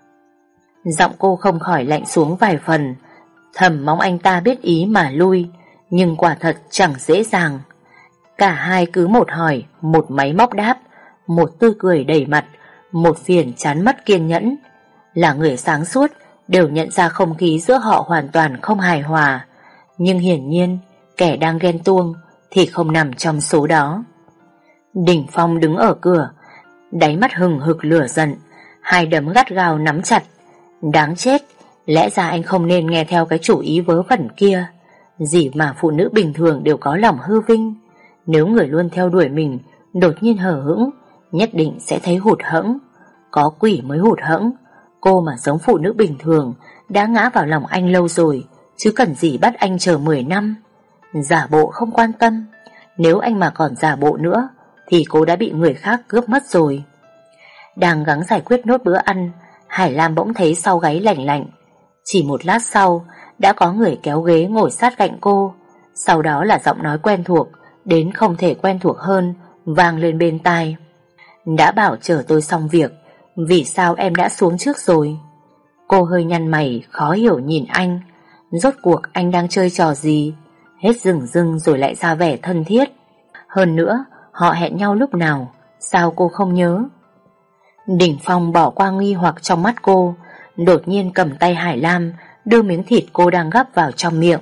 Giọng cô không khỏi lạnh xuống vài phần. Thầm mong anh ta biết ý mà lui, nhưng quả thật chẳng dễ dàng. Cả hai cứ một hỏi, một máy móc đáp, một tươi cười đầy mặt, một phiền chán mất kiên nhẫn. Là người sáng suốt đều nhận ra không khí giữa họ hoàn toàn không hài hòa. Nhưng hiển nhiên kẻ đang ghen tuông thì không nằm trong số đó. Đình Phong đứng ở cửa, đáy mắt hừng hực lửa giận, hai đấm gắt gao nắm chặt. Đáng chết, lẽ ra anh không nên nghe theo cái chủ ý vớ vẩn kia. Gì mà phụ nữ bình thường đều có lòng hư vinh. Nếu người luôn theo đuổi mình đột nhiên hờ hững, nhất định sẽ thấy hụt hẫng. Có quỷ mới hụt hẫng. Cô mà giống phụ nữ bình thường đã ngã vào lòng anh lâu rồi, chứ cần gì bắt anh chờ 10 năm. Giả bộ không quan tâm. Nếu anh mà còn giả bộ nữa thì cô đã bị người khác cướp mất rồi. Đang gắng giải quyết nốt bữa ăn, Hải Lam bỗng thấy sau gáy lạnh lạnh. Chỉ một lát sau đã có người kéo ghế ngồi sát cạnh cô. Sau đó là giọng nói quen thuộc đến không thể quen thuộc hơn vang lên bên tai. Đã bảo chờ tôi xong việc, vì sao em đã xuống trước rồi? Cô hơi nhăn mày khó hiểu nhìn anh. Rốt cuộc anh đang chơi trò gì? Hết dừng dưng rồi lại ra vẻ thân thiết. Hơn nữa họ hẹn nhau lúc nào? Sao cô không nhớ? Đình Phong bỏ qua nghi hoặc trong mắt cô, đột nhiên cầm tay Hải Lam đưa miếng thịt cô đang gắp vào trong miệng.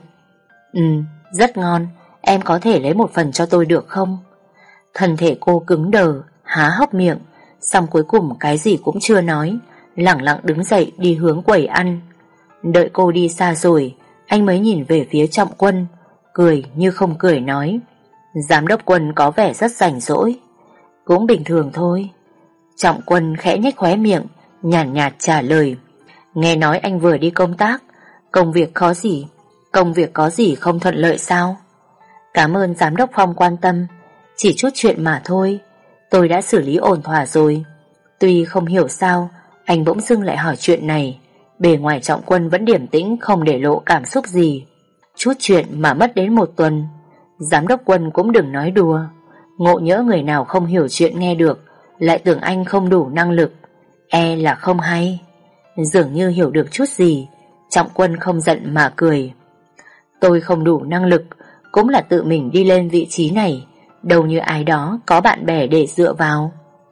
Rất ngon, em có thể lấy một phần cho tôi được không? Thân thể cô cứng đờ, há hốc miệng, xong cuối cùng cái gì cũng chưa nói, lẳng lặng đứng dậy đi hướng quầy ăn. Đợi cô đi xa rồi, anh mới nhìn về phía Trọng Quân, cười như không cười nói: Giám đốc Quân có vẻ rất rảnh rỗi. Cũng bình thường thôi. Trọng Quân khẽ nhếch khóe miệng, nhàn nhạt trả lời: Nghe nói anh vừa đi công tác, công việc có gì không thuận lợi sao? Cảm ơn giám đốc Phong quan tâm, chỉ chút chuyện mà thôi, tôi đã xử lý ổn thỏa rồi. Tuy không hiểu sao anh bỗng dưng lại hỏi chuyện này, bề ngoài Trọng Quân vẫn điềm tĩnh không để lộ cảm xúc gì. Chút chuyện mà mất đến 1 tuần. Giám đốc Quân cũng đừng nói đùa, ngộ nhỡ người nào không hiểu chuyện nghe được lại tưởng anh không đủ năng lực, e là không hay. Dường như hiểu được chút gì, Trọng Quân không giận mà cười: Tôi không đủ năng lực cũng là tự mình đi lên vị trí này, đâu như ai đó có bạn bè để dựa vào.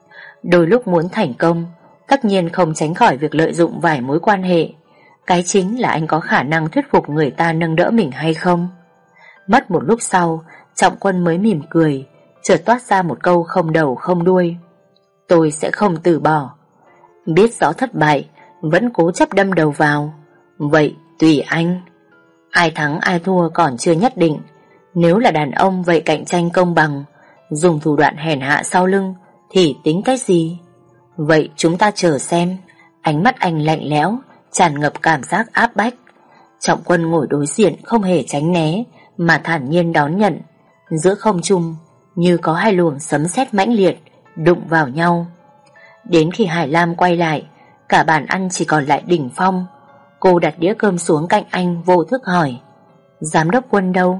Đôi lúc muốn thành công, tất nhiên không tránh khỏi việc lợi dụng vài mối quan hệ. Cái chính là anh có khả năng thuyết phục người ta nâng đỡ mình hay không. Mất một lúc sau, Trọng Quân mới mỉm cười, chợt toát ra một câu không đầu không đuôi: Tôi sẽ không từ bỏ. Biết rõ thất bại vẫn cố chấp đâm đầu vào. Vậy tùy anh. Ai thắng ai thua còn chưa nhất định. Nếu là đàn ông vậy cạnh tranh công bằng, dùng thủ đoạn hèn hạ sau lưng thì tính cái gì? Vậy chúng ta chờ xem. Ánh mắt anh lạnh lẽo, tràn ngập cảm giác áp bách. Trọng Quân ngồi đối diện không hề tránh né, mà thản nhiên đón nhận. Giữa không trung như có hai luồng sấm sét mãnh liệt đụng vào nhau. Đến khi Hải Lam quay lại, cả bàn ăn chỉ còn lại Đình Phong. Cô đặt đĩa cơm xuống cạnh anh vô thức hỏi: Giám đốc Quân đâu?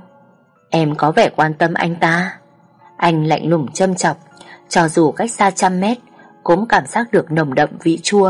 Em có vẻ quan tâm anh ta. Anh lạnh lùng châm chọc, cho dù cách xa 100 mét cũng cảm giác được nồng đậm vị chua.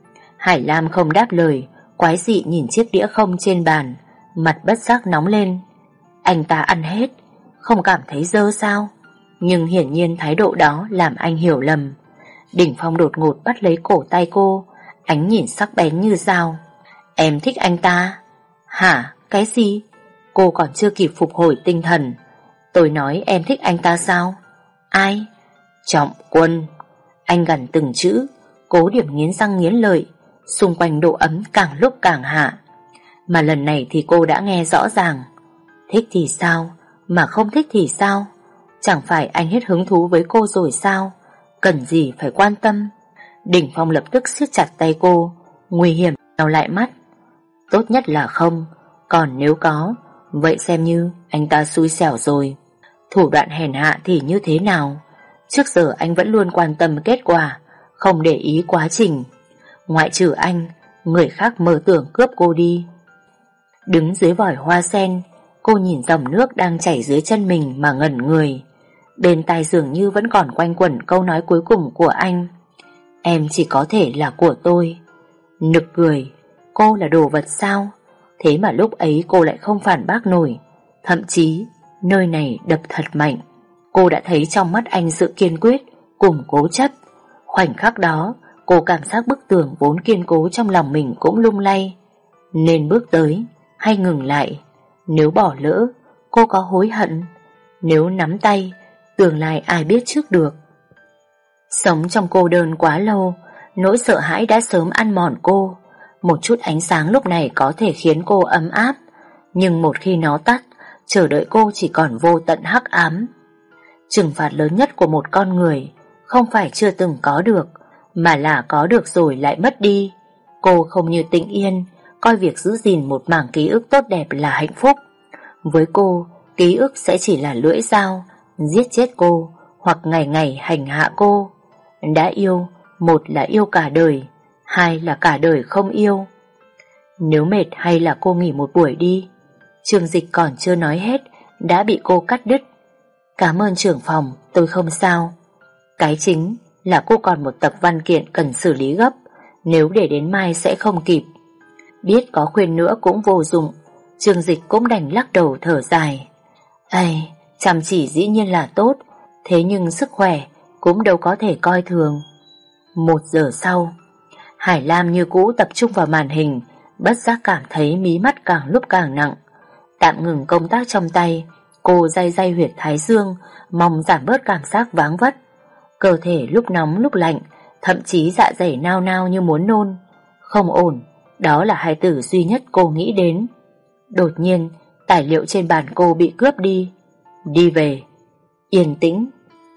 Hải Lam không đáp lời, quái dị nhìn chiếc đĩa không trên bàn, mặt bất giác nóng lên. Anh ta ăn hết, không cảm thấy dơ sao? Nhưng hiển nhiên thái độ đó làm anh hiểu lầm. Đình Phong đột ngột bắt lấy cổ tay cô, ánh nhìn sắc bén như dao. Em thích anh ta? Hả? Cái gì? Cô còn chưa kịp phục hồi tinh thần. Tôi nói em thích anh ta sao? Ai? Trọng Quân. Anh gằn từng chữ, cố điểm nghiến răng nghiến lợi. Xung quanh độ ấm càng lúc càng hạ. Mà lần này thì cô đã nghe rõ ràng. Thích thì sao? Mà không thích thì sao? Chẳng phải anh hết hứng thú với cô rồi sao? Cần gì phải quan tâm? Đình Phong lập tức siết chặt tay cô, nguy hiểm nhào lại mắt. Tốt nhất là không, còn nếu có, vậy xem như anh ta xui xẻo rồi. Thủ đoạn hèn hạ thì như thế nào? Trước giờ anh vẫn luôn quan tâm kết quả, không để ý quá trình. Ngoại trừ anh, người khác mơ tưởng cướp cô đi. Đứng dưới vòi hoa sen, cô nhìn dòng nước đang chảy dưới chân mình mà ngẩn người. Bên tai dường như vẫn còn quanh quẩn câu nói cuối cùng của anh: Em chỉ có thể là của tôi. Nực cười, cô là đồ vật sao? Thế mà lúc ấy cô lại không phản bác nổi. Thậm chí nơi này đập thật mạnh. Cô đã thấy trong mắt anh sự kiên quyết cùng cố chấp. Khoảnh khắc đó cô cảm giác bức tường vốn kiên cố trong lòng mình cũng lung lay. Nên bước tới hay ngừng lại? Nếu bỏ lỡ, cô có hối hận? Nếu nắm tay, tương lai ai biết trước được. Sống trong cô đơn quá lâu, nỗi sợ hãi đã sớm ăn mòn cô. Một chút ánh sáng lúc này có thể khiến cô ấm áp, nhưng một khi nó tắt, chờ đợi cô chỉ còn vô tận hắc ám. Trừng phạt lớn nhất của một con người không phải chưa từng có được, mà là có được rồi lại mất đi. Cô không như Tĩnh Yên, coi việc giữ gìn một mảng ký ức tốt đẹp là hạnh phúc. Với cô, ký ức sẽ chỉ là lưỡi dao, giết chết cô hoặc ngày ngày hành hạ cô. Đã yêu, một là yêu cả đời, hai là cả đời không yêu. Nếu mệt hay là cô nghỉ một buổi đi. Trương Dịch còn chưa nói hết đã bị cô cắt đứt. Cảm ơn trưởng phòng, tôi không sao. Cái chính là cô còn một tập văn kiện cần xử lý gấp, nếu để đến mai sẽ không kịp. Biết có khuyên nữa cũng vô dụng, Trương Dịch cũng đành lắc đầu thở dài. Ây, chăm chỉ dĩ nhiên là tốt, thế nhưng sức khỏe cũng đâu có thể coi thường. 1 giờ sau, Hải Lam như cũ tập trung vào màn hình, bất giác cảm thấy mí mắt càng lúc càng nặng. Tạm ngừng công tác trong tay, cô day day huyệt thái dương, mong giảm bớt cảm giác váng vất. Cơ thể lúc nóng lúc lạnh, thậm chí dạ dày nao nao như muốn nôn. Không ổn, đó là hai từ duy nhất cô nghĩ đến. Đột nhiên, tài liệu trên bàn cô bị cướp đi. Đi về. Yên tĩnh.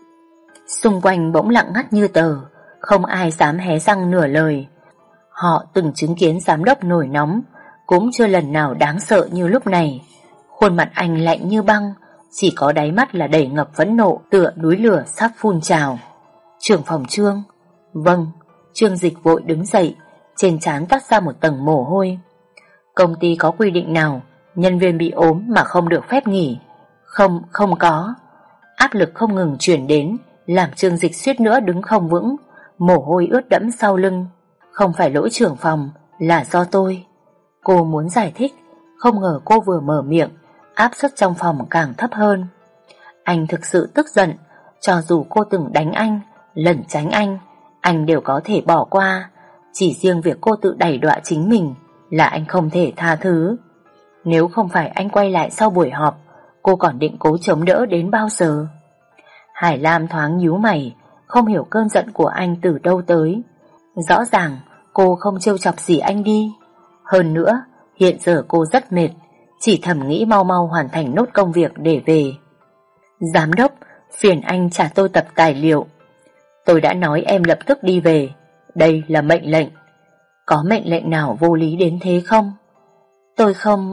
Xung quanh bỗng lặng ngắt như tờ, không ai dám hé răng nửa lời. Họ từng chứng kiến giám đốc nổi nóng, cũng chưa lần nào đáng sợ như lúc này. Khuôn mặt anh lạnh như băng, chỉ có đáy mắt là đầy ngập phẫn nộ, tựa núi lửa sắp phun trào. Trưởng phòng Trương. Vâng. Trương Dịch vội đứng dậy, trên trán toát ra một tầng mồ hôi. Công ty có quy định nào nhân viên bị ốm mà không được phép nghỉ? Không có. Áp lực không ngừng chuyển đến, làm Trương Dịch suýt nữa đứng không vững, mồ hôi ướt đẫm sau lưng. Không phải lỗi trưởng phòng, là do tôi. Cô muốn giải thích, không ngờ cô vừa mở miệng, áp suất trong phòng càng thấp hơn. Anh thực sự tức giận, cho dù cô từng đánh anh, lẩn tránh anh đều có thể bỏ qua. Chỉ riêng việc cô tự đày đọa chính mình là anh không thể tha thứ. Nếu không phải anh quay lại sau buổi họp, cô còn định cố chống đỡ đến bao giờ? Hải Lam thoáng nhíu mày, không hiểu cơn giận của anh từ đâu tới. Rõ ràng cô không trêu chọc gì anh đi. Hơn nữa, hiện giờ cô rất mệt, chỉ thầm nghĩ mau mau hoàn thành nốt công việc để về. Giám đốc, phiền anh trả tôi tập tài liệu. Tôi đã nói em lập tức đi về. Đây là mệnh lệnh. Có mệnh lệnh nào vô lý đến thế không? Tôi không...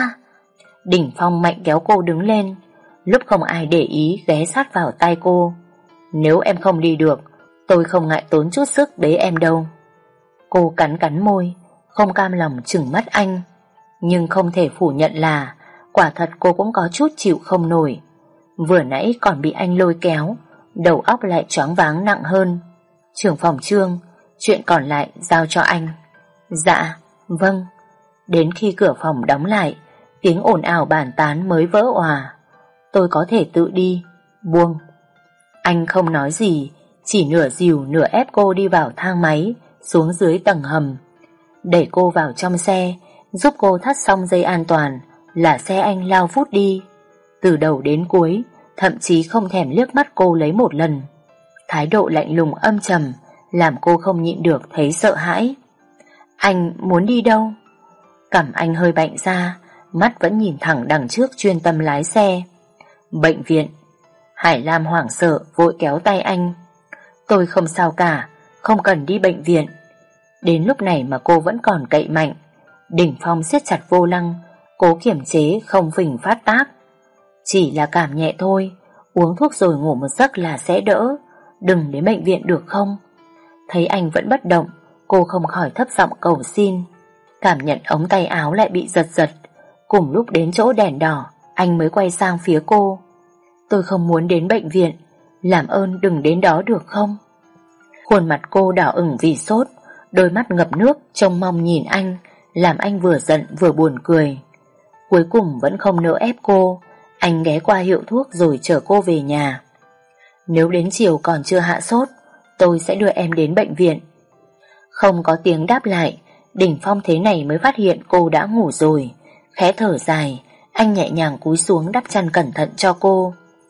Đỉnh Phong mạnh kéo cô đứng lên. Lúc không ai để ý ghé sát vào tai cô. Nếu em không đi được, tôi không ngại tốn chút sức bế em đâu. Cô cắn môi, không cam lòng trừng mắt anh. Nhưng không thể phủ nhận là quả thật cô cũng có chút chịu không nổi. Vừa nãy còn bị anh lôi kéo, đầu óc lại choáng váng nặng hơn. Trưởng phòng Trương, chuyện còn lại giao cho anh. Dạ, vâng. Đến khi cửa phòng đóng lại, tiếng ồn ào bàn tán mới vỡ òa. Tôi có thể tự đi. Buông. Anh không nói gì, chỉ nửa dìu nửa ép cô đi vào thang máy, xuống dưới tầng hầm. Đẩy cô vào trong xe, giúp cô thắt xong dây an toàn, là xe anh lao vút đi. Từ đầu đến cuối, thậm chí không thèm liếc mắt cô lấy một lần. Thái độ lạnh lùng âm trầm, làm cô không nhịn được thấy sợ hãi. Anh muốn đi đâu? Cằm anh hơi bạnh ra, mắt vẫn nhìn thẳng đằng trước chuyên tâm lái xe. Bệnh viện. Hải Lam hoảng sợ vội kéo tay anh. Tôi không sao cả, không cần đi bệnh viện. Đến lúc này mà cô vẫn còn cậy mạnh. Đỉnh Phong siết chặt vô lăng, cố kiềm chế không phình phát tác. Chỉ là cảm nhẹ thôi, uống thuốc rồi ngủ một giấc là sẽ đỡ. Đừng đến bệnh viện được không? Thấy anh vẫn bất động, cô không khỏi thấp giọng cầu xin. Cảm nhận ống tay áo lại bị giật giật. Cùng lúc đến chỗ đèn đỏ, anh mới quay sang phía cô. Tôi không muốn đến bệnh viện, làm ơn đừng đến đó được không? Khuôn mặt cô đỏ ửng vì sốt, đôi mắt ngập nước trông mong nhìn anh, làm anh vừa giận vừa buồn cười. Cuối cùng vẫn không nỡ ép cô, anh ghé qua hiệu thuốc rồi chở cô về nhà. Nếu đến chiều còn chưa hạ sốt, tôi sẽ đưa em đến bệnh viện. Không có tiếng đáp lại, Đỉnh Phong thế này mới phát hiện cô đã ngủ rồi. Khẽ thở dài, anh nhẹ nhàng cúi xuống đắp chăn cẩn thận cho cô.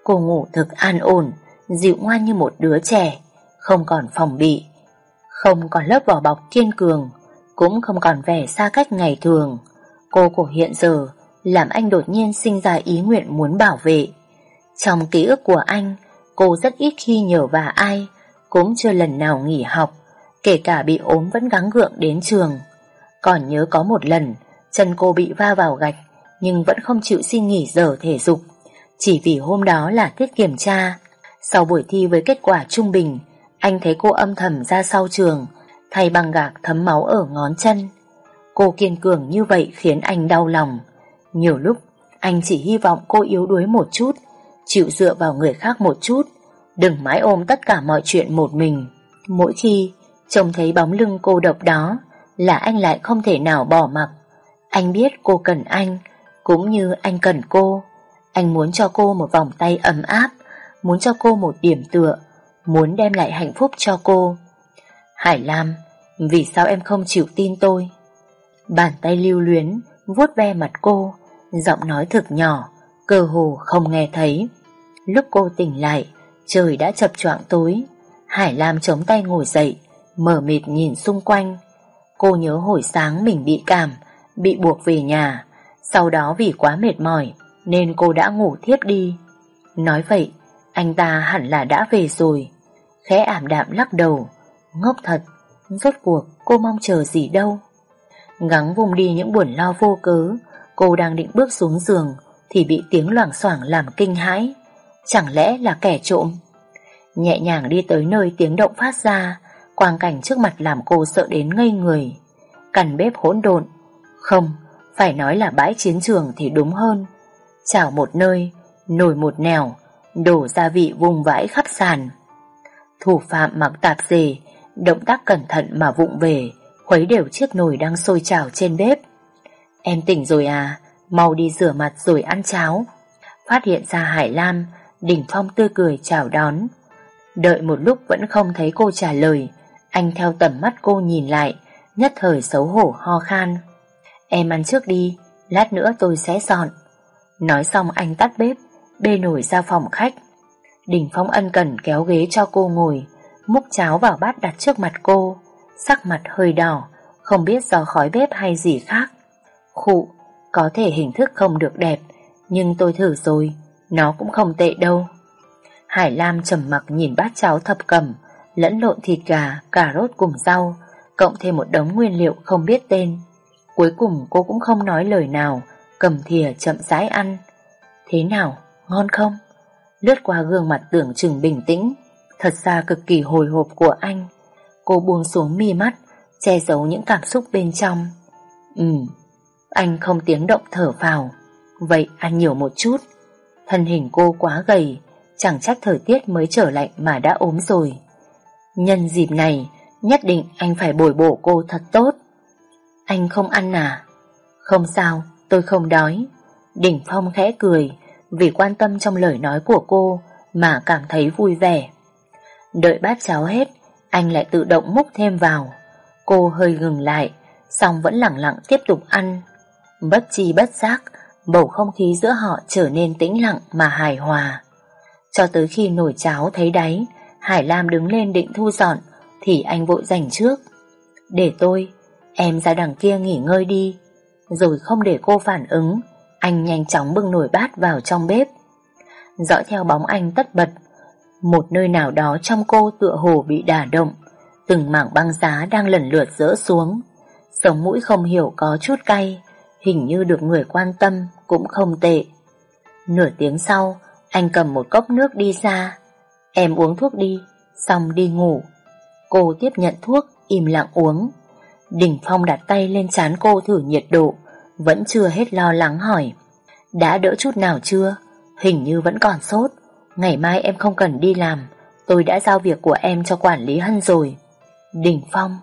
Cô ngủ thực an ổn, dịu ngoan như một đứa trẻ, không còn phòng bị, không còn lớp vỏ bọc kiên cường, cũng không còn vẻ xa cách ngày thường. Cô của hiện giờ làm anh đột nhiên sinh ra ý nguyện muốn bảo vệ. Trong ký ức của anh, cô rất ít khi nhờ vả ai, cũng chưa lần nào nghỉ học, kể cả bị ốm vẫn gắng gượng đến trường. Còn nhớ có một lần, chân cô bị va vào gạch, nhưng vẫn không chịu xin nghỉ giờ thể dục, chỉ vì hôm đó là tiết kiểm tra. Sau buổi thi với kết quả trung bình, anh thấy cô âm thầm ra sau trường, thay băng gạc thấm máu ở ngón chân. Cô kiên cường như vậy khiến anh đau lòng. Nhiều lúc, anh chỉ hy vọng cô yếu đuối một chút, chịu dựa vào người khác một chút, đừng mãi ôm tất cả mọi chuyện một mình. Mỗi khi trông thấy bóng lưng cô độc đó là anh lại không thể nào bỏ mặc. Anh biết cô cần anh, cũng như anh cần cô. Anh muốn cho cô một vòng tay ấm áp, muốn cho cô một điểm tựa, muốn đem lại hạnh phúc cho cô. Hải Lam, vì sao em không chịu tin tôi? Bàn tay lưu luyến vuốt ve mặt cô, giọng nói thực nhỏ, cơ hồ không nghe thấy. Lúc cô tỉnh lại, trời đã chập choạng tối. Hải Lam chống tay ngồi dậy, mờ mịt nhìn xung quanh. Cô nhớ hồi sáng mình bị cảm, bị buộc về nhà. Sau đó vì quá mệt mỏi nên cô đã ngủ thiếp đi. Nói vậy, anh ta hẳn là đã về rồi. Khẽ ảm đạm lắc đầu. Ngốc thật, rốt cuộc cô mong chờ gì đâu. Gắng vùng đi những buồn lo vô cớ, cô đang định bước xuống giường thì bị tiếng loảng xoảng làm kinh hãi. Chẳng lẽ là kẻ trộm? Nhẹ nhàng đi tới nơi tiếng động phát ra, quang cảnh trước mặt làm cô sợ đến ngây người. Căn bếp hỗn độn, không, phải nói là bãi chiến trường thì đúng hơn. Chảo một nơi, nồi một nẻo, đổ gia vị vùng vãi khắp sàn. Thủ phạm mặc tạp dề, động tác cẩn thận mà vụng về, khuấy đều chiếc nồi đang sôi chảo trên bếp. Em tỉnh rồi à, mau đi rửa mặt rồi ăn cháo. Phát hiện ra Hải Lam, Đình Phong tươi cười chào đón. Đợi một lúc vẫn không thấy cô trả lời, anh theo tầm mắt cô nhìn lại, nhất thời xấu hổ ho khan. Em ăn trước đi, lát nữa tôi sẽ dọn. Nói xong anh tắt bếp, bê nồi ra phòng khách. Đình Phong ân cần kéo ghế cho cô ngồi, múc cháo vào bát đặt trước mặt cô. Sắc mặt hơi đỏ, không biết do khói bếp hay gì khác. Khụ, có thể hình thức không được đẹp, nhưng tôi thử rồi, nó cũng không tệ đâu. Hải Lam trầm mặc nhìn bát cháo thập cẩm, lẫn lộn thịt gà, cà rốt cùng rau, cộng thêm một đống nguyên liệu không biết tên. Cuối cùng cô cũng không nói lời nào, cầm thìa chậm rãi ăn. Thế nào, ngon không? Lướt qua gương mặt tưởng chừng bình tĩnh, thật ra cực kỳ hồi hộp của anh. Cô buông xuống mi mắt, che giấu những cảm xúc bên trong. Anh không tiếng động thở phào. Vậy ăn nhiều một chút. Thân hình cô quá gầy, chẳng trách thời tiết mới trở lạnh mà đã ốm rồi. Nhân dịp này, nhất định anh phải bồi bổ cô thật tốt. Anh không ăn à? Không sao, tôi không đói. Đình Phong khẽ cười, vì quan tâm trong lời nói của cô mà cảm thấy vui vẻ. Đợi bát cháo hết, anh lại tự động múc thêm vào. Cô hơi ngừng lại, song vẫn lẳng lặng tiếp tục ăn. Bất chi bất giác, bầu không khí giữa họ trở nên tĩnh lặng mà hài hòa. Cho tới khi nồi cháo thấy đáy, Hải Lam đứng lên định thu dọn thì anh vội giành trước. Để tôi, em ra đằng kia nghỉ ngơi đi. Rồi không để cô phản ứng, anh nhanh chóng bưng nồi bát vào trong bếp. Dõi theo bóng anh tất bật, một nơi nào đó trong cô tựa hồ bị đả động. Từng mảng băng giá đang lần lượt rỡ xuống. Sống mũi không hiểu có chút cay, hình như được người quan tâm cũng không tệ. Nửa tiếng sau, anh cầm một cốc nước đi ra. Em uống thuốc đi, xong đi ngủ. Cô tiếp nhận thuốc, im lặng uống. Đình Phong đặt tay lên trán cô thử nhiệt độ, vẫn chưa hết lo lắng hỏi. Đã đỡ chút nào chưa? Hình như vẫn còn sốt. Ngày mai em không cần đi làm, tôi đã giao việc của em cho quản lý Hân rồi. Đình Phong.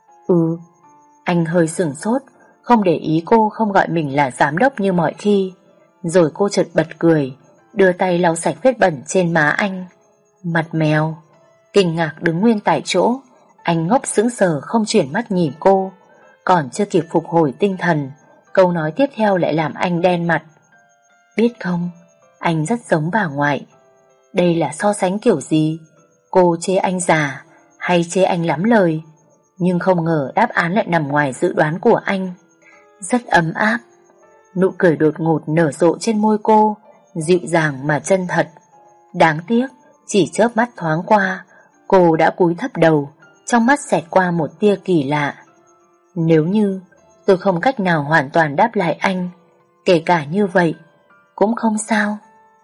Anh hơi sửng sốt, không để ý cô không gọi mình là giám đốc như mọi khi. Rồi cô chợt bật cười, đưa tay lau sạch vết bẩn trên má anh. Mặt mèo. Kinh ngạc đứng nguyên tại chỗ, anh ngốc sững sờ không chuyển mắt nhìn cô. Còn chưa kịp phục hồi tinh thần, câu nói tiếp theo lại làm anh đen mặt. Biết không, anh rất giống bà ngoại. Đây là so sánh kiểu gì? Cô chê anh già hay chê anh lắm lời? Nhưng không ngờ đáp án lại nằm ngoài dự đoán của anh. Rất ấm áp. Nụ cười đột ngột nở rộ trên môi cô, dịu dàng mà chân thật. Đáng tiếc, chỉ chớp mắt thoáng qua, cô đã cúi thấp đầu, trong mắt xẹt qua một tia kỳ lạ. Nếu như tôi không cách nào hoàn toàn đáp lại anh, kể cả như vậy, cũng không sao.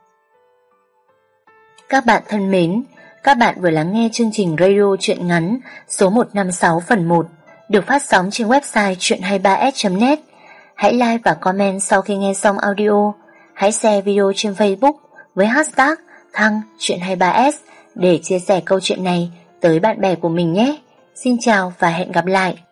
Các bạn thân mến, các bạn vừa lắng nghe chương trình radio truyện ngắn số 156 phần 1 được phát sóng trên website chuyện23s.net. Hãy like và comment sau khi nghe xong audio. Hãy share video trên Facebook với hashtag Thăng Chuyện23s để chia sẻ câu chuyện này tới bạn bè của mình nhé. Xin chào và hẹn gặp lại.